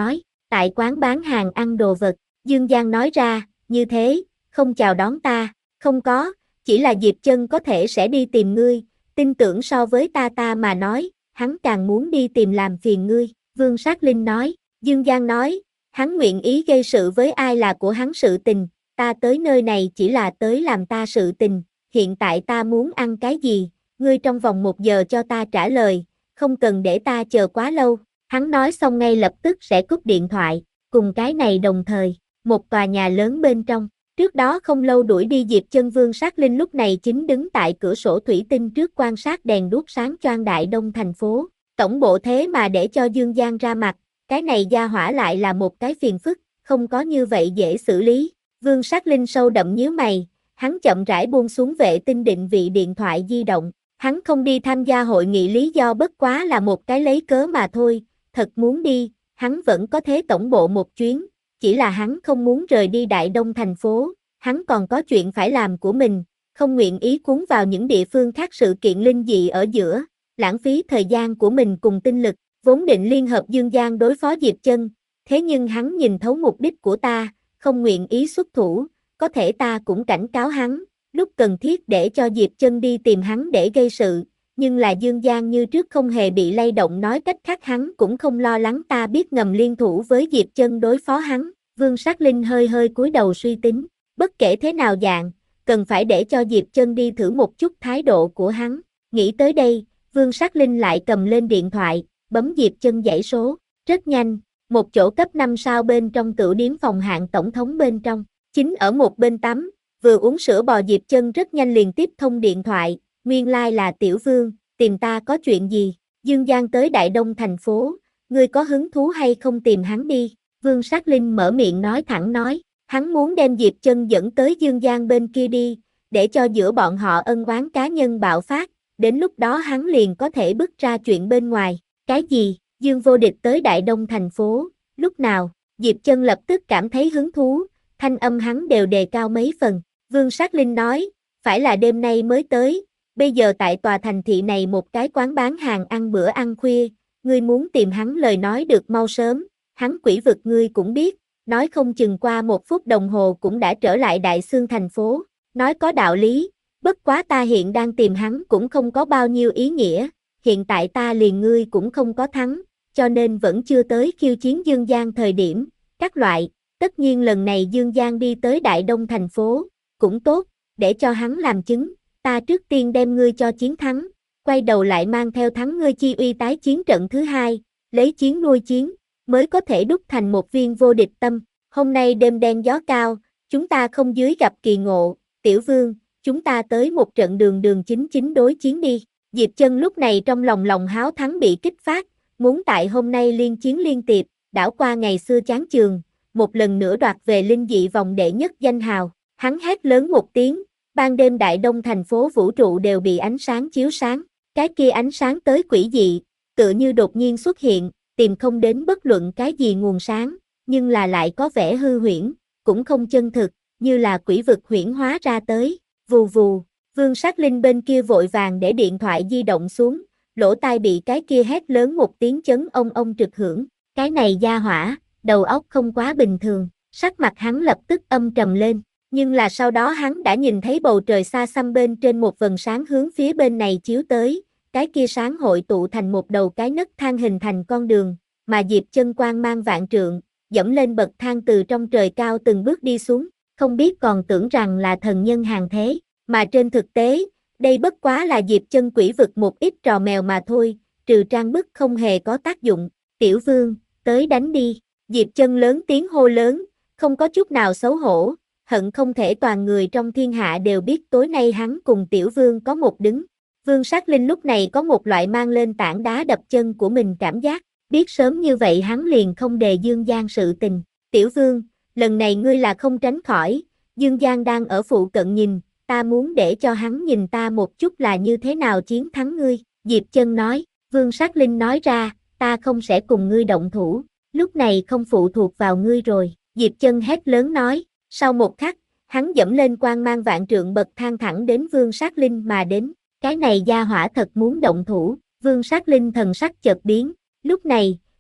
tại quán bán hàng ăn đồ vật. Dương Giang nói ra, như thế, không chào đón ta, không có, chỉ là Diệp Chân có thể sẽ đi tìm ngươi, tin tưởng so với ta ta mà nói, hắn càng muốn đi tìm làm phiền ngươi, Vương Sát Linh nói. Dương Giang nói, hắn nguyện ý gây sự với ai là của hắn sự tình, ta tới nơi này chỉ là tới làm ta sự tình, hiện tại ta muốn ăn cái gì, ngươi trong vòng một giờ cho ta trả lời, không cần để ta chờ quá lâu. Hắn nói xong ngay lập tức sẽ cúp điện thoại, cùng cái này đồng thời, một tòa nhà lớn bên trong. Trước đó không lâu đuổi đi Diệp Chân, Vương Sát Linh lúc này chính đứng tại cửa sổ thủy tinh trước quan sát đèn đuốc sáng choang đại đông thành phố. Tổng bộ thế mà để cho Dương Giang ra mặt, cái này gia hỏa lại là một cái phiền phức, không có như vậy dễ xử lý. Vương Sát Linh sâu đậm nhíu mày, hắn chậm rãi buông xuống vệ tinh định vị điện thoại di động. Hắn không đi tham gia hội nghị lý do bất quá là một cái lấy cớ mà thôi, thật muốn đi, hắn vẫn có thế tổng bộ một chuyến, chỉ là hắn không muốn rời đi đại đông thành phố, hắn còn có chuyện phải làm của mình, không nguyện ý cuốn vào những địa phương khác sự kiện linh dị ở giữa, lãng phí thời gian của mình cùng tinh lực, vốn định liên hợp Dương Giang đối phó Diệp Chân, thế nhưng hắn nhìn thấu mục đích của ta, không nguyện ý xuất thủ, có thể ta cũng cảnh cáo hắn, lúc cần thiết để cho Diệp Chân đi tìm hắn để gây sự, nhưng là Dương Giang như trước không hề bị lay động, nói cách khác hắn cũng không lo lắng ta biết ngầm liên thủ với Diệp Chân đối phó hắn. Vương Sát Linh hơi hơi cúi đầu suy tính, bất kể thế nào dạng, cần phải để cho Diệp Chân đi thử một chút thái độ của hắn. Nghĩ tới đây, Vương Sát Linh lại cầm lên điện thoại, bấm Diệp Chân dãy số, rất nhanh, một chỗ cấp năm sao bên trong tửu điếm phòng hạng tổng thống bên trong, chính ở một bên tắm, vừa uống sữa bò Diệp Chân rất nhanh liền tiếp thông điện thoại, nguyên lai là Tiểu Vương, tìm ta có chuyện gì? Dương Giang tới Đại Đông thành phố, ngươi có hứng thú hay không tìm hắn đi? Vương Sát Linh mở miệng nói thẳng nói, hắn muốn đem Diệp Chân dẫn tới Dương Giang bên kia đi, để cho giữa bọn họ ân oán cá nhân bạo phát, đến lúc đó hắn liền có thể bứt ra chuyện bên ngoài. Cái gì? Dương Vô Địch tới Đại Đông thành phố, lúc nào? Diệp Chân lập tức cảm thấy hứng thú, thanh âm hắn đều đề cao mấy phần. Vương Sát Linh nói, phải là đêm nay mới tới, bây giờ tại tòa thành thị này một cái quán bán hàng ăn bữa ăn khuya, ngươi muốn tìm hắn lời nói được mau sớm, hắn quỷ vực ngươi cũng biết, nói không chừng qua một phút đồng hồ cũng đã trở lại Đại Xương thành phố, nói có đạo lý, bất quá ta hiện đang tìm hắn cũng không có bao nhiêu ý nghĩa, hiện tại ta liền ngươi cũng không có thắng, cho nên vẫn chưa tới khiêu chiến Dương Giang thời điểm, các loại, tất nhiên lần này Dương Giang đi tới Đại Đông thành phố, cũng tốt, để cho hắn làm chứng, ta trước tiên đem ngươi cho chiến thắng, quay đầu lại mang theo thắng ngươi chi uy tái chiến trận thứ hai, lấy chiến nuôi chiến, mới có thể đúc thành một viên vô địch tâm. Hôm nay đêm đen gió cao, chúng ta không dưới gặp kỳ ngộ, Tiểu Vương, chúng ta tới một trận đường đường chính chính đối chiến đi. Diệp Chân lúc này trong lòng lòng háo thắng bị kích phát, muốn tại hôm nay liên chiến liên tiệp, đảo qua ngày xưa chán chường, một lần nữa đoạt về linh dị vòng đệ nhất danh hào. Hắn hét lớn một tiếng, ban đêm Đại Đông thành phố vũ trụ đều bị ánh sáng chiếu sáng, cái kia ánh sáng tới quỷ dị, tựa như đột nhiên xuất hiện, tìm không đến bất luận cái gì nguồn sáng, nhưng là lại có vẻ hư huyễn, cũng không chân thực, như là quỷ vực huyễn hóa ra tới, vù vù, Vương Sát Linh bên kia vội vàng để điện thoại di động xuống, lỗ tai bị cái kia hét lớn một tiếng chấn ông ông trực hưởng, cái này gia hỏa, đầu óc không quá bình thường, sắc mặt hắn lập tức âm trầm lên. Nhưng là sau đó hắn đã nhìn thấy bầu trời xa xăm bên trên một vầng sáng hướng phía bên này chiếu tới, cái kia sáng hội tụ thành một đầu cái nấc thang hình thành con đường, mà Diệp Chân quang mang vạn trượng, dẫm lên bậc thang từ trong trời cao từng bước đi xuống, không biết còn tưởng rằng là thần nhân hàng thế, mà trên thực tế, đây bất quá là Diệp Chân quỷ vực một ít trò mèo mà thôi, trừ trang bức không hề có tác dụng. Tiểu Vương, tới đánh đi, Diệp Chân lớn tiếng hô lớn, không có chút nào xấu hổ. Hận không thể toàn người trong thiên hạ đều biết tối nay hắn cùng Tiểu Vương có một đứng. Vương Sát Linh lúc này có một loại mang lên tảng đá đập chân của mình cảm giác, biết sớm như vậy hắn liền không đề Dương Giang sự tình. Tiểu Vương, lần này ngươi là không tránh khỏi, Dương Giang đang ở phụ cận nhìn, ta muốn để cho hắn nhìn ta một chút là như thế nào chiến thắng ngươi. Diệp Chân nói, Vương Sát Linh nói ra, ta không sẽ cùng ngươi động thủ, lúc này không phụ thuộc vào ngươi rồi. Diệp Chân hét lớn nói. Sau một khắc, hắn dẫm lên quang mang vạn trượng bậc thang thẳng đến Vương Sát Linh mà đến, cái này gia hỏa thật muốn động thủ, Vương Sát Linh thần sắc chợt biến, lúc này,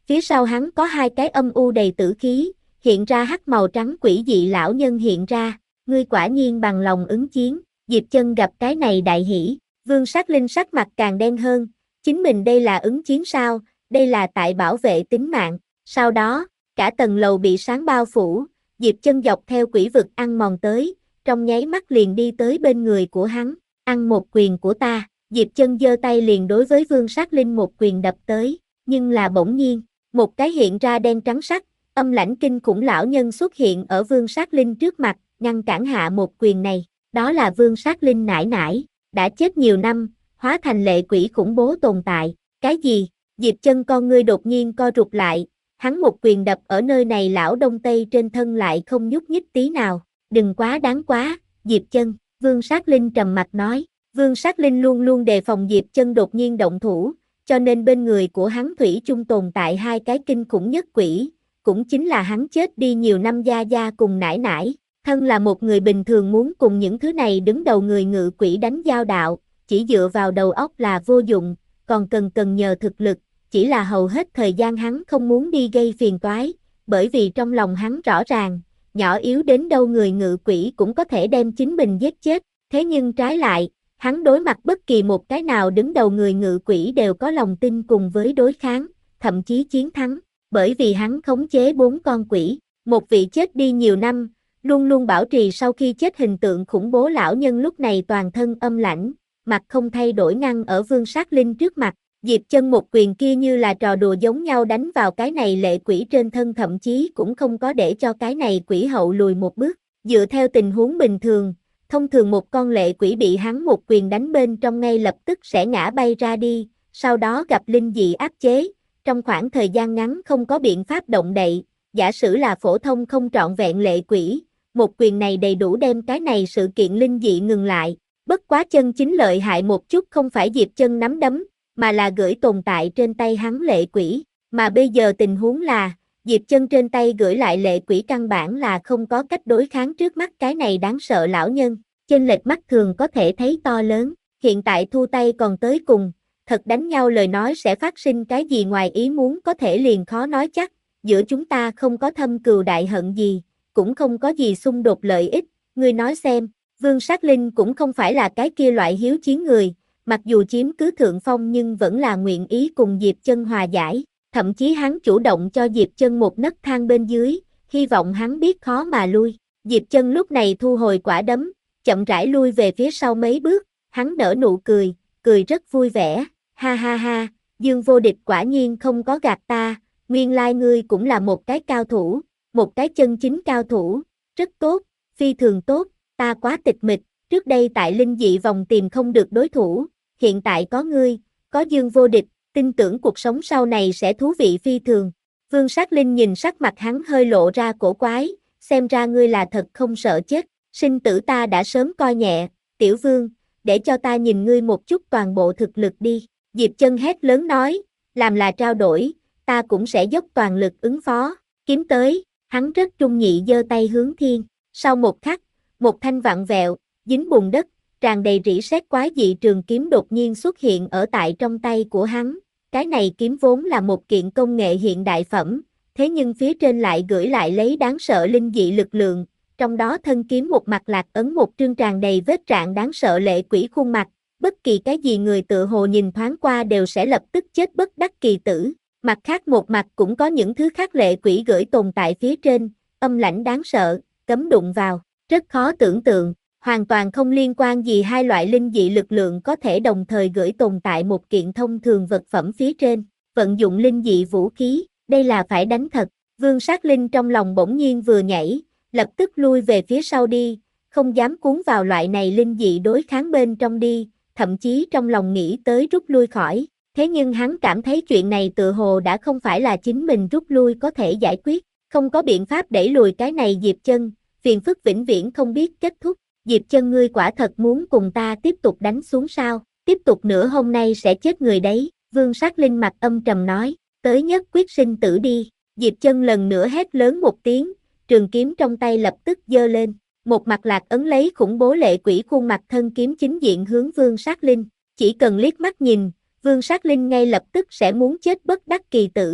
Phía sau hắn có hai cái âm u đầy tử khí, hiện ra hắc màu trắng quỷ dị lão nhân hiện ra, ngươi quả nhiên bằng lòng ứng chiến, Diệp Chân gặp cái này đại hỉ, Vương Sát Linh sắc mặt càng đen hơn, chính mình đây là ứng chiến sao, đây là tại bảo vệ tính mạng, sau đó, cả tầng lầu bị sáng bao phủ, Diệp Chân dọc theo quỷ vực ăn mòn tới, trong nháy mắt liền đi tới bên người của hắn, ăn một quyền của ta, Diệp Chân giơ tay liền đối với Vương Sát Linh một quyền đập tới, nhưng là bỗng nhiên, một cái hiện ra đen trắng sắc, âm lãnh kinh khủng lão nhân xuất hiện ở Vương Sát Linh trước mặt, ngăn cản hạ một quyền này, đó là Vương Sát Linh nải nải, đã chết nhiều năm, hóa thành lệ quỷ khủng bố tồn tại, cái gì? Diệp Chân con ngươi đột nhiên co rụt lại, hắn một quyền đập ở nơi này lão đông tây trên thân lại không nhúc nhích tí nào, đừng quá đáng quá, Diệp Chân, Vương Sát Linh trầm mặt nói, Vương Sát Linh luôn luôn đề phòng Diệp Chân đột nhiên động thủ, cho nên bên người của hắn thủy chung tồn tại hai cái kinh khủng nhất quỷ, cũng chính là hắn chết đi nhiều năm gia gia cùng nải nải, thân là một người bình thường muốn cùng những thứ này đứng đầu người ngự quỷ đánh giao đạo, chỉ dựa vào đầu óc là vô dụng, còn cần cần nhờ thực lực, chỉ là hầu hết thời gian hắn không muốn đi gây phiền toái, bởi vì trong lòng hắn rõ ràng, nhỏ yếu đến đâu người ngự quỷ cũng có thể đem chính mình giết chết, thế nhưng trái lại, hắn đối mặt bất kỳ một cái nào đứng đầu người ngự quỷ đều có lòng tin cùng với đối kháng, thậm chí chiến thắng, bởi vì hắn khống chế bốn con quỷ, một vị chết đi nhiều năm, luôn luôn bảo trì sau khi chết hình tượng khủng bố lão nhân lúc này toàn thân âm lãnh, mặt không thay đổi ngăn ở Vương Sát Linh trước mặt, Diệp Chân một quyền kia như là trò đùa giống nhau đánh vào cái này lệ quỷ trên thân thậm chí cũng không có để cho cái này quỷ hậu lùi một bước, dựa theo tình huống bình thường, thông thường một con lệ quỷ bị hắn một quyền đánh bên trong ngay lập tức sẽ ngã bay ra đi, sau đó gặp linh dị áp chế, trong khoảng thời gian ngắn không có biện pháp động đậy, giả sử là phổ thông không trọn vẹn lệ quỷ, một quyền này đầy đủ đem cái này sự kiện linh dị ngừng lại, bất quá chân chính lợi hại một chút không phải Diệp Chân nắm đấm, mà là gửi tồn tại trên tay hắn lệ quỷ, mà bây giờ tình huống là, Diệp Chân trên tay gửi lại lệ quỷ căn bản là không có cách đối kháng trước mắt cái này đáng sợ lão nhân, chênh lệch mắt thường có thể thấy to lớn, hiện tại thu tay còn tới cùng, thật đánh nhau lời nói sẽ phát sinh cái gì ngoài ý muốn có thể liền khó nói chắc, giữa chúng ta không có thâm cừu đại hận gì, cũng không có gì xung đột lợi ích, ngươi nói xem, Vương Sát Linh cũng không phải là cái kia loại hiếu chiến người, mặc dù chiếm cứ thượng phong nhưng vẫn là nguyện ý cùng Diệp Chân hòa giải, thậm chí hắn chủ động cho Diệp Chân một nấc thang bên dưới, hy vọng hắn biết khó mà lui. Diệp Chân lúc này thu hồi quả đấm, chậm rãi lui về phía sau mấy bước, hắn nở nụ cười, cười rất vui vẻ, ha ha ha, Dương vô địch quả nhiên không có gạt ta, nguyên lai ngươi cũng là một cái cao thủ, một cái chân chính cao thủ, rất tốt, phi thường tốt, ta quá tịch mịch, trước đây tại linh dị vòng tìm không được đối thủ, hiện tại có ngươi, có Dương vô địch, tin tưởng cuộc sống sau này sẽ thú vị phi thường. Vương Sát Linh nhìn sắc mặt hắn hơi lộ ra cổ quái, xem ra ngươi là thật không sợ chết, sinh tử ta đã sớm coi nhẹ, tiểu vương, để cho ta nhìn ngươi một chút toàn bộ thực lực đi, Diệp Chân hét lớn nói, làm là trao đổi, ta cũng sẽ dốc toàn lực ứng phó, kiếm tới, hắn rất trung nhị giơ tay hướng thiên, sau một khắc, một thanh vặn vẹo, dính bùn đất, tràn đầy rỉ sét quái dị trường kiếm đột nhiên xuất hiện ở tại trong tay của hắn, cái này kiếm vốn là một kiện công nghệ hiện đại phẩm, thế nhưng phía trên lại gửi lại lấy đáng sợ linh dị lực lượng, trong đó thân kiếm một mặt lạc ấn một trương tràn đầy vết rạn đáng sợ lệ quỷ khuôn mặt, bất kỳ cái gì người tự hồ nhìn thoáng qua đều sẽ lập tức chết bất đắc kỳ tử, mặt khác một mặt cũng có những thứ khác lệ quỷ gửi tồn tại phía trên, âm lãnh đáng sợ, cấm đụng vào, rất khó tưởng tượng, hoàn toàn không liên quan gì hai loại linh dị lực lượng có thể đồng thời gửi tồn tại một kiện thông thường vật phẩm phía trên, vận dụng linh dị vũ khí, đây là phải đánh thật, Vương Sát Linh trong lòng bỗng nhiên vừa nhảy, lập tức lui về phía sau đi, không dám cuốn vào loại này linh dị đối kháng bên trong đi, thậm chí trong lòng nghĩ tới rút lui khỏi, thế nhưng hắn cảm thấy chuyện này tự hồ đã không phải là chính mình rút lui có thể giải quyết, không có biện pháp đẩy lùi cái này Diệp Chân, phiền phức vĩnh viễn không biết kết thúc, Diệp Chân ngươi quả thật muốn cùng ta tiếp tục đánh xuống sao, tiếp tục nữa hôm nay sẽ chết người đấy, Vương Sát Linh mặt âm trầm nói, tới nhất quyết sinh tử đi, Diệp Chân lần nữa hét lớn một tiếng, trường kiếm trong tay lập tức giơ lên, một mặt lạc ấn lấy khủng bố lệ quỷ khuôn mặt thân kiếm chính diện hướng Vương Sát Linh, chỉ cần liếc mắt nhìn, Vương Sát Linh ngay lập tức sẽ muốn chết bất đắc kỳ tử,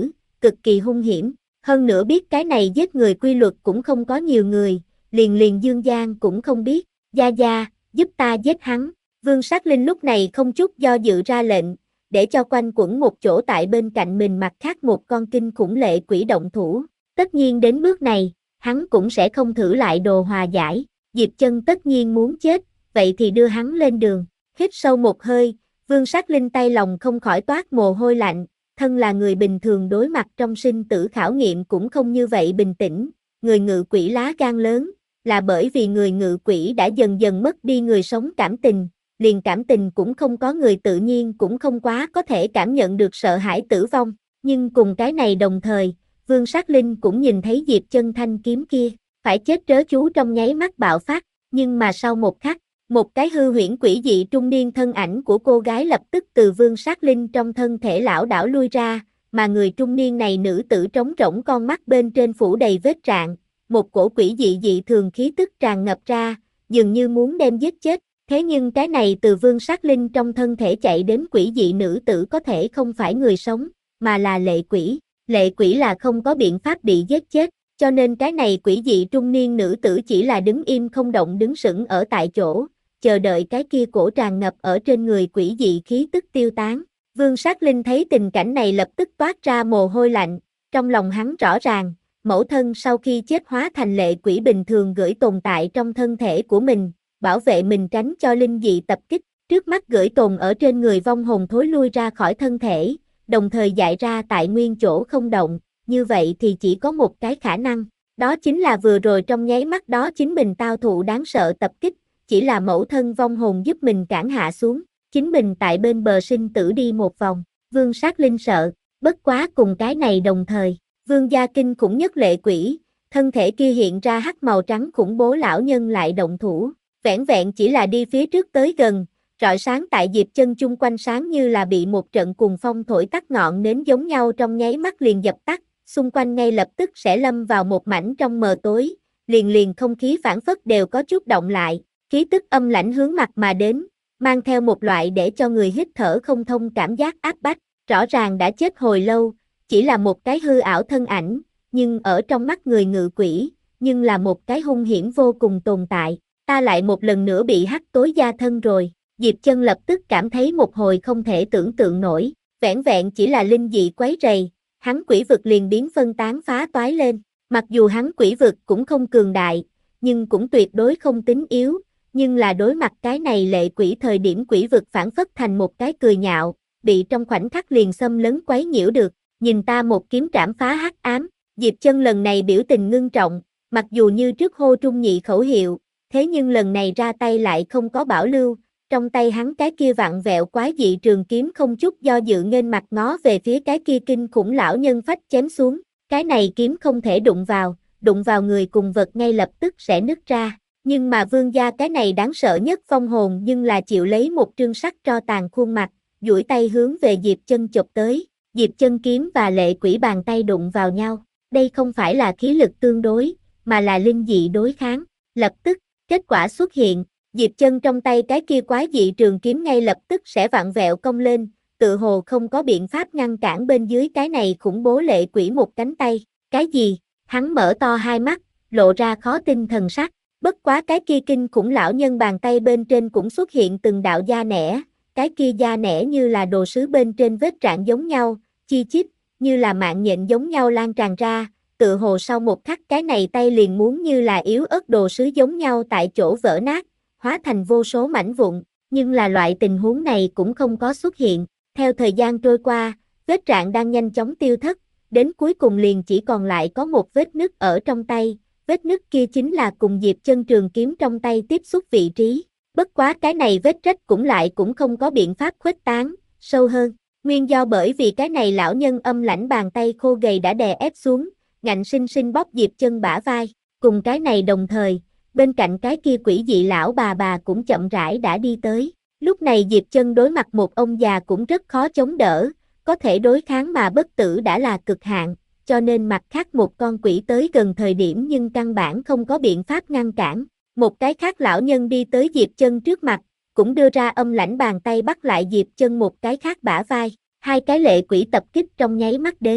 cực kỳ hung hiểm. Hơn nữa biết cái này giết người quy luật cũng không có nhiều người, liền liền Dương Giang cũng không biết. Gia Gia, giúp ta giết hắn. Vương Sát Linh lúc này không chút do dự ra lệnh, để cho quanh quẩn một chỗ tại bên cạnh mình mặt khác một con kinh khủng lệ quỷ động thủ. Tất nhiên đến bước này, hắn cũng sẽ không thử lại đồ hòa giải. Diệp Chân tất nhiên muốn chết, vậy thì đưa hắn lên đường. Hít sâu một hơi, Vương Sát Linh tay lòng không khỏi toát mồ hôi lạnh, thân là người bình thường đối mặt trong sinh tử khảo nghiệm cũng không như vậy bình tĩnh. Người ngự quỷ lá gan lớn, là bởi vì người ngự quỷ đã dần dần mất đi người sống cảm tình, liền cảm tình cũng không có, người tự nhiên cũng không quá có thể cảm nhận được sợ hãi tử vong. Nhưng cùng cái này đồng thời, Vương Sát Linh cũng nhìn thấy Diệp Chân thanh kiếm kia, phải chết trớ chú trong nháy mắt bạo phát, nhưng mà sau một khắc, một cái hư huyễn quỷ dị trung niên thân ảnh của cô gái lập tức từ Vương Sát Linh trong thân thể lão đảo lui ra, mà người trung niên này nữ tử trống rỗng con mắt bên trên phủ đầy vết rạn, một cổ quỷ dị dị thường khí tức tràn ngập ra, dường như muốn đem giết chết. Thế nhưng cái này từ Vương Sát Linh trong thân thể chạy đến quỷ dị nữ tử có thể không phải người sống, mà là lệ quỷ. Lệ quỷ là không có biện pháp bị giết chết, cho nên cái này quỷ dị trung niên nữ tử chỉ là đứng im không động, đứng sững ở tại chỗ, chờ đợi cái kia cổ tràn ngập ở trên người quỷ dị khí tức tiêu tán. Vương Sát Linh thấy tình cảnh này lập tức toát ra mồ hôi lạnh, trong lòng hắn rõ ràng, mẫu thân sau khi chết hóa thành lệ quỷ bình thường gửi tồn tại trong thân thể của mình, bảo vệ mình tránh cho linh dị tập kích. Trước mắt gửi tồn ở trên người vong hồn thối lui ra khỏi thân thể, đồng thời dại ra tại nguyên chỗ không động, như vậy thì chỉ có một cái khả năng, đó chính là vừa rồi trong nháy mắt đó chính mình tao thụ đáng sợ tập kích, chỉ là mẫu thân vong hồn giúp mình cản hạ xuống, chính mình tại bên bờ sinh tử đi một vòng. Vương Sát Linh sợ, bất quá cùng cái này đồng thời, Vương gia kinh khủng nhất lệ quỷ, thân thể kia hiện ra hắc màu trắng khủng bố lão nhân lại động thủ, vẻn vẹn chỉ là đi phía trước tới gần, rọi sáng tại Diệp Chân chung quanh sáng như là bị một trận cuồng phong thổi tắt ngọn nến giống nhau, trong nháy mắt liền dập tắt, xung quanh ngay lập tức sẽ lâm vào một mảnh trong mờ tối, liền liền không khí phảng phất đều có chút động lại, khí tức âm lãnh hướng mặt mà đến, mang theo một loại để cho người hít thở không thông cảm giác áp bách, rõ ràng đã chết hồi lâu, chỉ là một cái hư ảo thân ảnh, nhưng ở trong mắt người ngự quỷ, nhưng là một cái hung hiểm vô cùng tồn tại. Ta lại một lần nữa bị hắc tối gia thân rồi. Diệp Chân lập tức cảm thấy một hồi không thể tưởng tượng nổi, vẻn vẹn chỉ là linh dị quấy rầy, hắn quỷ vực liền biến phân tán phá toái lên. Mặc dù hắn quỷ vực cũng không cường đại, nhưng cũng tuyệt đối không tính yếu, nhưng là đối mặt cái này lệ quỷ thời điểm quỷ vực phản phất thành một cái cười nhạo, bị trong khoảnh khắc liền xâm lấn quấy nhiễu được. Nhìn ta một kiếm trảm phá hắc ám. Diệp Chân lần này biểu tình ngưng trọng, mặc dù như trước hô trung nhị khẩu hiệu, thế nhưng lần này ra tay lại không có bảo lưu, trong tay hắn cái kia vặn vẹo quái dị trường kiếm không chút do dự nghênh mặt ngó về phía cái kia kinh khủng lão nhân phách chém xuống, cái này kiếm không thể đụng vào, đụng vào người cùng vật ngay lập tức sẽ nứt ra, nhưng mà Vương gia cái này đáng sợ nhất vong hồn nhưng là chịu lấy một trương sắc tro tàn khuôn mặt, duỗi tay hướng về Diệp Chân chộp tới. Diệp Chân kiếm và lệ quỷ bàn tay đụng vào nhau, đây không phải là khí lực tương đối, mà là linh dị đối kháng. Lập tức, kết quả xuất hiện, Diệp Chân trong tay cái kia quái dị trường kiếm ngay lập tức sẽ vặn vẹo cong lên, tự hồ không có biện pháp ngăn cản bên dưới cái này khủng bố lệ quỷ một cánh tay. Cái gì? Hắn mở to hai mắt, lộ ra khó tin thần sắc, bất quá cái kia kinh khủng lão nhân bàn tay bên trên cũng xuất hiện từng đạo da nẻ, cái kia da nẻ như là đồ sứ bên trên vết rạn giống nhau, chi chít, như là mạng nhện giống nhau lan tràn ra, tự hồ sau một khắc cái này tay liền muốn như là yếu ớt đồ sứ giống nhau tại chỗ vỡ nát, hóa thành vô số mảnh vụn, nhưng là loại tình huống này cũng không có xuất hiện. Theo thời gian trôi qua, vết rạn đang nhanh chóng tiêu thất, đến cuối cùng liền chỉ còn lại có một vết nứt ở trong tay, vết nứt kia chính là cùng Diệp Chân trường kiếm trong tay tiếp xúc vị trí. Bất quá cái này vết rách cũng lại cũng không có biện pháp khuếch tán, sâu hơn. Nguyên do bởi vì cái này lão nhân âm lãnh bàn tay khô gầy đã đè ép xuống, ngạnh sinh sinh bóp Diệp Chân bả vai. Cùng cái này đồng thời, bên cạnh cái kia quỷ dị lão bà bà cũng chậm rãi đã đi tới. Lúc này Diệp Chân đối mặt một ông già cũng rất khó chống đỡ, có thể đối kháng mà bất tử đã là cực hạn, cho nên mặt khác một con quỷ tới gần thời điểm nhưng căn bản không có biện pháp ngăn cản. Một cái khác lão nhân đi tới Diệp Chân trước mặt, cũng đưa ra âm lãnh bàn tay bắt lại Diệp Chân một cái khác bả vai. Hai cái lệ quỷ tập kích trong nháy mắt đến,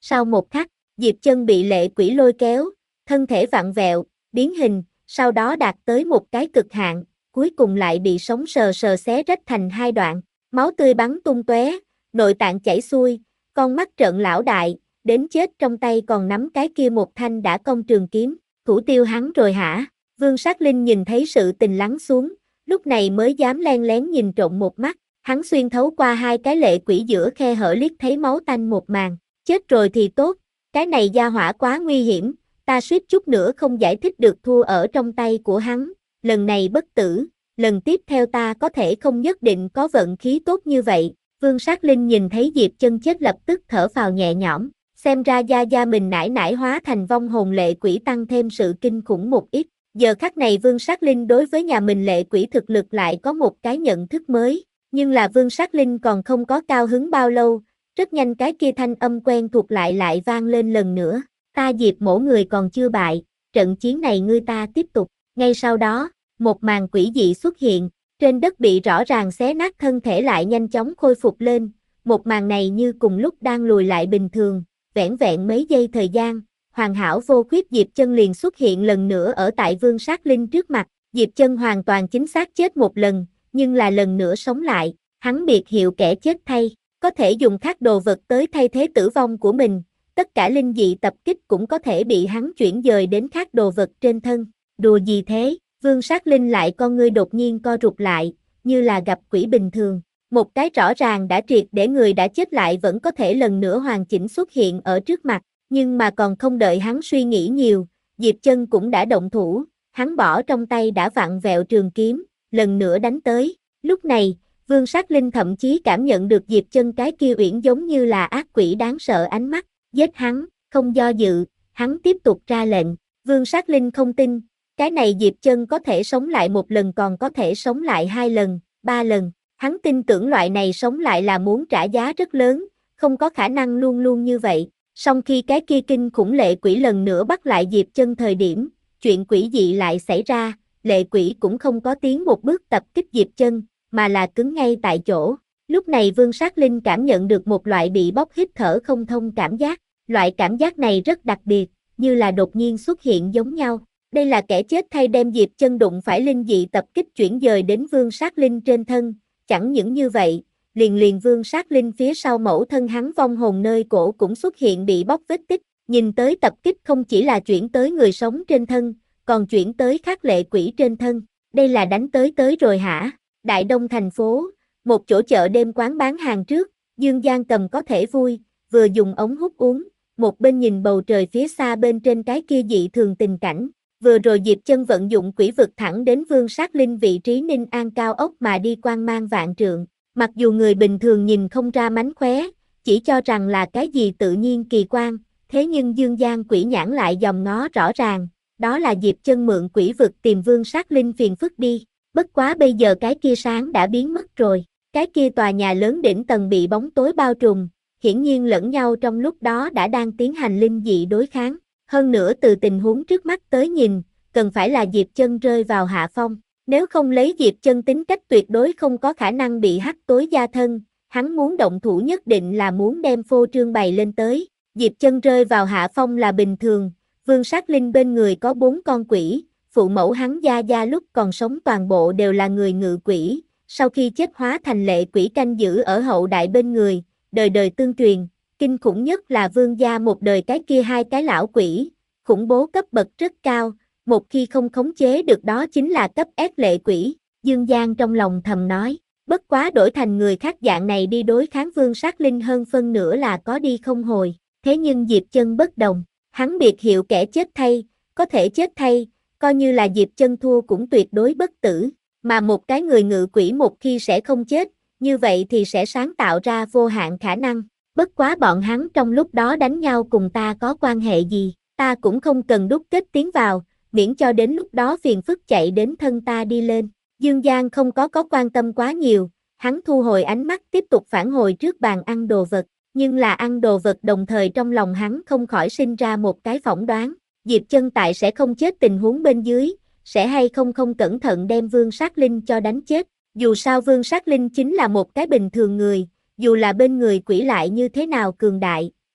Sau một khắc, Diệp Chân bị lệ quỷ lôi kéo, thân thể vặn vẹo, biến hình, sau đó đạt tới một cái cực hạn, cuối cùng lại bị sống sờ sờ xé rách thành hai đoạn, máu tươi bắn tung tóe, nội tạng chảy xuôi, con mắt trợn lão đại, đến chết trong tay còn nắm cái kia một thanh đã cong trường kiếm, thủ tiêu hắn rồi hả? Vương Sát Linh nhìn thấy sự tình lắng xuống, lúc này mới dám len lén nhìn trộm một mắt, hắn xuyên thấu qua hai cái lệ quỷ giữa khe hở liếc thấy máu tanh một màn, chết rồi thì tốt, cái này gia hỏa quá nguy hiểm, ta suýt chút nữa không giải thích được thua ở trong tay của hắn, lần này bất tử, lần tiếp theo ta có thể không nhất định có vận khí tốt như vậy. Vương Sát Linh nhìn thấy Diệp Chân chết lập tức thở phào nhẹ nhõm, xem ra gia gia mình nải nải hóa thành vong hồn lệ quỷ tăng thêm sự kinh khủng một ít. Giờ khắc này Vương Sát Linh đối với nhà mình lệ quỷ thực lực lại có một cái nhận thức mới, nhưng là Vương Sát Linh còn không có cao hứng bao lâu, rất nhanh cái kia thanh âm quen thuộc lại lại vang lên lần nữa, ta Diệp mỗ người còn chưa bại, trận chiến này ngươi ta tiếp tục. Ngay sau đó, một màn quỷ dị xuất hiện, trên đất bị rõ ràng xé nát thân thể lại nhanh chóng khôi phục lên, một màn này như cùng lúc đang lùi lại bình thường, vẻn vẹn mấy giây thời gian, hoàn hảo vô khuyết Diệp Chân liền xuất hiện lần nữa ở tại Vương Sát Linh trước mặt, Diệp Chân hoàn toàn chính xác chết một lần, nhưng là lần nữa sống lại, hắn biệt hiệu kẻ chết thay, có thể dùng khác đồ vật tới thay thế tử vong của mình, tất cả linh dị tập kích cũng có thể bị hắn chuyển dời đến khác đồ vật trên thân, đùa gì thế? Vương Sát Linh lại con ngươi đột nhiên co rụt lại, như là gặp quỷ bình thường, một cái rõ ràng đã triệt để người đã chết lại vẫn có thể lần nữa hoàn chỉnh xuất hiện ở trước mặt, nhưng mà còn không đợi hắn suy nghĩ nhiều, Diệp Chân cũng đã động thủ, hắn bỏ trong tay đã vặn vẹo trường kiếm, lần nữa đánh tới, lúc này, Vương Sát Linh thậm chí cảm nhận được Diệp Chân cái kia uyển giống như là ác quỷ đáng sợ ánh mắt, giết hắn, không do dự, hắn tiếp tục ra lệnh, Vương Sát Linh không tin, cái này Diệp Chân có thể sống lại một lần còn có thể sống lại hai lần, ba lần, hắn tin tưởng loại này sống lại là muốn trả giá rất lớn, không có khả năng luôn luôn như vậy, song khi cái kia kinh khủng lệ quỷ lần nữa bắt lại Diệp Chân thời điểm, chuyện quỷ dị lại xảy ra, lệ quỷ cũng không có tiến một bước tập kích Diệp Chân, mà là cứng ngay tại chỗ, lúc này Vương Sát Linh cảm nhận được một loại bị bóc hít thở không thông cảm giác, loại cảm giác này rất đặc biệt, như là đột nhiên xuất hiện giống nhau. Đây là kẻ chết thay đem Diệp Chân đụng phải linh dị tập kích chuyển dời đến Vương Sát Linh trên thân, chẳng những như vậy, liền liền Vương Sát Linh phía sau mẫu thân hắn vong hồn nơi cổ cũng xuất hiện bị bóc vết tích, nhìn tới tập kích không chỉ là chuyển tới người sống trên thân, còn chuyển tới khác lệ quỷ trên thân, đây là đánh tới tới rồi hả? Đại Đông thành phố, một chỗ chợ đêm quán bán hàng trước, Dương Giang cầm có thể vui, vừa dùng ống hút uống, một bên nhìn bầu trời phía xa bên trên cái kia dị thường tình cảnh. Vừa rồi Diệp Chân vận dụng quỷ vực thẳng đến Vương Sát Linh vị trí Ninh An cao ốc mà đi quang mang vạn trượng, mặc dù người bình thường nhìn không ra mánh khóe, chỉ cho rằng là cái gì tự nhiên kỳ quan, thế nhưng Dương Giang quỷ nhãn lại dòm ngó rõ ràng, đó là Diệp Chân mượn quỷ vực tìm Vương Sát Linh phiền phức đi, bất quá bây giờ cái kia sáng đã biến mất rồi, cái kia tòa nhà lớn đỉnh tầng bị bóng tối bao trùm, hiển nhiên lẫn nhau trong lúc đó đã đang tiến hành linh dị đối kháng. Hơn nữa từ tình huống trước mắt tới nhìn, cần phải là Diệp Chân rơi vào hạ phong, nếu không lấy Diệp Chân tính cách tuyệt đối không có khả năng bị hắc tối gia thân, hắn muốn động thủ nhất định là muốn đem phô trương bày lên tới, Diệp Chân rơi vào hạ phong là bình thường, Vương Sát Linh bên người có bốn con quỷ, phụ mẫu hắn gia gia lúc còn sống toàn bộ đều là người ngự quỷ, sau khi chết hóa thành lệ quỷ canh giữ ở hậu đại bên người, đời đời tương truyền. Kinh khủng nhất là Vương gia một đời cái kia hai cái lão quỷ, khủng bố cấp bậc rất cao, một khi không khống chế được đó chính là cấp S lệ quỷ, Dương Giang trong lòng thầm nói, bất quá đổi thành người khác dạng này đi đối kháng Vương Sát Linh hơn phân nửa là có đi không hồi, thế nhưng Diệp Chân bất đồng, hắn biệt hiệu kẻ chết thay, có thể chết thay, coi như là Diệp Chân thua cũng tuyệt đối bất tử, mà một cái người ngự quỷ một khi sẽ không chết, như vậy thì sẽ sáng tạo ra vô hạn khả năng. Bất quá bọn hắn trong lúc đó đánh nhau cùng ta có quan hệ gì, ta cũng không cần đúc kết tiến vào, miễn cho đến lúc đó phiền phức chạy đến thân ta đi lên. Dương Giang không có có quan tâm quá nhiều, hắn thu hồi ánh mắt tiếp tục phản hồi trước bàn ăn đồ vật, nhưng là ăn đồ vật đồng thời trong lòng hắn không khỏi sinh ra một cái phỏng đoán, Diệp Chân tại sẽ không chết tình huống bên dưới, sẽ hay không không cẩn thận đem Vương Sát Linh cho đánh chết, dù sao Vương Sát Linh chính là một cái bình thường người. Dù là bên người quỷ lại như thế nào cường đại,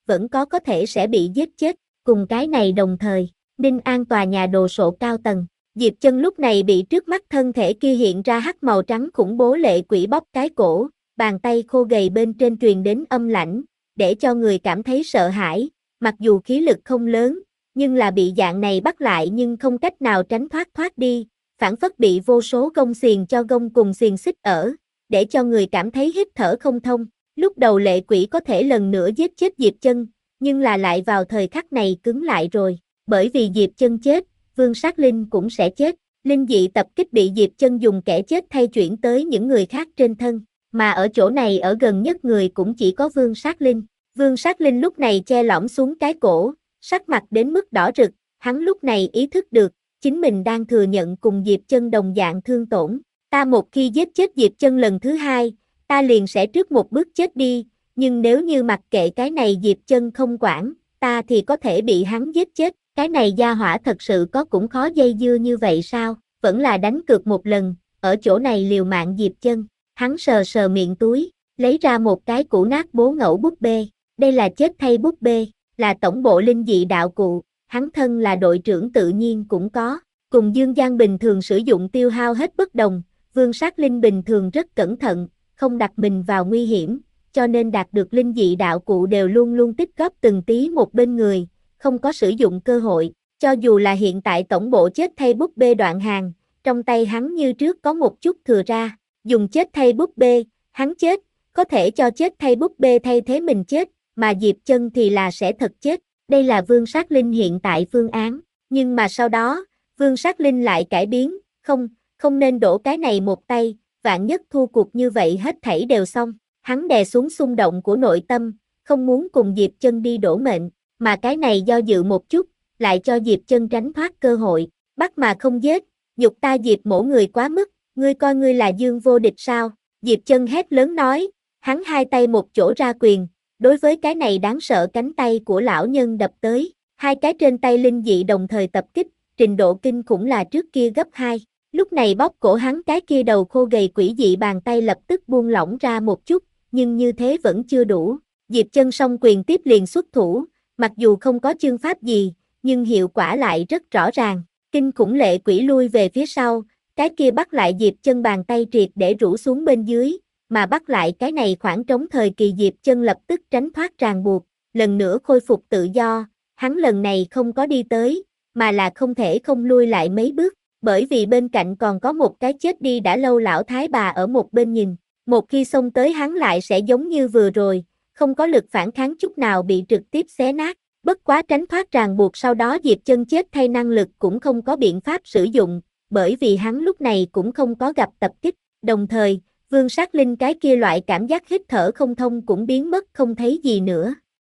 vẫn có có thể sẽ bị giết chết. Cùng cái này đồng thời, Ninh An tòa nhà đồ sộ cao tầng, Diệp Chân lúc này bị trước mắt thân thể kia hiện ra hắc màu trắng khủng bố lệ quỷ bóp cái cổ, bàn tay khô gầy bên trên truyền đến âm lãnh, để cho người cảm thấy sợ hãi, mặc dù khí lực không lớn, nhưng là bị dạng này bắt lại nhưng không cách nào tránh thoát thoát đi, phản phất bị vô số gông xiềng cho gông cùng xiềng xích ở, để cho người cảm thấy hít thở không thông. Lúc đầu lệ quỷ có thể lần nữa giết chết Diệp Chân, nhưng là lại vào thời khắc này cứng lại rồi, bởi vì Diệp Chân chết, Vương Sát Linh cũng sẽ chết. Linh dị tập kích bị Diệp Chân dùng kẻ chết thay chuyển tới những người khác trên thân, mà ở chỗ này ở gần nhất người cũng chỉ có Vương Sát Linh. Vương Sát Linh lúc này che lõm xuống cái cổ, sắc mặt đến mức đỏ rực, hắn lúc này ý thức được, chính mình đang thừa nhận cùng Diệp Chân đồng dạng thương tổn. Ta một khi giết chết Diệp Chân lần thứ hai, ta liền sẽ trước một bước chết đi, nhưng nếu như mặc kệ cái này Diệp Chân không quản, ta thì có thể bị hắn giết chết. Cái này gia hỏa thật sự có cũng khó dây dưa như vậy sao, vẫn là đánh cược một lần, ở chỗ này liều mạng Diệp Chân. Hắn sờ sờ miệng túi, lấy ra một cái cũ nát bố ngẫu búp bê, đây là chết thay búp bê, là tổng bộ linh dị đạo cụ, hắn thân là đội trưởng tự nhiên cũng có, cùng Dương Giang bình thường sử dụng tiêu hao hết bất đồng, Vương Sát Linh bình thường rất cẩn thận, không đặt mình vào nguy hiểm, cho nên đạt được linh dị đạo cụ đều luôn luôn tích góp từng tí một bên người, không có sử dụng cơ hội, cho dù là hiện tại tổng bộ chết thay búp bê đoạn hàng, trong tay hắn như trước có một chút thừa ra, dùng chết thay búp bê, hắn chết, có thể cho chết thay búp bê thay thế mình chết, mà Diệp Chân thì là sẽ thật chết, đây là Vương Sát Linh hiện tại phương án, nhưng mà sau đó, Vương Sát Linh lại cải biến, không, không nên đổ cái này một tay, vạn nhất thua cuộc như vậy hết thảy đều xong, hắn đè xuống xung động của nội tâm, không muốn cùng Diệp Chân đi đổ mệnh, mà cái này do dự một chút, lại cho Diệp Chân tránh thoát cơ hội, bắt mà không giết, nhục ta Diệp mổ người quá mức, ngươi coi ngươi là Dương vô địch sao? Diệp Chân hét lớn nói, hắn hai tay một chỗ ra quyền, đối với cái này đáng sợ cánh tay của lão nhân đập tới, hai cái trên tay linh dị đồng thời tập kích, trình độ kinh khủng là trước kia gấp hai. Lúc này bóp cổ hắn cái kia đầu khô gầy quỷ dị bàn tay lập tức buông lỏng ra một chút, nhưng như thế vẫn chưa đủ. Diệp Chân song quyền tiếp liền xuất thủ, mặc dù không có chương pháp gì, nhưng hiệu quả lại rất rõ ràng. Kinh khủng lệ quỷ lui về phía sau, cái kia bắt lại Diệp Chân bàn tay triệt để rũ xuống bên dưới, mà bắt lại cái này khoảng trống thời kỳ Diệp Chân lập tức tránh thoát ràng buộc, lần nữa khôi phục tự do, hắn lần này không có đi tới, mà là không thể không lui lại mấy bước, bởi vì bên cạnh còn có một cái chết đi đã lâu lão thái bà ở một bên nhìn, một khi xông tới hắn lại sẽ giống như vừa rồi, không có lực phản kháng chút nào bị trực tiếp xé nát. Bất quá tránh thoát ràng buộc sau đó Diệp Chân chết thay năng lực cũng không có biện pháp sử dụng, bởi vì hắn lúc này cũng không có gặp tập kích, đồng thời, Vương Sát Linh cái kia loại cảm giác hít thở không thông cũng biến mất không thấy gì nữa.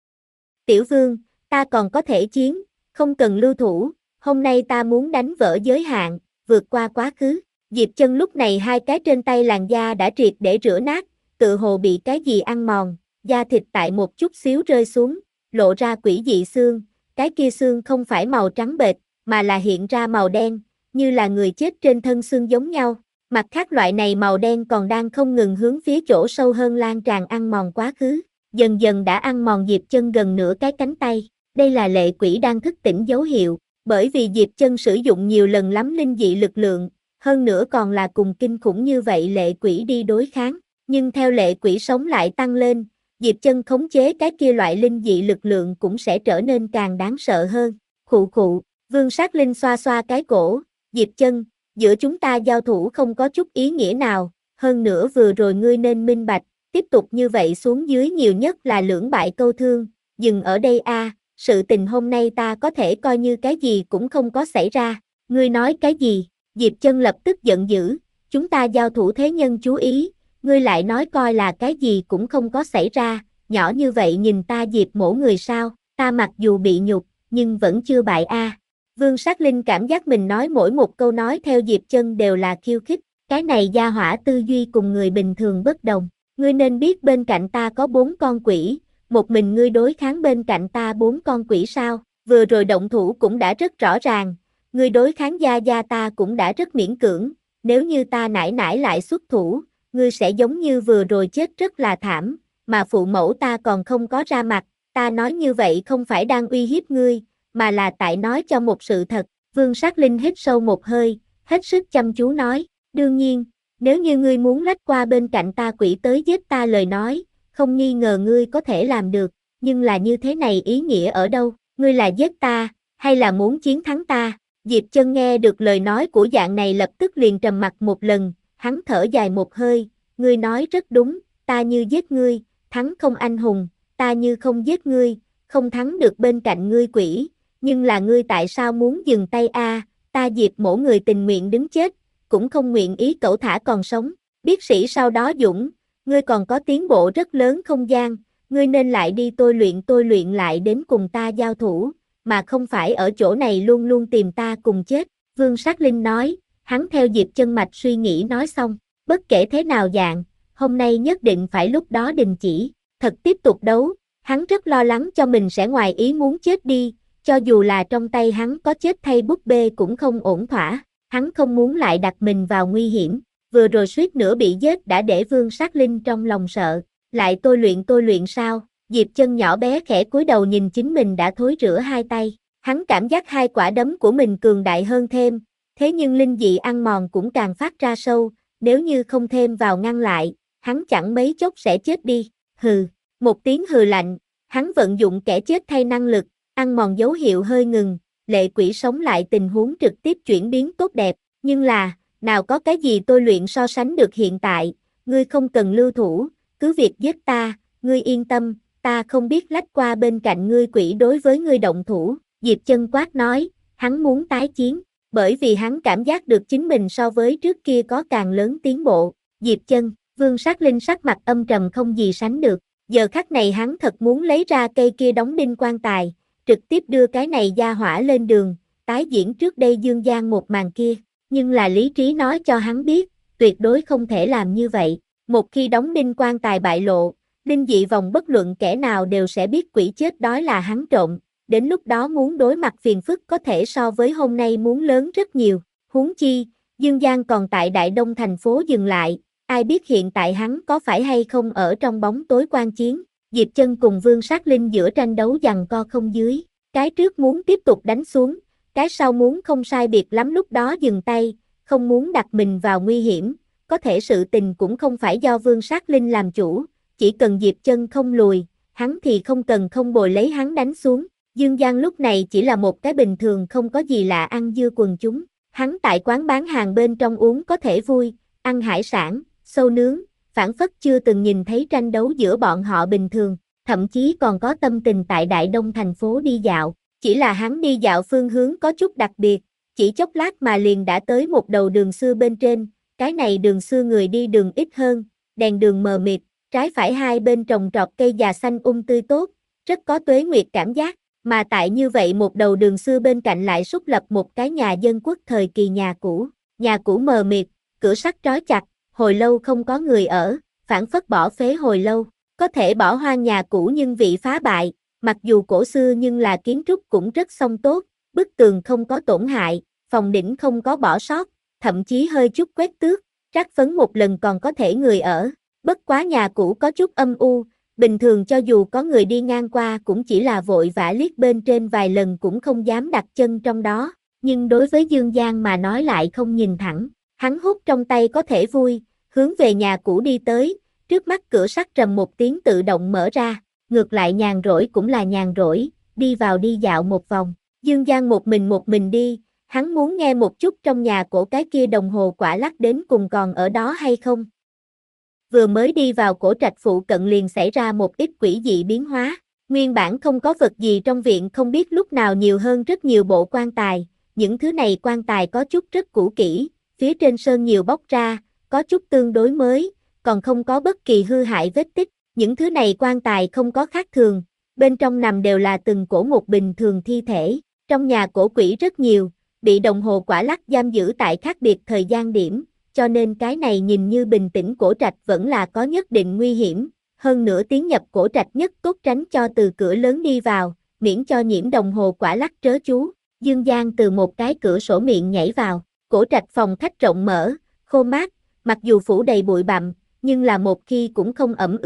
Tiểu Vương, ta còn có thể chiến, không cần lưu thủ, hôm nay ta muốn đánh vỡ giới hạn, vượt qua quá khứ. Diệp Chân lúc này hai cái trên tay làn da đã triệt để rửa nát, tự hồ bị cái gì ăn mòn, da thịt tại một chút xíu rơi xuống, lộ ra quỷ dị xương, cái kia xương không phải màu trắng bệch, mà là hiện ra màu đen, như là người chết trên thân xương giống nhau. Mặt khác loại này màu đen còn đang không ngừng hướng phía chỗ sâu hơn lan tràn ăn mòn quá khứ, dần dần đã ăn mòn Diệp Chân gần nửa cái cánh tay. Đây là lệ quỷ đang thức tỉnh dấu hiệu, bởi vì Diệp Chân sử dụng nhiều lần lắm linh dị lực lượng, hơn nữa còn là cùng kinh khủng như vậy lệ quỷ đi đối kháng, nhưng theo lệ quỷ sống lại tăng lên, Diệp Chân khống chế cái kia loại linh dị lực lượng cũng sẽ trở nên càng đáng sợ hơn. Khụ khụ, Vương Sát Linh xoa xoa cái cổ, Diệp Chân, giữa chúng ta giao thủ không có chút ý nghĩa nào, hơn nữa vừa rồi ngươi nên minh bạch, tiếp tục như vậy xuống dưới nhiều nhất là lưỡng bại câu thương, dừng ở đây a, à, sự tình hôm nay ta có thể coi như cái gì cũng không có xảy ra, ngươi nói cái gì? Diệp Chân lập tức giận dữ, chúng ta giao thủ thế nhân chú ý, ngươi lại nói coi là cái gì cũng không có xảy ra, nhỏ như vậy nhìn ta Diệp mổ người sao, ta mặc dù bị nhục, nhưng vẫn chưa bại a. À. Vương Sát Linh cảm giác mình nói mỗi một câu nói theo Diệp Chân đều là khiêu khích, cái này gia hỏa tư duy cùng người bình thường bất đồng, ngươi nên biết bên cạnh ta có bốn con quỷ, một mình ngươi đối kháng bên cạnh ta bốn con quỷ sao, vừa rồi động thủ cũng đã rất rõ ràng, ngươi đối kháng gia gia ta cũng đã rất miễn cưỡng, nếu như ta nải nải lại xuất thủ, ngươi sẽ giống như vừa rồi chết rất là thảm, mà phụ mẫu ta còn không có ra mặt, ta nói như vậy không phải đang uy hiếp ngươi, mà là tại nói cho một sự thật. Vương Sát Linh hít sâu một hơi, hết sức chăm chú nói, đương nhiên, nếu như ngươi muốn lách qua bên cạnh ta quỷ tới giết ta lời nói, không nghi ngờ ngươi có thể làm được, nhưng là như thế này ý nghĩa ở đâu, ngươi là giết ta, hay là muốn chiến thắng ta? Diệp Chân nghe được lời nói của dạng này lập tức liền trầm mặt một lần, hắn thở dài một hơi, ngươi nói rất đúng, ta như giết ngươi, thắng không anh hùng, ta như không giết ngươi, không thắng được bên cạnh ngươi quỷ, nhưng là ngươi tại sao muốn dừng tay a? Ta Diệp Mỗ người tình nguyện đứng chết, cũng không nguyện ý cẩu thả còn sống, biết sĩ sau đó dũng, ngươi còn có tiến bộ rất lớn không gian, ngươi nên lại đi tôi luyện tôi luyện lại đến cùng ta giao thủ, mà không phải ở chỗ này luôn luôn tìm ta cùng chết, Vương Sát Linh nói, hắn theo Diệp Chân mạch suy nghĩ nói xong, bất kể thế nào dạng, hôm nay nhất định phải lúc đó đình chỉ, thật tiếp tục đấu, hắn rất lo lắng cho mình sẽ ngoài ý muốn chết đi, cho dù là trong tay hắn có chết thay búp bê cũng không ổn thỏa, hắn không muốn lại đặt mình vào nguy hiểm, vừa rồi suýt nữa bị giết đã để Vương Sát Linh trong lòng sợ, lại tôi luyện tôi luyện sao? Diệp Chân nhỏ bé khẽ cúi đầu nhìn chính mình đã thối rữa hai tay, hắn cảm giác hai quả đấm của mình cường đại hơn thêm, thế nhưng linh dị ăn mòn cũng càng phát ra sâu, nếu như không thêm vào ngăn lại, hắn chẳng mấy chốc sẽ chết đi, hừ, một tiếng hừ lạnh, hắn vận dụng kẻ chết thay năng lực, ăn mòn dấu hiệu hơi ngừng, lệ quỷ sống lại tình huống trực tiếp chuyển biến tốt đẹp, nhưng là, nào có cái gì tôi luyện so sánh được hiện tại, ngươi không cần lưu thủ, cứ việc giết ta, ngươi yên tâm, ta không biết lách qua bên cạnh ngươi quỷ đối với ngươi động thủ, Diệp Chân quát nói, hắn muốn tái chiến, bởi vì hắn cảm giác được chính mình so với trước kia có càng lớn tiến bộ, Diệp Chân, Vương Sát Linh sắc mặt âm trầm không gì sánh được, giờ khắc này hắn thật muốn lấy ra cây kia đóng đinh quan tài, trực tiếp đưa cái này gia hỏa lên đường, tái diễn trước đây Dương Giang một màn kia, nhưng là lý trí nói cho hắn biết, tuyệt đối không thể làm như vậy, một khi đóng đinh quan tài bại lộ, linh dị vòng bất luận kẻ nào đều sẽ biết quỷ chết đói là hắn trộm, đến lúc đó muốn đối mặt phiền phức có thể so với hôm nay muốn lớn rất nhiều, huống chi, Dương Giang còn tại Đại Đông thành phố dừng lại, ai biết hiện tại hắn có phải hay không ở trong bóng tối quan chiến, Diệp Chân cùng Vương Sát Linh giữa tranh đấu giằng co không dưới, cái trước muốn tiếp tục đánh xuống, cái sau muốn không sai biệt lắm lúc đó dừng tay, không muốn đặt mình vào nguy hiểm, có thể sự tình cũng không phải do Vương Sát Linh làm chủ, chỉ cần Diệp Chân không lùi, hắn thì không cần không bồi lấy hắn đánh xuống. Dương Giang lúc này chỉ là một cái bình thường không có gì lạ ăn dưa quần chúng, hắn tại quán bán hàng bên trong uống có thể vui, ăn hải sản, sâu nướng, phảng phất chưa từng nhìn thấy tranh đấu giữa bọn họ bình thường, thậm chí còn có tâm tình tại Đại Đông thành phố đi dạo, chỉ là hắn đi dạo phương hướng có chút đặc biệt, chỉ chốc lát mà liền đã tới một đầu đường xưa bên trên, cái này đường xưa người đi đường ít hơn, đèn đường mờ mịt, trái phải hai bên trồng trọt cây già xanh um tươi tốt, rất có tuế nguyệt cảm giác, mà tại như vậy một đầu đường xưa bên cạnh lại súc lập một cái nhà dân quốc thời kỳ nhà cũ, nhà cũ mờ mịt, cửa sắt trói chặt, hồi lâu không có người ở, phảng phất bỏ phế hồi lâu, có thể bỏ hoang nhà cũ nhưng vị phá bại, mặc dù cổ xưa nhưng là kiến trúc cũng rất song tốt, bức tường không có tổn hại, phòng đỉnh không có bỏ sót, thậm chí hơi chút quét tước, trát phấn một lần còn có thể người ở, bất quá nhà cũ có chút âm u, bình thường cho dù có người đi ngang qua cũng chỉ là vội vã liếc bên trên vài lần cũng không dám đặt chân trong đó, nhưng đối với Dương Giang mà nói lại không nhìn thẳng, hắn hút trong tay có thể vui, hướng về nhà cũ đi tới, trước mắt cửa sắt rầm một tiếng tự động mở ra, ngược lại nhàn rỗi cũng là nhàn rỗi, đi vào đi dạo một vòng, Dương Giang một mình một mình đi, hắn muốn nghe một chút trong nhà cổ cái kia đồng hồ quả lắc đến cùng còn ở đó hay không. Vừa mới đi vào cổ trạch phụ cận liền xảy ra một ít quỷ dị biến hóa, nguyên bản không có vật gì trong viện không biết lúc nào nhiều hơn rất nhiều bộ quan tài, những thứ này quan tài có chút rất cũ kỹ, phía trên sơn nhiều bóc ra, có chút tương đối mới, còn không có bất kỳ hư hại vết tích, những thứ này quan tài không có khác thường, bên trong nằm đều là từng cổ một bình thường thi thể, trong nhà cổ quỷ rất nhiều, bị đồng hồ quả lắc giam giữ tại khác biệt thời gian điểm, cho nên cái này nhìn như bình tĩnh cổ trạch vẫn là có nhất định nguy hiểm, hơn nữa tiến nhập cổ trạch nhất tốt tránh cho từ cửa lớn đi vào, miễn cho nhiễm đồng hồ quả lắc trớ chú. Dương Giang từ một cái cửa sổ miệng nhảy vào, cổ trạch phòng khách rộng mở, khô mát, mặc dù phủ đầy bụi bặm, nhưng là một khi cũng không ẩm ướt,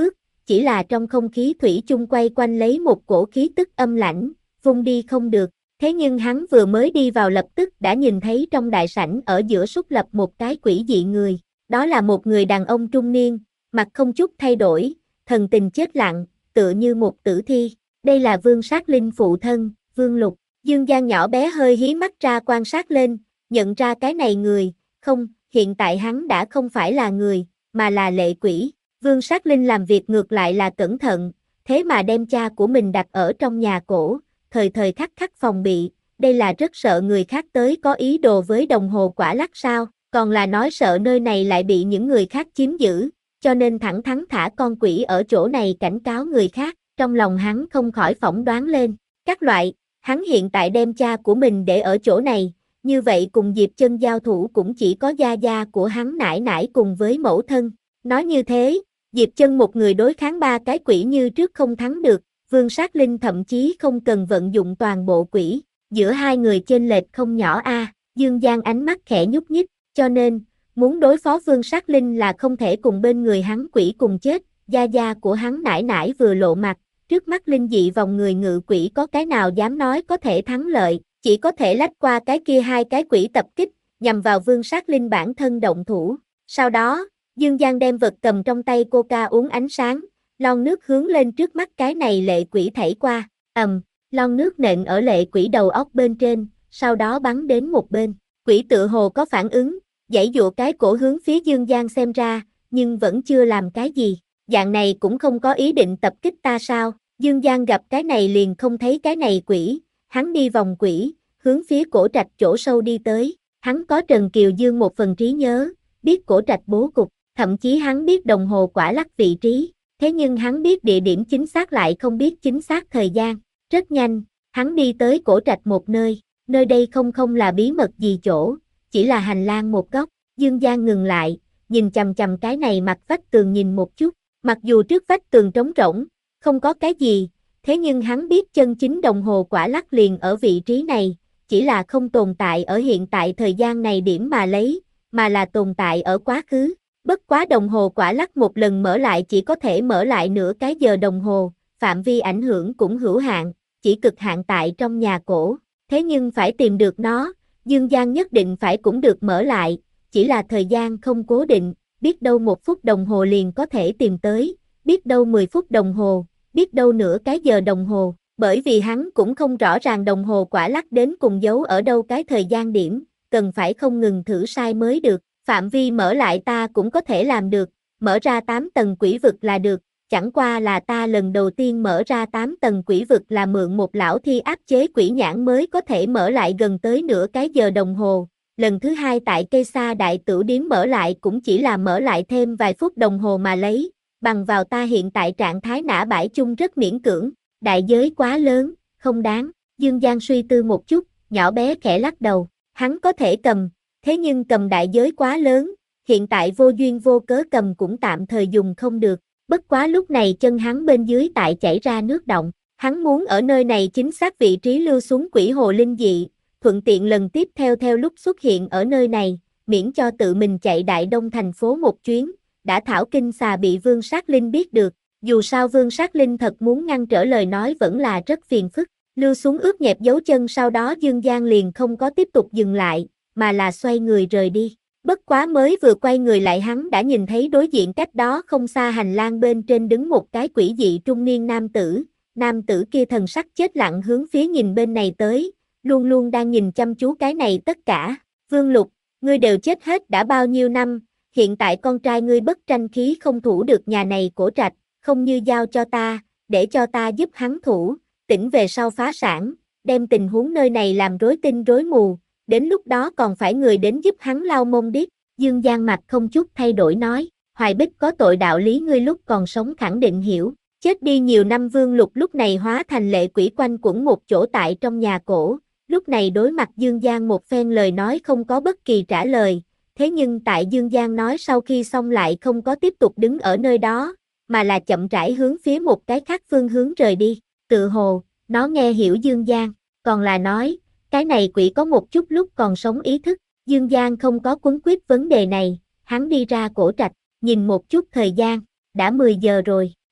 chỉ là trong không khí thủy chung quay quanh lấy một cổ khí tức âm lãnh, vung đi không được. Thế nhưng hắn vừa mới đi vào lập tức đã nhìn thấy trong đại sảnh ở giữa súc lập một cái quỷ dị người. Đó là một người đàn ông trung niên, mặt không chút thay đổi, thần tình chết lặng, tựa như một tử thi. Đây là Vương Sát Linh phụ thân, Vương Lục. Dương Giang nhỏ bé hơi hí mắt ra quan sát lên, nhận ra cái này người, không, hiện tại hắn đã không phải là người, mà là lệ quỷ. Vương Sát Linh làm việc ngược lại là cẩn thận, thế mà đem cha của mình đặt ở trong nhà cổ, thời thời khắc khắc phòng bị, đây là rất sợ người khác tới có ý đồ với đồng hồ quả lắc sao, còn là nói sợ nơi này lại bị những người khác chiếm giữ, cho nên thẳng thắn thả con quỷ ở chỗ này cảnh cáo người khác, trong lòng hắn không khỏi phỏng đoán lên, các loại, hắn hiện tại đem cha của mình để ở chỗ này, như vậy cùng Diệp Chân giao thủ cũng chỉ có gia gia của hắn nải nải cùng với mẫu thân, nói như thế, Diệp Chân một người đối kháng ba cái quỷ như trước không thắng được, Vương Sát Linh thậm chí không cần vận dụng toàn bộ quỷ, giữa hai người chênh lệch không nhỏ a. À, Dương Giang ánh mắt khẽ nhúc nhích, cho nên, muốn đối phó Vương Sát Linh là không thể cùng bên người hắn quỷ cùng chết, gia gia của hắn nải nải vừa lộ mặt, trước mắt linh dị vòng người ngự quỷ có cái nào dám nói có thể thắng lợi, chỉ có thể lách qua cái kia hai cái quỷ tập kích, nhằm vào Vương Sát Linh bản thân động thủ. Sau đó, Dương Giang đem vật cầm trong tay coca uống ánh sáng, lon nước hướng lên trước mắt cái này lệ quỷ thảy qua, ầm, lon nước nện ở lệ quỷ đầu óc bên trên, sau đó bắn đến một bên. Quỷ tựa hồ có phản ứng, giãy giụa cái cổ hướng phía Dương Giang xem ra, nhưng vẫn chưa làm cái gì. Dạng này cũng không có ý định tập kích ta sao? Dương Giang gặp cái này liền không thấy cái này quỷ, hắn đi vòng quỷ, hướng phía cổ trạch chỗ sâu đi tới. Hắn có Trần Kiều Dương một phần trí nhớ, biết cổ trạch bố cục, thậm chí hắn biết đồng hồ quả lắc vị trí. Thế nhưng hắn biết địa điểm chính xác lại không biết chính xác thời gian. Rất nhanh, hắn đi tới cổ trạch một nơi, nơi đây không không là bí mật gì chỗ, chỉ là hành lang một góc. Dương Giang ngừng lại, nhìn chằm chằm cái này mặt vách tường nhìn một chút, mặc dù trước vách tường trống rỗng, không có cái gì, thế nhưng hắn biết chân chính đồng hồ quả lắc liền ở vị trí này, chỉ là không tồn tại ở hiện tại thời gian này điểm mà lấy, mà là tồn tại ở quá khứ. Bất quá đồng hồ quả lắc một lần mở lại chỉ có thể mở lại nửa cái giờ đồng hồ, phạm vi ảnh hưởng cũng hữu hạn, chỉ cực hạn tại trong nhà cổ. Thế nhưng phải tìm được nó, Dương Giang nhất định phải cũng được mở lại, chỉ là thời gian không cố định, biết đâu một phút đồng hồ liền có thể tìm tới, biết đâu mười phút đồng hồ, biết đâu nửa cái giờ đồng hồ, bởi vì hắn cũng không rõ ràng đồng hồ quả lắc đến cùng giấu ở đâu cái thời gian điểm, cần phải không ngừng thử sai mới được. Phạm vi mở lại ta cũng có thể làm được, mở ra tám tầng quỷ vực là được, chẳng qua là ta lần đầu tiên mở ra tám tầng quỷ vực là mượn một lão thi áp chế quỷ nhãn mới có thể mở lại gần tới nửa cái giờ đồng hồ, lần thứ hai tại cây sa đại tửu điếm mở lại cũng chỉ là mở lại thêm vài phút đồng hồ mà lấy, bằng vào ta hiện tại trạng thái nã bãi chung rất miễn cưỡng, đại giới quá lớn, không đáng. Dương Giang suy tư một chút, nhỏ bé khẽ lắc đầu, hắn có thể cầm. Thế nhưng cầm đại giới quá lớn, hiện tại vô duyên vô cớ cầm cũng tạm thời dùng không được, bất quá lúc này chân hắn bên dưới tại chảy ra nước động, hắn muốn ở nơi này chính xác vị trí lưu xuống quỷ hồ linh dị, thuận tiện lần tiếp theo theo lúc xuất hiện ở nơi này, miễn cho tự mình chạy Đại Đông thành phố một chuyến, đã thảo kinh xà bị Vương Sát Linh biết được, dù sao Vương Sát Linh thật muốn ngăn trở lời nói vẫn là rất phiền phức, lưu xuống ướt nhẹp dấu chân sau đó Dương Giang liền không có tiếp tục dừng lại, mà là xoay người rời đi. Bất quá mới vừa quay người lại hắn đã nhìn thấy đối diện cách đó không xa hành lang bên trên đứng một cái quỷ dị trung niên nam tử, nam tử kia thần sắc chết lặng hướng phía nhìn bên này tới, luôn luôn đang nhìn chăm chú cái này tất cả. Vương Lục, ngươi đều chết hết đã bao nhiêu năm, hiện tại con trai ngươi bất tranh khí không thủ được nhà này cổ trạch, không như giao cho ta, để cho ta giúp hắn thủ, tỉnh về sau phá sản, đem tình huống nơi này làm rối tinh rối mù. Đến lúc đó còn phải người đến giúp hắn lau mông điếc. Dương Giang mặt không chút thay đổi nói, Hoài Bích có tội đạo lý ngươi lúc còn sống khẳng định hiểu, chết đi nhiều năm Vương Lục lúc này hóa thành lệ quỷ quanh quẩn một chỗ tại trong nhà cổ, lúc này đối mặt Dương Giang một phen lời nói không có bất kỳ trả lời, thế nhưng tại Dương Giang nói sau khi xong lại không có tiếp tục đứng ở nơi đó, mà là chậm rãi hướng phía một cái khác phương hướng rời đi, tự hồ, nó nghe hiểu Dương Giang, còn là nói, cái này quỷ có một chút lúc còn sống ý thức, Dương Giang không có quấn quýt vấn đề này, hắn đi ra cổ trạch, nhìn một chút thời gian, đã mười giờ rồi,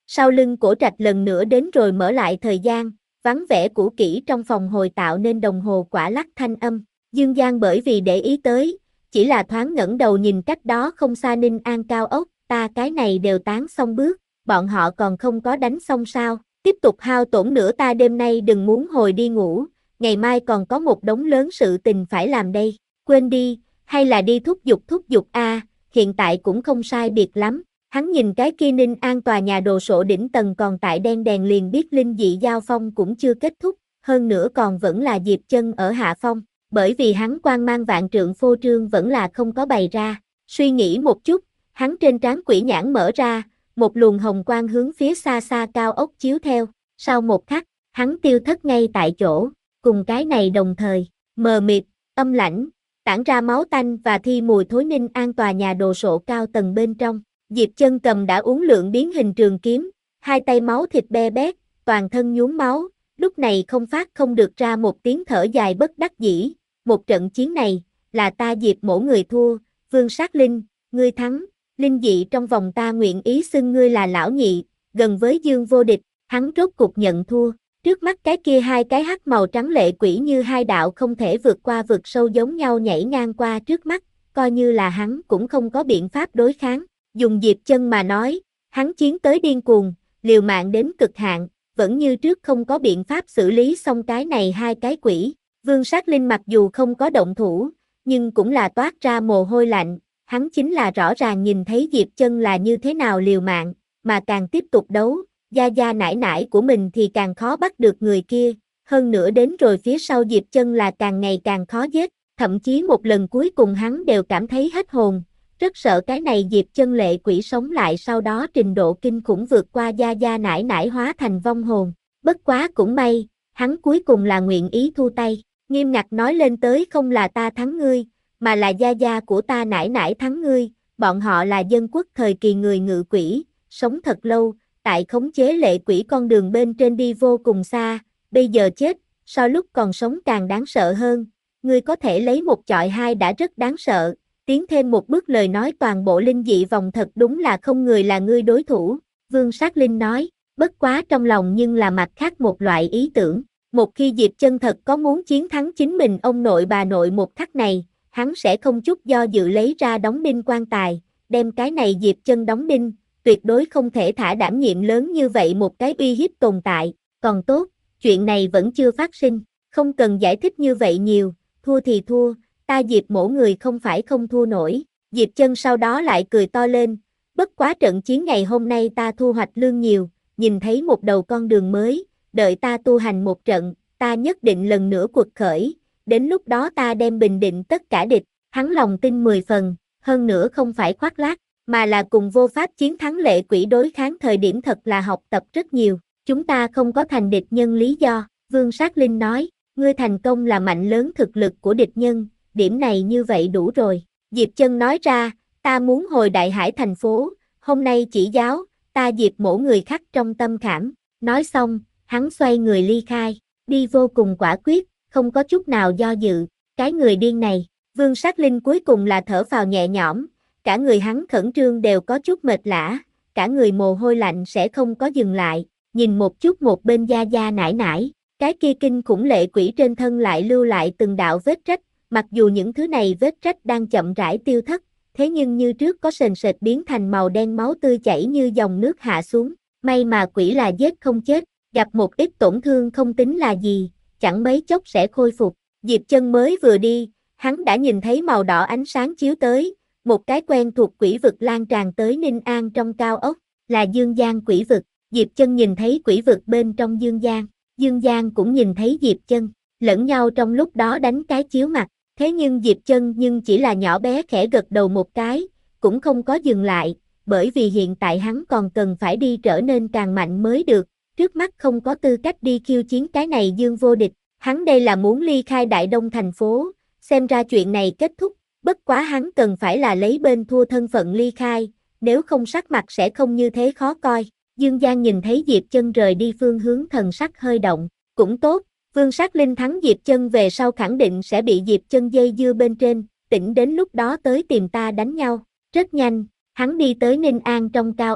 Sau lưng Cổ Trạch lần nữa đến rồi mở lại thời gian, vắng vẻ cũ kỹ trong phòng hồi tạo nên đồng hồ quả lắc thanh âm. Dương Giang bởi vì để ý tới, chỉ là thoáng ngẩng đầu nhìn cách đó không xa Ninh An cao ốc, ta cái này đều tán xong bước, bọn họ còn không có đánh xong sao, tiếp tục hao tổn nữa ta đêm nay đừng muốn hồi đi ngủ, ngày mai còn có một đống lớn sự tình phải làm đây, quên đi, hay là đi thúc giục thúc giục a, hiện tại cũng không sai biệt lắm. Hắn nhìn cái kia Ninh An tòa nhà đồ sộ đỉnh tầng còn tại đen đèn liền biết linh dị giao phong cũng chưa kết thúc, hơn nữa còn vẫn là Diệp Chân ở hạ phong, bởi vì hắn quang mang vạn trượng phô trương vẫn là không có bày ra. Suy nghĩ một chút, hắn trên trán quỷ nhãn mở ra, một luồng hồng quang hướng phía xa xa cao ốc chiếu theo, sau một khắc, hắn tiêu thất ngay tại chỗ, cùng cái này đồng thời, mờ mịt, âm lãnh, tản ra máu tanh và thi mùi thối Ninh An tòa nhà đồ sộ cao tầng bên trong. Diệp Chân cầm đã uốn lượn biến hình trường kiếm, hai tay máu thịt be bét, toàn thân nhuốm máu, lúc này không phát không được ra một tiếng thở dài bất đắc dĩ, một trận chiến này, là ta Diệp mỗ người thua, Vương Sát Linh, ngươi thắng, linh dị trong vòng ta nguyện ý xưng ngươi là lão nhị, gần với Dương vô địch, hắn rốt cục nhận thua, trước mắt cái kia hai cái hắc màu trắng lệ quỷ như hai đạo không thể vượt qua vực sâu giống nhau nhảy ngang qua trước mắt, coi như là hắn cũng không có biện pháp đối kháng. Dùng Diệp Chân mà nói, hắn chiến tới điên cuồng, liều mạng đến cực hạn, vẫn như trước không có biện pháp xử lý xong cái này hai cái quỷ. Vương Sát Linh mặc dù không có động thủ, nhưng cũng là toát ra mồ hôi lạnh, hắn chính là rõ ràng nhìn thấy Diệp Chân là như thế nào liều mạng, mà càng tiếp tục đấu, gia gia nải nải của mình thì càng khó bắt được người kia, hơn nữa đến rồi phía sau Diệp Chân là càng ngày càng khó giết, thậm chí một lần cuối cùng hắn đều cảm thấy hết hồn. Rất sợ cái này Diệp Chân lệ quỷ sống lại sau đó trình độ kinh khủng vượt qua gia gia nải nải hóa thành vong hồn. Bất quá cũng may, hắn cuối cùng là nguyện ý thu tay, nghiêm ngặt nói lên tới không là ta thắng ngươi, mà là gia gia của ta nải nải thắng ngươi, bọn họ là dân quốc thời kỳ người ngự quỷ, sống thật lâu, tại khống chế lệ quỷ con đường bên trên đi vô cùng xa, bây giờ chết, so lúc còn sống càng đáng sợ hơn, ngươi có thể lấy một chọi hai đã rất đáng sợ. Tiến thêm một bước lời nói toàn bộ linh dị vòng thật đúng là không người là ngươi đối thủ, Vương Sát Linh nói, bất quá trong lòng nhưng là mặt khác một loại ý tưởng, một khi Diệp Chân thật có muốn chiến thắng chính mình ông nội bà nội một khắc này, hắn sẽ không chút do dự lấy ra đóng đinh quan tài, đem cái này Diệp Chân đóng đinh, tuyệt đối không thể thả đảm nhiệm lớn như vậy một cái uy hiếp tồn tại, còn tốt, chuyện này vẫn chưa phát sinh, không cần giải thích như vậy nhiều, thua thì thua. Ta Diệp mỗ người không phải không thua nổi, Diệp Chân sau đó lại cười to lên, bất quá trận chiến ngày hôm nay ta thu hoạch lương nhiều, nhìn thấy một đầu con đường mới, đợi ta tu hành một trận, ta nhất định lần nữa quật khởi, đến lúc đó ta đem bình định tất cả địch, hắn lòng tin mười phần, hơn nữa không phải khoác lác, mà là cùng vô pháp chiến thắng lệ quỷ đối kháng thời điểm thật là học tập rất nhiều, chúng ta không có thành địch nhân lý do, Vương Sát Linh nói, ngươi thành công là mạnh lớn thực lực của địch nhân. Điểm này như vậy đủ rồi, Diệp Chân nói ra, ta muốn hồi Đại Hải thành phố, hôm nay chỉ giáo, ta Diệp mỗ người khắc trong tâm khảm, nói xong, hắn xoay người ly khai, đi vô cùng quả quyết, không có chút nào do dự, cái người điên này, Vương Sát Linh cuối cùng là thở phào nhẹ nhõm, cả người hắn khẩn trương đều có chút mệt lả, cả người mồ hôi lạnh sẽ không có dừng lại, nhìn một chút một bên gia gia nải nải, cái kia kinh khủng lệ quỷ trên thân lại lưu lại từng đạo vết rách. Mặc dù những thứ này vết rách đang chậm rãi tiêu thất, thế nhưng như trước có sền sệt biến thành màu đen máu tươi chảy như dòng nước hạ xuống. May mà quỷ là giết không chết, gặp một ít tổn thương không tính là gì, chẳng mấy chốc sẽ khôi phục. Diệp Chân mới vừa đi, hắn đã nhìn thấy màu đỏ ánh sáng chiếu tới, một cái quen thuộc quỷ vực lan tràn tới Ninh An trong cao ốc, là Dương Giang quỷ vực. Diệp Chân nhìn thấy quỷ vực bên trong Dương Giang, Dương Giang cũng nhìn thấy Diệp Chân, lẫn nhau trong lúc đó đánh cái chiếu mặt. Thế nhưng Diệp Chân nhưng chỉ là nhỏ bé khẽ gật đầu một cái, cũng không có dừng lại, bởi vì hiện tại hắn còn cần phải đi trở nên càng mạnh mới được, trước mắt không có tư cách đi khiêu chiến cái này Dương vô địch, hắn đây là muốn ly khai Đại Đông thành phố, xem ra chuyện này kết thúc, bất quá hắn cần phải là lấy bên thua thân phận ly khai, nếu không sắc mặt sẽ không như thế khó coi. Dương Giang nhìn thấy Diệp Chân rời đi phương hướng thần sắc hơi động, cũng tốt. Vương Sát Linh thắng Diệp Chân về sau khẳng định sẽ bị Diệp Chân dây dưa bên trên, tỉnh đến lúc đó tới tìm ta đánh nhau. Rất nhanh, hắn đi tới Ninh An trong cao ốc,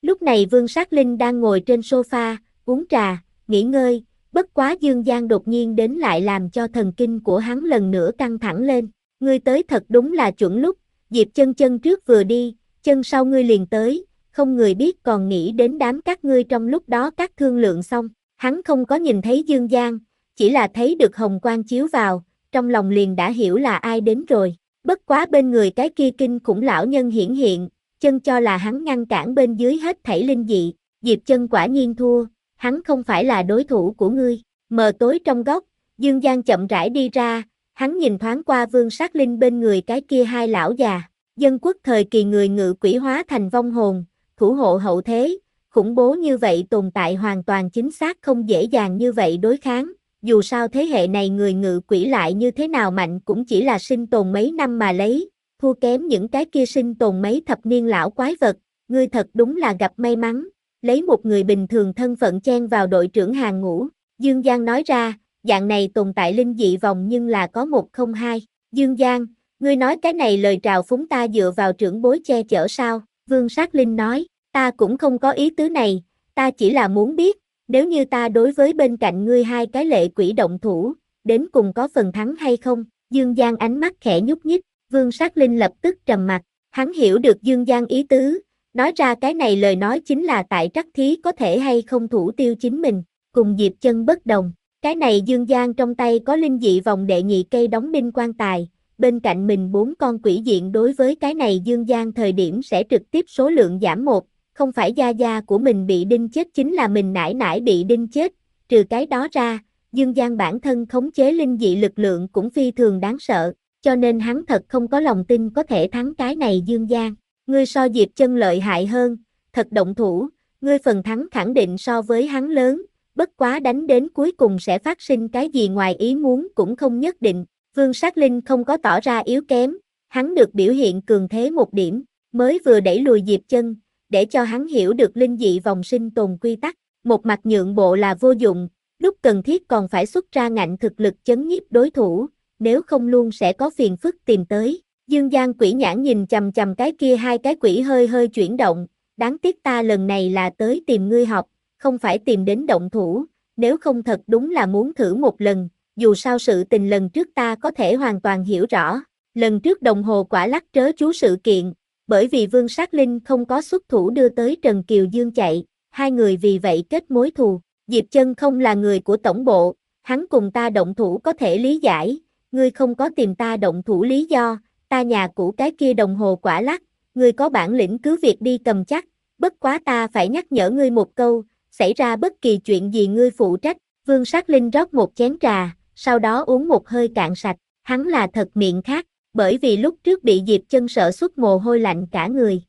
Lúc này Vương Sát Linh đang ngồi trên sofa, uống trà, nghỉ ngơi, bất quá Dương Giang đột nhiên đến lại làm cho thần kinh của hắn lần nữa căng thẳng lên. Ngươi tới thật đúng là chuẩn lúc, Diệp Chân chân trước vừa đi, chân sau ngươi liền tới, không người biết còn nghĩ đến đám các ngươi trong lúc đó các thương lượng xong. Hắn không có nhìn thấy Dương Giang, chỉ là thấy được hồng quang chiếu vào, trong lòng liền đã hiểu là ai đến rồi. Bất quá bên người cái kia kinh khủng lão nhân hiển hiện, chân cho là hắn ngăn cản bên dưới hết thảy linh dị. Diệp Chân quả nhiên thua, hắn không phải là đối thủ của ngươi. Mờ tối trong góc, Dương Giang chậm rãi đi ra, hắn nhìn thoáng qua Vương Sát Linh bên người cái kia hai lão già. Dân quốc thời kỳ người ngự quỷ hóa thành vong hồn, thủ hộ hậu thế, khủng bố như vậy tồn tại hoàn toàn chính xác không dễ dàng như vậy đối kháng. Dù sao thế hệ này người ngự quỷ lại như thế nào mạnh cũng chỉ là sinh tồn mấy năm mà lấy, thua kém những cái kia sinh tồn mấy thập niên lão quái vật. Ngươi thật đúng là gặp may mắn, lấy một người bình thường thân phận chen vào đội trưởng hàng ngũ. Dương Giang nói ra, dạng này tồn tại linh dị vòng nhưng là có một không hai. Dương Giang, ngươi nói cái này lời trào phúng ta dựa vào trưởng bối che chở sao? Vương Sát Linh nói, ta cũng không có ý tứ này, ta chỉ là muốn biết, nếu như ta đối với bên cạnh ngươi hai cái lệ quỷ động thủ, đến cùng có phần thắng hay không? Dương Giang ánh mắt khẽ nhúc nhích, Vương Sát Linh lập tức trầm mặt, hắn hiểu được Dương Giang ý tứ, nói ra cái này lời nói chính là tại trắc thí có thể hay không thủ tiêu chính mình, cùng Diệp Chân bất đồng. Cái này Dương Giang trong tay có linh dị vòng đệ nhị cây đóng đinh quan tài, bên cạnh mình bốn con quỷ diện đối với cái này Dương Giang thời điểm sẽ trực tiếp số lượng giảm một, không phải gia gia của mình bị đinh chết chính là mình nải nải bị đinh chết, trừ cái đó ra, Dương Giang bản thân khống chế linh dị lực lượng cũng phi thường đáng sợ, cho nên hắn thật không có lòng tin có thể thắng cái này Dương Giang. Ngươi so Diệp Chân lợi hại hơn, thật động thủ, ngươi phần thắng khẳng định so với hắn lớn, bất quá đánh đến cuối cùng sẽ phát sinh cái gì ngoài ý muốn cũng không nhất định. Vương Sát Linh không có tỏ ra yếu kém, hắn được biểu hiện cường thế một điểm, mới vừa đẩy lùi Diệp Chân, để cho hắn hiểu được linh dị vòng sinh tồn quy tắc, một mặt nhượng bộ là vô dụng, lúc cần thiết còn phải xuất ra ngạnh thực lực chấn nhiếp đối thủ, nếu không luôn sẽ có phiền phức tìm tới. Dương Giang quỷ nhãn nhìn chằm chằm cái kia hai cái quỷ hơi hơi chuyển động, đáng tiếc ta lần này là tới tìm ngươi học, không phải tìm đến động thủ, nếu không thật đúng là muốn thử một lần, dù sao sự tình lần trước ta có thể hoàn toàn hiểu rõ, lần trước đồng hồ quả lắc trớ chú sự kiện, bởi vì Vương Sát Linh không có xuất thủ đưa tới Trần Kiều Dương chạy, hai người vì vậy kết mối thù. Diệp Chân không là người của tổng bộ, hắn cùng ta động thủ có thể lý giải, ngươi không có tìm ta động thủ lý do, ta nhà cũ cái kia đồng hồ quả lắc, ngươi có bản lĩnh cứ việc đi cầm chắc, bất quá ta phải nhắc nhở ngươi một câu, xảy ra bất kỳ chuyện gì ngươi phụ trách. Vương Sát Linh rót một chén trà, sau đó uống một hơi cạn sạch, hắn là thật miệng khát, bởi vì lúc trước bị Diệp Chân sợ xuất mồ hôi lạnh cả người.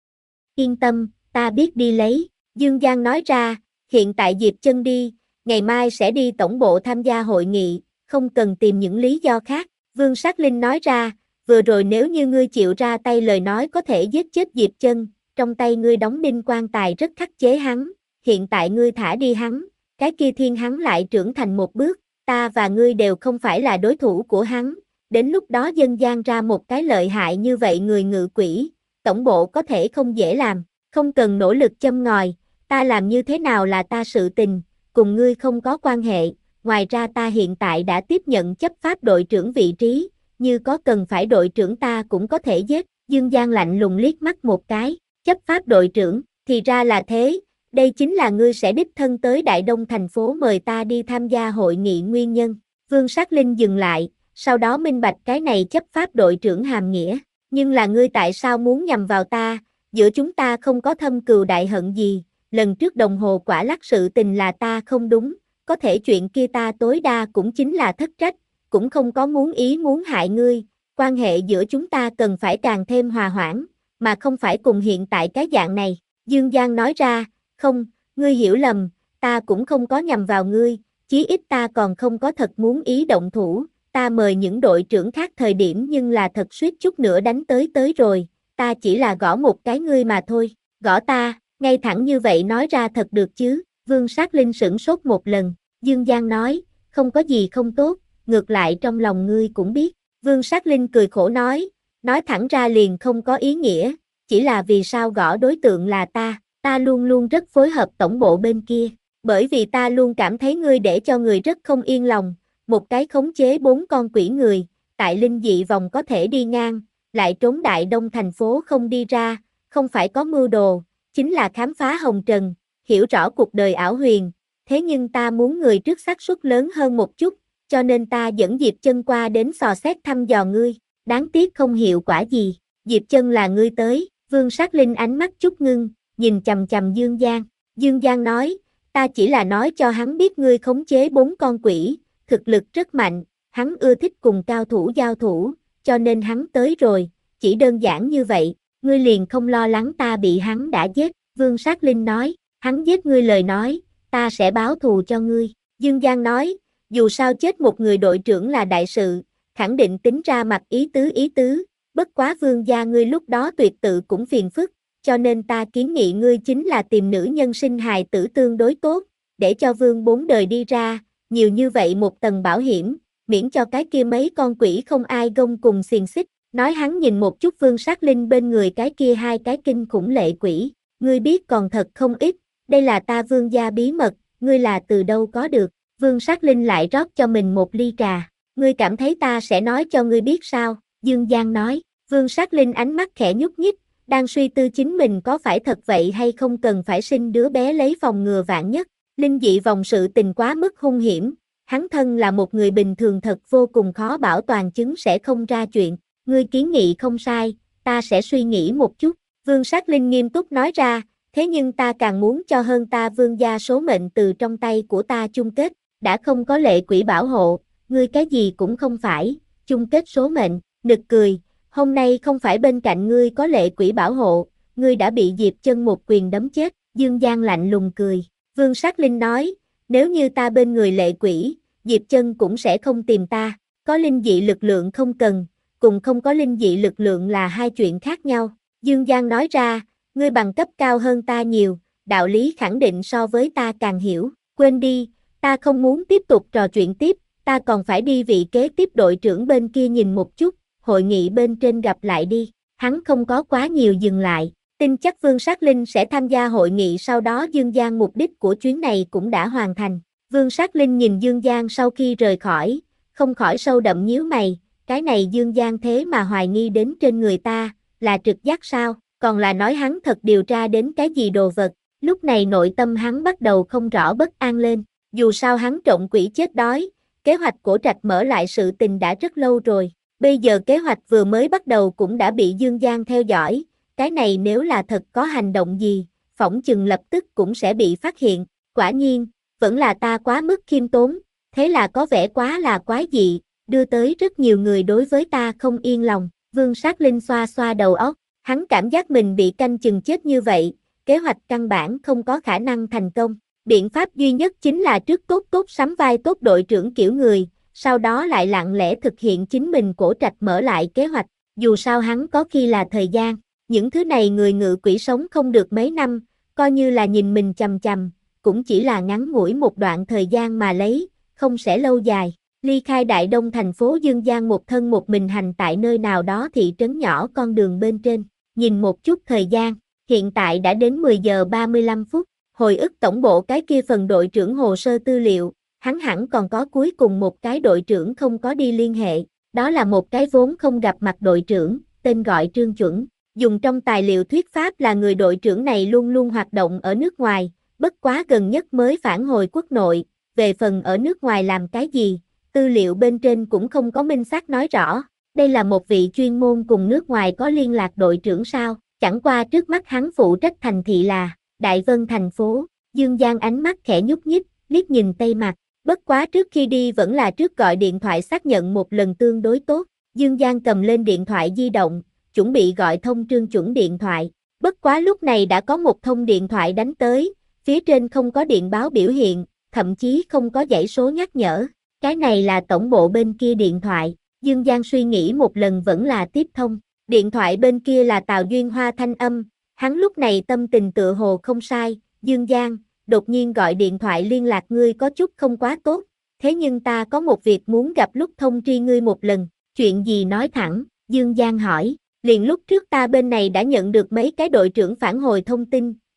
Yên tâm, ta biết đi lấy, Dương Giang nói ra, hiện tại Diệp Chân đi, ngày mai sẽ đi tổng bộ tham gia hội nghị, không cần tìm những lý do khác. Vương Sát Linh nói ra, vừa rồi nếu như ngươi chịu ra tay lời nói có thể giết chết Diệp Chân, trong tay ngươi đóng đinh quan tài rất khắc chế hắn, hiện tại ngươi thả đi hắn, cái kia thiên hắn lại trưởng thành một bước, ta và ngươi đều không phải là đối thủ của hắn, đến lúc đó dân gian ra một cái lợi hại như vậy người ngự quỷ, tổng bộ có thể không dễ làm, không cần nỗ lực châm ngòi, ta làm như thế nào là ta sự tình, cùng ngươi không có quan hệ, ngoài ra ta hiện tại đã tiếp nhận chấp pháp đội trưởng vị trí, như có cần phải đội trưởng ta cũng có thể giết. Dương Giang lạnh lùng liếc mắt một cái, chấp pháp đội trưởng, thì ra là thế, đây chính là ngươi sẽ đích thân tới Đại Đông thành phố mời ta đi tham gia hội nghị nguyên nhân. Vương Sát Linh dừng lại, sau đó minh bạch cái này chấp pháp đội trưởng hàm nghĩa, nhưng là ngươi tại sao muốn nhằm vào ta, giữa chúng ta không có thâm cừu đại hận gì, lần trước đồng hồ quả lắc sự tình là ta không đúng, có thể chuyện kia ta tối đa cũng chính là thất trách, cũng không có muốn ý muốn hại ngươi, quan hệ giữa chúng ta cần phải càng thêm hòa hoãn, mà không phải cùng hiện tại cái dạng này. Dương Giang nói ra, không, ngươi hiểu lầm, ta cũng không có nhằm vào ngươi, chí ít ta còn không có thật muốn ý động thủ, ta mời những đội trưởng khác thời điểm nhưng là thật suýt chút nữa đánh tới tới rồi, ta chỉ là gõ một cái ngươi mà thôi, gõ ta, ngay thẳng như vậy nói ra thật được chứ. Vương Sát Linh sửng sốt một lần, Dương Giang nói, không có gì không tốt, ngược lại trong lòng ngươi cũng biết. Vương Sát Linh cười khổ nói, nói thẳng ra liền không có ý nghĩa, chỉ là vì sao gõ đối tượng là ta, Ta luôn luôn rất phối hợp tổng bộ bên kia, bởi vì ta luôn cảm thấy ngươi để cho người rất không yên lòng, một cái khống chế bốn con quỷ người, tại linh dị vòng có thể đi ngang, lại trốn đại đông thành phố không đi ra, không phải có mưu đồ, chính là khám phá hồng trần, hiểu rõ cuộc đời ảo huyền, thế nhưng ta muốn người trước xác suất lớn hơn một chút, cho nên ta dẫn Diệp Chân qua đến dò xét thăm dò ngươi, đáng tiếc không hiệu quả gì, Diệp Chân là ngươi tới, Vương Sát Linh ánh mắt chút ngưng, nhìn chằm chằm Dương Giang, Dương Giang nói, ta chỉ là nói cho hắn biết ngươi khống chế bốn con quỷ, thực lực rất mạnh, hắn ưa thích cùng cao thủ giao thủ, cho nên hắn tới rồi, chỉ đơn giản như vậy, ngươi liền không lo lắng ta bị hắn đã giết, Vương Sát Linh nói, hắn giết ngươi lời nói, ta sẽ báo thù cho ngươi, Dương Giang nói, dù sao chết một người đội trưởng là đại sự, khẳng định tính ra mặt ý tứ ý tứ, bất quá Vương gia ngươi lúc đó tuyệt tự cũng phiền phức, cho nên ta kiến nghị ngươi chính là tìm nữ nhân sinh hài tử tương đối tốt, để cho Vương bốn đời đi ra, nhiều như vậy một tầng bảo hiểm, miễn cho cái kia mấy con quỷ không ai gông cùng xiềng xích, nói hắn nhìn một chút Vương Sát Linh bên người cái kia hai cái kinh khủng lệ quỷ, ngươi biết còn thật không ít, đây là ta Vương gia bí mật, ngươi là từ đâu có được, Vương Sát Linh lại rót cho mình một ly trà, ngươi cảm thấy ta sẽ nói cho ngươi biết sao, Dương Giang nói, Vương Sát Linh ánh mắt khẽ nhúc nhích, đang suy tư chính mình có phải thật vậy hay không cần phải sinh đứa bé lấy phòng ngừa vạn nhất, linh dị vòng sự tình quá mức hung hiểm, hắn thân là một người bình thường thật vô cùng khó bảo toàn chứng sẽ không ra chuyện, ngươi kiến nghị không sai, ta sẽ suy nghĩ một chút, Vương Sát Linh nghiêm túc nói ra, thế nhưng ta càng muốn cho hơn ta Vương gia số mệnh từ trong tay của ta chung kết, đã không có lệ quỷ bảo hộ, ngươi cái gì cũng không phải, chung kết số mệnh, nực cười, hôm nay không phải bên cạnh ngươi có lệ quỷ bảo hộ, ngươi đã bị Diệp Chân một quyền đấm chết, Dương Giang lạnh lùng cười, Vương Sát Linh nói, nếu như ta bên người lệ quỷ, Diệp Chân cũng sẽ không tìm ta, có linh dị lực lượng không cần, cùng không có linh dị lực lượng là hai chuyện khác nhau, Dương Giang nói ra, ngươi bằng cấp cao hơn ta nhiều, đạo lý khẳng định so với ta càng hiểu, quên đi, ta không muốn tiếp tục trò chuyện tiếp, ta còn phải đi vị kế tiếp đội trưởng bên kia nhìn một chút, hội nghị bên trên gặp lại đi, hắn không có quá nhiều dừng lại, tin chắc Vương Sát Linh sẽ tham gia hội nghị sau đó Dương Giang mục đích của chuyến này cũng đã hoàn thành, Vương Sát Linh nhìn Dương Giang sau khi rời khỏi, không khỏi sâu đậm nhíu mày, cái này Dương Giang thế mà hoài nghi đến trên người ta, là trực giác sao, còn là nói hắn thật điều tra đến cái gì đồ vật, lúc này nội tâm hắn bắt đầu không rõ bất an lên, dù sao hắn trộn quỷ chết đói, kế hoạch của Trạch mở lại sự tình đã rất lâu rồi, bây giờ kế hoạch vừa mới bắt đầu cũng đã bị Dương Giang theo dõi, cái này nếu là thật có hành động gì, phỏng chừng lập tức cũng sẽ bị phát hiện, quả nhiên, vẫn là ta quá mức khiêm tốn, thế là có vẻ quá là quái dị, đưa tới rất nhiều người đối với ta không yên lòng, Vương Sát Linh xoa xoa đầu óc, hắn cảm giác mình bị canh chừng chết như vậy, kế hoạch căn bản không có khả năng thành công, biện pháp duy nhất chính là trước tốt tốt sắm vai tốt đội trưởng kiểu người, sau đó lại lặng lẽ thực hiện chính mình cổ Trạch mở lại kế hoạch, dù sao hắn có khi là thời gian, những thứ này người ngự quỷ sống không được mấy năm, coi như là nhìn mình chằm chằm, cũng chỉ là ngắn ngủi một đoạn thời gian mà lấy, không sẽ lâu dài. Ly khai Đại Đông thành phố Dương Giang một thân một mình hành tại nơi nào đó thị trấn nhỏ con đường bên trên, nhìn một chút thời gian, hiện tại đã đến mười giờ ba mươi lăm phút, hồi ức tổng bộ cái kia phần đội trưởng hồ sơ tư liệu, hắn hẳn còn có cuối cùng một cái đội trưởng không có đi liên hệ, đó là một cái vốn không gặp mặt đội trưởng, tên gọi Trương Chuẩn, dùng trong tài liệu thuyết pháp là người đội trưởng này luôn luôn hoạt động ở nước ngoài, bất quá gần nhất mới phản hồi quốc nội, về phần ở nước ngoài làm cái gì, tư liệu bên trên cũng không có minh xác nói rõ, đây là một vị chuyên môn cùng nước ngoài có liên lạc đội trưởng sao, chẳng qua trước mắt hắn phụ trách thành thị là Đại Vân thành phố, Dương Giang ánh mắt khẽ nhúc nhích, liếc nhìn Tây Mặt, bất quá trước khi đi vẫn là trước gọi điện thoại xác nhận một lần tương đối tốt, Dương Giang cầm lên điện thoại di động, chuẩn bị gọi thông Trương Chuẩn điện thoại, bất quá lúc này đã có một thông điện thoại đánh tới, phía trên không có điện báo biểu hiện, thậm chí không có dãy số nhắc nhở, cái này là tổng bộ bên kia điện thoại, Dương Giang suy nghĩ một lần vẫn là tiếp thông, điện thoại bên kia là Tào Duyên Hoa thanh âm, hắn lúc này tâm tình tựa hồ không sai, Dương Giang, đột nhiên gọi điện thoại liên lạc ngươi có chút không quá tốt, thế nhưng ta có một việc muốn gặp lúc thông tri ngươi một lần, chuyện gì nói thẳng, Dương Giang hỏi, liền lúc trước ta bên này đã nhận được mấy cái đội trưởng phản hồi thông tin,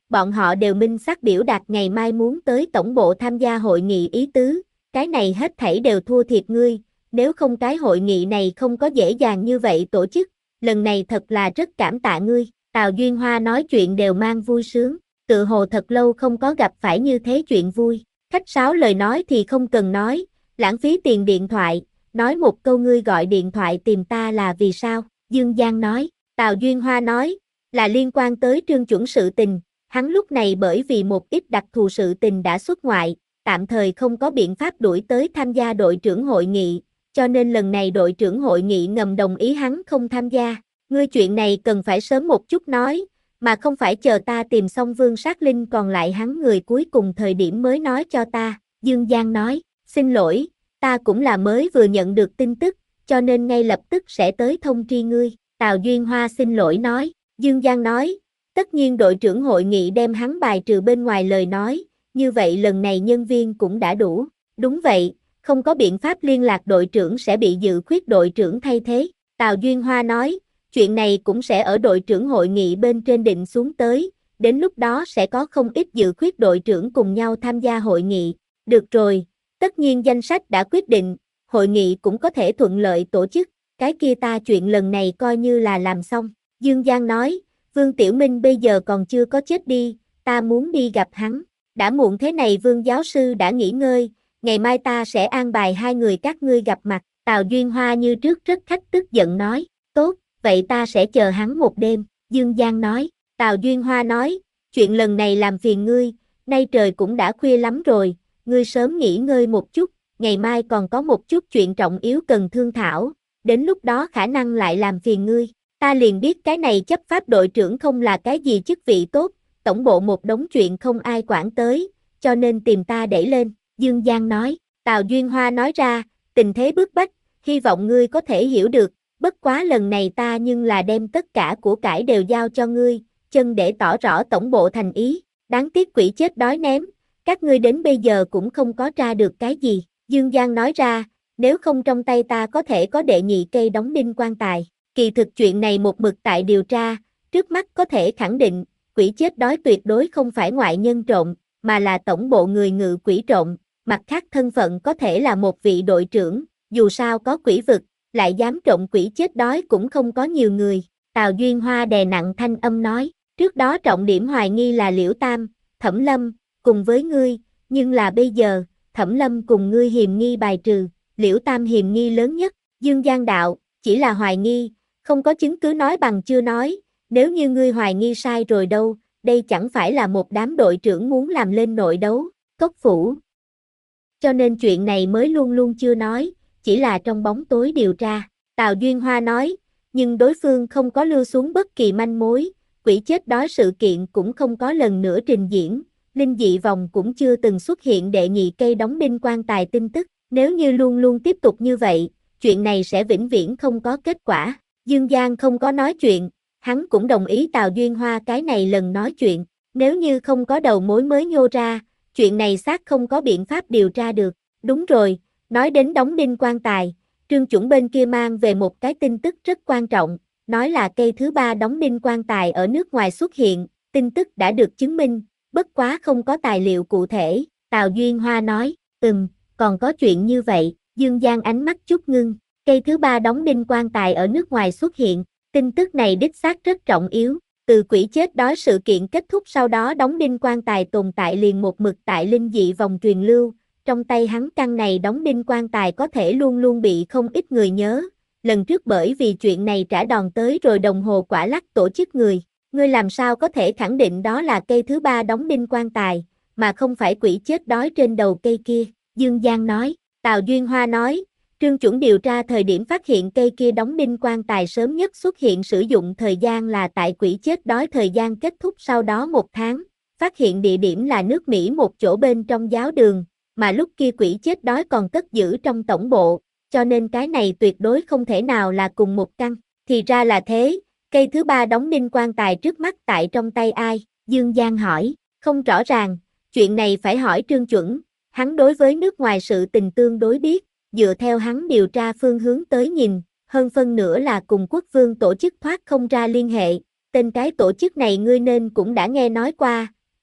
bọn họ đều minh xác biểu đạt ngày mai muốn tới tổng bộ tham gia hội nghị ý tứ, cái này hết thảy đều thua thiệt ngươi, nếu không cái hội nghị này không có dễ dàng như vậy tổ chức, lần này thật là rất cảm tạ ngươi, Tào Duyên Hoa nói chuyện đều mang vui sướng, tự hồ thật lâu không có gặp phải như thế chuyện vui, khách sáo lời nói thì không cần nói, lãng phí tiền điện thoại, nói một câu ngươi gọi điện thoại tìm ta là vì sao, Dương Giang nói, Tào Duyên Hoa nói, là liên quan tới Trương Chuẩn sự tình, hắn lúc này bởi vì một ít đặc thù sự tình đã xuất ngoại, tạm thời không có biện pháp đuổi tới tham gia đội trưởng hội nghị, cho nên lần này đội trưởng hội nghị ngầm đồng ý hắn không tham gia, ngươi chuyện này cần phải sớm một chút nói, mà không phải chờ ta tìm xong Vương Sát Linh còn lại hắn người cuối cùng thời điểm mới nói cho ta, Dương Giang nói, xin lỗi, ta cũng là mới vừa nhận được tin tức, cho nên ngay lập tức sẽ tới thông tri ngươi, Tào Duyên Hoa xin lỗi nói, Dương Giang nói, tất nhiên đội trưởng hội nghị đem hắn bài trừ bên ngoài lời nói, như vậy lần này nhân viên cũng đã đủ, đúng vậy, không có biện pháp liên lạc đội trưởng sẽ bị dự khuyết đội trưởng thay thế, Tào Duyên Hoa nói, chuyện này cũng sẽ ở đội trưởng hội nghị bên trên định xuống tới, đến lúc đó sẽ có không ít dự khuyết đội trưởng cùng nhau tham gia hội nghị, được rồi, tất nhiên danh sách đã quyết định, hội nghị cũng có thể thuận lợi tổ chức, cái kia ta chuyện lần này coi như là làm xong, Dương Giang nói, Vương Tiểu Minh bây giờ còn chưa có chết đi, ta muốn đi gặp hắn, đã muộn thế này Vương giáo sư đã nghỉ ngơi, ngày mai ta sẽ an bài hai người các ngươi gặp mặt, Tào Duyên Hoa như trước rất khách tức giận nói, tốt, vậy ta sẽ chờ hắn một đêm, Dương Giang nói, Tào Duyên Hoa nói, chuyện lần này làm phiền ngươi, nay trời cũng đã khuya lắm rồi, ngươi sớm nghỉ ngơi một chút, ngày mai còn có một chút chuyện trọng yếu cần thương thảo, đến lúc đó khả năng lại làm phiền ngươi, ta liền biết cái này chấp pháp đội trưởng không là cái gì chức vị tốt, tổng bộ một đống chuyện không ai quản tới, cho nên tìm ta đẩy lên, Dương Giang nói, Tào Duyên Hoa nói ra, tình thế bức bách, hy vọng ngươi có thể hiểu được, bất quá lần này ta nhưng là đem tất cả của cải đều giao cho ngươi, chân để tỏ rõ tổng bộ thành ý, đáng tiếc quỷ chết đói ném, các ngươi đến bây giờ cũng không có tra được cái gì, Dương Giang nói ra, nếu không trong tay ta có thể có đệ nhị cây đóng đinh quan tài, kỳ thực chuyện này một mực tại điều tra, trước mắt có thể khẳng định, quỷ chết đói tuyệt đối không phải ngoại nhân trộm, mà là tổng bộ người ngự quỷ trộm, mặt khác thân phận có thể là một vị đội trưởng, dù sao có quỷ vực, lại dám trộm quỷ chết đói cũng không có nhiều người, Tào Duyên Hoa đè nặng thanh âm nói, trước đó trọng điểm hoài nghi là Liễu Tam, Thẩm Lâm, cùng với ngươi, nhưng là bây giờ, Thẩm Lâm cùng ngươi hiềm nghi bài trừ, Liễu Tam hiềm nghi lớn nhất, Dương Giang đạo, chỉ là hoài nghi, không có chứng cứ nói bằng chưa nói, nếu như ngươi hoài nghi sai rồi đâu, đây chẳng phải là một đám đội trưởng muốn làm lên nội đấu, cốc phủ. Cho nên chuyện này mới luôn luôn chưa nói, chỉ là trong bóng tối điều tra, Tào Duyên Hoa nói, nhưng đối phương không có lưu xuống bất kỳ manh mối, quỷ chết đói sự kiện cũng không có lần nữa trình diễn, linh dị vòng cũng chưa từng xuất hiện đệ nhị cây đóng đinh quan tài tin tức, nếu như luôn luôn tiếp tục như vậy, chuyện này sẽ vĩnh viễn không có kết quả. Dương Giang không có nói chuyện, hắn cũng đồng ý Tào Duyên Hoa cái này lần nói chuyện, nếu như không có đầu mối mới nhô ra, chuyện này xác không có biện pháp điều tra được. Đúng rồi, nói đến đóng đinh quan tài, Trương Chuẩn bên kia mang về một cái tin tức rất quan trọng, nói là cây thứ ba đóng đinh quan tài ở nước ngoài xuất hiện, tin tức đã được chứng minh, bất quá không có tài liệu cụ thể, Tào Duyên Hoa nói, ừm, còn có chuyện như vậy, Dương Giang ánh mắt chút ngưng, cây thứ ba đóng đinh quan tài ở nước ngoài xuất hiện, tin tức này đích xác rất trọng yếu, từ quỷ chết đói sự kiện kết thúc sau đó đóng đinh quan tài tồn tại liền một mực tại linh dị vòng truyền lưu, trong tay hắn căn này đóng đinh quan tài có thể luôn luôn bị không ít người nhớ, lần trước bởi vì chuyện này trả đòn tới rồi đồng hồ quả lắc tổ chức người, ngươi làm sao có thể khẳng định đó là cây thứ ba đóng đinh quan tài, mà không phải quỷ chết đói trên đầu cây kia, Dương Giang nói, Tào Duyên Hoa nói, Trương Chuẩn điều tra thời điểm phát hiện cây kia đóng đinh quan tài sớm nhất xuất hiện sử dụng thời gian là tại quỷ chết đói thời gian kết thúc sau đó một tháng, phát hiện địa điểm là nước Mỹ một chỗ bên trong giáo đường, mà lúc kia quỷ chết đói còn cất giữ trong tổng bộ, cho nên cái này tuyệt đối không thể nào là cùng một căn, thì ra là thế, cây thứ ba đóng đinh quan tài trước mắt tại trong tay ai, Dương Giang hỏi, không rõ ràng, chuyện này phải hỏi Trương Chuẩn, hắn đối với nước ngoài sự tình tương đối biết, dựa theo hắn điều tra phương hướng tới nhìn, hơn phân nửa là cùng quốc vương tổ chức thoát không ra liên hệ, tên cái tổ chức này ngươi nên cũng đã nghe nói qua,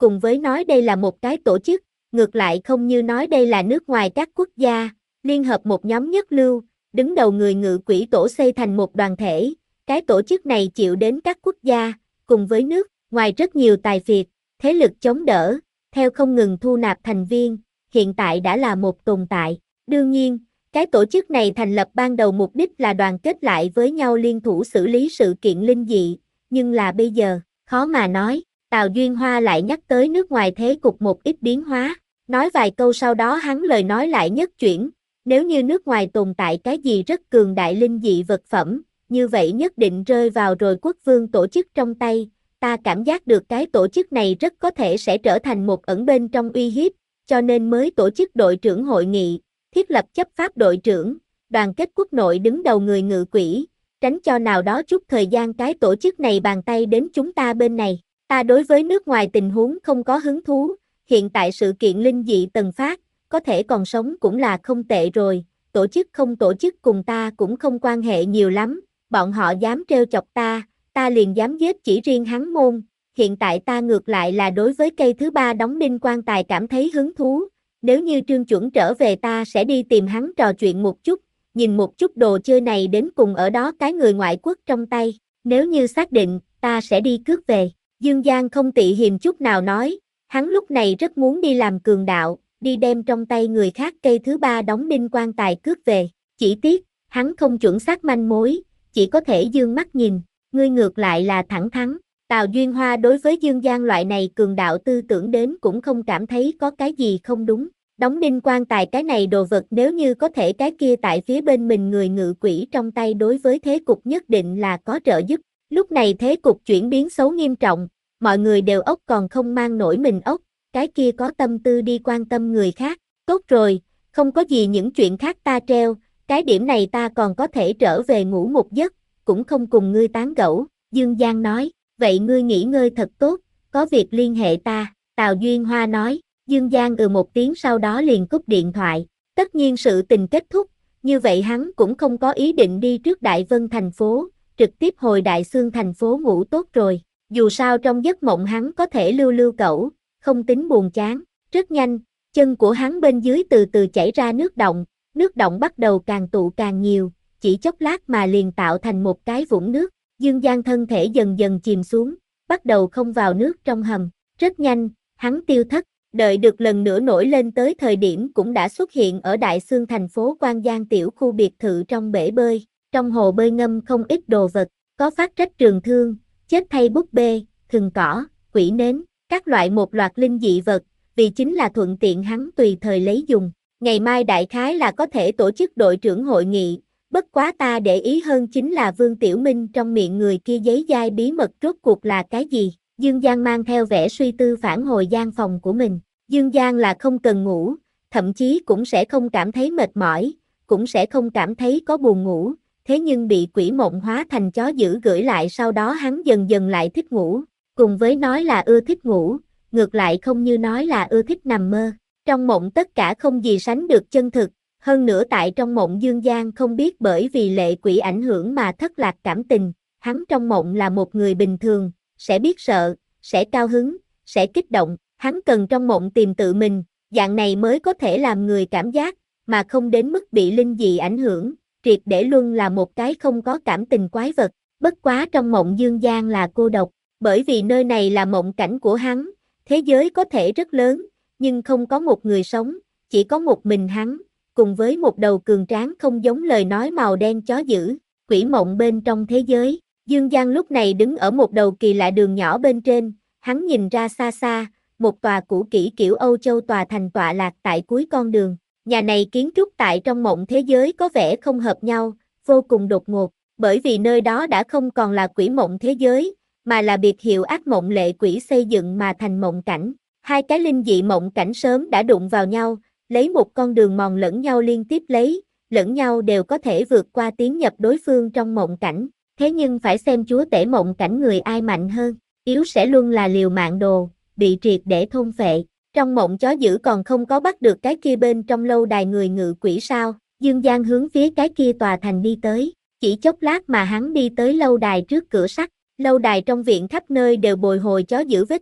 cùng với nói đây là một cái tổ chức, ngược lại không như nói đây là nước ngoài các quốc gia, liên hợp một nhóm nhất lưu, đứng đầu người ngự quỹ tổ xây thành một đoàn thể, cái tổ chức này chịu đến các quốc gia, cùng với nước, ngoài rất nhiều tài phiệt, thế lực chống đỡ, theo không ngừng thu nạp thành viên, hiện tại đã là một tồn tại. Đương nhiên, cái tổ chức này thành lập ban đầu mục đích là đoàn kết lại với nhau liên thủ xử lý sự kiện linh dị, nhưng là bây giờ, khó mà nói. Tào Duyên Hoa lại nhắc tới nước ngoài thế cục một ít biến hóa, nói vài câu sau đó hắn lời nói lại nhất chuyển, nếu như nước ngoài tồn tại cái gì rất cường đại linh dị vật phẩm, như vậy nhất định rơi vào rồi quốc vương tổ chức trong tay, ta cảm giác được cái tổ chức này rất có thể sẽ trở thành một ẩn bên trong uy hiếp, cho nên mới tổ chức đội trưởng hội nghị, thiết lập chấp pháp đội trưởng, đoàn kết quốc nội đứng đầu người ngự quỹ, tránh cho nào đó chút thời gian cái tổ chức này bàn tay đến chúng ta bên này. Ta đối với nước ngoài tình huống không có hứng thú, hiện tại sự kiện linh dị tần phát, có thể còn sống cũng là không tệ rồi, tổ chức không tổ chức cùng ta cũng không quan hệ nhiều lắm, bọn họ dám trêu chọc ta, ta liền dám giết chỉ riêng hắn môn, hiện tại ta ngược lại là đối với cây thứ ba đóng đinh quan tài cảm thấy hứng thú, nếu như Trương Chuẩn trở về ta sẽ đi tìm hắn trò chuyện một chút, nhìn một chút đồ chơi này đến cùng ở đó cái người ngoại quốc trong tay, nếu như xác định, ta sẽ đi cướp về. Dương Giang không tị hiềm chút nào nói, hắn lúc này rất muốn đi làm cường đạo, đi đem trong tay người khác cây thứ ba đóng đinh quan tài cướp về, chỉ tiếc, hắn không chuẩn xác manh mối, chỉ có thể dương mắt nhìn, ngươi ngược lại là thẳng thắn. Tào Duyên Hoa đối với Dương Giang loại này cường đạo tư tưởng đến cũng không cảm thấy có cái gì không đúng, đóng đinh quan tài cái này đồ vật nếu như có thể cái kia tại phía bên mình người ngự quỹ trong tay đối với thế cục nhất định là có trợ giúp. Lúc này thế cục chuyển biến xấu nghiêm trọng, mọi người đều ốc còn không mang nổi mình ốc, cái kia có tâm tư đi quan tâm người khác, tốt rồi, không có gì những chuyện khác ta treo, cái điểm này ta còn có thể trở về ngủ một giấc, cũng không cùng ngươi tán gẫu, Dương Giang nói, vậy ngươi nghỉ ngơi thật tốt, có việc liên hệ ta, Tào Duyên Hoa nói, Dương Giang ừ một tiếng sau đó liền cúp điện thoại, tất nhiên sự tình kết thúc, như vậy hắn cũng không có ý định đi trước Đại Vân thành phố, trực tiếp hồi Đại Xương thành phố ngủ tốt rồi, dù sao trong giấc mộng hắn có thể lưu lưu cẩu, không tính buồn chán, rất nhanh, chân của hắn bên dưới từ từ chảy ra nước động, nước động bắt đầu càng tụ càng nhiều, chỉ chốc lát mà liền tạo thành một cái vũng nước, Dương Giang thân thể dần dần chìm xuống, bắt đầu không vào nước trong hầm, rất nhanh, hắn tiêu thất, đợi được lần nữa nổi lên tới thời điểm cũng đã xuất hiện ở Đại Xương thành phố Quan Giang tiểu khu biệt thự trong bể bơi, trong hồ bơi ngâm không ít đồ vật, có phát trách trường thương, chết thay búp bê, thừng cỏ, quỷ nến, các loại một loạt linh dị vật, vì chính là thuận tiện hắn tùy thời lấy dùng. Ngày mai đại khái là có thể tổ chức đội trưởng hội nghị, bất quá ta để ý hơn chính là Vương Tiểu Minh trong miệng người kia giấy dai bí mật rốt cuộc là cái gì. Dương Giang mang theo vẻ suy tư phản hồi gian phòng của mình. Dương Giang là không cần ngủ, thậm chí cũng sẽ không cảm thấy mệt mỏi, cũng sẽ không cảm thấy có buồn ngủ, thế nhưng bị quỷ mộng hóa thành chó dữ gửi lại sau đó hắn dần dần lại thích ngủ, cùng với nói là ưa thích ngủ, ngược lại không như nói là ưa thích nằm mơ. Trong mộng tất cả không gì sánh được chân thực, hơn nữa tại trong mộng Dương Giang không biết bởi vì lệ quỷ ảnh hưởng mà thất lạc cảm tình, hắn trong mộng là một người bình thường, sẽ biết sợ, sẽ cao hứng, sẽ kích động, hắn cần trong mộng tìm tự mình, dạng này mới có thể làm người cảm giác, mà không đến mức bị linh dị ảnh hưởng, triệt để luôn là một cái không có cảm tình quái vật, bất quá trong mộng Dương Giang là cô độc, bởi vì nơi này là mộng cảnh của hắn, thế giới có thể rất lớn, nhưng không có một người sống, chỉ có một mình hắn, cùng với một đầu cường tráng không giống lời nói màu đen chó dữ, quỷ mộng bên trong thế giới. Dương Giang lúc này đứng ở một đầu kỳ lạ đường nhỏ bên trên, hắn nhìn ra xa xa, một tòa cũ kỹ kiểu Âu Châu tòa thành tọa lạc tại cuối con đường. Nhà này kiến trúc tại trong mộng thế giới có vẻ không hợp nhau, vô cùng đột ngột, bởi vì nơi đó đã không còn là quỷ mộng thế giới, mà là biệt hiệu ác mộng lệ quỷ xây dựng mà thành mộng cảnh. Hai cái linh dị mộng cảnh sớm đã đụng vào nhau, lấy một con đường mòn lẫn nhau liên tiếp lấy, lẫn nhau đều có thể vượt qua tiến nhập đối phương trong mộng cảnh. Thế nhưng phải xem chúa tể mộng cảnh người ai mạnh hơn, yếu sẽ luôn là liều mạng đồ, bị triệt để thôn phệ. Trong mộng chó dữ còn không có bắt được cái kia bên trong lâu đài người ngự quỷ sao, Dương Giang hướng phía cái kia tòa thành đi tới, chỉ chốc lát mà hắn đi tới lâu đài trước cửa sắt, lâu đài trong viện khắp nơi đều bồi hồi chó dữ vết tích,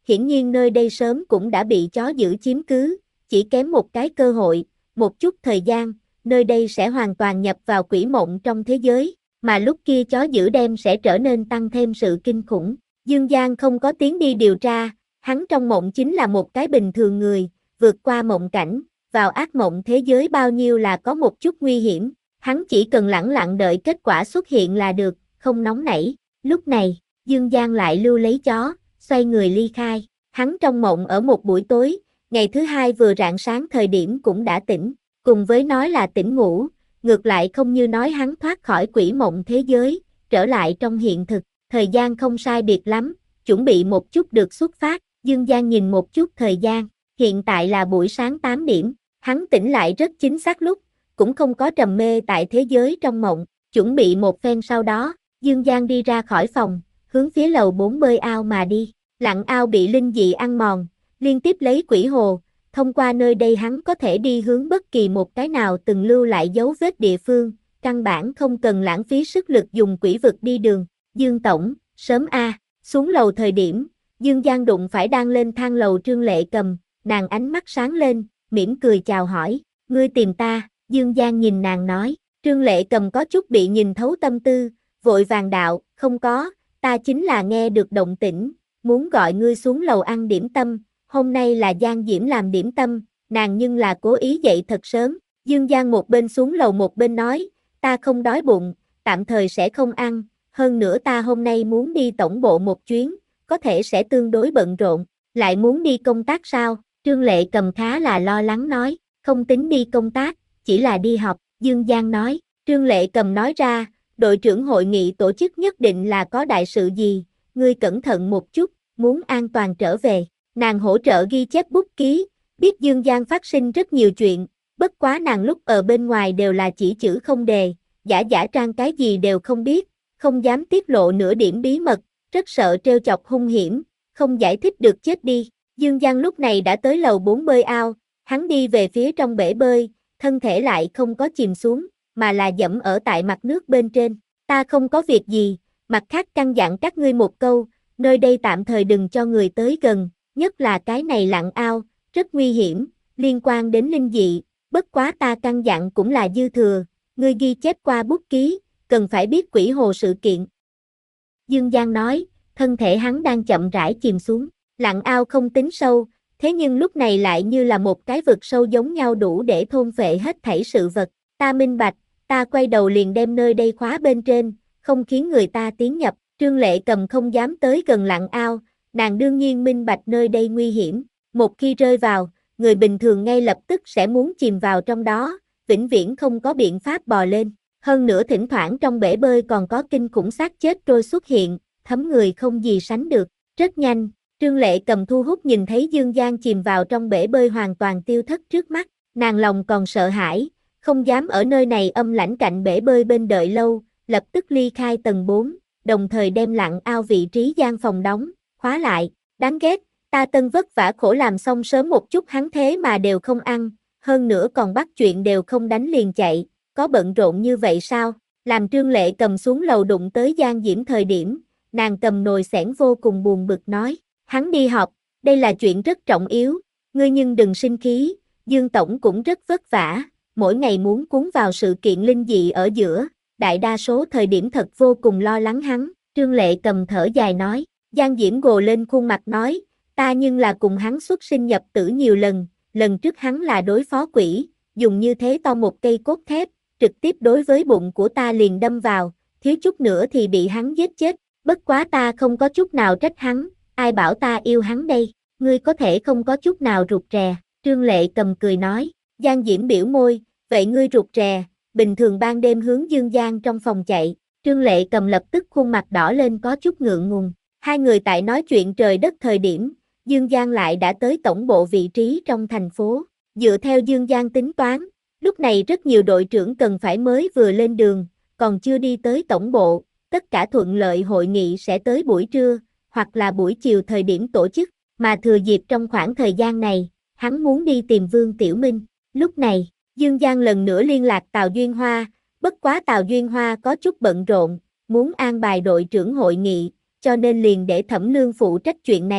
hiển nhiên nơi đây sớm cũng đã bị chó dữ chiếm cứ, chỉ kém một cái cơ hội, một chút thời gian, nơi đây sẽ hoàn toàn nhập vào quỷ mộng trong thế giới, mà lúc kia chó dữ đem sẽ trở nên tăng thêm sự kinh khủng. Dương Giang không có tiếng đi điều tra, hắn trong mộng chính là một cái bình thường người, vượt qua mộng cảnh, vào ác mộng thế giới bao nhiêu là có một chút nguy hiểm, hắn chỉ cần lẳng lặng đợi kết quả xuất hiện là được, không nóng nảy. Lúc này, Dương Giang lại lưu lấy chó, xoay người ly khai, hắn trong mộng ở một buổi tối, ngày thứ hai vừa rạng sáng thời điểm cũng đã tỉnh, cùng với nói là tỉnh ngủ, ngược lại không như nói hắn thoát khỏi quỷ mộng thế giới, trở lại trong hiện thực, thời gian không sai biệt lắm, chuẩn bị một chút được xuất phát, Dương Giang nhìn một chút thời gian, hiện tại là buổi sáng tám điểm, hắn tỉnh lại rất chính xác lúc, cũng không có trầm mê tại thế giới trong mộng, chuẩn bị một phen sau đó, Dương Giang đi ra khỏi phòng, hướng phía lầu bốn bơi ao mà đi, lặng ao bị linh dị ăn mòn, liên tiếp lấy quỷ hồ, thông qua nơi đây hắn có thể đi hướng bất kỳ một cái nào từng lưu lại dấu vết địa phương, căn bản không cần lãng phí sức lực dùng quỷ vực đi đường. Dương Tổng, sớm a. Xuống lầu thời điểm, Dương Giang đụng phải đang lên thang lầu Trương Lệ Cầm, nàng ánh mắt sáng lên, mỉm cười chào hỏi, ngươi tìm ta, Dương Giang nhìn nàng nói, Trương Lệ Cầm có chút bị nhìn thấu tâm tư, vội vàng đạo, không có, ta chính là nghe được động tĩnh, muốn gọi ngươi xuống lầu ăn điểm tâm, hôm nay là Giang Diễm làm điểm tâm, nàng nhưng là cố ý dậy thật sớm, Dương Giang một bên xuống lầu một bên nói, ta không đói bụng, tạm thời sẽ không ăn, hơn nữa ta hôm nay muốn đi tổng bộ một chuyến, có thể sẽ tương đối bận rộn, lại muốn đi công tác sao, Trương Lệ Cầm khá là lo lắng nói, không tính đi công tác, chỉ là đi học, Dương Giang nói, Trương Lệ Cầm nói ra, đội trưởng hội nghị tổ chức nhất định là có đại sự gì, ngươi cẩn thận một chút, muốn an toàn trở về, nàng hỗ trợ ghi chép bút ký, biết Dương Giang phát sinh rất nhiều chuyện, bất quá nàng lúc ở bên ngoài đều là chỉ chữ không đề, giả giả trang cái gì đều không biết, không dám tiết lộ nửa điểm bí mật, rất sợ trêu chọc hung hiểm, không giải thích được chết đi. Dương Giang lúc này đã tới lầu bốn bơi ao, hắn đi về phía trong bể bơi, thân thể lại không có chìm xuống, mà là dẫm ở tại mặt nước bên trên. Ta không có việc gì, mặt khác căn dặn các ngươi một câu, nơi đây tạm thời đừng cho người tới gần, nhất là cái này lặng ao, rất nguy hiểm, liên quan đến linh dị, bất quá ta căn dặn cũng là dư thừa, ngươi ghi chép qua bút ký, cần phải biết quỷ hồ sự kiện. Dương Giang nói, thân thể hắn đang chậm rãi chìm xuống, lặng ao không tính sâu, thế nhưng lúc này lại như là một cái vực sâu giống nhau đủ để thôn phệ hết thảy sự vật, ta minh bạch, ta quay đầu liền đem nơi đây khóa bên trên, không khiến người ta tiến nhập, Trương Lệ Cầm không dám tới gần lặng ao, nàng đương nhiên minh bạch nơi đây nguy hiểm, một khi rơi vào, người bình thường ngay lập tức sẽ muốn chìm vào trong đó, vĩnh viễn không có biện pháp bò lên. Hơn nữa thỉnh thoảng trong bể bơi còn có kinh khủng xác chết trôi xuất hiện, thấm người không gì sánh được. Rất nhanh, Trương Lệ Cầm thu hút nhìn thấy Dương Giang chìm vào trong bể bơi hoàn toàn tiêu thất trước mắt, nàng lòng còn sợ hãi, không dám ở nơi này âm lãnh cạnh bể bơi bên đợi lâu, lập tức ly khai tầng bốn, đồng thời đem lặng ao vị trí gian phòng đóng, khóa lại, đáng ghét, ta tân vất vả khổ làm xong sớm một chút hắn thế mà đều không ăn, hơn nữa còn bắt chuyện đều không đánh liền chạy. Có bận rộn như vậy sao? Làm Trương Lệ Cầm xuống lầu đụng tới Giang Diễm thời điểm, nàng cầm nồi xẻng vô cùng buồn bực nói, hắn đi học, đây là chuyện rất trọng yếu, ngươi nhưng đừng sinh khí, Dương Tổng cũng rất vất vả, mỗi ngày muốn cuốn vào sự kiện linh dị ở giữa, đại đa số thời điểm thật vô cùng lo lắng hắn, Trương Lệ Cầm thở dài nói, Giang Diễm gồ lên khuôn mặt nói, ta nhưng là cùng hắn xuất sinh nhập tử nhiều lần, lần trước hắn là đối phó quỷ, dùng như thế to một cây cốt thép, trực tiếp đối với bụng của ta liền đâm vào, thiếu chút nữa thì bị hắn giết chết, bất quá ta không có chút nào trách hắn, ai bảo ta yêu hắn đây, ngươi có thể không có chút nào rụt rè, Trương Lệ Cầm cười nói, Giang Diễm biểu môi, vậy ngươi rụt rè, bình thường ban đêm hướng Dương Giang trong phòng chạy, Trương Lệ Cầm lập tức khuôn mặt đỏ lên có chút ngượng ngùng, hai người tại nói chuyện trời đất thời điểm, Dương Giang lại đã tới tổng bộ vị trí trong thành phố, dựa theo Dương Giang tính toán, lúc này rất nhiều đội trưởng cần phải mới vừa lên đường, còn chưa đi tới tổng bộ, tất cả thuận lợi hội nghị sẽ tới buổi trưa, hoặc là buổi chiều thời điểm tổ chức, mà thừa dịp trong khoảng thời gian này, hắn muốn đi tìm Vương Tiểu Minh. Lúc này, Dương Giang lần nữa liên lạc Tào Duyên Hoa, bất quá Tào Duyên Hoa có chút bận rộn, muốn an bài đội trưởng hội nghị, cho nên liền để Thẩm Lương phụ trách chuyện này.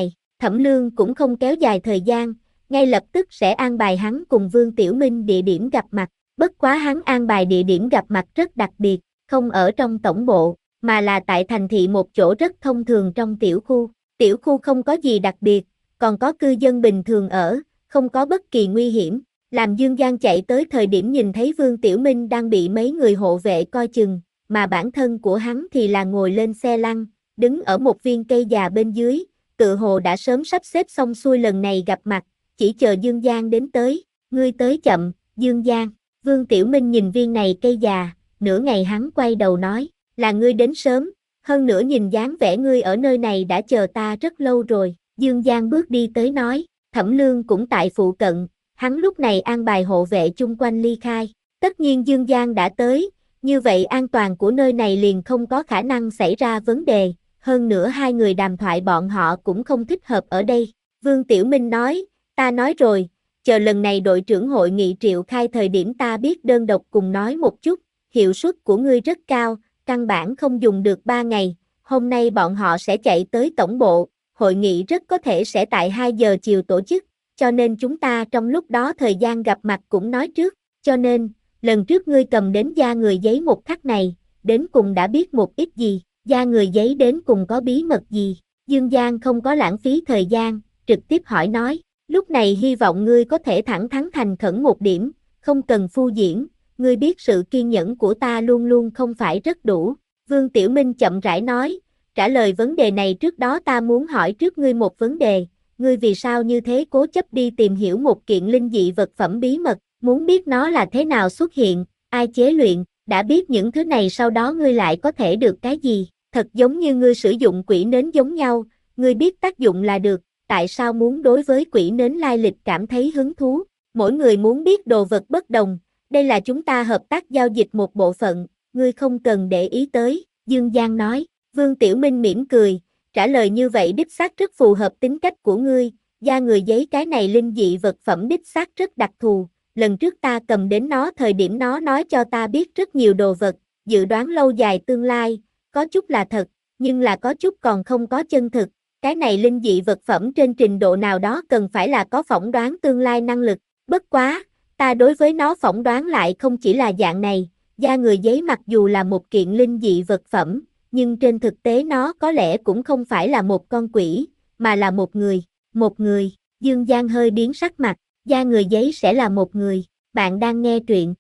Thẩm Lương cũng không kéo dài thời gian, ngay lập tức sẽ an bài hắn cùng Vương Tiểu Minh địa điểm gặp mặt. Bất quá hắn an bài địa điểm gặp mặt rất đặc biệt, không ở trong tổng bộ, mà là tại thành thị một chỗ rất thông thường trong tiểu khu. Tiểu khu không có gì đặc biệt, còn có cư dân bình thường ở, không có bất kỳ nguy hiểm. Làm Dương Giang chạy tới thời điểm nhìn thấy Vương Tiểu Minh đang bị mấy người hộ vệ coi chừng, mà bản thân của hắn thì là ngồi lên xe lăn, đứng ở một viên cây già bên dưới, tự hồ đã sớm sắp xếp xong xuôi lần này gặp mặt, chỉ chờ Dương Giang đến tới. Ngươi tới chậm, Dương Giang. Vương Tiểu Minh nhìn viên này cây già, nửa ngày hắn quay đầu nói, là ngươi đến sớm, hơn nữa nhìn dáng vẻ ngươi ở nơi này đã chờ ta rất lâu rồi. Dương Giang bước đi tới nói, Thẩm Lương cũng tại phụ cận, hắn lúc này an bài hộ vệ chung quanh ly khai. Tất nhiên Dương Giang đã tới, như vậy an toàn của nơi này liền không có khả năng xảy ra vấn đề, hơn nữa hai người đàm thoại bọn họ cũng không thích hợp ở đây. Vương Tiểu Minh nói, ta nói rồi, chờ lần này đội trưởng hội nghị triệu khai thời điểm ta biết đơn độc cùng nói một chút, hiệu suất của ngươi rất cao, căn bản không dùng được ba ngày, hôm nay bọn họ sẽ chạy tới tổng bộ, hội nghị rất có thể sẽ tại hai giờ chiều tổ chức, cho nên chúng ta trong lúc đó thời gian gặp mặt cũng nói trước, cho nên, lần trước ngươi cầm đến da người giấy một khắc này, đến cùng đã biết một ít gì, da người giấy đến cùng có bí mật gì. Dương Giang không có lãng phí thời gian, trực tiếp hỏi nói, lúc này hy vọng ngươi có thể thẳng thắn thành khẩn một điểm, không cần phu diễn, ngươi biết sự kiên nhẫn của ta luôn luôn không phải rất đủ. Vương Tiểu Minh chậm rãi nói, trả lời vấn đề này trước đó ta muốn hỏi trước ngươi một vấn đề, ngươi vì sao như thế cố chấp đi tìm hiểu một kiện linh dị vật phẩm bí mật, muốn biết nó là thế nào xuất hiện, ai chế luyện, đã biết những thứ này sau đó ngươi lại có thể được cái gì, thật giống như ngươi sử dụng quỷ nến giống nhau, ngươi biết tác dụng là được, tại sao muốn đối với quỷ nến lai lịch cảm thấy hứng thú, mỗi người muốn biết đồ vật bất đồng, đây là chúng ta hợp tác giao dịch một bộ phận, ngươi không cần để ý tới, Dương Giang nói. Vương Tiểu Minh mỉm cười, trả lời như vậy đích xác rất phù hợp tính cách của ngươi, da người giấy cái này linh dị vật phẩm đích xác rất đặc thù, lần trước ta cầm đến nó thời điểm nó nói cho ta biết rất nhiều đồ vật, dự đoán lâu dài tương lai, có chút là thật, nhưng là có chút còn không có chân thực, cái này linh dị vật phẩm trên trình độ nào đó cần phải là có phỏng đoán tương lai năng lực, bất quá, ta đối với nó phỏng đoán lại không chỉ là dạng này, da người giấy mặc dù là một kiện linh dị vật phẩm, nhưng trên thực tế nó có lẽ cũng không phải là một con quỷ, mà là một người, một người. Dương Giang hơi biến sắc mặt, da người giấy sẽ là một người. Bạn đang nghe truyện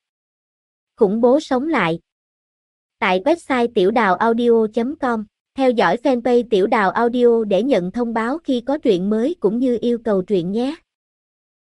Khủng bố sống lại tại website tiểu đào audio chấm com. Theo dõi fanpage Tiểu Đào Audio để nhận thông báo khi có truyện mới cũng như yêu cầu truyện nhé.